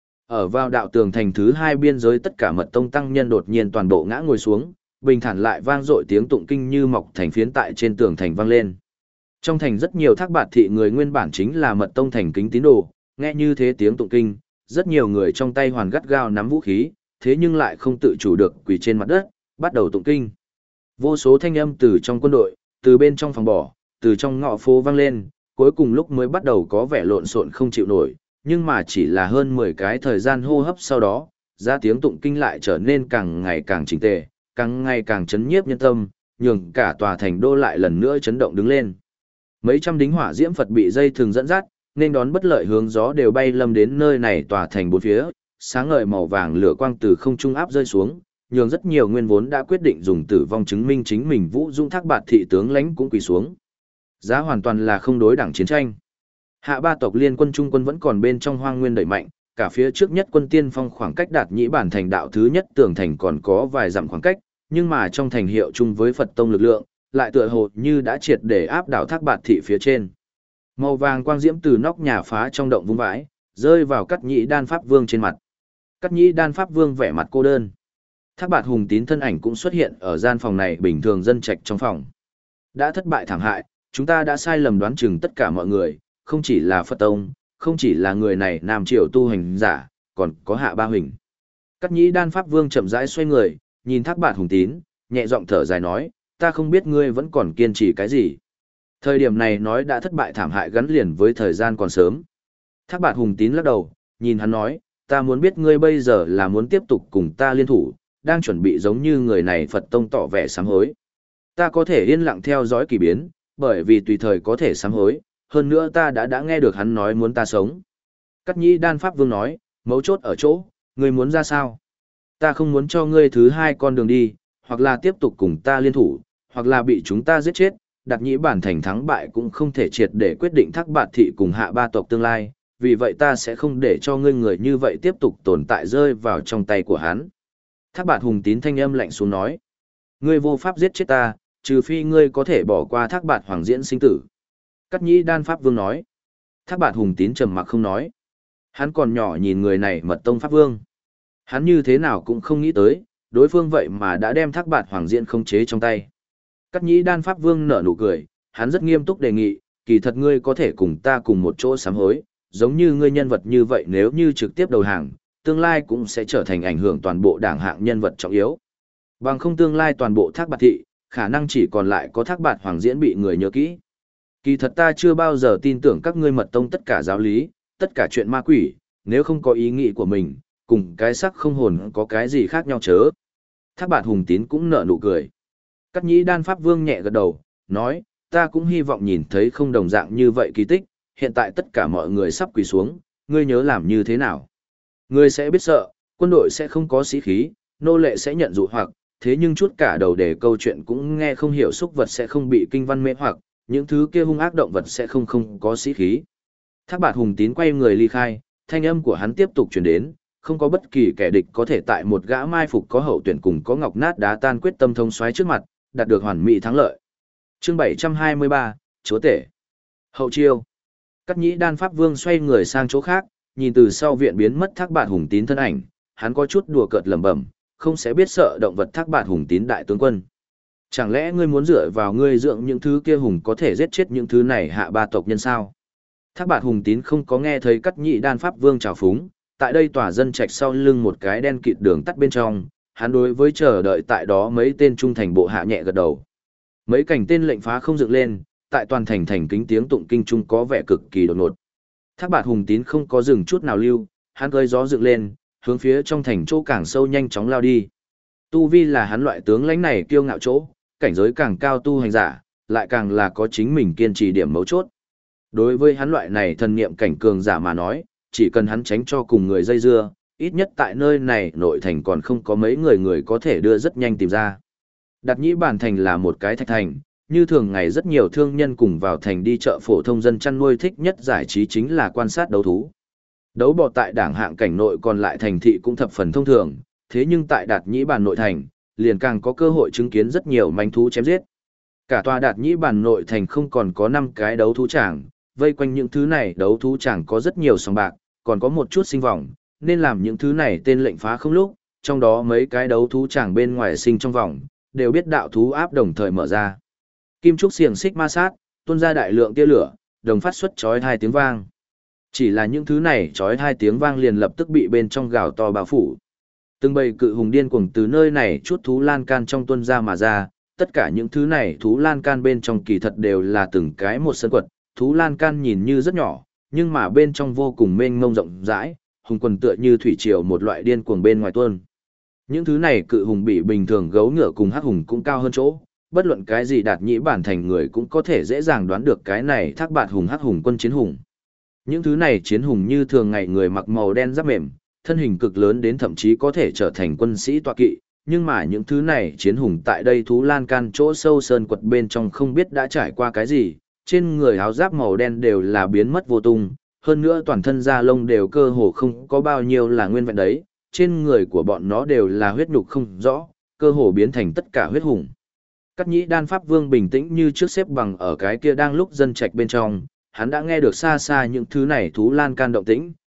[SPEAKER 1] Ở vào đạo tường thành thứ hai biên giới tất cả mật tông tăng nhân đột nhiên toàn bộ ngã ngồi xuống, bình thản lại vang dội tiếng tụng kinh như mọc thành phiến tại trên tường thành vang lên. Trong thành rất nhiều Thác Bạt thị người nguyên bản chính là mật tông thành kính tín đồ, nghe như thế tiếng tụng kinh, rất nhiều người trong tay hoàn gắt gao nắm vũ khí, thế nhưng lại không tự chủ được quỳ trên mặt đất, bắt đầu tụng kinh. Vô số thanh âm từ trong quân đội, từ bên trong phòng bỏ, từ trong ngõ phố vang lên, cuối cùng lúc mới bắt đầu có vẻ lộn xộn không chịu nổi, nhưng mà chỉ là hơn 10 cái thời gian hô hấp sau đó, ra tiếng tụng kinh lại trở nên càng ngày càng chỉnh tề, càng ngày càng chấn nhiếp nhân tâm, nhường cả tòa thành đô lại lần nữa chấn động đứng lên. Mấy trăm đính hỏa diễm Phật bị dây thường dẫn dắt, nên đón bất lợi hướng gió đều bay lâm đến nơi này tòa thành bốn phía, sáng ngời màu vàng lửa quang từ không trung áp rơi xuống, nhường rất nhiều nguyên vốn đã quyết định dùng tử vong chứng minh chính mình Vũ Dung Thác Bạt thị tướng lãnh cũng quỳ xuống. Giá hoàn toàn là không đối đẳng chiến tranh. Hạ ba tộc liên quân trung quân vẫn còn bên trong hoang nguyên đẩy mạnh, cả phía trước nhất quân tiên phong khoảng cách đạt nhĩ bản thành đạo thứ nhất tường thành còn có vài dặm khoảng cách, nhưng mà trong thành hiệu chung với Phật tông lực lượng, lại tựa hồ như đã triệt để áp đảo Thác Bạt thị phía trên. Màu vàng quang diễm từ nóc nhà phá trong động vung vãi, rơi vào Cắt Nhĩ Đan Pháp Vương trên mặt. Cắt Nhĩ Đan Pháp Vương vẻ mặt cô đơn. Thác Bạt Hùng Tín thân ảnh cũng xuất hiện ở gian phòng này bình thường dân trạch trong phòng. Đã thất bại thảm hại, chúng ta đã sai lầm đoán chừng tất cả mọi người, không chỉ là Phật Tông, không chỉ là người này Nam Triều tu hành giả, còn có Hạ Ba Huỳnh. Cắt Nhĩ Đan Pháp Vương chậm rãi xoay người, nhìn Thác Bạt Hùng Tín, nhẹ giọng thở dài nói, ta không biết ngươi vẫn còn kiên trì cái gì. Thời điểm này nói đã thất bại thảm hại gắn liền với thời gian còn sớm. Thác Bạt Hùng Tín lắc đầu, nhìn hắn nói, ta muốn biết ngươi bây giờ là muốn tiếp tục cùng ta liên thủ, đang chuẩn bị giống như người này Phật Tông tỏ vẻ sám hối. Ta có thể yên lặng theo dõi kỳ biến, bởi vì tùy thời có thể sám hối, hơn nữa ta đã nghe được hắn nói muốn ta sống. Cắt Nhĩ Đan Pháp Vương nói, mấu chốt ở chỗ, ngươi muốn ra sao? Ta không muốn cho ngươi thứ hai con đường đi, hoặc là tiếp tục cùng ta liên thủ, hoặc là bị chúng ta giết chết, Đạt Nhĩ bản thành thắng bại cũng không thể triệt để quyết định Thác Bạt thị cùng Hạ Ba tộc tương lai, vì vậy ta sẽ không để cho ngươi người như vậy tiếp tục tồn tại rơi vào trong tay của hắn. Thác Bạt Hùng Tín thanh âm lạnh xuống nói, ngươi vô pháp giết chết ta, trừ phi ngươi có thể bỏ qua Thác Bạt Hoàng diễn sinh tử. Cắt Nhĩ Đan Pháp Vương nói. Thác Bạt Hùng Tín trầm mặc không nói. Hắn còn nhỏ nhìn người này Mật Tông Pháp Vương. Hắn như thế nào cũng không nghĩ tới, đối phương vậy mà đã đem Thác Bạt Hoàng diễn khống chế trong tay. Cắt Nhĩ Đan Pháp Vương nở nụ cười, hắn rất nghiêm túc đề nghị, kỳ thật ngươi có thể cùng ta cùng một chỗ sám hối, giống như ngươi nhân vật như vậy nếu như trực tiếp đầu hàng, tương lai cũng sẽ trở thành ảnh hưởng toàn bộ đảng hạng nhân vật trọng yếu. Bằng không tương lai toàn bộ Thác Bạt thị, khả năng chỉ còn lại có Thác Bạt Hoàng diễn bị người nhớ kỹ. Kỳ thật ta chưa bao giờ tin tưởng các ngươi Mật Tông tất cả giáo lý, tất cả chuyện ma quỷ, nếu không có ý nghĩ của mình, cùng cái sắc không hồn có cái gì khác nhau chớ. Thác Bạt Hùng Tín cũng nở nụ cười. Cắt Nhĩ Đan Pháp Vương nhẹ gật đầu, nói, ta cũng hy vọng nhìn thấy không đồng dạng như vậy kỳ tích, hiện tại tất cả mọi người sắp quỳ xuống, ngươi nhớ làm như thế nào? Ngươi sẽ biết sợ, quân đội sẽ không có sĩ khí, nô lệ sẽ nhận dụ hoặc, thế nhưng chút cả đầu đề câu chuyện cũng nghe không hiểu, xúc vật sẽ không bị kinh văn mê hoặc, những thứ kia hung ác động vật sẽ không có sĩ khí. Thác Bạt Hùng Tín quay người ly khai, thanh âm của hắn tiếp tục truyền đến, không có bất kỳ kẻ địch có thể tại một gã mai phục có hậu tuyển cùng có ngọc nát đá tan quyết tâm thông xoáy trước mặt, đạt được hoàn mỹ thắng lợi. Chương 723, Chúa tể. Hậu chiêu. Cắt Nhĩ Đan Pháp Vương xoay người sang chỗ khác, nhìn từ sau viện biến mất Thác Bạt Hùng Tín thân ảnh, hắn có chút đùa cợt lẩm bẩm, không sẽ biết sợ động vật Thác Bạt Hùng Tín đại tướng quân. Chẳng lẽ ngươi muốn dựa vào ngươi dưỡng những thứ kia hùng có thể giết chết những thứ này Hạ Ba tộc nhân sao? Thác Bạt Hùng Tín không có nghe thấy Cắt Nhĩ Đan Pháp Vương chào phúng, tại đây tòa dân trạch sau lưng một cái đen kịt đường tắt bên trong, hắn đối với chờ đợi tại đó mấy tên trung thành bộ hạ nhẹ gật đầu. Mấy cảnh tên lệnh phá không dựng lên, tại toàn thành thành kính tiếng tụng kinh trung có vẻ cực kỳ đột ngột. Thác Bạt Hùng Tín không có dừng chút nào lưu, hắn cơi gió dựng lên, hướng phía trong thành chỗ càng sâu nhanh chóng lao đi. Tu vi là hắn loại tướng lãnh này kiêu ngạo chỗ, cảnh giới càng cao tu hành giả, lại càng là có chính mình kiên trì điểm mấu chốt. Đối với hắn loại này thần niệm cảnh cường giả mà nói, chỉ cần hắn tránh cho cùng người dây dưa, ít nhất tại nơi này nội thành còn không có mấy người có thể đưa rất nhanh tìm ra. Đạt Nhĩ bản thành là một cái thạch thành, như thường ngày rất nhiều thương nhân cùng vào thành đi chợ phổ thông dân chăn nuôi thích nhất giải trí chính là quan sát đấu thú. Đấu bò tại đảng hạng cảnh nội còn lại thành thị cũng thập phần thông thường, thế nhưng tại Đạt Nhĩ bản nội thành, liền càng có cơ hội chứng kiến rất nhiều manh thú chém giết. Cả tòa Đạt Nhĩ bản nội thành không còn có 5 cái đấu thú tràng, vây quanh những thứ này đấu thú tràng có rất nhiều sòng bạc, còn có một chút sinh vòng, nên làm những thứ này tên lệnh phá không lúc, trong đó mấy cái đấu thú tràng bên ngoài sinh trong vòng, đều biết đạo thú áp đồng thời mở ra. Kim trúc xiềng xích ma sát, tuôn ra đại lượng tia lửa, đồng phát xuất chói tai tiếng vang. Chỉ là những thứ này chói tai tiếng vang liền lập tức bị bên trong gào to bao phủ. Từng bầy cự hùng điên cuồng từ nơi này chút thú lan can trong tuôn ra mà ra, tất cả những thứ này thú lan can bên trong kỳ thật đều là từng cái một sân quật, thú lan can nhìn như rất nhỏ, nhưng mà bên trong vô cùng mênh mông rộng rãi, hùng quần tựa như thủy triều một loại điên cuồng bên ngoài tuôn. Những thứ này cự hùng bị bình thường gấu ngựa cùng hắc hùng cũng cao hơn chỗ, bất luận cái gì Đạt Nhĩ bản thành người cũng có thể dễ dàng đoán được cái này Thác Bạt hùng hắc hùng quân chiến hùng. Những thứ này chiến hùng như thường ngày người mặc màu đen giáp mềm, thân hình cực lớn đến thậm chí có thể trở thành quân sĩ tọa kỵ, nhưng mà những thứ này chiến hùng tại đây thú lan can chỗ sâu sơn quật bên trong không biết đã trải qua cái gì, trên người áo giáp màu đen đều là biến mất vô tung, hơn nữa toàn thân da lông đều cơ hồ không có bao nhiêu là nguyên vẹn đấy, trên người của bọn nó đều là huyết nhục không rõ, cơ hồ biến thành tất cả huyết hùng. Cắt Nhĩ Đan Pháp Vương bình tĩnh như trước xếp bằng ở cái kia đang lúc dân trạch bên trong, hắn đã nghe được xa xa những thứ này thú lan can động tĩnh,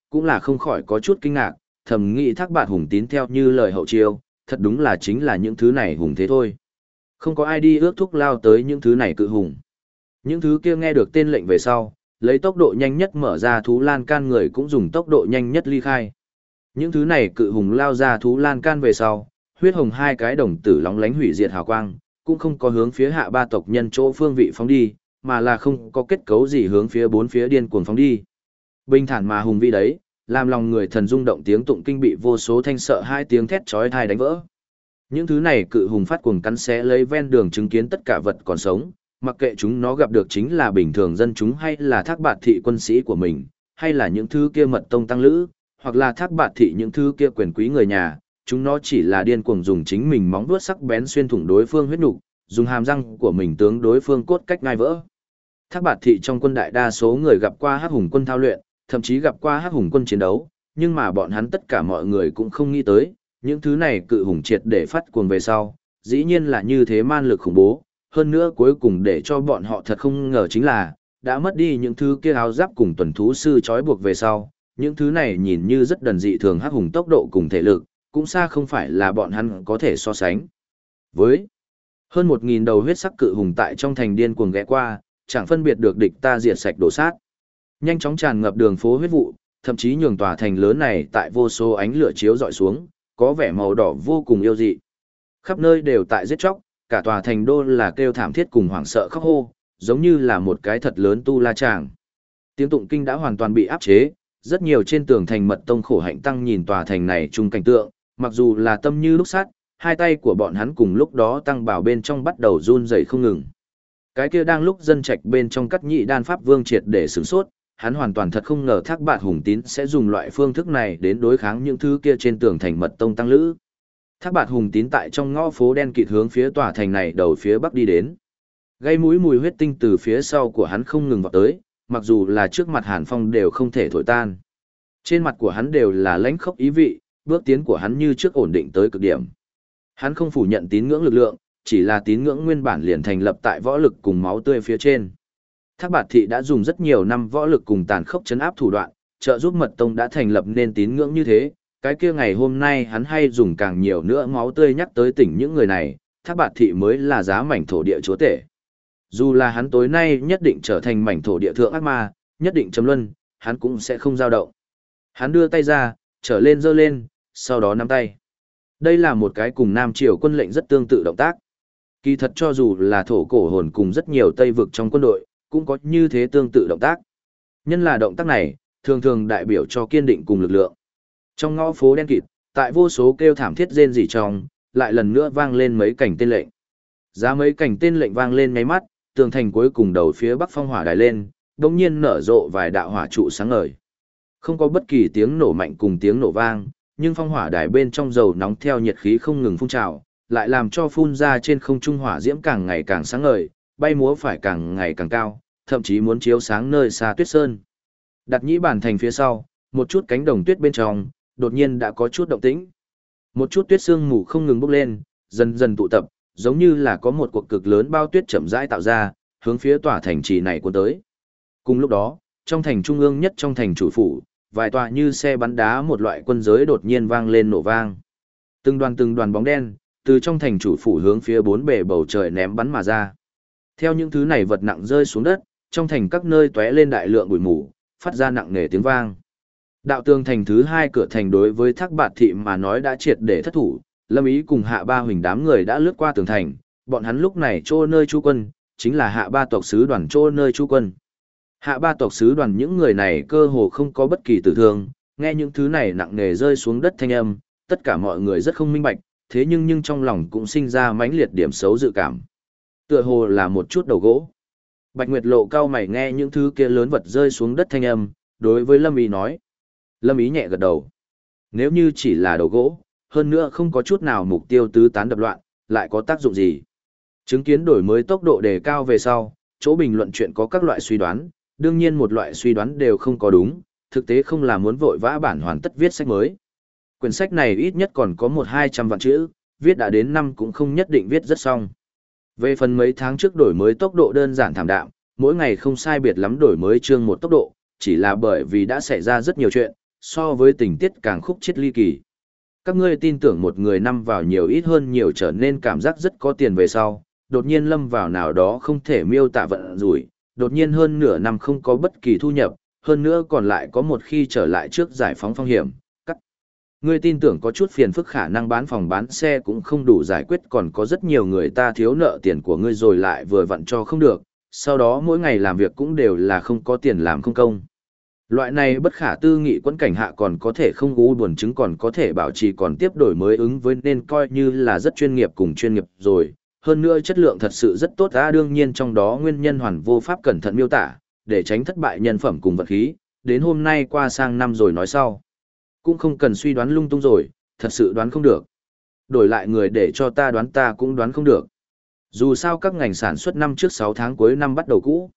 [SPEAKER 1] cũng là không khỏi có chút kinh ngạc, thầm nghĩ Thác Bạt Hùng Tín theo như lời hậu chiêu, thật đúng là chính là những thứ này hùng thế thôi. Không có ai đi ước thúc lao tới những thứ này cự hùng. Những thứ kia nghe được tên lệnh về sau, lấy tốc độ nhanh nhất mở ra thú lan can người cũng dùng tốc độ nhanh nhất ly khai. Những thứ này cự hùng lao ra thú lan can về sau, huyết hồng hai cái đồng tử lóng lánh hủy diệt hào quang, cũng không có hướng phía hạ ba tộc nhân chỗ phương vị phóng đi, mà là không có kết cấu gì hướng phía bốn phía điên cuồng phóng đi. Bình thản mà hùng vĩ đấy, làm lòng người thần rung động tiếng tụng kinh bị vô số thanh sợ hai tiếng thét chói tai đánh vỡ. Những thứ này cự hùng phát cuồng cắn xé lấy ven đường chứng kiến tất cả vật còn sống, mặc kệ chúng nó gặp được chính là bình thường dân chúng hay là Thác Bạt thị quân sĩ của mình, hay là những thứ kia mật tông tăng lữ, hoặc là Thác Bạt thị những thứ kia quyền quý người nhà, chúng nó chỉ là điên cuồng dùng chính mình móng vuốt sắc bén xuyên thủng đối phương huyết nục, dùng hàm răng của mình tướng đối phương cốt cách ngai vỡ. Thác Bạt thị trong quân đại đa số người gặp qua Hắc Hùng quân thao luyện, thậm chí gặp qua Hắc Hùng quân chiến đấu, nhưng mà bọn hắn tất cả mọi người cũng không nghĩ tới, những thứ này cự hùng triệt để phát cuồng về sau, dĩ nhiên là như thế man lực khủng bố, hơn nữa cuối cùng để cho bọn họ thật không ngờ chính là, đã mất đi những thứ kia áo giáp cùng tuần thú sư trói buộc về sau, những thứ này nhìn như rất đần dị thường Hắc Hùng tốc độ cùng thể lực, cũng xa không phải là bọn hắn có thể so sánh. Với hơn 1.000 đầu huyết sắc cự hùng tại trong thành điên cuồng ghé qua, chẳng phân biệt được địch ta diệt sạch đổ sát. Nhanh chóng tràn ngập đường phố huyết vụ, thậm chí nhường tòa thành lớn này tại vô số ánh lửa chiếu dọi xuống, có vẻ màu đỏ vô cùng yêu dị. Khắp nơi đều tại giết chóc, cả tòa thành đô là kêu thảm thiết cùng hoảng sợ khóc hô, giống như là một cái thật lớn tu la tràng. Tiếng tụng kinh đã hoàn toàn bị áp chế, rất nhiều trên tường thành mật tông khổ hạnh tăng nhìn tòa thành này chung cảnh tượng, mặc dù là tâm như lúc sắt, hai tay của bọn hắn cùng lúc đó tăng bảo bên trong bắt đầu run rẩy không ngừng. Cái kia đang lúc dân trạch bên trong cắt nhị đan pháp vương triệt để sửng sốt, hắn hoàn toàn thật không ngờ Thác Bạt Hùng Tín sẽ dùng loại phương thức này đến đối kháng những thứ kia trên tường thành mật tông tăng lữ. Thác Bạt Hùng Tín tại trong ngõ phố đen kịt hướng phía tòa thành này đầu phía bắc đi đến. Gây mũi mùi huyết tinh từ phía sau của hắn không ngừng vọt tới, mặc dù là trước mặt Hàn Phong đều không thể thổi tan. Trên mặt của hắn đều là lãnh khốc ý vị, bước tiến của hắn như trước ổn định tới cực điểm. Hắn không phủ nhận tín ngưỡng lực lượng, chỉ là tín ngưỡng nguyên bản liền thành lập tại võ lực cùng máu tươi phía trên. Thác Bạt thị đã dùng rất nhiều năm võ lực cùng tàn khốc trấn áp thủ đoạn, trợ giúp mật tông đã thành lập nên tín ngưỡng như thế, cái kia ngày hôm nay hắn hay dùng càng nhiều nữa máu tươi nhắc tới tỉnh những người này, Thác Bạt thị mới là giá mảnh thổ địa chúa tể. Dù là hắn tối nay nhất định trở thành mảnh thổ địa thượng ác ma, nhất định chấm luân, hắn cũng sẽ không dao động. Hắn đưa tay ra, trở lên giơ lên, sau đó nắm tay. Đây là một cái cùng Nam Triều quân lệnh rất tương tự động tác. Kỳ thật cho dù là thổ cổ hồn cùng rất nhiều Tây vực trong quân đội, cũng có như thế tương tự động tác. Nhân là động tác này, thường thường đại biểu cho kiên định cùng lực lượng. Trong ngõ phố đen kịt, tại vô số kêu thảm thiết rên rỉ trong, lại lần nữa vang lên mấy cảnh tên lệnh. Giá mấy cảnh tên lệnh vang lên nháy mắt, tường thành cuối cùng đầu phía bắc phong hỏa đài lên, đột nhiên nở rộ vài đạo hỏa trụ sáng ngời. Không có bất kỳ tiếng nổ mạnh cùng tiếng nổ vang, nhưng phong hỏa đài bên trong dầu nóng theo nhiệt khí không ngừng phun trào, lại làm cho phun ra trên không trung hỏa diễm càng ngày càng sáng ngời, bay múa phải càng ngày càng cao, thậm chí muốn chiếu sáng nơi xa tuyết sơn. Đặt nhĩ bản thành phía sau, một chút cánh đồng tuyết bên trong, đột nhiên đã có chút động tĩnh. Một chút tuyết sương mù không ngừng bốc lên, dần dần tụ tập, giống như là có một cuộc cực lớn bao tuyết chậm rãi tạo ra, hướng phía tòa thành trì này cuốn tới. Cùng lúc đó, trong thành trung ương nhất trong thành chủ phủ, vài tòa như xe bắn đá một loại quân giới đột nhiên vang lên nổ vang. Từng đoàn bóng đen, từ trong thành chủ phủ hướng phía bốn bề bầu trời ném bắn mà ra. Theo những thứ này vật nặng rơi xuống đất, trong thành các nơi tóe lên đại lượng bụi mù, phát ra nặng nề tiếng vang. Đạo tường thành thứ hai cửa thành đối với Thác Bạt thị mà nói đã triệt để thất thủ, Lâm Ý cùng Hạ Ba Huỳnh đám người đã lướt qua tường thành, bọn hắn lúc này trô nơi trú quân, chính là Hạ Ba tộc sứ đoàn trô nơi trú quân. Hạ Ba tộc sứ đoàn những người này cơ hồ không có bất kỳ tử thương, nghe những thứ này nặng nề rơi xuống đất thanh âm, tất cả mọi người rất không minh bạch, thế nhưng trong lòng cũng sinh ra mãnh liệt điểm xấu dự cảm. Tựa hồ là một chút đầu gỗ. Bạch Nguyệt Lộ cao mày nghe những thứ kia lớn vật rơi xuống đất thanh âm, đối với Lâm Ý nói. Lâm Ý nhẹ gật đầu. Nếu như chỉ là đầu gỗ, hơn nữa không có chút nào mục tiêu tứ tán đập loạn, lại có tác dụng gì? Chứng kiến đổi mới tốc độ đề cao về sau, chỗ bình luận chuyện có các loại suy đoán, đương nhiên một loại suy đoán đều không có đúng, thực tế không là muốn vội vã bản hoàn tất viết sách mới. Quyển sách này ít nhất còn có 100-200 vạn chữ, viết đã đến năm cũng không nhất định viết rất xong. Về phần mấy tháng trước đổi mới tốc độ đơn giản thảm đạm, mỗi ngày không sai biệt lắm đổi mới chương một tốc độ, chỉ là bởi vì đã xảy ra rất nhiều chuyện, so với tình tiết càng khúc chiết ly kỳ. Các ngươi tin tưởng một người năm vào nhiều ít hơn nhiều trở nên cảm giác rất có tiền về sau, đột nhiên lâm vào nào đó không thể miêu tả vận rủi, đột nhiên hơn nửa năm không có bất kỳ thu nhập, hơn nữa còn lại có một khi trở lại trước giải phóng phong hiểm. Ngươi tin tưởng có chút phiền phức khả năng bán phòng bán xe cũng không đủ giải quyết, còn có rất nhiều người ta thiếu nợ tiền của ngươi rồi lại vừa vặn cho không được, sau đó mỗi ngày làm việc cũng đều là không có tiền làm không công. Loại này bất khả tư nghị quẫn cảnh hạ còn có thể không u buồn chứng, còn có thể bảo trì còn tiếp đổi mới ứng với, nên coi như là rất chuyên nghiệp cùng chuyên nghiệp rồi. Hơn nữa chất lượng thật sự rất tốt đã, đương nhiên trong đó nguyên nhân hoàn vô pháp cẩn thận miêu tả, để tránh thất bại nhân phẩm cùng vật khí, đến hôm nay qua sang năm rồi nói sau. Cũng không cần suy đoán lung tung rồi, thật sự đoán không được. Đổi lại người để cho ta đoán ta cũng đoán không được. Dù sao các ngành sản xuất năm trước 6 tháng cuối năm bắt đầu cũ.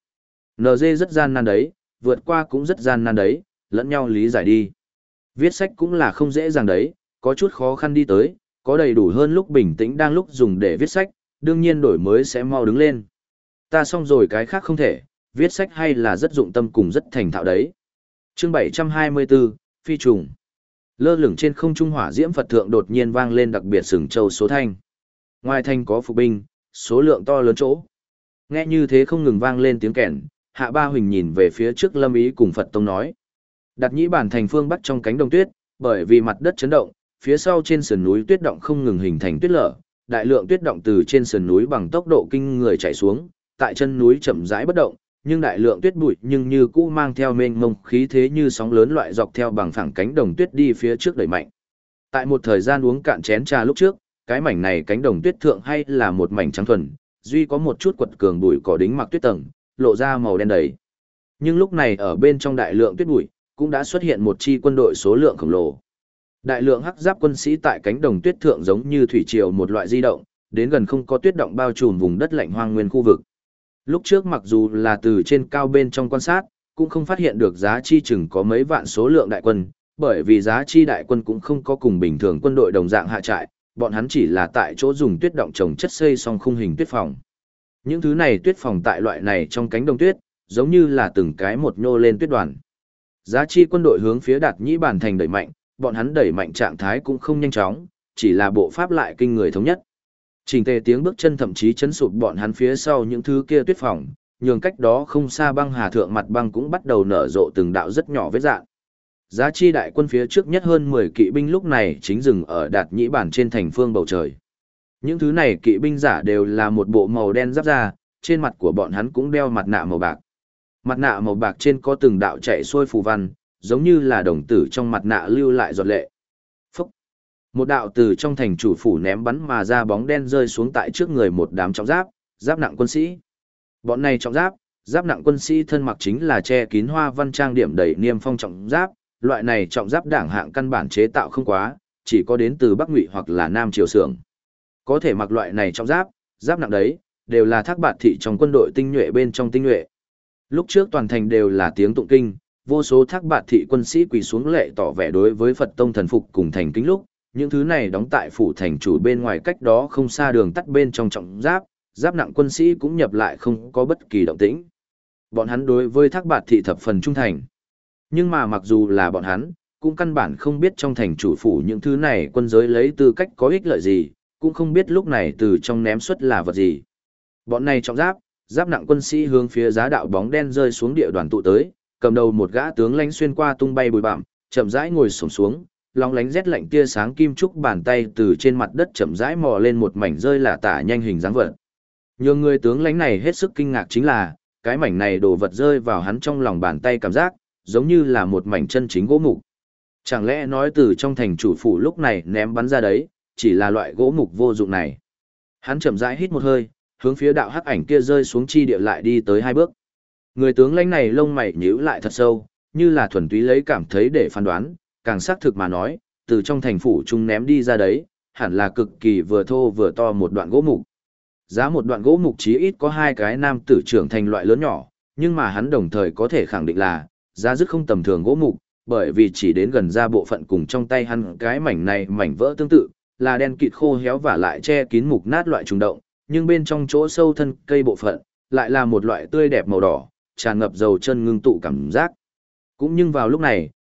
[SPEAKER 1] NG rất gian nan đấy, vượt qua cũng rất gian nan đấy, lẫn nhau lý giải đi. Viết sách cũng là không dễ dàng đấy, có chút khó khăn đi tới, có đầy đủ hơn lúc bình tĩnh đang lúc dùng để viết sách, đương nhiên đổi mới sẽ mau đứng lên. Ta xong rồi cái khác không thể, viết sách hay là rất dụng tâm cùng rất thành thạo đấy. Chương 724, Phi trùng. Lơ lửng trên không trung hỏa diễm Phật thượng đột nhiên vang lên đặc biệt sừng châu số thanh. Ngoài thành có phục binh, số lượng to lớn chỗ. Nghe như thế không ngừng vang lên tiếng kèn, Hạ Ba Huỳnh nhìn về phía trước Lâm Ý cùng Phật Tông nói. Đặt nhĩ bản thành phương bắc trong cánh đồng tuyết, bởi vì mặt đất chấn động, phía sau trên sườn núi tuyết động không ngừng hình thành tuyết lở, đại lượng tuyết động từ trên sườn núi bằng tốc độ kinh người chảy xuống, tại chân núi chậm rãi bất động, nhưng đại lượng tuyết bụi nhưng như cũ mang theo mênh mông khí thế như sóng lớn loại dọc theo bằng phẳng cánh đồng tuyết đi phía trước đẩy mạnh. Tại một thời gian uống cạn chén trà lúc trước, cái mảnh này cánh đồng tuyết thượng hay là một mảnh trắng thuần, duy có một chút quật cường bụi cỏ đính mặc tuyết tầng, lộ ra màu đen đầy. Nhưng lúc này ở bên trong đại lượng tuyết bụi, cũng đã xuất hiện một chi quân đội số lượng khổng lồ. Đại lượng hắc giáp quân sĩ tại cánh đồng tuyết thượng giống như thủy triều một loại di động, đến gần không có tuyết động bao trùm vùng đất lạnh hoang nguyên khu vực. Lúc trước mặc dù là từ trên cao bên trong quan sát, cũng không phát hiện được giá chi chừng có mấy vạn số lượng đại quân, bởi vì giá chi đại quân cũng không có cùng bình thường quân đội đồng dạng hạ trại, bọn hắn chỉ là tại chỗ dùng tuyết động trồng chất xây xong khung hình tuyết phòng. Những thứ này tuyết phòng tại loại này trong cánh đồng tuyết, giống như là từng cái một nhô lên tuyết đoàn. Giá chi quân đội hướng phía Đạt Nhĩ Bản thành đẩy mạnh, bọn hắn đẩy mạnh trạng thái cũng không nhanh chóng, chỉ là bộ pháp lại kinh người thống nhất. Chỉnh tề tiếng bước chân thậm chí chấn sụp bọn hắn phía sau những thứ kia tuyết phòng, nhường cách đó không xa băng hà thượng mặt băng cũng bắt đầu nở rộ từng đạo rất nhỏ vết rạn. Giá chi đại quân phía trước nhất hơn 10 kỵ binh lúc này chính dừng ở Đạt Nhĩ Bản trên thành phương bầu trời. Những thứ này kỵ binh giả đều là một bộ màu đen giáp da, trên mặt của bọn hắn cũng đeo mặt nạ màu bạc. Mặt nạ màu bạc trên có từng đạo chạy xuôi phù văn, giống như là đồng tử trong mặt nạ lưu lại giọt lệ. Phúc! Một đạo từ trong thành chủ phủ ném bắn mà ra bóng đen rơi xuống tại trước người một đám trọng giáp, giáp nặng quân sĩ. Bọn này trọng giáp, giáp nặng quân sĩ thân mặc chính là che kín hoa văn trang điểm đầy niêm phong trọng giáp, loại này trọng giáp đảng hạng căn bản chế tạo không quá, chỉ có đến từ Bắc Ngụy hoặc là Nam Triều xưởng. Có thể mặc loại này trọng giáp, giáp nặng đấy, đều là Thác Bạt thị trong quân đội tinh nhuệ bên trong tinh nhuệ. Lúc trước toàn thành đều là tiếng tụng kinh, vô số Thác Bạt thị quân sĩ quỳ xuống lệ tỏ vẻ đối với Phật tông thần phục cùng thành kính lúc, những thứ này đóng tại phủ thành chủ bên ngoài cách đó không xa đường tắt bên trong trọng giáp, giáp nặng quân sĩ cũng nhập lại không có bất kỳ động tĩnh. Bọn hắn đối với Thác Bạt thị thập phần trung thành. Nhưng mà mặc dù là bọn hắn, cũng căn bản không biết trong thành chủ phủ những thứ này quân giới lấy tư cách có ích lợi gì, cũng không biết lúc này từ trong ném xuất là vật gì. Bọn này trọng giáp, giáp nặng quân sĩ hướng phía giá đạo bóng đen rơi xuống địa đoàn tụ tới, cầm đầu một gã tướng lãnh xuyên qua tung bay bụi bặm, chậm rãi ngồi xổm xuống, lóng lánh rét lạnh tia sáng kim trúc bàn tay từ trên mặt đất chậm rãi mò lên một mảnh rơi lả tả nhanh hình dáng vật. Nhiều người tướng lãnh này hết sức kinh ngạc chính là, cái mảnh này đồ vật rơi vào hắn trong lòng bàn tay cảm giác, giống như là một mảnh chân chính gỗ mục. Chẳng lẽ nói từ trong thành chủ phủ lúc này ném bắn ra đấy, chỉ là loại gỗ mục vô dụng này. Hắn chậm rãi hít một hơi, hướng phía đạo hắc ảnh kia rơi xuống chi địa lại đi tới 2 bước. Người tướng lãnh này lông mày nhíu lại thật sâu, như là thuần túy lấy cảm thấy để phán đoán, càng xác thực mà nói, từ trong thành phủ trung ném đi ra đấy, hẳn là cực kỳ vừa thô vừa to một đoạn gỗ mục. Giá một đoạn gỗ mục chí ít có 2 cái nam tử trưởng thành loại lớn nhỏ, nhưng mà hắn đồng thời có thể khẳng định là, giá dứt không tầm thường gỗ mục, bởi vì chỉ đến gần ra bộ phận cùng trong tay hắn cái mảnh này mảnh vỡ tương tự, là đen kịt khô héo và lại che kín mục nát loại trùng động, nhưng bên trong chỗ sâu thân cây bộ phận, lại là một loại tươi đẹp màu đỏ, tràn ngập dầu chân ngưng tụ cảm giác. Cũng nhưng vào lúc này,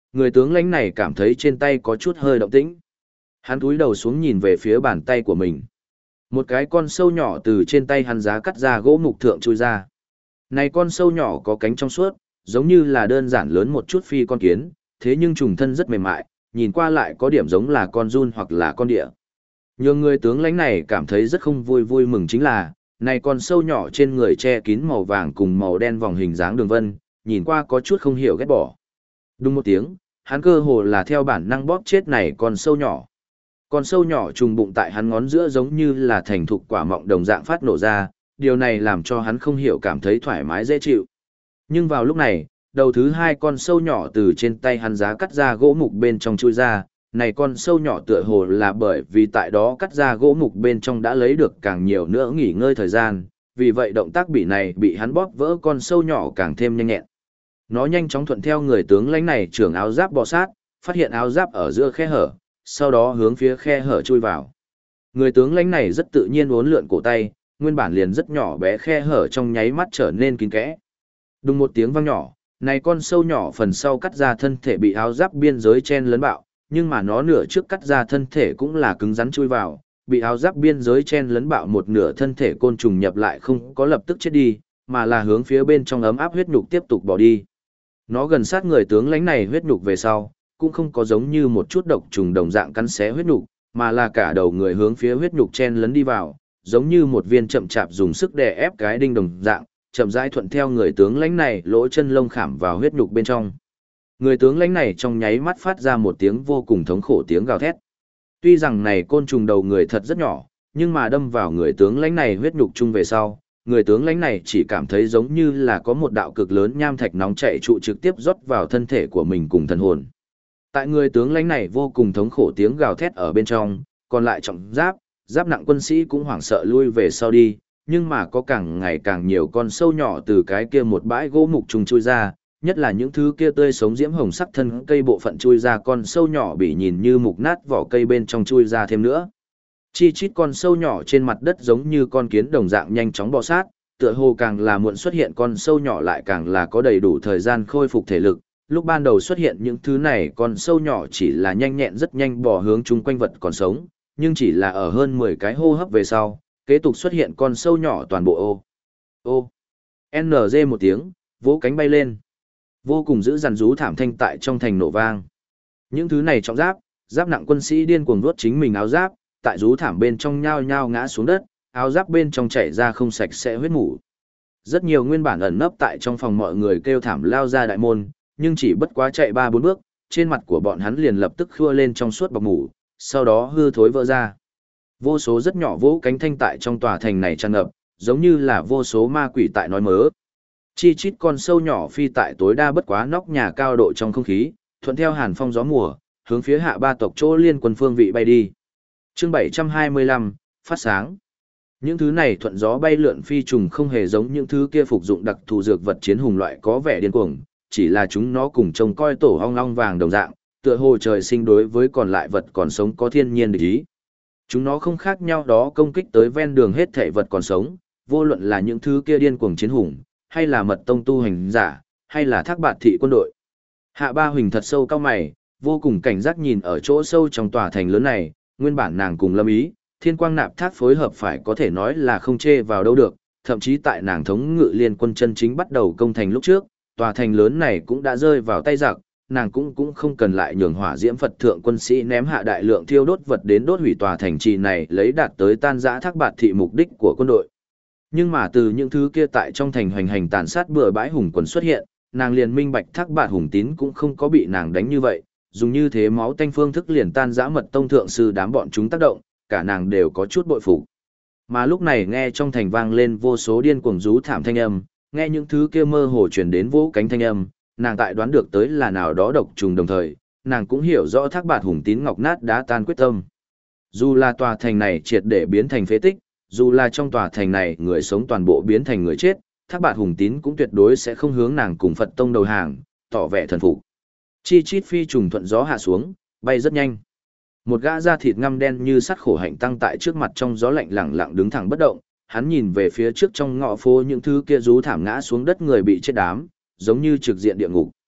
[SPEAKER 1] Người tướng lãnh này cảm thấy trên tay có chút hơi động tĩnh. Hắn cúi đầu xuống nhìn về phía bàn tay của mình. Một cái con sâu nhỏ từ trên tay hắn giá cắt ra gỗ mục thượng chui ra. Này con sâu nhỏ có cánh trong suốt, giống như là đơn giản lớn một chút phi con kiến, thế nhưng trùng thân rất mềm mại, nhìn qua lại có điểm giống là con giun hoặc là con địa. Nhưng người tướng lãnh này cảm thấy rất không vui mừng chính là, này con sâu nhỏ trên người che kín màu vàng cùng màu đen vòng hình dáng đường vân, nhìn qua có chút không hiểu ghét bỏ. Đúng một tiếng, hắn cơ hồ là theo bản năng bóp chết này con sâu nhỏ. Con sâu nhỏ trùng bụng tại hắn ngón giữa giống như là thành thục quả mọng đồng dạng phát nổ ra, điều này làm cho hắn không hiểu cảm thấy thoải mái dễ chịu. Nhưng vào lúc này, đầu thứ hai con sâu nhỏ từ trên tay hắn giá cắt ra gỗ mục bên trong chui ra, này con sâu nhỏ tựa hồ là bởi vì tại đó cắt ra gỗ mục bên trong đã lấy được càng nhiều nữa nghỉ ngơi thời gian, vì vậy động tác bị hắn bóp vỡ con sâu nhỏ càng thêm nhanh nhẹn. Nó nhanh chóng thuận theo người tướng lãnh này trưởng áo giáp bò sát, phát hiện áo giáp ở giữa khe hở, sau đó hướng phía khe hở chui vào. Người tướng lãnh này rất tự nhiên uốn lượn cổ tay, nguyên bản liền rất nhỏ bé khe hở trong nháy mắt trở nên kín kẽ. Đùng một tiếng vang nhỏ, này con sâu nhỏ phần sau cắt ra thân thể bị áo giáp biên giới chen lấn bạo, nhưng mà nó nửa trước cắt ra thân thể cũng là cứng rắn chui vào, bị áo giáp biên giới chen lấn bạo một nửa thân thể côn trùng nhập lại không có lập tức chết đi, mà là hướng phía bên trong ấm áp huyết nhục tiếp tục bỏ đi. Nó gần sát người tướng lãnh này huyết nhục về sau, cũng không có giống như một chút độc trùng đồng dạng cắn xé huyết nhục, mà là cả đầu người hướng phía huyết nhục chen lấn đi vào, giống như một viên chậm chạp dùng sức đè ép cái đinh đồng dạng, chậm rãi thuận theo người tướng lãnh này lỗ chân lông khảm vào huyết nhục bên trong. Người tướng lãnh này trong nháy mắt phát ra một tiếng vô cùng thống khổ tiếng gào thét. Tuy rằng này côn trùng đầu người thật rất nhỏ, nhưng mà đâm vào người tướng lãnh này huyết nhục chung về sau, người tướng lãnh này chỉ cảm thấy giống như là có một đạo cực lớn nham thạch nóng chảy trụ trực tiếp rót vào thân thể của mình cùng thần hồn. Tại người tướng lãnh này vô cùng thống khổ tiếng gào thét ở bên trong, còn lại trọng giáp nặng quân sĩ cũng hoảng sợ lui về sau đi, nhưng mà có càng ngày càng nhiều con sâu nhỏ từ cái kia một bãi gỗ mục trùng chui ra, nhất là những thứ kia tươi sống diễm hồng sắc thân cây bộ phận chui ra con sâu nhỏ bị nhìn như mục nát vỏ cây bên trong chui ra thêm nữa. Chi chít con sâu nhỏ trên mặt đất giống như con kiến đồng dạng nhanh chóng bò sát, tựa hồ càng là muộn xuất hiện con sâu nhỏ lại càng là có đầy đủ thời gian khôi phục thể lực. Lúc ban đầu xuất hiện những thứ này con sâu nhỏ chỉ là nhanh nhẹn rất nhanh bò hướng chung quanh vật còn sống, nhưng chỉ là ở hơn 10 cái hô hấp về sau, kế tục xuất hiện con sâu nhỏ toàn bộ NG một tiếng, vỗ cánh bay lên. Vô cùng dữ dằn rú thảm thanh tại trong thành nổ vang. Những thứ này trọng giáp nặng quân sĩ điên cuồng vuốt chính mình áo giáp, tại rú thảm bên trong nhao nhao ngã xuống đất, áo giáp bên trong chảy ra không sạch sẽ huyết mủ. Rất nhiều nguyên bản ẩn nấp tại trong phòng mọi người kêu thảm lao ra đại môn, nhưng chỉ bất quá chạy 3-4 bước, trên mặt của bọn hắn liền lập tức khua lên trong suốt bọc mủ, sau đó hư thối vỡ ra. Vô số rất nhỏ vỗ cánh thanh tại trong tòa thành này tràn ngập, giống như là vô số ma quỷ tại nói mớ. Chi chít con sâu nhỏ phi tại tối đa bất quá nóc nhà cao độ trong không khí, thuận theo hàn phong gió mùa, hướng phía hạ ba tộc chỗ liên quân phương vị bay đi. Chương 725, phát sáng. Những thứ này thuận gió bay lượn phi trùng không hề giống những thứ kia phục dụng đặc thù dược vật chiến hùng loại có vẻ điên cuồng, chỉ là chúng nó cùng trông coi tổ ong long vàng đồng dạng, tựa hồ trời sinh đối với còn lại vật còn sống có thiên nhiên địch ý. Chúng nó không khác nhau đó công kích tới ven đường hết thảy vật còn sống, vô luận là những thứ kia điên cuồng chiến hùng, hay là mật tông tu hành giả, hay là thác bạt thị quân đội. Hạ Ba Huỳnh thật sâu cao mày, vô cùng cảnh giác nhìn ở chỗ sâu trong tòa thành lớn này, nguyên bản nàng cùng Lâm Ý, Thiên Quang Nạp Thác phối hợp phải có thể nói là không chê vào đâu được, thậm chí tại nàng thống ngự liên quân chân chính bắt đầu công thành lúc trước, tòa thành lớn này cũng đã rơi vào tay giặc, nàng cũng không cần lại nhường hỏa diễm Phật thượng quân sĩ ném hạ đại lượng thiêu đốt vật đến đốt hủy tòa thành trì này lấy đạt tới tan rã thác bạt thị mục đích của quân đội. Nhưng mà từ những thứ kia tại trong thành hoành hành tàn sát bừa bãi hùng quần xuất hiện, nàng liền minh bạch thác bạt hùng tín cũng không có bị nàng đánh như vậy, dùng như thế máu tanh phương thức liền tan rã mật tông thượng sư đám bọn chúng tác động, cả nàng đều có chút bội phục. Mà lúc này nghe trong thành vang lên vô số điên cuồng rú thảm thanh âm, nghe những thứ kia mơ hồ truyền đến vỗ cánh thanh âm, nàng tại đoán được tới là nào đó độc trùng đồng thời, nàng cũng hiểu rõ thác bạt hùng tín ngọc nát đã tan quyết tâm. Dù là tòa thành này triệt để biến thành phế tích, dù là trong tòa thành này người sống toàn bộ biến thành người chết, thác bạt hùng tín cũng tuyệt đối sẽ không hướng nàng cùng Phật tông đầu hàng, tỏ vẻ thần phục. Chi chít phi trùng thuận gió hạ xuống, bay rất nhanh. Một gã da thịt ngăm đen như sắt khổ hạnh tăng tại trước mặt trong gió lạnh lặng lặng đứng thẳng bất động, hắn nhìn về phía trước trong ngõ phố những thứ kia rú thảm ngã xuống đất người bị chết đám, giống như trực diện địa ngục.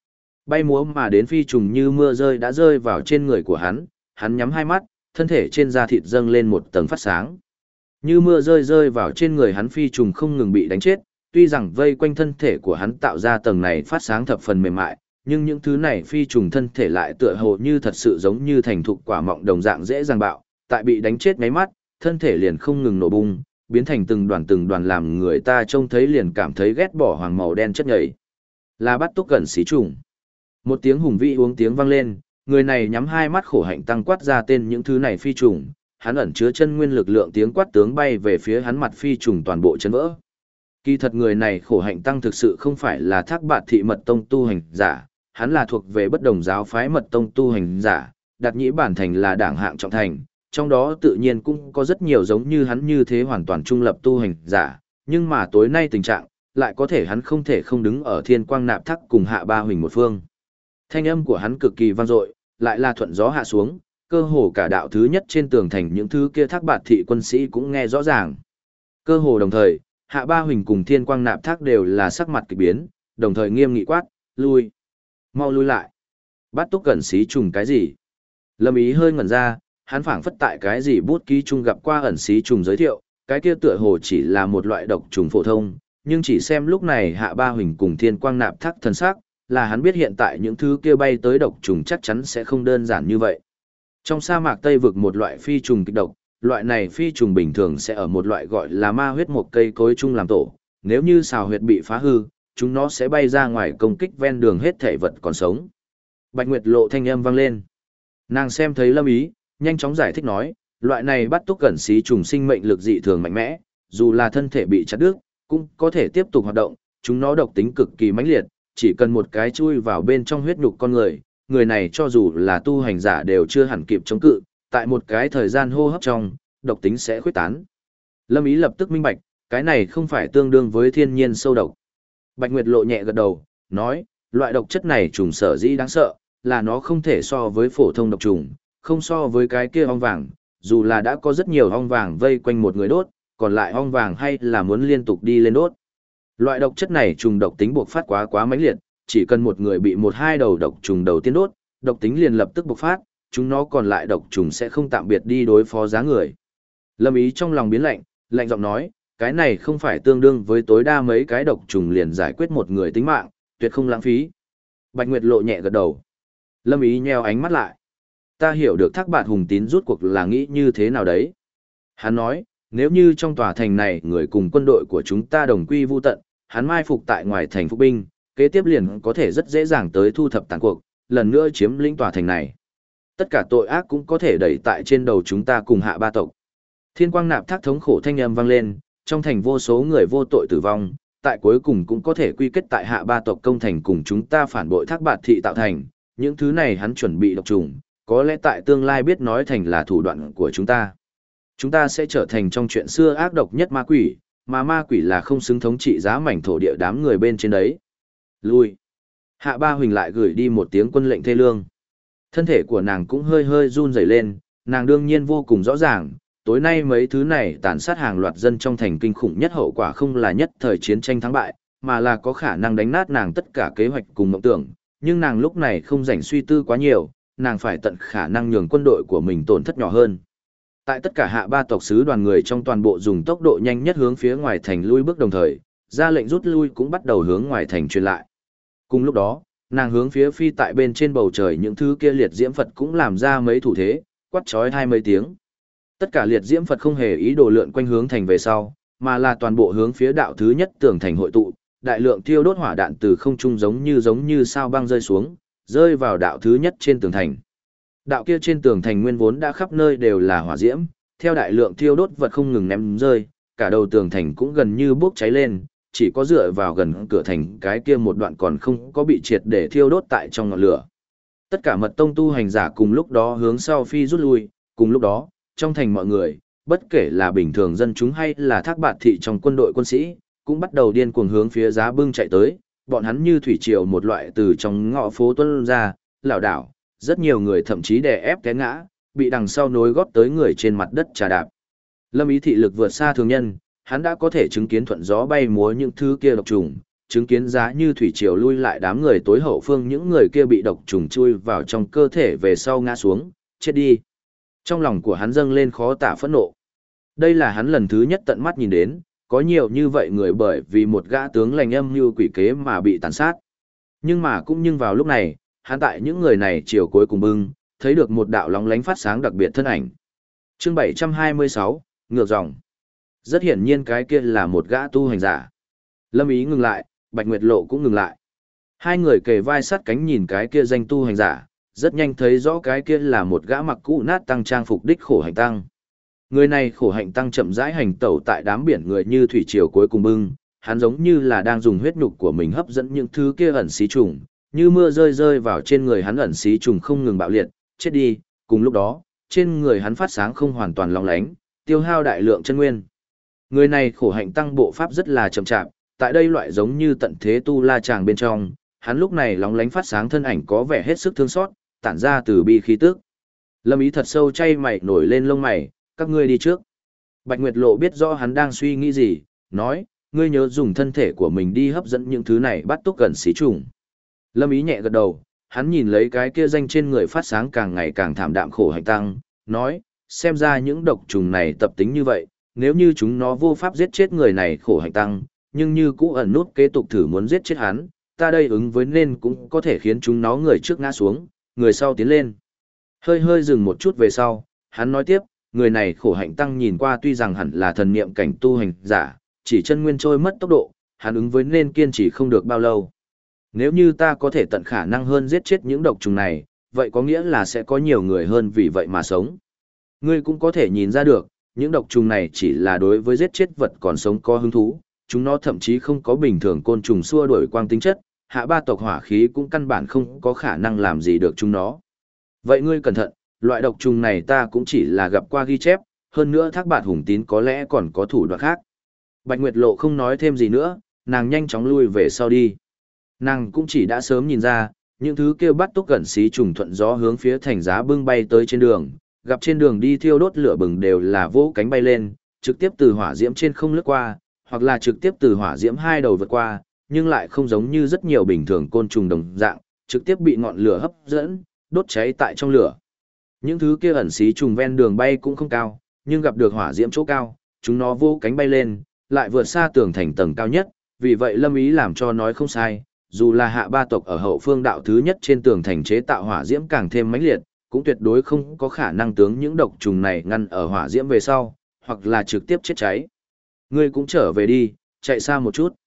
[SPEAKER 1] Bay múa mà đến phi trùng như mưa rơi đã rơi vào trên người của hắn nhắm hai mắt, thân thể trên da thịt dâng lên một tầng phát sáng. Như mưa rơi rơi vào trên người hắn phi trùng không ngừng bị đánh chết, tuy rằng vây quanh thân thể của hắn tạo ra tầng này phát sáng thập phần mềm mại, nhưng những thứ này phi trùng thân thể lại tựa hồ như thật sự giống như thành thục quả mọng đồng dạng dễ dàng bạo, tại bị đánh chết ngáy mắt, thân thể liền không ngừng nổ bung, biến thành từng đoàn làm người ta trông thấy liền cảm thấy ghét bỏ hoàng màu đen chất nhầy. Là bắt túc cẩn xí trùng. Một tiếng hùng vĩ uống tiếng vang lên, người này nhắm hai mắt khổ hạnh tăng quát ra tên những thứ này phi trùng, hắn ẩn chứa chân nguyên lực lượng tiếng quát tướng bay về phía hắn mặt phi trùng toàn bộ chấn vỡ. Kỳ thật người này khổ hạnh tăng thực sự không phải là Thác Bạt Thị mật tông tu hành giả, hắn là thuộc về bất đồng giáo phái mật tông tu hành giả, đặt nhĩ bản thành là đảng hạng trọng thành, trong đó tự nhiên cũng có rất nhiều giống như hắn như thế hoàn toàn trung lập tu hành giả, nhưng mà tối nay tình trạng, lại có thể hắn không thể không đứng ở Thiên Quang Nạp Thác cùng Hạ Ba Huỳnh một phương. Thanh âm của hắn cực kỳ vang dội, lại là thuận gió hạ xuống, cơ hồ cả đạo thứ nhất trên tường thành những thứ kia Thác Bạt Thị quân sĩ cũng nghe rõ ràng. Cơ hồ đồng thời, Hạ Ba Huỳnh cùng Thiên Quang Nạp Thác đều là sắc mặt kỳ biến, đồng thời nghiêm nghị quát, lui, mau lui lại. Bắt túc cẩn xí trùng cái gì? Lâm Ý hơi ngẩn ra, hắn phảng phất tại cái gì bút ký chung gặp qua ẩn xí trùng giới thiệu, cái kia tựa hồ chỉ là một loại độc trùng phổ thông, nhưng chỉ xem lúc này Hạ Ba Huỳnh cùng Thiên Quang Nạp Thác thần sắc, là hắn biết hiện tại những thứ kia bay tới độc trùng chắc chắn sẽ không đơn giản như vậy. Trong sa mạc Tây vực một loại phi trùng kịch độc, loại này phi trùng bình thường sẽ ở một loại gọi là ma huyết một cây cối chung làm tổ, nếu như xào huyệt bị phá hư, chúng nó sẽ bay ra ngoài công kích ven đường hết thể vật còn sống. Bạch Nguyệt Lộ thanh âm vang lên. Nàng xem thấy Lâm Ý, nhanh chóng giải thích nói, loại này bắt túc cẩn xí trùng sinh mệnh lực dị thường mạnh mẽ, dù là thân thể bị chặt đứt, cũng có thể tiếp tục hoạt động, chúng nó độc tính cực kỳ mãnh liệt, chỉ cần một cái chui vào bên trong huyết nhục con người, người này cho dù là tu hành giả đều chưa hẳn kịp chống cự, tại một cái thời gian hô hấp trong, độc tính sẽ khuếch tán. Lâm Ý lập tức minh bạch, cái này không phải tương đương với thiên nhiên sâu độc. Bạch Nguyệt Lộ nhẹ gật đầu, nói, loại độc chất này trùng sở dĩ đáng sợ, là nó không thể so với phổ thông độc trùng, không so với cái kia ong vàng, dù là đã có rất nhiều ong vàng vây quanh một người đốt, còn lại ong vàng hay là muốn liên tục đi lên đốt. Loại độc chất này trùng độc tính buộc phát quá mãnh liệt, chỉ cần một người bị một hai đầu độc trùng đầu tiên đốt, độc tính liền lập tức bộc phát, chúng nó còn lại độc trùng sẽ không tạm biệt đi đối phó giá người. Lâm Ý trong lòng biến lạnh, lạnh giọng nói, cái này không phải tương đương với tối đa mấy cái độc trùng liền giải quyết một người tính mạng, tuyệt không lãng phí. Bạch Nguyệt Lộ nhẹ gật đầu. Lâm Ý nheo ánh mắt lại. Ta hiểu được Thác Bạt Hùng Tín rút cuộc là nghĩ như thế nào đấy. Hắn nói, nếu như trong tòa thành này người cùng quân đội của chúng ta đồng quy vu tận, hắn mai phục tại ngoài thành phục binh, kế tiếp liền có thể rất dễ dàng tới thu thập tàn cuộc, lần nữa chiếm lĩnh tòa thành này. Tất cả tội ác cũng có thể đẩy tại trên đầu chúng ta cùng Hạ ba tộc. Thiên Quang Nạp Thác thống khổ thanh âm vang lên, trong thành vô số người vô tội tử vong, tại cuối cùng cũng có thể quy kết tại Hạ ba tộc công thành cùng chúng ta phản bội Thác Bạt Thị tạo thành, những thứ này hắn chuẩn bị độc trùng, có lẽ tại tương lai biết nói thành là thủ đoạn của chúng ta. Chúng ta sẽ trở thành trong chuyện xưa ác độc nhất ma quỷ, mà ma quỷ là không xứng thống trị giá mảnh thổ địa đám người bên trên đấy. Lui. Hạ Ba Huỳnh lại gửi đi một tiếng quân lệnh thê lương. Thân thể của nàng cũng hơi hơi run rẩy lên, nàng đương nhiên vô cùng rõ ràng, tối nay mấy thứ này tàn sát hàng loạt dân trong thành kinh khủng nhất hậu quả không là nhất thời chiến tranh thắng bại, mà là có khả năng đánh nát nàng tất cả kế hoạch cùng mộng tưởng, nhưng nàng lúc này không rảnh suy tư quá nhiều, nàng phải tận khả năng nhường quân đội của mình tổn thất nhỏ hơn. Tại tất cả Hạ ba tộc sứ đoàn người trong toàn bộ dùng tốc độ nhanh nhất hướng phía ngoài thành lui bước đồng thời, ra lệnh rút lui cũng bắt đầu hướng ngoài thành truyền lại. Cùng lúc đó, nàng hướng phía phi tại bên trên bầu trời những thứ kia liệt diễm Phật cũng làm ra mấy thủ thế, quát chói hai mấy tiếng. Tất cả liệt diễm Phật không hề ý đồ lượn quanh hướng thành về sau, mà là toàn bộ hướng phía đạo thứ nhất tường thành hội tụ, đại lượng thiêu đốt hỏa đạn từ không trung giống như sao băng rơi xuống, rơi vào đạo thứ nhất trên tường thành. Đạo kia trên tường thành nguyên vốn đã khắp nơi đều là hỏa diễm, theo đại lượng thiêu đốt vật không ngừng ném rơi, cả đầu tường thành cũng gần như bốc cháy lên, chỉ có dựa vào gần cửa thành cái kia một đoạn còn không có bị triệt để thiêu đốt tại trong ngọn lửa. Tất cả mật tông tu hành giả cùng lúc đó hướng sau phi rút lui, cùng lúc đó, trong thành mọi người, bất kể là bình thường dân chúng hay là Thác Bạt Thị trong quân đội quân sĩ, cũng bắt đầu điên cuồng hướng phía Giá Bưng chạy tới, bọn hắn như thủy triều một loại từ trong ngõ phố tuôn ra, lảo đảo, rất nhiều người thậm chí đè ép té ngã, bị đằng sau nối gót tới người trên mặt đất trà đạp. Lâm Ý thị lực vượt xa thường nhân, hắn đã có thể chứng kiến thuận gió bay múa những thứ kia độc trùng, chứng kiến giá như thủy triều lui lại đám người tối hậu phương, những người kia bị độc trùng chui vào trong cơ thể về sau ngã xuống, chết đi. Trong lòng của hắn dâng lên khó tả phẫn nộ. Đây là hắn lần thứ nhất tận mắt nhìn đến, có nhiều như vậy người bởi vì một gã tướng lành âm như quỷ kế mà bị tàn sát. Nhưng vào lúc này, hắn tại những người này chiều cuối cùng bưng, thấy được một đạo lóng lánh phát sáng đặc biệt thân ảnh. Chương 726, ngược dòng. Rất hiển nhiên cái kia là một gã tu hành giả. Lâm Ý ngừng lại, Bạch Nguyệt Lộ cũng ngừng lại. Hai người kề vai sát cánh nhìn cái kia danh tu hành giả, rất nhanh thấy rõ cái kia là một gã mặc cũ nát tăng trang phục đích khổ hạnh tăng. Người này khổ hạnh tăng chậm rãi hành tẩu tại đám biển người như thủy triều cuối cùng bưng, hắn giống như là đang dùng huyết nhục của mình hấp dẫn những thứ kia ẩn xí trùng, như mưa rơi rơi vào trên người hắn, ẩn xí trùng không ngừng bạo liệt, chết đi, cùng lúc đó, trên người hắn phát sáng không hoàn toàn long lánh, tiêu hao đại lượng chân nguyên. Người này khổ hạnh tăng bộ pháp rất là chậm chạp, tại đây loại giống như tận thế tu la chàng bên trong, hắn lúc này lóng lánh phát sáng thân ảnh có vẻ hết sức thương xót, tản ra từ bi khí tức. Lâm Ý thật sâu chay mày nổi lên lông mày, các ngươi đi trước. Bạch Nguyệt Lộ biết rõ hắn đang suy nghĩ gì, nói, ngươi nhớ dùng thân thể của mình đi hấp dẫn những thứ này bắt túc gần xí trùng. Lâm Ý nhẹ gật đầu, hắn nhìn lấy cái kia danh trên người phát sáng càng ngày càng thảm đạm khổ hạnh tăng, nói, xem ra những độc trùng này tập tính như vậy, nếu như chúng nó vô pháp giết chết người này khổ hạnh tăng, nhưng như cũ ẩn nút kế tục thử muốn giết chết hắn, ta đây ứng với nên cũng có thể khiến chúng nó người trước ngã xuống, người sau tiến lên. Hơi hơi dừng một chút về sau, hắn nói tiếp, người này khổ hạnh tăng nhìn qua tuy rằng hẳn là thần niệm cảnh tu hành giả, chỉ chân nguyên trôi mất tốc độ, hắn ứng với nên kiên trì không được bao lâu. Nếu như ta có thể tận khả năng hơn giết chết những độc trùng này, vậy có nghĩa là sẽ có nhiều người hơn vì vậy mà sống. Ngươi cũng có thể nhìn ra được, những độc trùng này chỉ là đối với giết chết vật còn sống có hứng thú, chúng nó thậm chí không có bình thường côn trùng xua đuổi quang tính chất, hạ ba tộc hỏa khí cũng căn bản không có khả năng làm gì được chúng nó. Vậy ngươi cẩn thận, loại độc trùng này ta cũng chỉ là gặp qua ghi chép, hơn nữa Thác Bạt Hùng Tín có lẽ còn có thủ đoạn khác. Bạch Nguyệt Lộ không nói thêm gì nữa, nàng nhanh chóng lui về sau đi. Nàng cũng chỉ đã sớm nhìn ra, những thứ kêu bắt túc gần xí trùng thuận gió hướng phía thành giá bưng bay tới trên đường, gặp trên đường đi thiêu đốt lửa bừng đều là vỗ cánh bay lên, trực tiếp từ hỏa diễm trên không lướt qua, hoặc là trực tiếp từ hỏa diễm hai đầu vượt qua, nhưng lại không giống như rất nhiều bình thường côn trùng đồng dạng, trực tiếp bị ngọn lửa hấp dẫn, đốt cháy tại trong lửa. Những thứ kia ẩn xí trùng ven đường bay cũng không cao, nhưng gặp được hỏa diễm chỗ cao, chúng nó vỗ cánh bay lên, lại vượt xa tường thành tầng cao nhất, vì vậy Lâm Ý làm cho nói không sai, dù là hạ ba tộc ở hậu phương đạo thứ nhất trên tường thành chế tạo hỏa diễm càng thêm mãnh liệt, cũng tuyệt đối không có khả năng tướng những độc trùng này ngăn ở hỏa diễm về sau, hoặc là trực tiếp chết cháy. Ngươi cũng trở về đi, chạy xa một chút.